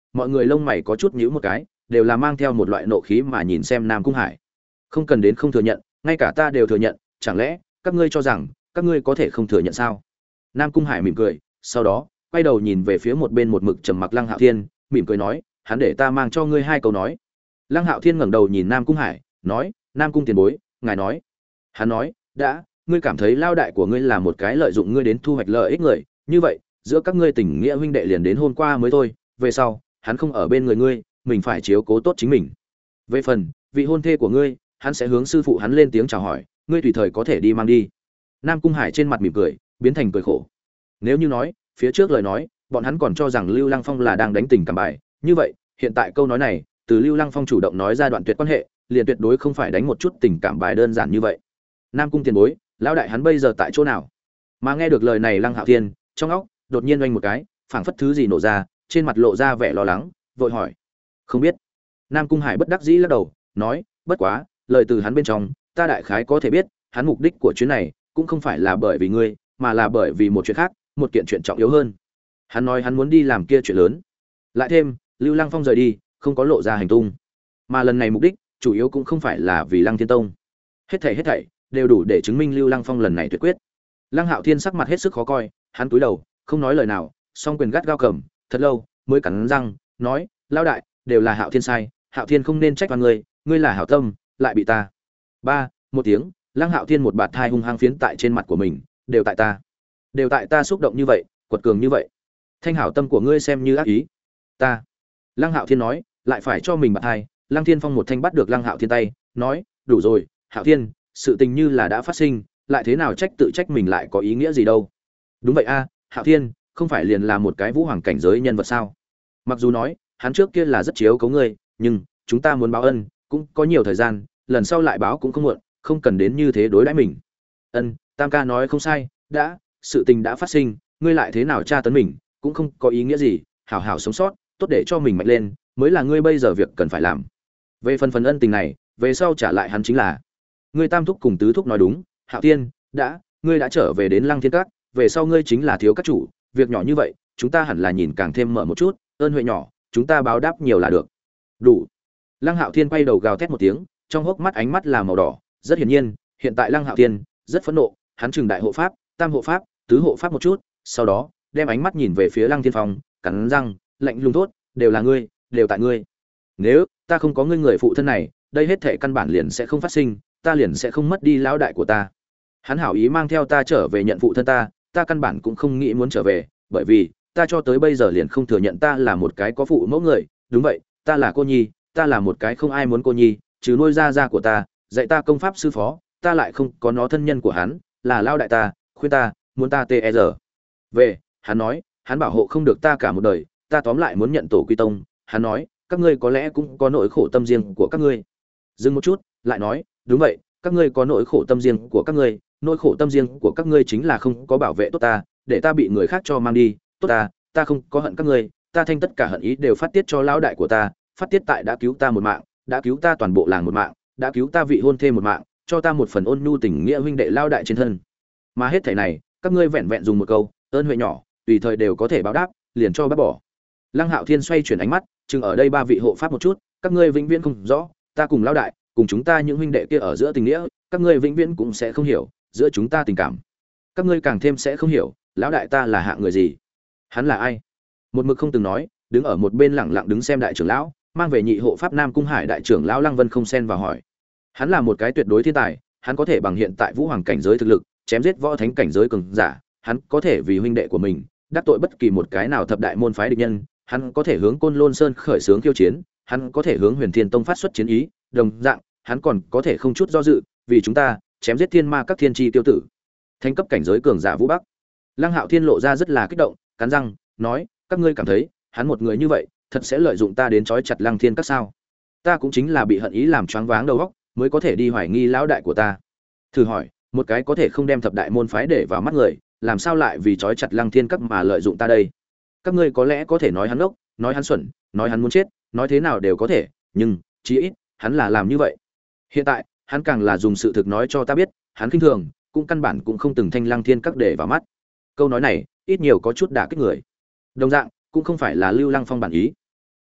mọi người lông mày có chút nhíu một cái, đều là mang theo một loại nộ khí mà nhìn xem Nam Cung Hải. Không cần đến không thừa nhận, ngay cả ta đều thừa nhận, chẳng lẽ các ngươi cho rằng các ngươi có thể không thừa nhận sao? Nam Cung Hải mỉm cười, sau đó quay đầu nhìn về phía một bên một mực trầm mặc Lăng Hạo Thiên, mỉm cười nói, hắn để ta mang cho ngươi hai câu nói. Lăng Hạo Thiên ngẩng đầu nhìn Nam Cung Hải, nói, Nam Cung tiền bối, ngài nói. Hắn nói, đã, ngươi cảm thấy lao đại của ngươi là một cái lợi dụng ngươi đến thu hoạch lợi ích người, như vậy, giữa các ngươi tình nghĩa huynh đệ liền đến hôm qua mới thôi, về sau, hắn không ở bên người ngươi, mình phải chiếu cố tốt chính mình. Về phần vị hôn thê của ngươi, hắn sẽ hướng sư phụ hắn lên tiếng chào hỏi, ngươi tùy thời có thể đi mang đi. Nam Cung Hải trên mặt mỉm cười, biến thành cười khổ. Nếu như nói, phía trước lời nói, bọn hắn còn cho rằng Lưu Lăng Phong là đang đánh tình cảm bài, như vậy, hiện tại câu nói này, từ Lưu Lăng Phong chủ động nói ra đoạn tuyệt quan hệ, liền tuyệt đối không phải đánh một chút tình cảm bài đơn giản như vậy. Nam Cung tiền bối, lão đại hắn bây giờ tại chỗ nào? Mà nghe được lời này Lăng Hạo Thiên, trong óc đột nhiên oanh một cái, phảng phất thứ gì nổ ra, trên mặt lộ ra vẻ lo lắng, vội hỏi: "Không biết." Nam Cung Hải bất đắc dĩ lắc đầu, nói: "Bất quá, lời từ hắn bên trong, ta đại khái có thể biết, hắn mục đích của chuyến này cũng không phải là bởi vì ngươi, mà là bởi vì một chuyện khác, một kiện chuyện trọng yếu hơn. Hắn nói hắn muốn đi làm kia chuyện lớn. Lại thêm, Lưu Lăng Phong rời đi, không có lộ ra hành tung. Mà lần này mục đích, chủ yếu cũng không phải là vì Lăng Thiên Tông. Hết thảy hết thảy đều đủ để chứng minh Lưu Lăng Phong lần này tuyệt quyết." Lăng Hạo Thiên sắc mặt hết sức khó coi, hắn cúi đầu, không nói lời nào, song quyền gắt gao cầm, thật lâu mới cắn răng, nói: "Lão đại, đều là Hạo Thiên sai, Hạo Thiên không nên trách oan ngươi, ngươi là hảo tâm, lại bị ta." Ba, một tiếng, Lăng Hạo Thiên một bạt thai hung hăng phiến tại trên mặt của mình, "Đều tại ta, đều tại ta xúc động như vậy, quật cường như vậy. Thanh hảo tâm của ngươi xem như ác ý." "Ta." Lăng Hạo Thiên nói, lại phải cho mình bạt thai, Lăng Thiên Phong một thanh bắt được Lăng Hạo Thiên tay, nói: "Đủ rồi, Hạo Thiên, sự tình như là đã phát sinh, lại thế nào trách tự trách mình lại có ý nghĩa gì đâu." "Đúng vậy a, Hạo Thiên, không phải liền là một cái vũ hoàng cảnh giới nhân vật sao? Mặc dù nói, hắn trước kia là rất chiếu cố ngươi, nhưng chúng ta muốn báo ân, cũng có nhiều thời gian, lần sau lại báo cũng không muộn, không cần đến như thế đối đãi mình." "Ân, Tam ca nói không sai, đã, sự tình đã phát sinh, ngươi lại thế nào tra tấn mình, cũng không có ý nghĩa gì, hảo hảo sống sót, tốt để cho mình mạnh lên, mới là ngươi bây giờ việc cần phải làm. Về phần phần ân tình này, về sau trả lại hắn chính là." Ngươi Tam thúc cùng Tứ thúc nói đúng, Hạo Thiên, đã, ngươi đã trở về đến Lăng Thiên Các, về sau ngươi chính là thiếu các chủ, việc nhỏ như vậy, chúng ta hẳn là nhìn càng thêm mở một chút, ơn huệ nhỏ, chúng ta báo đáp nhiều là được. Đủ. Lăng Hạo Thiên quay đầu gào thét một tiếng, trong hốc mắt ánh mắt là màu đỏ, rất hiển nhiên, hiện tại Lăng Hạo Thiên rất phẫn nộ, hắn trừng đại hộ pháp, tam hộ pháp, tứ hộ pháp một chút, sau đó, đem ánh mắt nhìn về phía Lăng Thiên Phong, cắn răng, lạnh lùng thốt, đều là ngươi, đều tại ngươi. Nếu ta không có ngươi người phụ thân này, đây hết thảy căn bản liền sẽ không phát sinh, ta liền sẽ không mất đi lão đại của ta. Hắn hảo ý mang theo ta trở về nhận phụ thân ta, ta căn bản cũng không nghĩ muốn trở về, bởi vì ta cho tới bây giờ liền không thừa nhận ta là một cái có phụ mẫu người, đúng vậy, ta là cô nhi, ta là một cái không ai muốn cô nhi, trừ nuôi ra ra của ta, dạy ta công pháp sư phó, ta lại không có nó thân nhân của hắn, là lao đại ta, khuyên ta, muốn ta tê giờ. Về, hắn nói, hắn bảo hộ không được ta cả một đời, ta tóm lại muốn nhận tổ quy tông, hắn nói, các ngươi có lẽ cũng có nỗi khổ tâm riêng của các ngươi. Dừng một chút, lại nói, đúng vậy, các ngươi có nỗi khổ tâm riêng của các ngươi, nỗi khổ tâm riêng của các ngươi chính là không có bảo vệ tốt ta, để ta bị người khác cho mang đi, tốt ta, ta không có hận các ngươi, ta thanh tất cả hận ý đều phát tiết cho lão đại của ta, phát tiết tại đã cứu ta một mạng, đã cứu ta toàn bộ làng một mạng, đã cứu ta vị hôn thê một mạng, cho ta một phần ôn nhu tình nghĩa huynh đệ lão đại trên thân. Mà hết thảy này, các ngươi vẹn vẹn dùng một câu, ơn huệ nhỏ, tùy thời đều có thể báo đáp, liền cho bác bỏ." Lăng Hạo Thiên xoay chuyển ánh mắt, chừng ở đây ba vị hộ pháp một chút, các ngươi vĩnh viễn không rõ, ta cùng lão đại, cùng chúng ta những huynh đệ kia ở giữa tình nghĩa, các ngươi vĩnh viễn cũng sẽ không hiểu, giữa chúng ta tình cảm. Các ngươi càng thêm sẽ không hiểu, lão đại ta là hạng người gì, hắn là ai. Một mực không từng nói, đứng ở một bên lặng lặng đứng xem đại trưởng lão, mang về nhị hộ pháp Nam Cung Hải đại trưởng lão Lăng Vân không xen vào hỏi. Hắn là một cái tuyệt đối thiên tài, hắn có thể bằng hiện tại vũ hoàng cảnh giới thực lực, chém giết võ thánh cảnh giới cường giả, hắn có thể vì huynh đệ của mình, đắc tội bất kỳ một cái nào thập đại môn phái địch nhân, hắn có thể hướng Côn Lôn Sơn khởi xướng khiêu chiến, hắn có thể hướng Huyền Thiên Tông phát xuất chiến ý, đồng dạng, hắn còn có thể không chút do dự, vì chúng ta, chém giết thiên ma các thiên chi tiêu tử. Thánh cấp cảnh giới cường giả Vũ Bắc. Lăng Hạo Thiên lộ ra rất là kích động, cắn răng, nói, các ngươi cảm thấy, hắn một người như vậy, thật sẽ lợi dụng ta đến trói chặt Lăng Thiên các sao? Ta cũng chính là bị hận ý làm choáng váng đầu óc, mới có thể đi hoài nghi lão đại của ta. Thử hỏi, một cái có thể không đem thập đại môn phái để vào mắt người, làm sao lại vì trói chặt Lăng Thiên các mà lợi dụng ta đây? Các ngươi có lẽ có thể nói hắn ốc, nói hắn xuẩn, nói hắn muốn chết, nói thế nào đều có thể, nhưng chí ít, hắn là làm như vậy. Hiện tại, hắn càng là dùng sự thực nói cho ta biết, hắn khinh thường, cũng căn bản cũng không từng thanh Lăng Thiên các để vào mắt. Câu nói này, ít nhiều có chút đả kích người. Đồng dạng, cũng không phải là Lưu Lăng Phong bản ý.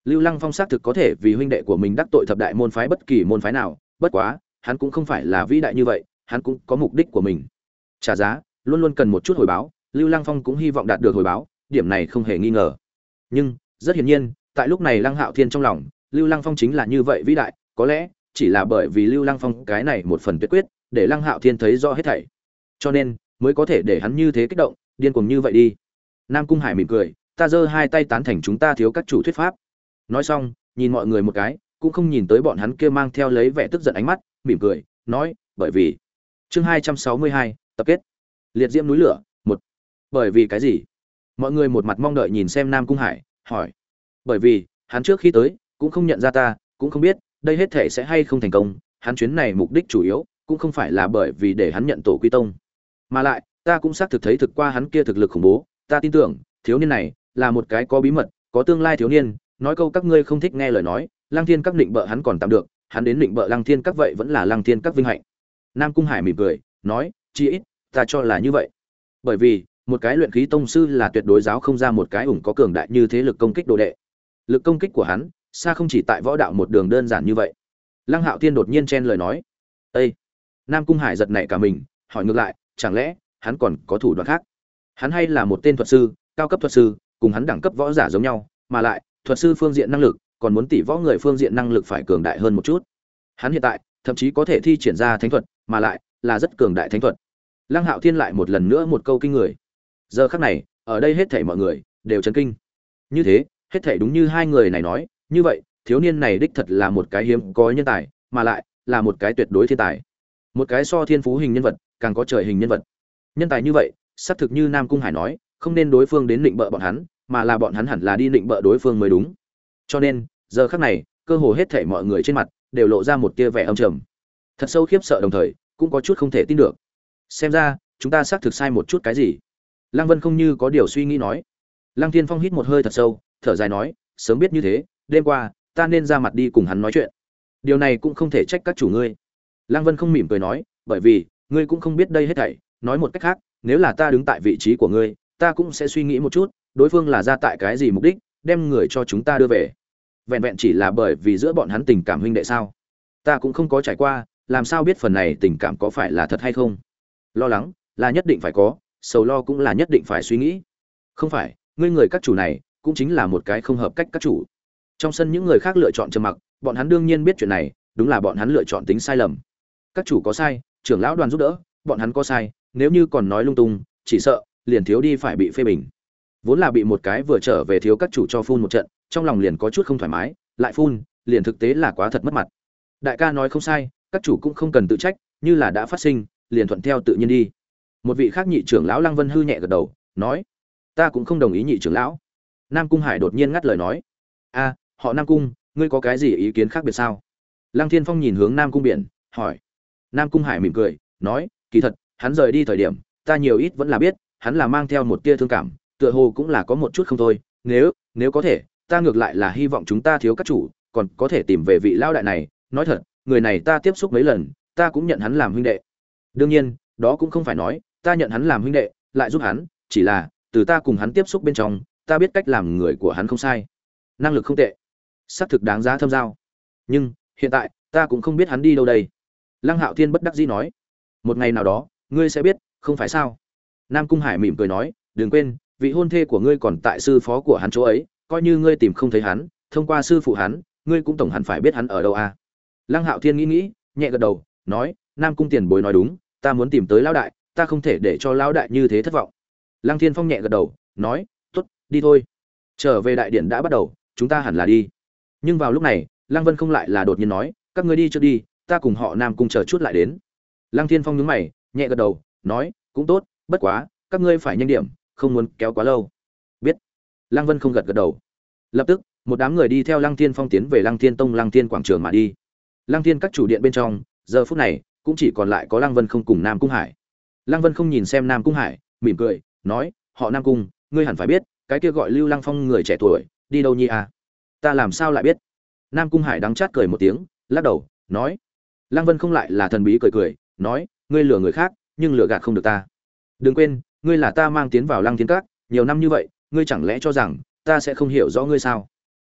Lưu Lăng Phong xác thực có thể vì huynh đệ của mình đắc tội thập đại môn phái bất kỳ môn phái nào, bất quá, hắn cũng không phải là vĩ đại như vậy, hắn cũng có mục đích của mình. Trả giá, luôn luôn cần một chút hồi báo, Lưu Lăng Phong cũng hy vọng đạt được hồi báo, điểm này không hề nghi ngờ. Nhưng, rất hiển nhiên, tại lúc này Lăng Hạo Thiên trong lòng, Lưu Lăng Phong chính là như vậy vĩ đại, có lẽ chỉ là bởi vì Lưu Lăng Phong cái này một phần tuyệt quyết, để Lăng Hạo Thiên thấy rõ hết thảy. Cho nên, mới có thể để hắn như thế kích động, điên cuồng như vậy đi. Nam Cung Hải mỉm cười, ta giơ hai tay tán thành chúng ta thiếu các chủ thuyết pháp. Nói xong, nhìn mọi người một cái, cũng không nhìn tới bọn hắn kia mang theo lấy vẻ tức giận ánh mắt, mỉm cười, nói, bởi vì chương hai trăm sáu mươi hai, tập kết. Liệt diễm núi lửa, một. Bởi vì cái gì? Mọi người một mặt mong đợi nhìn xem Nam Cung Hải, hỏi. Bởi vì, hắn trước khi tới, cũng không nhận ra ta, cũng không biết, đây hết thể sẽ hay không thành công, hắn chuyến này mục đích chủ yếu, cũng không phải là bởi vì để hắn nhận tổ quy tông. Mà lại, ta cũng xác thực thấy thực qua hắn kia thực lực khủng bố, ta tin tưởng, thiếu niên này, là một cái có bí mật, có tương lai thiếu niên, nói câu các ngươi không thích nghe lời nói, Lăng Thiên các định bợ hắn còn tạm được, hắn đến định bợ Lăng Thiên các vậy vẫn là Lăng Thiên các vinh hạnh. Nam Cung Hải mỉm cười, nói, chi ít, ta cho là như vậy. Bởi vì, một cái luyện khí tông sư là tuyệt đối giáo không ra một cái ủng có cường đại như thế lực công kích đồ đệ. Lực công kích của hắn, xa không chỉ tại võ đạo một đường đơn giản như vậy. Lăng Hạo Thiên đột nhiên chen lời nói, "Ê!" Nam Cung Hải giật nảy cả mình, hỏi ngược lại, chẳng lẽ hắn còn có thủ đoạn khác? Hắn hay là một tên thuật sư, cao cấp thuật sư, cùng hắn đẳng cấp võ giả giống nhau, mà lại, thuật sư phương diện năng lực, còn muốn tỷ võ người phương diện năng lực phải cường đại hơn một chút. Hắn hiện tại, thậm chí có thể thi triển ra thánh thuật, mà lại là rất cường đại thánh thuật. Lăng Hạo Thiên lại một lần nữa một câu kinh người. Giờ khắc này, ở đây hết thảy mọi người đều chấn kinh. Như thế, hết thảy đúng như hai người này nói, như vậy, thiếu niên này đích thật là một cái hiếm có nhân tài, mà lại là một cái tuyệt đối thiên tài. Một cái so thiên phú hình nhân vật, càng có trời hình nhân vật. Nhân tài như vậy, xác thực như Nam Cung Hải nói, không nên đối phương đến định bợ bọn hắn, mà là bọn hắn hẳn là đi định bợ đối phương mới đúng. Cho nên, giờ khắc này, cơ hồ hết thảy mọi người trên mặt đều lộ ra một tia vẻ âm trầm. Thật sâu khiếp sợ đồng thời, cũng có chút không thể tin được. Xem ra, chúng ta xác thực sai một chút cái gì. Lăng Vân không như có điều suy nghĩ nói. Lăng Thiên Phong hít một hơi thật sâu, thở dài nói, sớm biết như thế, đêm qua, ta nên ra mặt đi cùng hắn nói chuyện. Điều này cũng không thể trách các chủ ngươi. Lăng Vân không mỉm cười nói, bởi vì, ngươi cũng không biết đây hết thảy, nói một cách khác, nếu là ta đứng tại vị trí của ngươi, ta cũng sẽ suy nghĩ một chút, đối phương là ra tại cái gì mục đích, đem người cho chúng ta đưa về. Vẹn vẹn chỉ là bởi vì giữa bọn hắn tình cảm huynh đệ sao? Ta cũng không có trải qua, làm sao biết phần này tình cảm có phải là thật hay không? Lo lắng là nhất định phải có, sầu lo cũng là nhất định phải suy nghĩ. Không phải, ngươi người các chủ này, cũng chính là một cái không hợp cách các chủ. Trong sân những người khác lựa chọn trầm mặc, bọn hắn đương nhiên biết chuyện này, đúng là bọn hắn lựa chọn tính sai lầm. Các chủ có sai, trưởng lão đoàn giúp đỡ, bọn hắn có sai, nếu như còn nói lung tung, chỉ sợ liền thiếu đi phải bị phê bình. Vốn là bị một cái vừa trở về thiếu các chủ cho phun một trận, trong lòng liền có chút không thoải mái, lại phun, liền thực tế là quá thật mất mặt. Đại ca nói không sai, các chủ cũng không cần tự trách, như là đã phát sinh, liền thuận theo tự nhiên đi. Một vị khác nhị trưởng lão Lăng Vân hư nhẹ gật đầu, nói: "Ta cũng không đồng ý nhị trưởng lão." Nam Cung Hải đột nhiên ngắt lời nói: "A, họ Nam Cung, ngươi có cái gì ý kiến khác biệt sao?" Lăng Thiên Phong nhìn hướng Nam Cung Biển, hỏi. Nam Cung Hải mỉm cười, nói: "Kỳ thật, hắn rời đi thời điểm, ta nhiều ít vẫn là biết, hắn là mang theo một tia thương cảm, tựa hồ cũng là có một chút không thôi, nếu, nếu có thể, ta ngược lại là hy vọng chúng ta thiếu các chủ, còn có thể tìm về vị lão đại này, nói thật, người này ta tiếp xúc mấy lần, ta cũng nhận hắn làm huynh đệ. Đương nhiên, đó cũng không phải nói, ta nhận hắn làm huynh đệ, lại giúp hắn, chỉ là, từ ta cùng hắn tiếp xúc bên trong, ta biết cách làm người của hắn không sai. Năng lực không tệ, xác thực đáng giá thâm giao. Nhưng, hiện tại, ta cũng không biết hắn đi đâu đây." Lăng Hạo Thiên bất đắc dĩ nói. "Một ngày nào đó, ngươi sẽ biết, không phải sao?" Nam Cung Hải mỉm cười nói, "Đừng quên, vị hôn thê của ngươi còn tại sư phó của hắn chỗ ấy, coi như ngươi tìm không thấy hắn, thông qua sư phụ hắn, ngươi cũng tổng hẳn phải biết hắn ở đâu à?" Lăng Hạo Thiên nghĩ nghĩ, nhẹ gật đầu, nói, "Nam Cung tiền bối nói đúng, ta muốn tìm tới lão đại, ta không thể để cho lão đại như thế thất vọng." Lăng Thiên Phong nhẹ gật đầu, nói, "Tốt, đi thôi. Trở về đại điện đã bắt đầu, chúng ta hẳn là đi." Nhưng vào lúc này, Lăng Vân không lại là đột nhiên nói, "Các ngươi đi trước đi, ta cùng họ Nam Cung chờ chút lại đến." Lăng Thiên Phong nhướng mày, nhẹ gật đầu, nói, "Cũng tốt, bất quá, các ngươi phải nhanh điểm, không muốn kéo quá lâu." "Biết." Lăng Vân không gật gật đầu. Lập tức, một đám người đi theo Lăng Thiên Phong tiến về Lăng Thiên Tông Lăng Thiên quảng trường mà đi. Lăng Thiên các chủ điện bên trong, giờ phút này cũng chỉ còn lại có Lăng Vân không cùng Nam Cung Hải. Lăng Vân không nhìn xem Nam Cung Hải, mỉm cười, nói, "Họ Nam Cung, ngươi hẳn phải biết, cái kia gọi Lưu Lăng Phong người trẻ tuổi, đi đâu nhi à?" "Ta làm sao lại biết?" Nam Cung Hải đắng chát cười một tiếng, lắc đầu, nói. Lăng Vân không lại là thần bí cười cười, nói, "Ngươi lừa người khác, nhưng lừa gạt không được ta. Đừng quên, ngươi là ta mang tiến vào Lăng Thiên Các, nhiều năm như vậy, ngươi chẳng lẽ cho rằng ta sẽ không hiểu rõ ngươi sao?"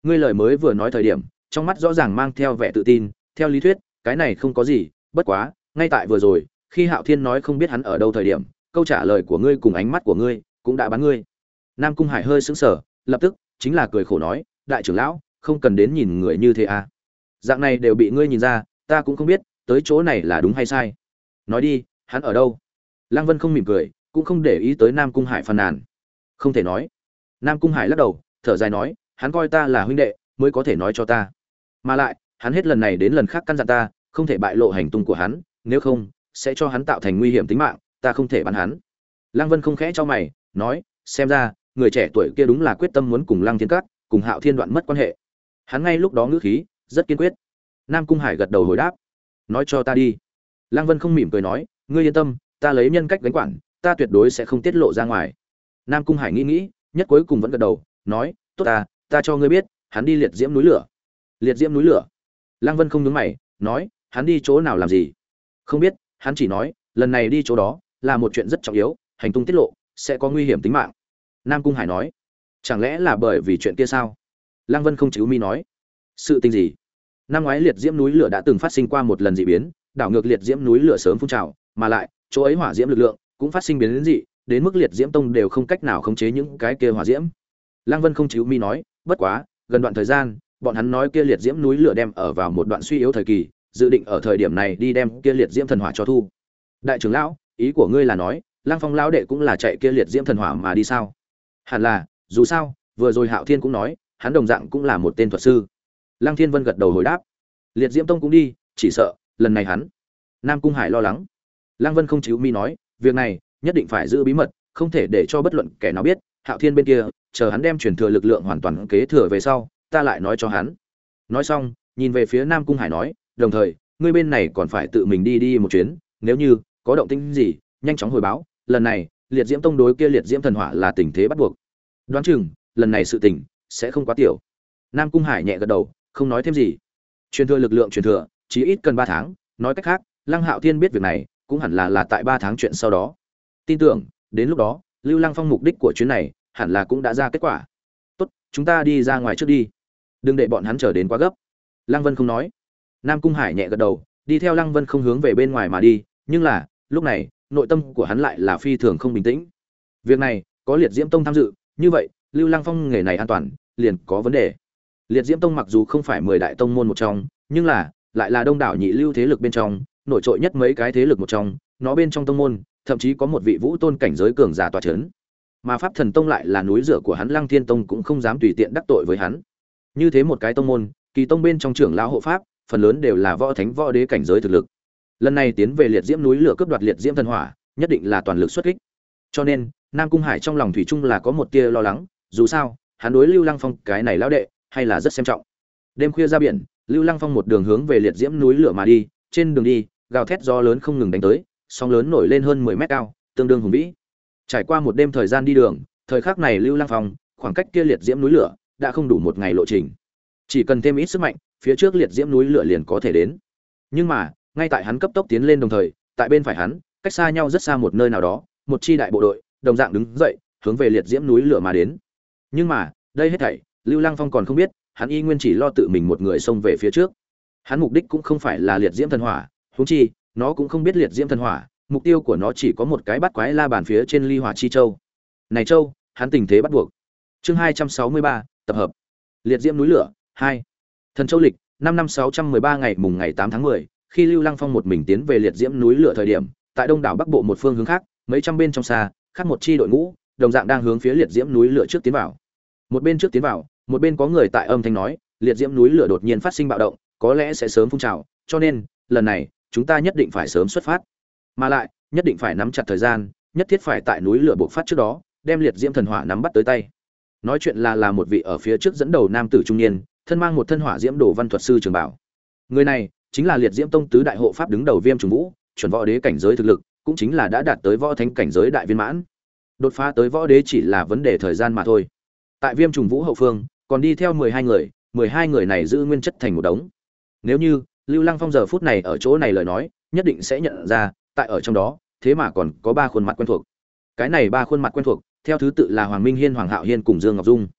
ngươi lời mới vừa nói thời điểm trong mắt rõ ràng mang theo vẻ tự tin, theo lý thuyết cái này không có gì, bất quá ngay tại vừa rồi khi Hạo Thiên nói không biết hắn ở đâu thời điểm, câu trả lời của ngươi cùng ánh mắt của ngươi cũng đã bán ngươi. Nam Cung Hải hơi sững sờ, lập tức chính là cười khổ nói, đại trưởng lão không cần đến nhìn người như thế à, dạng này đều bị ngươi nhìn ra, ta cũng không biết tới chỗ này là đúng hay sai. Nói đi, hắn ở đâu? Lăng Vân không mỉm cười, cũng không để ý tới Nam Cung Hải phàn nàn. Không thể nói. Nam Cung Hải lắc đầu, thở dài nói, hắn coi ta là huynh đệ, mới có thể nói cho ta. Mà lại, hắn hết lần này đến lần khác căn dặn ta, không thể bại lộ hành tung của hắn, nếu không sẽ cho hắn tạo thành nguy hiểm tính mạng, ta không thể bắn hắn. Lăng Vân không khẽ cho mày, nói, xem ra người trẻ tuổi kia đúng là quyết tâm muốn cùng Lăng Thiên Các, cùng Hạo Thiên đoạn mất quan hệ. Hắn ngay lúc đó ngữ khí rất kiên quyết. Nam Cung Hải gật đầu hồi đáp, nói cho ta đi. Lăng Vân không mỉm cười nói, ngươi yên tâm, ta lấy nhân cách gánh quản, ta tuyệt đối sẽ không tiết lộ ra ngoài. Nam Cung Hải nghĩ nghĩ, nhất cuối cùng vẫn gật đầu, nói, tốt ta, ta cho ngươi biết, hắn đi liệt diễm núi lửa. Liệt diễm núi lửa? Lăng Vân không nhướng mày, nói, hắn đi chỗ nào làm gì? Không biết, hắn chỉ nói, lần này đi chỗ đó là một chuyện rất trọng yếu, hành tung tiết lộ sẽ có nguy hiểm tính mạng. Nam Cung Hải nói, chẳng lẽ là bởi vì chuyện kia sao? Lăng Vân không chíu mi nói, sự tình gì? Năm ngoái liệt diễm núi lửa đã từng phát sinh qua một lần dị biến, đảo ngược liệt diễm núi lửa sớm phun trào, mà lại chỗ ấy hỏa diễm lực lượng cũng phát sinh biến đến dị, đến mức liệt diễm tông đều không cách nào khống chế những cái kia hỏa diễm. Lăng Vân không chíu mi nói, bất quá gần đoạn thời gian bọn hắn nói kia liệt diễm núi lửa đem ở vào một đoạn suy yếu thời kỳ, dự định ở thời điểm này đi đem kia liệt diễm thần hỏa cho thu. Đại trưởng lão, ý của ngươi là nói Lăng Phong lão đệ cũng là chạy kia liệt diễm thần hỏa mà đi sao? Hẳn là, dù sao vừa rồi Hạo Thiên cũng nói hắn đồng dạng cũng là một tên thuật sư. Lăng Thiên Vân gật đầu hồi đáp, liệt diễm tông cũng đi, chỉ sợ lần này hắn. Nam Cung Hải lo lắng. Lăng Vân không chíu mi nói, việc này nhất định phải giữ bí mật, không thể để cho bất luận kẻ nào biết. Hạo Thiên bên kia chờ hắn đem truyền thừa lực lượng hoàn toàn kế thừa về sau, ta lại nói cho hắn. Nói xong nhìn về phía Nam Cung Hải nói, đồng thời ngươi bên này còn phải tự mình đi đi một chuyến, nếu như có động tĩnh gì nhanh chóng hồi báo, lần này liệt diễm tông đối kia liệt diễm thần hỏa là tình thế bắt buộc, đoán chừng lần này sự tình sẽ không quá tiểu. Nam Cung Hải nhẹ gật đầu, không nói thêm gì. Truyền thừa lực lượng truyền thừa chí ít cần ba tháng, nói cách khác Lăng Hạo Thiên biết việc này cũng hẳn là là tại ba tháng chuyện sau đó. Tin tưởng đến lúc đó Lưu Lăng Phong mục đích của chuyến này hẳn là cũng đã ra kết quả. Tốt, chúng ta đi ra ngoài trước đi, đừng để bọn hắn chờ đến quá gấp. Lăng Vân không nói. Nam Cung Hải nhẹ gật đầu, đi theo Lăng Vân không hướng về bên ngoài mà đi, nhưng là lúc này nội tâm của hắn lại là phi thường không bình tĩnh. Việc này có liệt diễm tông tham dự, như vậy Lưu Lăng Phong nghề này an toàn liền có vấn đề. Liệt diễm tông mặc dù không phải mười đại tông môn một trong, nhưng là lại là đông đảo nhị lưu thế lực bên trong nổi trội nhất mấy cái thế lực một trong, nó bên trong tông môn thậm chí có một vị vũ tôn cảnh giới cường giả tọa chấn. Mà Pháp Thần Tông lại là núi rửa của hắn, Lăng Thiên Tông cũng không dám tùy tiện đắc tội với hắn. Như thế một cái tông môn, kỳ tông bên trong trưởng lão hộ pháp, phần lớn đều là võ thánh võ đế cảnh giới thực lực. Lần này tiến về liệt diễm núi lửa cướp đoạt liệt diễm thần hỏa, nhất định là toàn lực xuất kích. Cho nên, Nam Cung Hải trong lòng thủy chung là có một tia lo lắng, dù sao, hắn đối Lưu Lăng Phong cái này lão đệ hay là rất xem trọng. Đêm khuya ra biển, Lưu Lăng Phong một đường hướng về liệt diễm núi lửa mà đi, trên đường đi, gào thét gió lớn không ngừng đánh tới, sóng lớn nổi lên hơn mười mét cao, tương đương hùng vĩ. Trải qua một đêm thời gian đi đường, thời khắc này Lưu Lăng Phong, khoảng cách kia liệt diễm núi lửa đã không đủ một ngày lộ trình. Chỉ cần thêm ít sức mạnh, phía trước liệt diễm núi lửa liền có thể đến. Nhưng mà, ngay tại hắn cấp tốc tiến lên đồng thời, tại bên phải hắn, cách xa nhau rất xa một nơi nào đó, một chi đại bộ đội đồng dạng đứng dậy, hướng về liệt diễm núi lửa mà đến. Nhưng mà, đây hết thảy, Lưu Lăng Phong còn không biết, hắn y nguyên chỉ lo tự mình một người xông về phía trước. Hắn mục đích cũng không phải là liệt diễm thần hỏa, huống chi, nó cũng không biết liệt diễm thần hỏa, mục tiêu của nó chỉ có một cái bắt quái la bàn phía trên ly hỏa chi châu. Này châu, hắn tình thế bắt buộc. Chương hai trăm sáu mươi ba, tập hợp. Liệt diễm núi lửa hai. Thần châu lịch, năm năm sáu trăm mười ba ngày mùng ngày tám tháng mười, khi Lưu Lăng Phong một mình tiến về liệt diễm núi lửa thời điểm, tại đông đảo bắc bộ một phương hướng khác, mấy trăm bên trong xa, khác một chi đội ngũ, đồng dạng đang hướng phía liệt diễm núi lửa trước tiến vào. Một bên trước tiến vào, một bên có người tại âm thanh nói, liệt diễm núi lửa đột nhiên phát sinh bạo động, có lẽ sẽ sớm phun trào, cho nên, lần này, chúng ta nhất định phải sớm xuất phát. Mà lại, nhất định phải nắm chặt thời gian, nhất thiết phải tại núi lửa bộc phát trước đó, đem liệt diễm thần hỏa nắm bắt tới tay. Nói chuyện là là một vị ở phía trước dẫn đầu nam tử trung niên, thân mang một thân hỏa diễm đồ văn thuật sư Trường Bảo. Người này chính là liệt diễm tông tứ đại hộ pháp đứng đầu Viêm Trùng Vũ, chuẩn võ đế cảnh giới thực lực, cũng chính là đã đạt tới võ thánh cảnh giới đại viên mãn. Đột phá tới võ đế chỉ là vấn đề thời gian mà thôi. Tại Viêm Trùng Vũ hậu phương, còn đi theo mười hai người, mười hai người này giữ nguyên chất thành một đống. Nếu như Lưu Lăng Phong giờ phút này ở chỗ này lời nói, nhất định sẽ nhận ra, tại ở trong đó, thế mà còn có ba khuôn mặt quen thuộc. Cái này ba khuôn mặt quen thuộc, theo thứ tự là Hoàng Minh Hiên, Hoàng Hạo Hiên cùng Dương Ngọc Dung.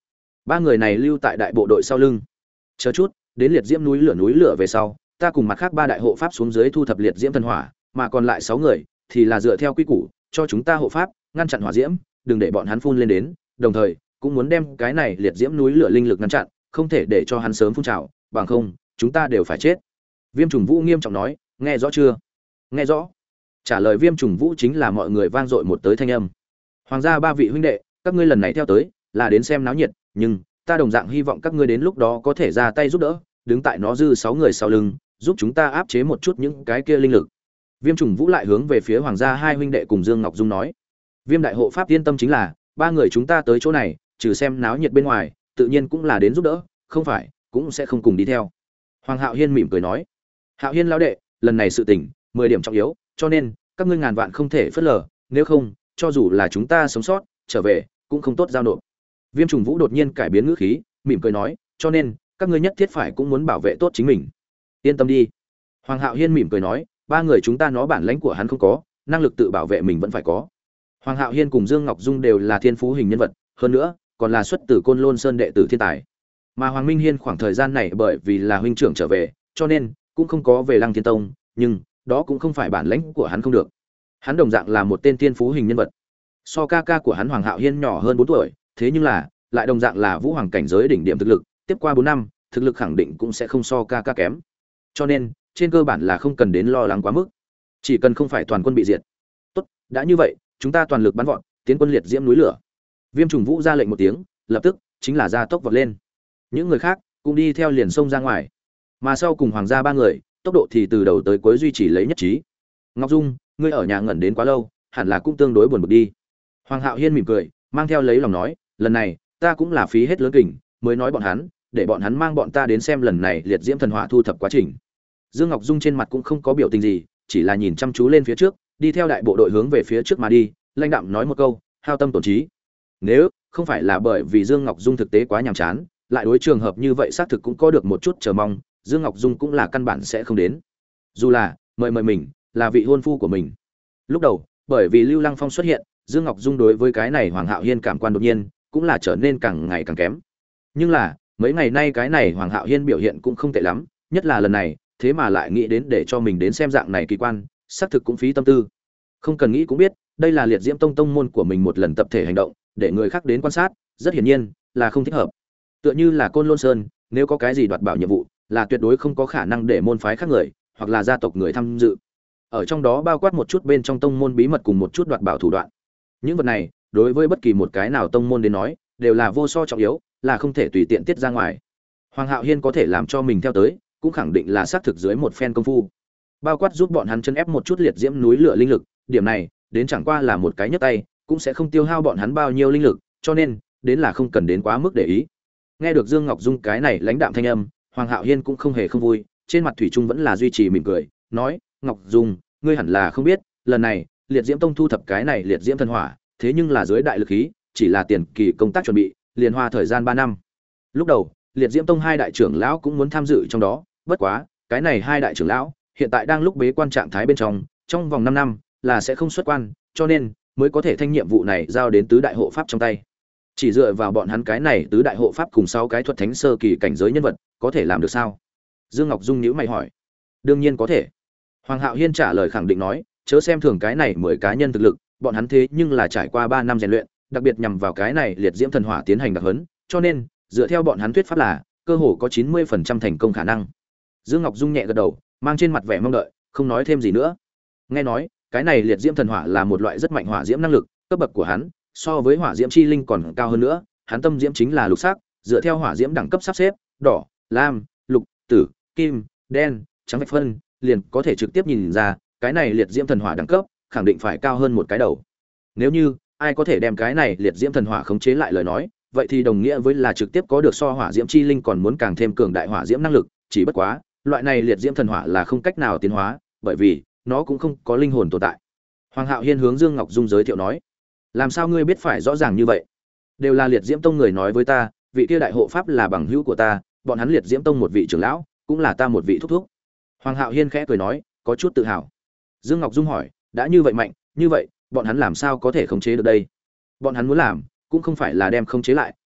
Ba người này lưu tại đại bộ đội sau lưng. Chờ chút, đến liệt diễm núi lửa núi lửa về sau, ta cùng mặt khác ba đại hộ pháp xuống dưới thu thập liệt diễm thần hỏa, mà còn lại sáu người thì là dựa theo quy củ, cho chúng ta hộ pháp, ngăn chặn hỏa diễm, đừng để bọn hắn phun lên đến, đồng thời cũng muốn đem cái này liệt diễm núi lửa linh lực ngăn chặn, không thể để cho hắn sớm phun trào, bằng không, chúng ta đều phải chết. Viêm Trùng Vũ nghiêm trọng nói, nghe rõ chưa? Nghe rõ. Trả lời Viêm Trùng Vũ chính là mọi người vang dội một tới thanh âm. Hoàng gia ba vị huynh đệ, các ngươi lần này theo tới là đến xem náo nhiệt, nhưng ta đồng dạng hy vọng các ngươi đến lúc đó có thể ra tay giúp đỡ, đứng tại nó dư sáu người sau lưng, giúp chúng ta áp chế một chút những cái kia linh lực. Viêm Trùng Vũ lại hướng về phía Hoàng gia hai huynh đệ cùng Dương Ngọc Dung nói, Viêm đại hộ pháp yên tâm, chính là ba người chúng ta tới chỗ này, trừ xem náo nhiệt bên ngoài, tự nhiên cũng là đến giúp đỡ, không phải cũng sẽ không cùng đi theo. Hoàng Hạo Hiên mỉm cười nói, Hạo Hiên lão đệ, lần này sự tình mười điểm trọng yếu, cho nên các ngươi ngàn vạn không thể phớt lờ, nếu không, cho dù là chúng ta sống sót trở về cũng không tốt giao nộp. Viêm Trùng Vũ đột nhiên cải biến ngữ khí, mỉm cười nói, cho nên các ngươi nhất thiết phải cũng muốn bảo vệ tốt chính mình. Yên tâm đi. Hoàng Hạo Hiên mỉm cười nói, ba người chúng ta nó bản lãnh của hắn không có, năng lực tự bảo vệ mình vẫn phải có. Hoàng Hạo Hiên cùng Dương Ngọc Dung đều là thiên phú hình nhân vật, hơn nữa còn là xuất từ Côn Lôn Sơn đệ tử thiên tài. Mà Hoàng Minh Hiên khoảng thời gian này bởi vì là huynh trưởng trở về, cho nên cũng không có về Lăng Thiên Tông, nhưng đó cũng không phải bản lãnh của hắn không được. Hắn đồng dạng là một tên thiên phú hình nhân vật. So ca ca của hắn Hoàng Hạo Hiên nhỏ hơn bốn tuổi, thế nhưng là lại đồng dạng là vũ hoàng cảnh giới đỉnh điểm thực lực, tiếp qua bốn năm, thực lực khẳng định cũng sẽ không so ca ca kém. Cho nên, trên cơ bản là không cần đến lo lắng quá mức, chỉ cần không phải toàn quân bị diệt. Tốt, đã như vậy, chúng ta toàn lực bắn vọt, tiến quân liệt diễm núi lửa. Viêm Trùng Vũ ra lệnh một tiếng, lập tức chính là ra tốc vọt lên. Những người khác cũng đi theo liền xông ra ngoài. Mà sau cùng Hoàng gia ba người, tốc độ thì từ đầu tới cuối duy trì lấy nhất trí. Ngọc Dung, ngươi ở nhà ngẩn đến quá lâu, hẳn là cũng tương đối buồn bực đi. Hoàng Hạo Hiên mỉm cười, mang theo lấy lòng nói, lần này ta cũng là phí hết lớn kình mới nói bọn hắn, để bọn hắn mang bọn ta đến xem lần này liệt diễm thần hỏa thu thập quá trình. Dương Ngọc Dung trên mặt cũng không có biểu tình gì, chỉ là nhìn chăm chú lên phía trước, đi theo đại bộ đội hướng về phía trước mà đi, lãnh đạm nói một câu, hao tâm tổn trí. Nếu không phải là bởi vì Dương Ngọc Dung thực tế quá nhàm chán, lại đối trường hợp như vậy xác thực cũng có được một chút chờ mong, Dương Ngọc Dung cũng là căn bản sẽ không đến. Dù là mời mời mình, là vị hôn phu của mình. Lúc đầu, bởi vì Lưu Lăng Phong xuất hiện, Dương Ngọc Dung đối với cái này Hoàng Hạo Hiên cảm quan đột nhiên cũng là trở nên càng ngày càng kém. Nhưng là, mấy ngày nay cái này Hoàng Hạo Hiên biểu hiện cũng không tệ lắm, nhất là lần này, thế mà lại nghĩ đến để cho mình đến xem dạng này kỳ quan, xác thực cũng phí tâm tư. Không cần nghĩ cũng biết, đây là Liệt Diễm Tông tông môn của mình một lần tập thể hành động, để người khác đến quan sát, rất hiển nhiên là không thích hợp. Tựa như là Côn Lôn Sơn, nếu có cái gì đoạt bảo nhiệm vụ, là tuyệt đối không có khả năng để môn phái khác người, hoặc là gia tộc người tham dự. Ở trong đó bao quát một chút bên trong tông môn bí mật cùng một chút đoạt bảo thủ đoạn. Những vật này, đối với bất kỳ một cái nào tông môn đến nói, đều là vô so trọng yếu, là không thể tùy tiện tiết ra ngoài. Hoàng Hạo Hiên có thể làm cho mình theo tới, cũng khẳng định là xác thực dưới một phen công phu. Bao quát giúp bọn hắn chân ép một chút liệt diễm núi lửa linh lực, điểm này, đến chẳng qua là một cái nhấc tay, cũng sẽ không tiêu hao bọn hắn bao nhiêu linh lực, cho nên, đến là không cần đến quá mức để ý. Nghe được Dương Ngọc Dung cái này lãnh đạm thanh âm, Hoàng Hạo Hiên cũng không hề không vui, trên mặt thủy chung vẫn là duy trì mỉm cười, nói: "Ngọc Dung, ngươi hẳn là không biết, lần này, Liệt Diễm Tông thu thập cái này liệt diễm thần hỏa, thế nhưng là dưới đại lực khí, chỉ là tiền kỳ công tác chuẩn bị, liền hoa thời gian ba năm. Lúc đầu, Liệt Diễm Tông hai đại trưởng lão cũng muốn tham dự trong đó, bất quá, cái này hai đại trưởng lão hiện tại đang lúc bế quan trạng thái bên trong, trong vòng năm năm là sẽ không xuất quan, cho nên mới có thể thanh nhiệm vụ này giao đến tứ đại hộ pháp trong tay. Chỉ dựa vào bọn hắn cái này tứ đại hộ pháp cùng sáu cái thuật thánh sơ kỳ cảnh giới nhân vật, có thể làm được sao?" Dương Ngọc Dung nhíu mày hỏi. "Đương nhiên có thể." Hoàng Hạo Hiên trả lời khẳng định nói, chớ xem thường cái này mười cá nhân thực lực, bọn hắn thế nhưng là trải qua ba năm rèn luyện, đặc biệt nhằm vào cái này liệt diễm thần hỏa tiến hành đặc huấn, cho nên, dựa theo bọn hắn thuyết pháp là, cơ hồ có chín mươi phần trăm thành công khả năng. Dương Ngọc Dung nhẹ gật đầu, mang trên mặt vẻ mong đợi, không nói thêm gì nữa. Nghe nói, cái này liệt diễm thần hỏa là một loại rất mạnh hỏa diễm năng lực, cấp bậc của hắn so với hỏa diễm chi linh còn cao hơn nữa, hắn tâm diễm chính là lục sắc, dựa theo hỏa diễm đẳng cấp sắp xếp, đỏ, lam, lục, tử, kim, đen, trắng vạch phân, liền có thể trực tiếp nhìn ra, cái này liệt diễm thần hỏa đẳng cấp khẳng định phải cao hơn một cái đầu. Nếu như ai có thể đem cái này liệt diễm thần hỏa khống chế lại lời nói, vậy thì đồng nghĩa với là trực tiếp có được so hỏa diễm chi linh còn muốn càng thêm cường đại hỏa diễm năng lực, chỉ bất quá, loại này liệt diễm thần hỏa là không cách nào tiến hóa, bởi vì nó cũng không có linh hồn tồn tại. Hoàng Hạo Hiên hướng Dương Ngọc Dung giới thiệu nói: "Làm sao ngươi biết phải rõ ràng như vậy? Đều là Liệt Diễm Tông người nói với ta, vị kia đại hộ pháp là bằng hữu của ta, bọn hắn Liệt Diễm Tông một vị trưởng lão, cũng là ta một vị thúc thúc." Hoàng Hạo Hiên khẽ cười nói, có chút tự hào. Dương Ngọc Dung hỏi: "Đã như vậy mạnh, như vậy, bọn hắn làm sao có thể khống chế được đây?" "Bọn hắn muốn làm, cũng không phải là đem khống chế lại,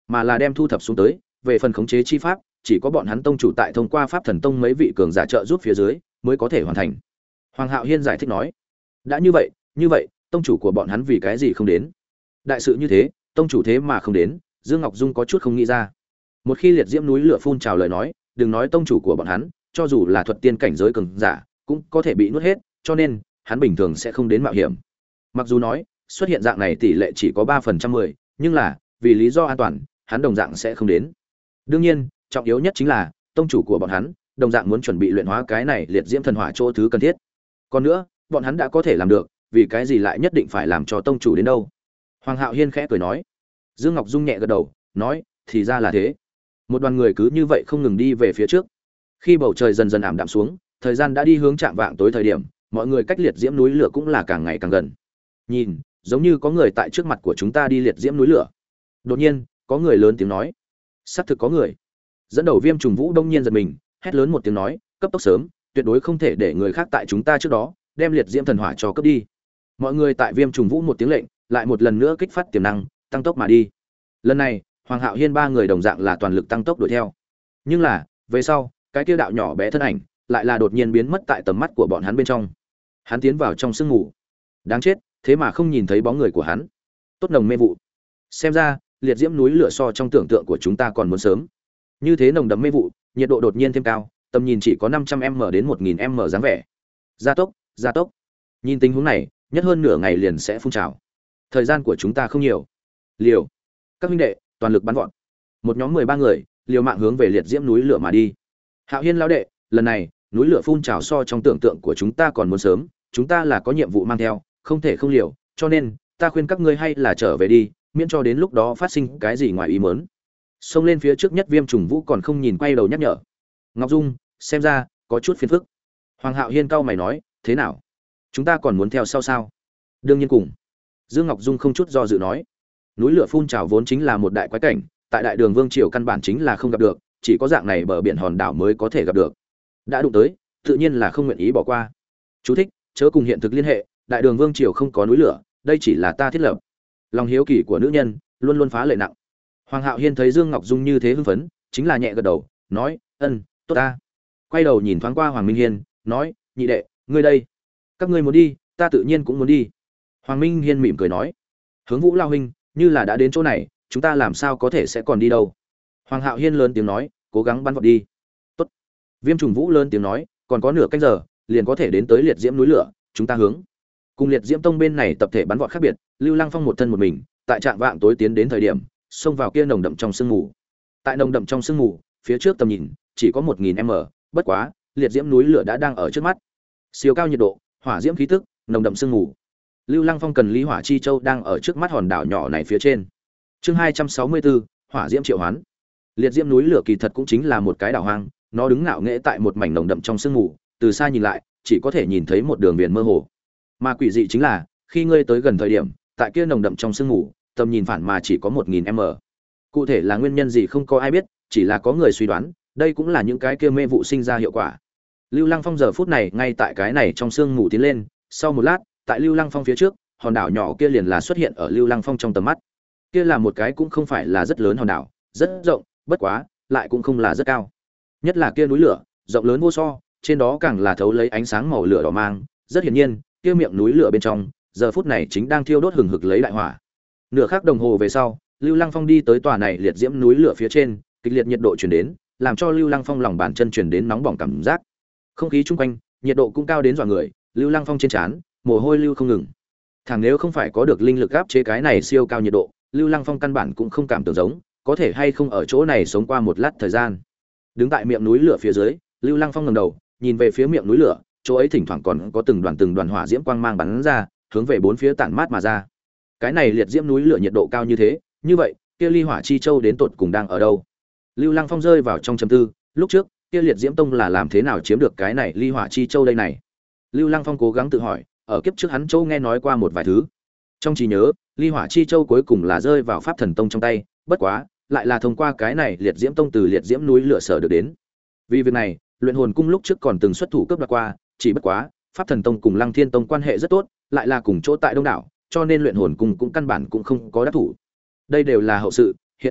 mà là đem thu thập xuống tới. Về phần khống chế chi pháp, chỉ có bọn hắn tông chủ tại thông qua pháp thần tông mấy vị cường giả trợ giúp phía dưới mới có thể hoàn thành. Hoàng Hạo Hiên giải thích nói, đã như vậy, như vậy, tông chủ của bọn hắn vì cái gì không đến? Đại sự như thế, tông chủ thế mà không đến, Dương Ngọc Dung có chút không nghĩ ra. Một khi liệt diễm núi lửa phun trào lời nói, đừng nói tông chủ của bọn hắn, cho dù là thuật tiên cảnh giới cường giả, cũng có thể bị nuốt hết, cho nên hắn bình thường sẽ không đến mạo hiểm. Mặc dù nói, xuất hiện dạng này tỷ lệ chỉ có ba phần trăm mười, nhưng là, vì lý do an toàn, hắn đồng dạng sẽ không đến. Đương nhiên, trọng yếu nhất chính là, tông chủ của bọn hắn, đồng dạng muốn chuẩn bị luyện hóa cái này liệt diễm thần hỏa chỗ thứ cần thiết. Còn nữa, bọn hắn đã có thể làm được, vì cái gì lại nhất định phải làm cho tông chủ đến đâu? Hoàng Hạo Hiên khẽ cười nói. Dương Ngọc Dung nhẹ gật đầu, nói, thì ra là thế. Một đoàn người cứ như vậy không ngừng đi về phía trước. Khi bầu trời dần dần ảm đạm xuống, thời gian đã đi hướng chạm vạng tối thời điểm, mọi người cách liệt diễm núi lửa cũng là càng ngày càng gần. Nhìn, giống như có người tại trước mặt của chúng ta đi liệt diễm núi lửa. Đột nhiên, có người lớn tiếng nói. Xác thực có người. Dẫn đầu Viêm Trùng Vũ đông nhiên giật mình, hét lớn một tiếng nói, cấp tốc sớm, tuyệt đối không thể để người khác tại chúng ta trước đó đem liệt diễm thần hỏa cho cướp đi. Mọi người tại Viêm Trùng Vũ một tiếng lệnh, lại một lần nữa kích phát tiềm năng, tăng tốc mà đi. Lần này, Hoàng Hạo Hiên ba người đồng dạng là toàn lực tăng tốc đuổi theo. Nhưng là, về sau, cái kia đạo nhỏ bé thân ảnh lại là đột nhiên biến mất tại tầm mắt của bọn hắn bên trong. Hắn tiến vào trong sương mù. Đáng chết, thế mà không nhìn thấy bóng người của hắn. Tốt nồng mê vụ. Xem ra, liệt diễm núi lửa so trong tưởng tượng của chúng ta còn muốn sớm. Như thế nồng đậm mê vụ, nhiệt độ đột nhiên thêm cao, tầm nhìn chỉ có năm trăm m đến một nghìn m dáng vẻ. Gia tốc, gia tốc. Nhìn tình huống này, nhất hơn nửa ngày liền sẽ phun trào. Thời gian của chúng ta không nhiều. Liều. Các huynh đệ, toàn lực bắn vọt. Một nhóm mười ba người, liều mạng hướng về liệt diễm núi lửa mà đi. Hạo Hiên lão đệ, lần này, núi lửa phun trào so trong tưởng tượng của chúng ta còn muốn sớm, chúng ta là có nhiệm vụ mang theo, không thể không liều, cho nên, ta khuyên các ngươi hay là trở về đi, miễn cho đến lúc đó phát sinh cái gì ngoài ý muốn. Xông lên phía trước nhất Viêm Trùng Vũ còn không nhìn quay đầu nhắc nhở. Ngọc Dung, xem ra có chút phiền phức. Hoàng Hạo Hiên cau mày nói, thế nào? Chúng ta còn muốn theo sau sao? Đương nhiên cùng. Dương Ngọc Dung không chút do dự nói, núi lửa phun trào vốn chính là một đại quái cảnh, tại Đại Đường Vương triều căn bản chính là không gặp được, chỉ có dạng này bờ biển hòn đảo mới có thể gặp được. Đã đụng tới, tự nhiên là không nguyện ý bỏ qua. Chú thích, chớ cùng hiện thực liên hệ, Đại Đường Vương triều không có núi lửa, đây chỉ là ta thiết lập. Lòng hiếu kỳ của nữ nhân luôn luôn phá lệ nặng. Hoàng Hạo Hiên thấy Dương Ngọc Dung như thế hưng phấn, chính là nhẹ gật đầu, nói, ân, tốt ta. Quay đầu nhìn thoáng qua Hoàng Minh Hiên, nói, nhị đệ, ngươi đây, các ngươi muốn đi, ta tự nhiên cũng muốn đi. Hoàng Minh Hiên mỉm cười nói, Hướng Vũ lao huynh, như là đã đến chỗ này, chúng ta làm sao có thể sẽ còn đi đâu? Hoàng Hạo Hiên lớn tiếng nói, cố gắng bắn vọt đi. Tốt. Viêm Trùng Vũ lớn tiếng nói, còn có nửa canh giờ, liền có thể đến tới liệt diễm núi lửa, chúng ta hướng. Cùng liệt diễm tông bên này tập thể bắn vọt khác biệt, Lưu Lăng Phong một thân một mình, tại trạng vạng tối tiến đến thời điểm, xông vào kia nồng đậm trong sương mù. Tại nồng đậm trong sương mù, phía trước tầm nhìn chỉ có một nghìn m, bất quá, liệt diễm núi lửa đã đang ở trước mắt. Siêu cao nhiệt độ, hỏa diễm khí tức, nồng đậm sương mù. Lưu Lăng Phong cần Lý Hỏa Chi Châu đang ở trước mắt hòn đảo nhỏ này phía trên. Chương hai trăm sáu mươi bốn, hỏa diễm triệu hoán. Liệt diễm núi lửa kỳ thật cũng chính là một cái đảo hoang, nó đứng ngạo nghễ tại một mảnh nồng đậm trong sương mù, từ xa nhìn lại, chỉ có thể nhìn thấy một đường viền mơ hồ. Mà quỷ dị chính là, khi ngươi tới gần thời điểm, tại kia nồng đậm trong sương mù, tầm nhìn phản mà chỉ có một nghìn m. Cụ thể là nguyên nhân gì không có ai biết, chỉ là có người suy đoán, đây cũng là những cái kia mê vụ sinh ra hiệu quả. Lưu Lăng Phong giờ phút này ngay tại cái này trong sương mù tiến lên, sau một lát, tại Lưu Lăng Phong phía trước, hòn đảo nhỏ kia liền là xuất hiện ở Lưu Lăng Phong trong tầm mắt. Kia là một cái cũng không phải là rất lớn hòn đảo, rất rộng, bất quá, lại cũng không là rất cao. Nhất là kia núi lửa, rộng lớn vô so, trên đó càng là thấu lấy ánh sáng màu lửa đỏ mang, rất hiển nhiên, kia miệng núi lửa bên trong, giờ phút này chính đang thiêu đốt hừng hực lấy đại hỏa. Nửa khắc đồng hồ về sau, Lưu Lăng Phong đi tới tòa này liệt diễm núi lửa phía trên, kịch liệt nhiệt độ truyền đến, làm cho Lưu Lăng Phong lòng bàn chân truyền đến nóng bỏng cảm giác. Không khí chung quanh, nhiệt độ cũng cao đến dọa người, Lưu Lăng Phong trên trán, mồ hôi lưu không ngừng. Thẳng nếu không phải có được linh lực áp chế cái này siêu cao nhiệt độ, Lưu Lăng Phong căn bản cũng không cảm tưởng giống, có thể hay không ở chỗ này sống qua một lát thời gian. Đứng tại miệng núi lửa phía dưới, Lưu Lăng Phong ngẩng đầu, nhìn về phía miệng núi lửa, chỗ ấy thỉnh thoảng còn có từng đoàn từng đoàn hỏa diễm quang mang bắn ra, hướng về bốn phía tản mát mà ra. Cái này liệt diễm núi lửa nhiệt độ cao như thế, như vậy, kia Ly Hỏa Chi Châu đến tột cùng đang ở đâu? Lưu Lăng Phong rơi vào trong trầm tư, lúc trước, kia liệt diễm tông là làm thế nào chiếm được cái này Ly Hỏa Chi Châu đây này? Lưu Lăng Phong cố gắng tự hỏi, ở kiếp trước hắn Châu nghe nói qua một vài thứ. Trong trí nhớ, Ly Hỏa Chi Châu cuối cùng là rơi vào Pháp Thần Tông trong tay, bất quá, lại là thông qua cái này liệt diễm tông từ liệt diễm núi lửa sở được đến. Vì việc này, Luyện Hồn Cung lúc trước còn từng xuất thủ cướp đoạt qua, chỉ bất quá, Pháp Thần Tông cùng Lăng Thiên Tông quan hệ rất tốt, lại là cùng chỗ tại Đông đảo, cho nên Luyện Hồn Cung cũng căn bản cũng không có đắc thủ. Đây đều là hậu sự, hiện tại,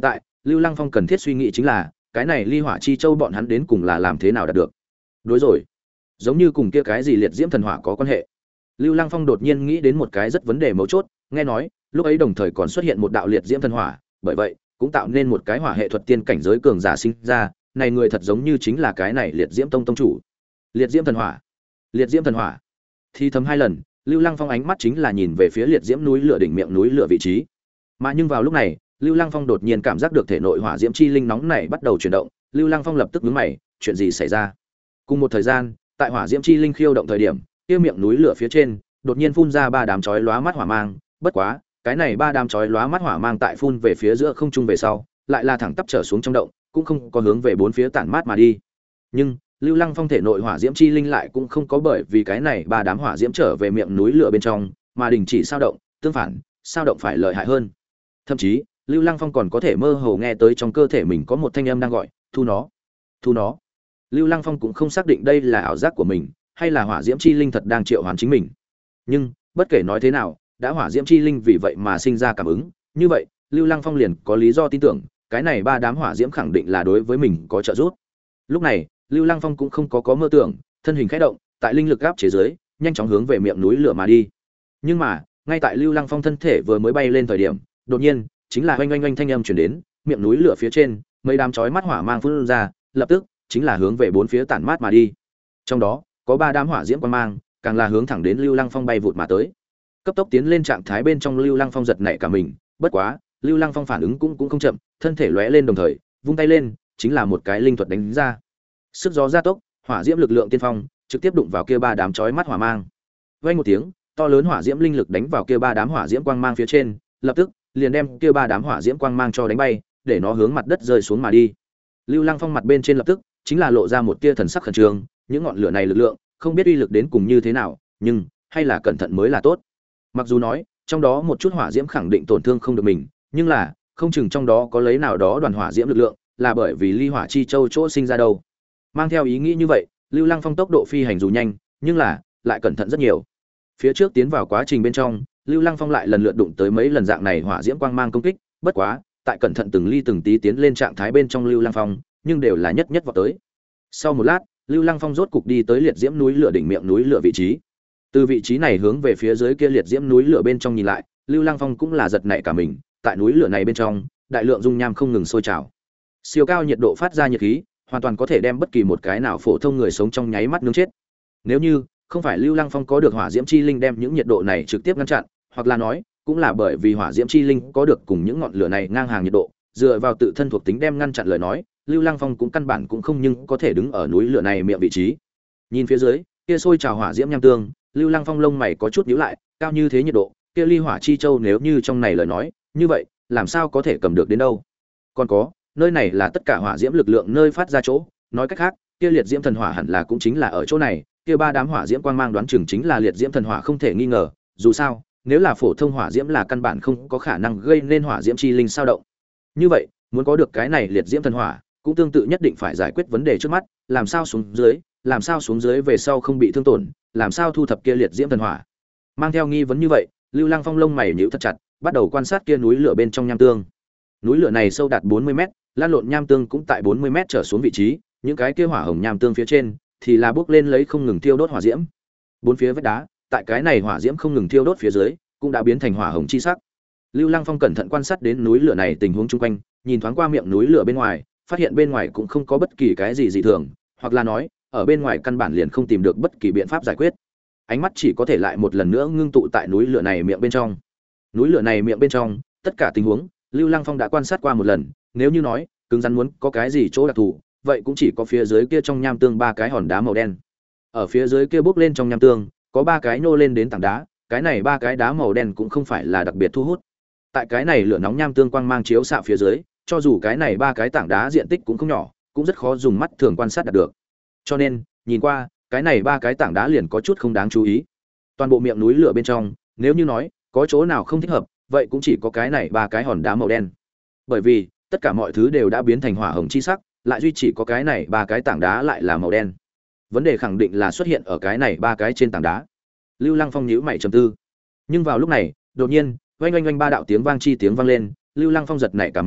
Lưu Lăng Phong cần thiết suy nghĩ chính là cái này ly hỏa chi châu bọn hắn đến cùng là làm thế nào đạt được. Đối rồi, giống như cùng kia cái gì liệt diễm thần hỏa có quan hệ. Lưu Lăng Phong đột nhiên nghĩ đến một cái rất vấn đề mấu chốt, nghe nói lúc ấy đồng thời còn xuất hiện một đạo liệt diễm thần hỏa, bởi vậy cũng tạo nên một cái hỏa hệ thuật tiên cảnh giới cường giả sinh ra, này người thật giống như chính là cái này liệt diễm tông tông chủ. Liệt diễm thần hỏa, liệt diễm thần hỏa. Thì thầm hai lần, Lưu Lăng Phong ánh mắt chính là nhìn về phía liệt diễm núi lửa đỉnh miệng núi lửa vị trí. Mà nhưng vào lúc này, Lưu Lăng Phong đột nhiên cảm giác được thể nội hỏa diễm chi linh nóng này bắt đầu chuyển động, Lưu Lăng Phong lập tức nhướng mày, chuyện gì xảy ra? Cùng một thời gian, tại hỏa diễm chi linh khiêu động thời điểm, kia miệng núi lửa phía trên đột nhiên phun ra ba đám chói lóa mắt hỏa mang, bất quá, cái này ba đám chói lóa mắt hỏa mang tại phun về phía giữa không trung về sau, lại là thẳng tắp trở xuống trong động, cũng không có hướng về bốn phía tản mát mà đi. Nhưng, Lưu Lăng Phong thể nội hỏa diễm chi linh lại cũng không có bởi vì cái này ba đám hỏa diễm trở về miệng núi lửa bên trong, mà đình chỉ sao động, tương phản, sao động phải lợi hại hơn. Thậm chí, Lưu Lăng Phong còn có thể mơ hồ nghe tới trong cơ thể mình có một thanh âm đang gọi, "Thu nó, thu nó." Lưu Lăng Phong cũng không xác định đây là ảo giác của mình, hay là hỏa diễm chi linh thật đang triệu hoán chính mình. Nhưng, bất kể nói thế nào, đã hỏa diễm chi linh vì vậy mà sinh ra cảm ứng, như vậy, Lưu Lăng Phong liền có lý do tin tưởng, cái này ba đám hỏa diễm khẳng định là đối với mình có trợ giúp. Lúc này, Lưu Lăng Phong cũng không có có mơ tưởng, thân hình khẽ động, tại linh lực áp chế dưới, nhanh chóng hướng về miệng núi lửa mà đi. Nhưng mà, ngay tại Lưu Lăng Phong thân thể vừa mới bay lên thời điểm, đột nhiên, chính là oanh oanh oanh thanh âm truyền đến, miệng núi lửa phía trên, mấy đám chói mắt hỏa mang phun ra, lập tức chính là hướng về bốn phía tản mát mà đi. Trong đó, có ba đám hỏa diễm quang mang, càng là hướng thẳng đến Lưu Lăng Phong bay vụt mà tới. Cấp tốc tiến lên trạng thái bên trong Lưu Lăng Phong giật nảy cả mình, bất quá, Lưu Lăng Phong phản ứng cũng cũng không chậm, thân thể lóe lên đồng thời, vung tay lên, chính là một cái linh thuật đánh ra. Sức gió gia tốc, hỏa diễm lực lượng tiên phong, trực tiếp đụng vào kia ba đám chói mắt hỏa mang. Vang một tiếng, to lớn hỏa diễm linh lực đánh vào kia ba đám hỏa diễm quang mang phía trên, lập tức liền đem kia ba đám hỏa diễm quang mang cho đánh bay, để nó hướng mặt đất rơi xuống mà đi. Lưu Lăng Phong mặt bên trên lập tức chính là lộ ra một tia thần sắc khẩn trương, những ngọn lửa này lực lượng, không biết uy lực đến cùng như thế nào, nhưng hay là cẩn thận mới là tốt. Mặc dù nói, trong đó một chút hỏa diễm khẳng định tổn thương không được mình, nhưng là, không chừng trong đó có lấy nào đó đoàn hỏa diễm lực lượng, là bởi vì ly hỏa chi châu chỗ sinh ra đâu. Mang theo ý nghĩ như vậy, Lưu Lăng Phong tốc độ phi hành dù nhanh, nhưng là lại cẩn thận rất nhiều. Phía trước tiến vào quá trình bên trong, Lưu Lăng Phong lại lần lượt đụng tới mấy lần dạng này hỏa diễm quang mang công kích, bất quá, tại cẩn thận từng ly từng tí tiến lên trạng thái bên trong Lưu Lăng Phong, nhưng đều là nhất nhất vọt tới. Sau một lát, Lưu Lăng Phong rốt cục đi tới liệt diễm núi lửa đỉnh miệng núi lửa vị trí. Từ vị trí này hướng về phía dưới kia liệt diễm núi lửa bên trong nhìn lại, Lưu Lăng Phong cũng là giật nảy cả mình, tại núi lửa này bên trong, đại lượng dung nham không ngừng sôi trào. Siêu cao nhiệt độ phát ra nhiệt khí, hoàn toàn có thể đem bất kỳ một cái nào phổ thông người sống trong nháy mắt nướng chết. Nếu như không phải Lưu Lăng Phong có được hỏa diễm chi linh đem những nhiệt độ này trực tiếp ngăn chặn, hoặc là nói, cũng là bởi vì hỏa diễm chi linh có được cùng những ngọn lửa này ngang hàng nhiệt độ, dựa vào tự thân thuộc tính đem ngăn chặn lời nói, Lưu Lăng Phong cũng căn bản cũng không nhưng có thể đứng ở núi lửa này miệng vị trí. Nhìn phía dưới, kia sôi trào hỏa diễm nham tương, Lưu Lăng Phong lông mày có chút nhíu lại, cao như thế nhiệt độ, kia ly hỏa chi châu nếu như trong này lời nói, như vậy, làm sao có thể cầm được đến đâu? Còn có, nơi này là tất cả hỏa diễm lực lượng nơi phát ra chỗ, nói cách khác, kia liệt diễm thần hỏa hẳn là cũng chính là ở chỗ này, kia ba đám hỏa diễm quang mang đoán chừng chính là liệt diễm thần hỏa không thể nghi ngờ, dù sao, nếu là phổ thông hỏa diễm là căn bản không có khả năng gây nên hỏa diễm chi linh sao động. Như vậy, muốn có được cái này liệt diễm thần hỏa, cũng tương tự nhất định phải giải quyết vấn đề trước mắt, làm sao xuống dưới, làm sao xuống dưới về sau không bị thương tổn, làm sao thu thập kia liệt diễm thần hỏa. Mang theo nghi vấn như vậy, Lưu Lăng Phong lông mày nhíu thật chặt, bắt đầu quan sát kia núi lửa bên trong nham tương. Núi lửa này sâu đạt bốn mươi mét, lan lộn nham tương cũng tại bốn mươi mét trở xuống vị trí, những cái kia hỏa hồng nham tương phía trên thì là bốc lên lấy không ngừng thiêu đốt hỏa diễm. Bốn phía vách đá, tại cái này hỏa diễm không ngừng thiêu đốt phía dưới, cũng đã biến thành hỏa hồng chi sắc. Lưu Lăng Phong cẩn thận quan sát đến núi lửa này tình huống chung quanh, nhìn thoáng qua miệng núi lửa bên ngoài, phát hiện bên ngoài cũng không có bất kỳ cái gì dị thường, hoặc là nói, ở bên ngoài căn bản liền không tìm được bất kỳ biện pháp giải quyết. Ánh mắt chỉ có thể lại một lần nữa ngưng tụ tại núi lửa này miệng bên trong. Núi lửa này miệng bên trong, tất cả tình huống, Lưu Lăng Phong đã quan sát qua một lần, nếu như nói, cứng rắn muốn có cái gì chỗ đặc thù, vậy cũng chỉ có phía dưới kia trong nham tương ba cái hòn đá màu đen. Ở phía dưới kia bốc lên trong nham tương, có ba cái nhô lên đến tảng đá, cái này ba cái đá màu đen cũng không phải là đặc biệt thu hút. Tại cái này lửa nóng nham tương quang mang chiếu xạ phía dưới, cho dù cái này ba cái tảng đá diện tích cũng không nhỏ, cũng rất khó dùng mắt thường quan sát đạt được. Cho nên, nhìn qua, cái này ba cái tảng đá liền có chút không đáng chú ý. Toàn bộ miệng núi lửa bên trong, nếu như nói có chỗ nào không thích hợp, vậy cũng chỉ có cái này ba cái hòn đá màu đen. Bởi vì, tất cả mọi thứ đều đã biến thành hỏa hồng chi sắc, lại duy chỉ có cái này ba cái tảng đá lại là màu đen. Vấn đề khẳng định là xuất hiện ở cái này ba cái trên tảng đá. Lưu Lăng Phong nhíu mày trầm tư. Nhưng vào lúc này, đột nhiên, oanh oanh oanh ba đạo tiếng vang chi tiếng vang lên, Lưu Lăng Phong giật nảy cả mình,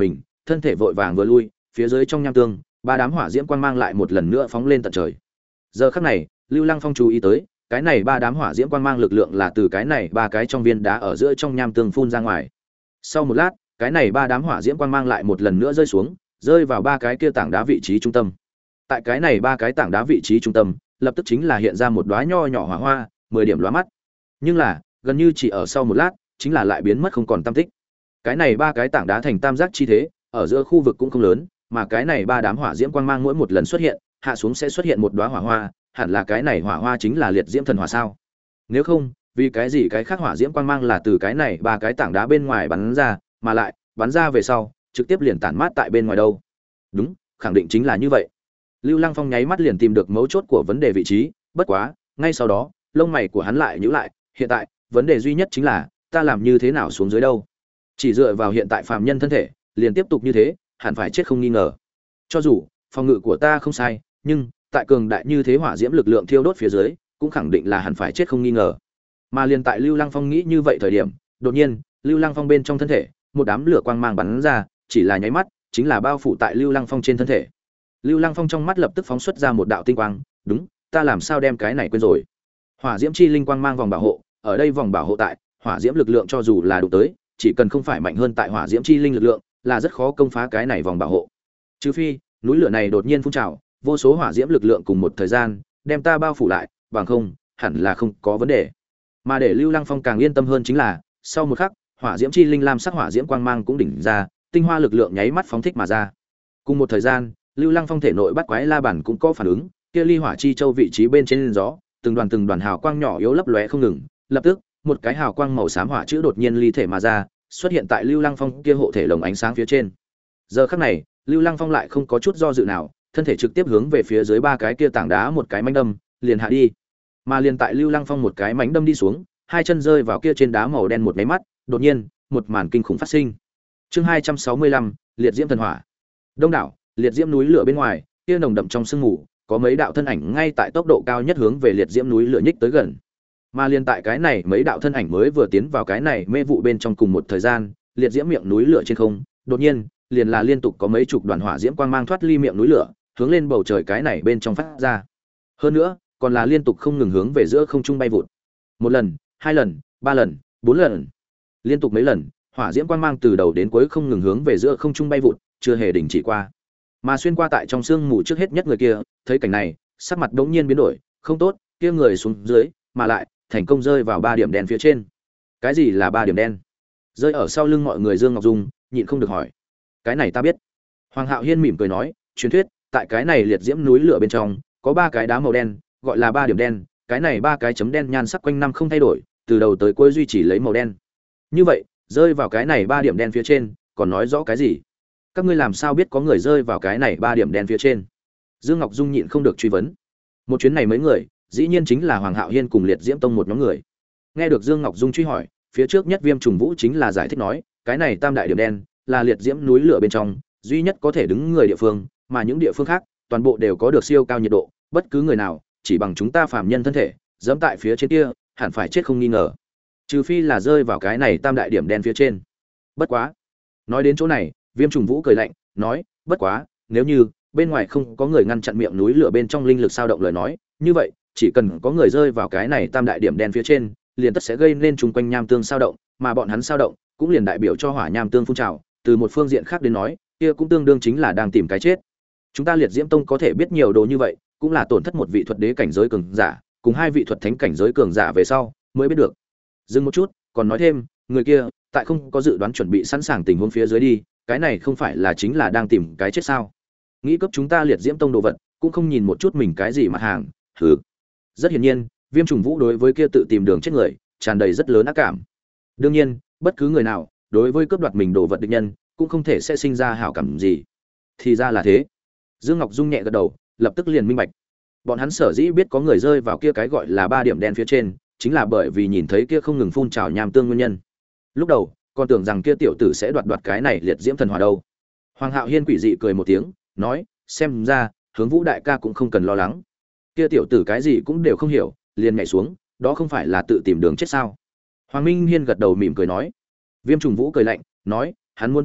thân thể vội vàng vừa lui, phía dưới trong nham tương, ba đám hỏa diễm quang mang lại một lần nữa phóng lên tận trời. Giờ khắc này, Lưu Lăng Phong chú ý tới, cái này ba đám hỏa diễm quang mang lực lượng là từ cái này ba cái trong viên đá ở giữa trong nham tương phun ra ngoài. Sau một lát, cái này ba đám hỏa diễm quang mang lại một lần nữa rơi xuống, rơi vào ba cái kia tảng đá vị trí trung tâm. Tại cái này ba cái tảng đá vị trí trung tâm, lập tức chính là hiện ra một đóa nho nhỏ hỏa hoa, mười điểm lóa mắt. Nhưng là, gần như chỉ ở sau một lát, chính là lại biến mất không còn tăm tích. Cái này ba cái tảng đá thành tam giác chi thế, ở giữa khu vực cũng không lớn, mà cái này ba đám hỏa diễm quang mang mỗi một lần xuất hiện, hạ xuống sẽ xuất hiện một đóa hỏa hoa, hẳn là cái này hỏa hoa chính là liệt diễm thần hỏa sao? Nếu không, vì cái gì cái khác hỏa diễm quang mang là từ cái này ba cái tảng đá bên ngoài bắn ra, mà lại bắn ra về sau, trực tiếp liền tản mát tại bên ngoài đâu? Đúng, khẳng định chính là như vậy. Lưu Lăng Phong nháy mắt liền tìm được mấu chốt của vấn đề vị trí, bất quá, ngay sau đó, lông mày của hắn lại nhíu lại, hiện tại, vấn đề duy nhất chính là, ta làm như thế nào xuống dưới đâu? Chỉ dựa vào hiện tại phàm nhân thân thể, liền tiếp tục như thế, hẳn phải chết không nghi ngờ. Cho dù phòng ngự của ta không sai, nhưng tại cường đại như thế hỏa diễm lực lượng thiêu đốt phía dưới, cũng khẳng định là hẳn phải chết không nghi ngờ. Mà liền tại Lưu Lăng Phong nghĩ như vậy thời điểm, đột nhiên, Lưu Lăng Phong bên trong thân thể, một đám lửa quang mang bắn ra, chỉ là nháy mắt, chính là bao phủ tại Lưu Lăng Phong trên thân thể. Lưu Lăng Phong trong mắt lập tức phóng xuất ra một đạo tinh quang, đúng, ta làm sao đem cái này quên rồi. Hỏa diễm chi linh quang mang vòng bảo hộ, ở đây vòng bảo hộ tại, hỏa diễm lực lượng cho dù là đụng tới, chỉ cần không phải mạnh hơn tại hỏa diễm chi linh lực lượng, là rất khó công phá cái này vòng bảo hộ. Trừ phi, núi lửa này đột nhiên phun trào, vô số hỏa diễm lực lượng cùng một thời gian, đem ta bao phủ lại, bằng không, hẳn là không có vấn đề. Mà để Lưu Lăng Phong càng yên tâm hơn chính là, sau một khắc, hỏa diễm chi linh lam sắc hỏa diễm quang mang cũng đỉnh ra, tinh hoa lực lượng nháy mắt phóng thích mà ra. Cùng một thời gian, Lưu Lăng Phong thể nội bắt quái la bản cũng có phản ứng, kia ly hỏa chi châu vị trí bên trên gió, từng đoàn từng đoàn hào quang nhỏ yếu lấp lóe không ngừng, lập tức, một cái hào quang màu xám hỏa chữ đột nhiên ly thể mà ra, xuất hiện tại Lưu Lăng Phong kia hộ thể lồng ánh sáng phía trên. Giờ khắc này, Lưu Lăng Phong lại không có chút do dự nào, thân thể trực tiếp hướng về phía dưới ba cái kia tảng đá một cái mánh đâm, liền hạ đi. Mà liền tại Lưu Lăng Phong một cái mánh đâm đi xuống, hai chân rơi vào kia trên đá màu đen một cái mắt, đột nhiên, một màn kinh khủng phát sinh. Chương hai trăm sáu mươi lăm, liệt diễm thần hỏa. Đông đảo, liệt diễm núi lửa bên ngoài, kia nồng đậm trong sương mù, có mấy đạo thân ảnh ngay tại tốc độ cao nhất hướng về liệt diễm núi lửa nhích tới gần. Mà liên tại cái này mấy đạo thân ảnh mới vừa tiến vào cái này mê vụ bên trong cùng một thời gian, liệt diễm miệng núi lửa trên không, đột nhiên, liền là liên tục có mấy chục đoàn hỏa diễm quang mang thoát ly miệng núi lửa, hướng lên bầu trời cái này bên trong phát ra. Hơn nữa, còn là liên tục không ngừng hướng về giữa không trung bay vụt. Một lần, hai lần, ba lần, bốn lần. Liên tục mấy lần, hỏa diễm quang mang từ đầu đến cuối không ngừng hướng về giữa không trung bay vụt, chưa hề đình chỉ qua. Mà xuyên qua tại trong sương mù trước hết nhất người kia, thấy cảnh này, sắc mặt đống nhiên biến đổi, không tốt, kia người xuống dưới, mà lại thành công rơi vào ba điểm đen phía trên. Cái gì là ba điểm đen? Rơi ở sau lưng mọi người Dương Ngọc Dung, nhịn không được hỏi. Cái này ta biết. Hoàng Hạo Hiên mỉm cười nói, truyền thuyết, tại cái này liệt diễm núi lửa bên trong, có ba cái đá màu đen, gọi là ba điểm đen, cái này ba cái chấm đen nhan sắc quanh năm không thay đổi, từ đầu tới cuối duy trì lấy màu đen. Như vậy, rơi vào cái này ba điểm đen phía trên, còn nói rõ cái gì? Các ngươi làm sao biết có người rơi vào cái này ba điểm đen phía trên? Dương Ngọc Dung nhịn không được truy vấn. Một chuyến này mấy người, dĩ nhiên chính là Hoàng Hạo Hiên cùng Liệt Diễm Tông một nhóm người. Nghe được Dương Ngọc Dung truy hỏi, phía trước nhất Viêm Trùng Vũ chính là giải thích nói, cái này tam đại điểm đen là liệt diễm núi lửa bên trong duy nhất có thể đứng người địa phương, mà những địa phương khác toàn bộ đều có được siêu cao nhiệt độ, bất cứ người nào chỉ bằng chúng ta phàm nhân thân thể dẫm tại phía trên kia hẳn phải chết không nghi ngờ, trừ phi là rơi vào cái này tam đại điểm đen phía trên. Bất quá, nói đến chỗ này, Viêm Trùng Vũ cười lạnh nói, bất quá nếu như bên ngoài không có người ngăn chặn miệng núi lửa bên trong linh lực sao động lời nói, như vậy chỉ cần có người rơi vào cái này tam đại điểm đen phía trên, liền tất sẽ gây nên chung quanh nham tương sao động, mà bọn hắn sao động cũng liền đại biểu cho hỏa nham tương phun trào. Từ một phương diện khác đến nói, kia cũng tương đương chính là đang tìm cái chết. Chúng ta Liệt Diễm Tông có thể biết nhiều đồ như vậy, cũng là tổn thất một vị thuật đế cảnh giới cường giả, cùng hai vị thuật thánh cảnh giới cường giả về sau mới biết được. Dừng một chút, còn nói thêm, người kia tại không có dự đoán chuẩn bị sẵn sàng tình huống phía dưới đi, cái này không phải là chính là đang tìm cái chết sao? Nghĩ cấp chúng ta Liệt Diễm Tông đồ vật, cũng không nhìn một chút mình cái gì mặt hàng, hừ. Rất hiển nhiên, Viêm Trùng Vũ đối với kia tự tìm đường chết người tràn đầy rất lớn ác cảm. Đương nhiên, bất cứ người nào đối với cướp đoạt mình đồ vật địch nhân cũng không thể sẽ sinh ra hảo cảm gì. Thì ra là thế. Dương Ngọc Dung nhẹ gật đầu, lập tức liền minh bạch. Bọn hắn sở dĩ biết có người rơi vào kia cái gọi là ba điểm đen phía trên, chính là bởi vì nhìn thấy kia không ngừng phun trào nham tương nguyên nhân. Lúc đầu, còn tưởng rằng kia tiểu tử sẽ đoạt đoạt cái này liệt diễm thần hỏa đâu. Hoàng Hạo Hiên quỷ dị cười một tiếng, nói, xem ra, Hướng Vũ đại ca cũng không cần lo lắng. Kia tiểu tử cái gì cũng đều không hiểu, liền nhảy xuống, đó không phải là tự tìm đường chết sao? Hoàng Minh Hiên gật đầu mỉm cười nói. Viêm Trùng Vũ cười lạnh, nói, hắn muốn tìm chết,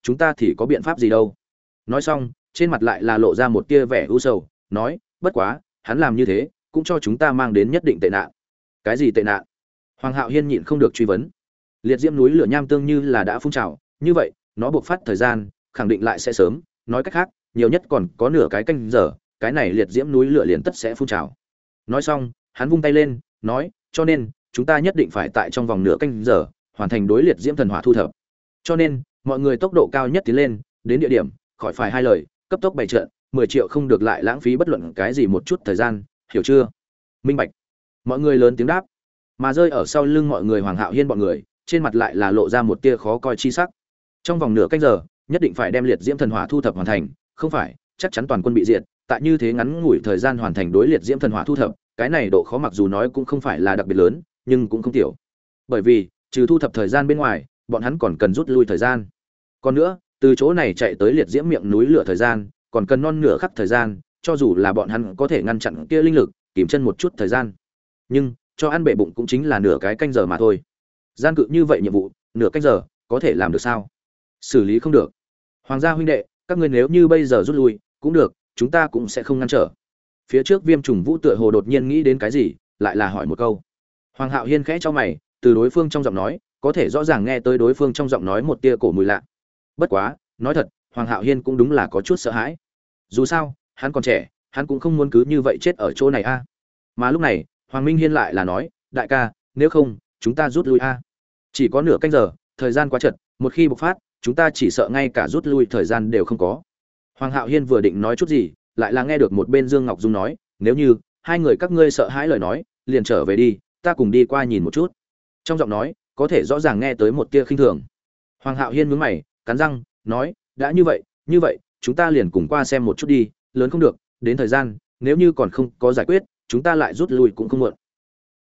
chúng ta thì có biện pháp gì đâu. Nói xong, trên mặt lại là lộ ra một tia vẻ u sầu, nói, bất quá, hắn làm như thế, cũng cho chúng ta mang đến nhất định tệ nạn. Cái gì tệ nạn? Hoàng Hạo Hiên nhịn không được truy vấn. Liệt diễm núi lửa nham tương như là đã phun trào, như vậy, nó buộc phát thời gian, khẳng định lại sẽ sớm, nói cách khác, nhiều nhất còn có nửa cái canh giờ, cái này liệt diễm núi lửa liền tất sẽ phun trào. Nói xong, hắn vung tay lên, nói, cho nên, chúng ta nhất định phải tại trong vòng nửa canh giờ, hoàn thành đối liệt diễm thần hỏa thu thập. Cho nên, mọi người tốc độ cao nhất tiến lên, đến địa điểm, khỏi phải hai lời, cấp tốc bày trận, mười triệu không được lại lãng phí bất luận cái gì một chút thời gian, hiểu chưa? Minh bạch. Mọi người lớn tiếng đáp. Mà rơi ở sau lưng mọi người Hoàng Hạo Hiên bọn người, trên mặt lại là lộ ra một tia khó coi chi sắc. Trong vòng nửa canh giờ, nhất định phải đem liệt diễm thần hỏa thu thập hoàn thành, không phải, chắc chắn toàn quân bị diệt, tại như thế ngắn ngủi thời gian hoàn thành đối liệt diễm thần hỏa thu thập, cái này độ khó mặc dù nói cũng không phải là đặc biệt lớn, nhưng cũng không tiểu. Bởi vì, trừ thu thập thời gian bên ngoài, bọn hắn còn cần rút lui thời gian. Còn nữa, từ chỗ này chạy tới liệt diễm miệng núi lửa thời gian, còn cần non nửa khắc thời gian, cho dù là bọn hắn có thể ngăn chặn kia linh lực, kìm chân một chút thời gian. Nhưng, cho ăn bể bụng cũng chính là nửa cái canh giờ mà thôi. Gian cự như vậy nhiệm vụ, nửa canh giờ, có thể làm được sao? Xử lý không được. Hoàng gia huynh đệ, các ngươi nếu như bây giờ rút lui, cũng được, chúng ta cũng sẽ không ngăn trở. Phía trước Viêm Trùng Vũ tựa hồ đột nhiên nghĩ đến cái gì, lại là hỏi một câu. Hoàng Hạo Hiên khẽ cho mày, từ đối phương trong giọng nói, có thể rõ ràng nghe tới đối phương trong giọng nói một tia cổ mùi lạ. Bất quá, nói thật, Hoàng Hạo Hiên cũng đúng là có chút sợ hãi. Dù sao, hắn còn trẻ, hắn cũng không muốn cứ như vậy chết ở chỗ này a. Mà lúc này, Hoàng Minh Hiên lại là nói, đại ca, nếu không, chúng ta rút lui a. Chỉ có nửa canh giờ, thời gian quá chật, một khi bộc phát, chúng ta chỉ sợ ngay cả rút lui thời gian đều không có. Hoàng Hạo Hiên vừa định nói chút gì, lại là nghe được một bên Dương Ngọc Dung nói, nếu như hai người các ngươi sợ hãi lời nói, liền trở về đi, ta cùng đi qua nhìn một chút. Trong giọng nói, có thể rõ ràng nghe tới một tia khinh thường. Hoàng Hạo Hiên nhướng mày, cắn răng, nói, đã như vậy, như vậy, chúng ta liền cùng qua xem một chút đi, lớn không được, đến thời gian, nếu như còn không có giải quyết, chúng ta lại rút lui cũng không muộn.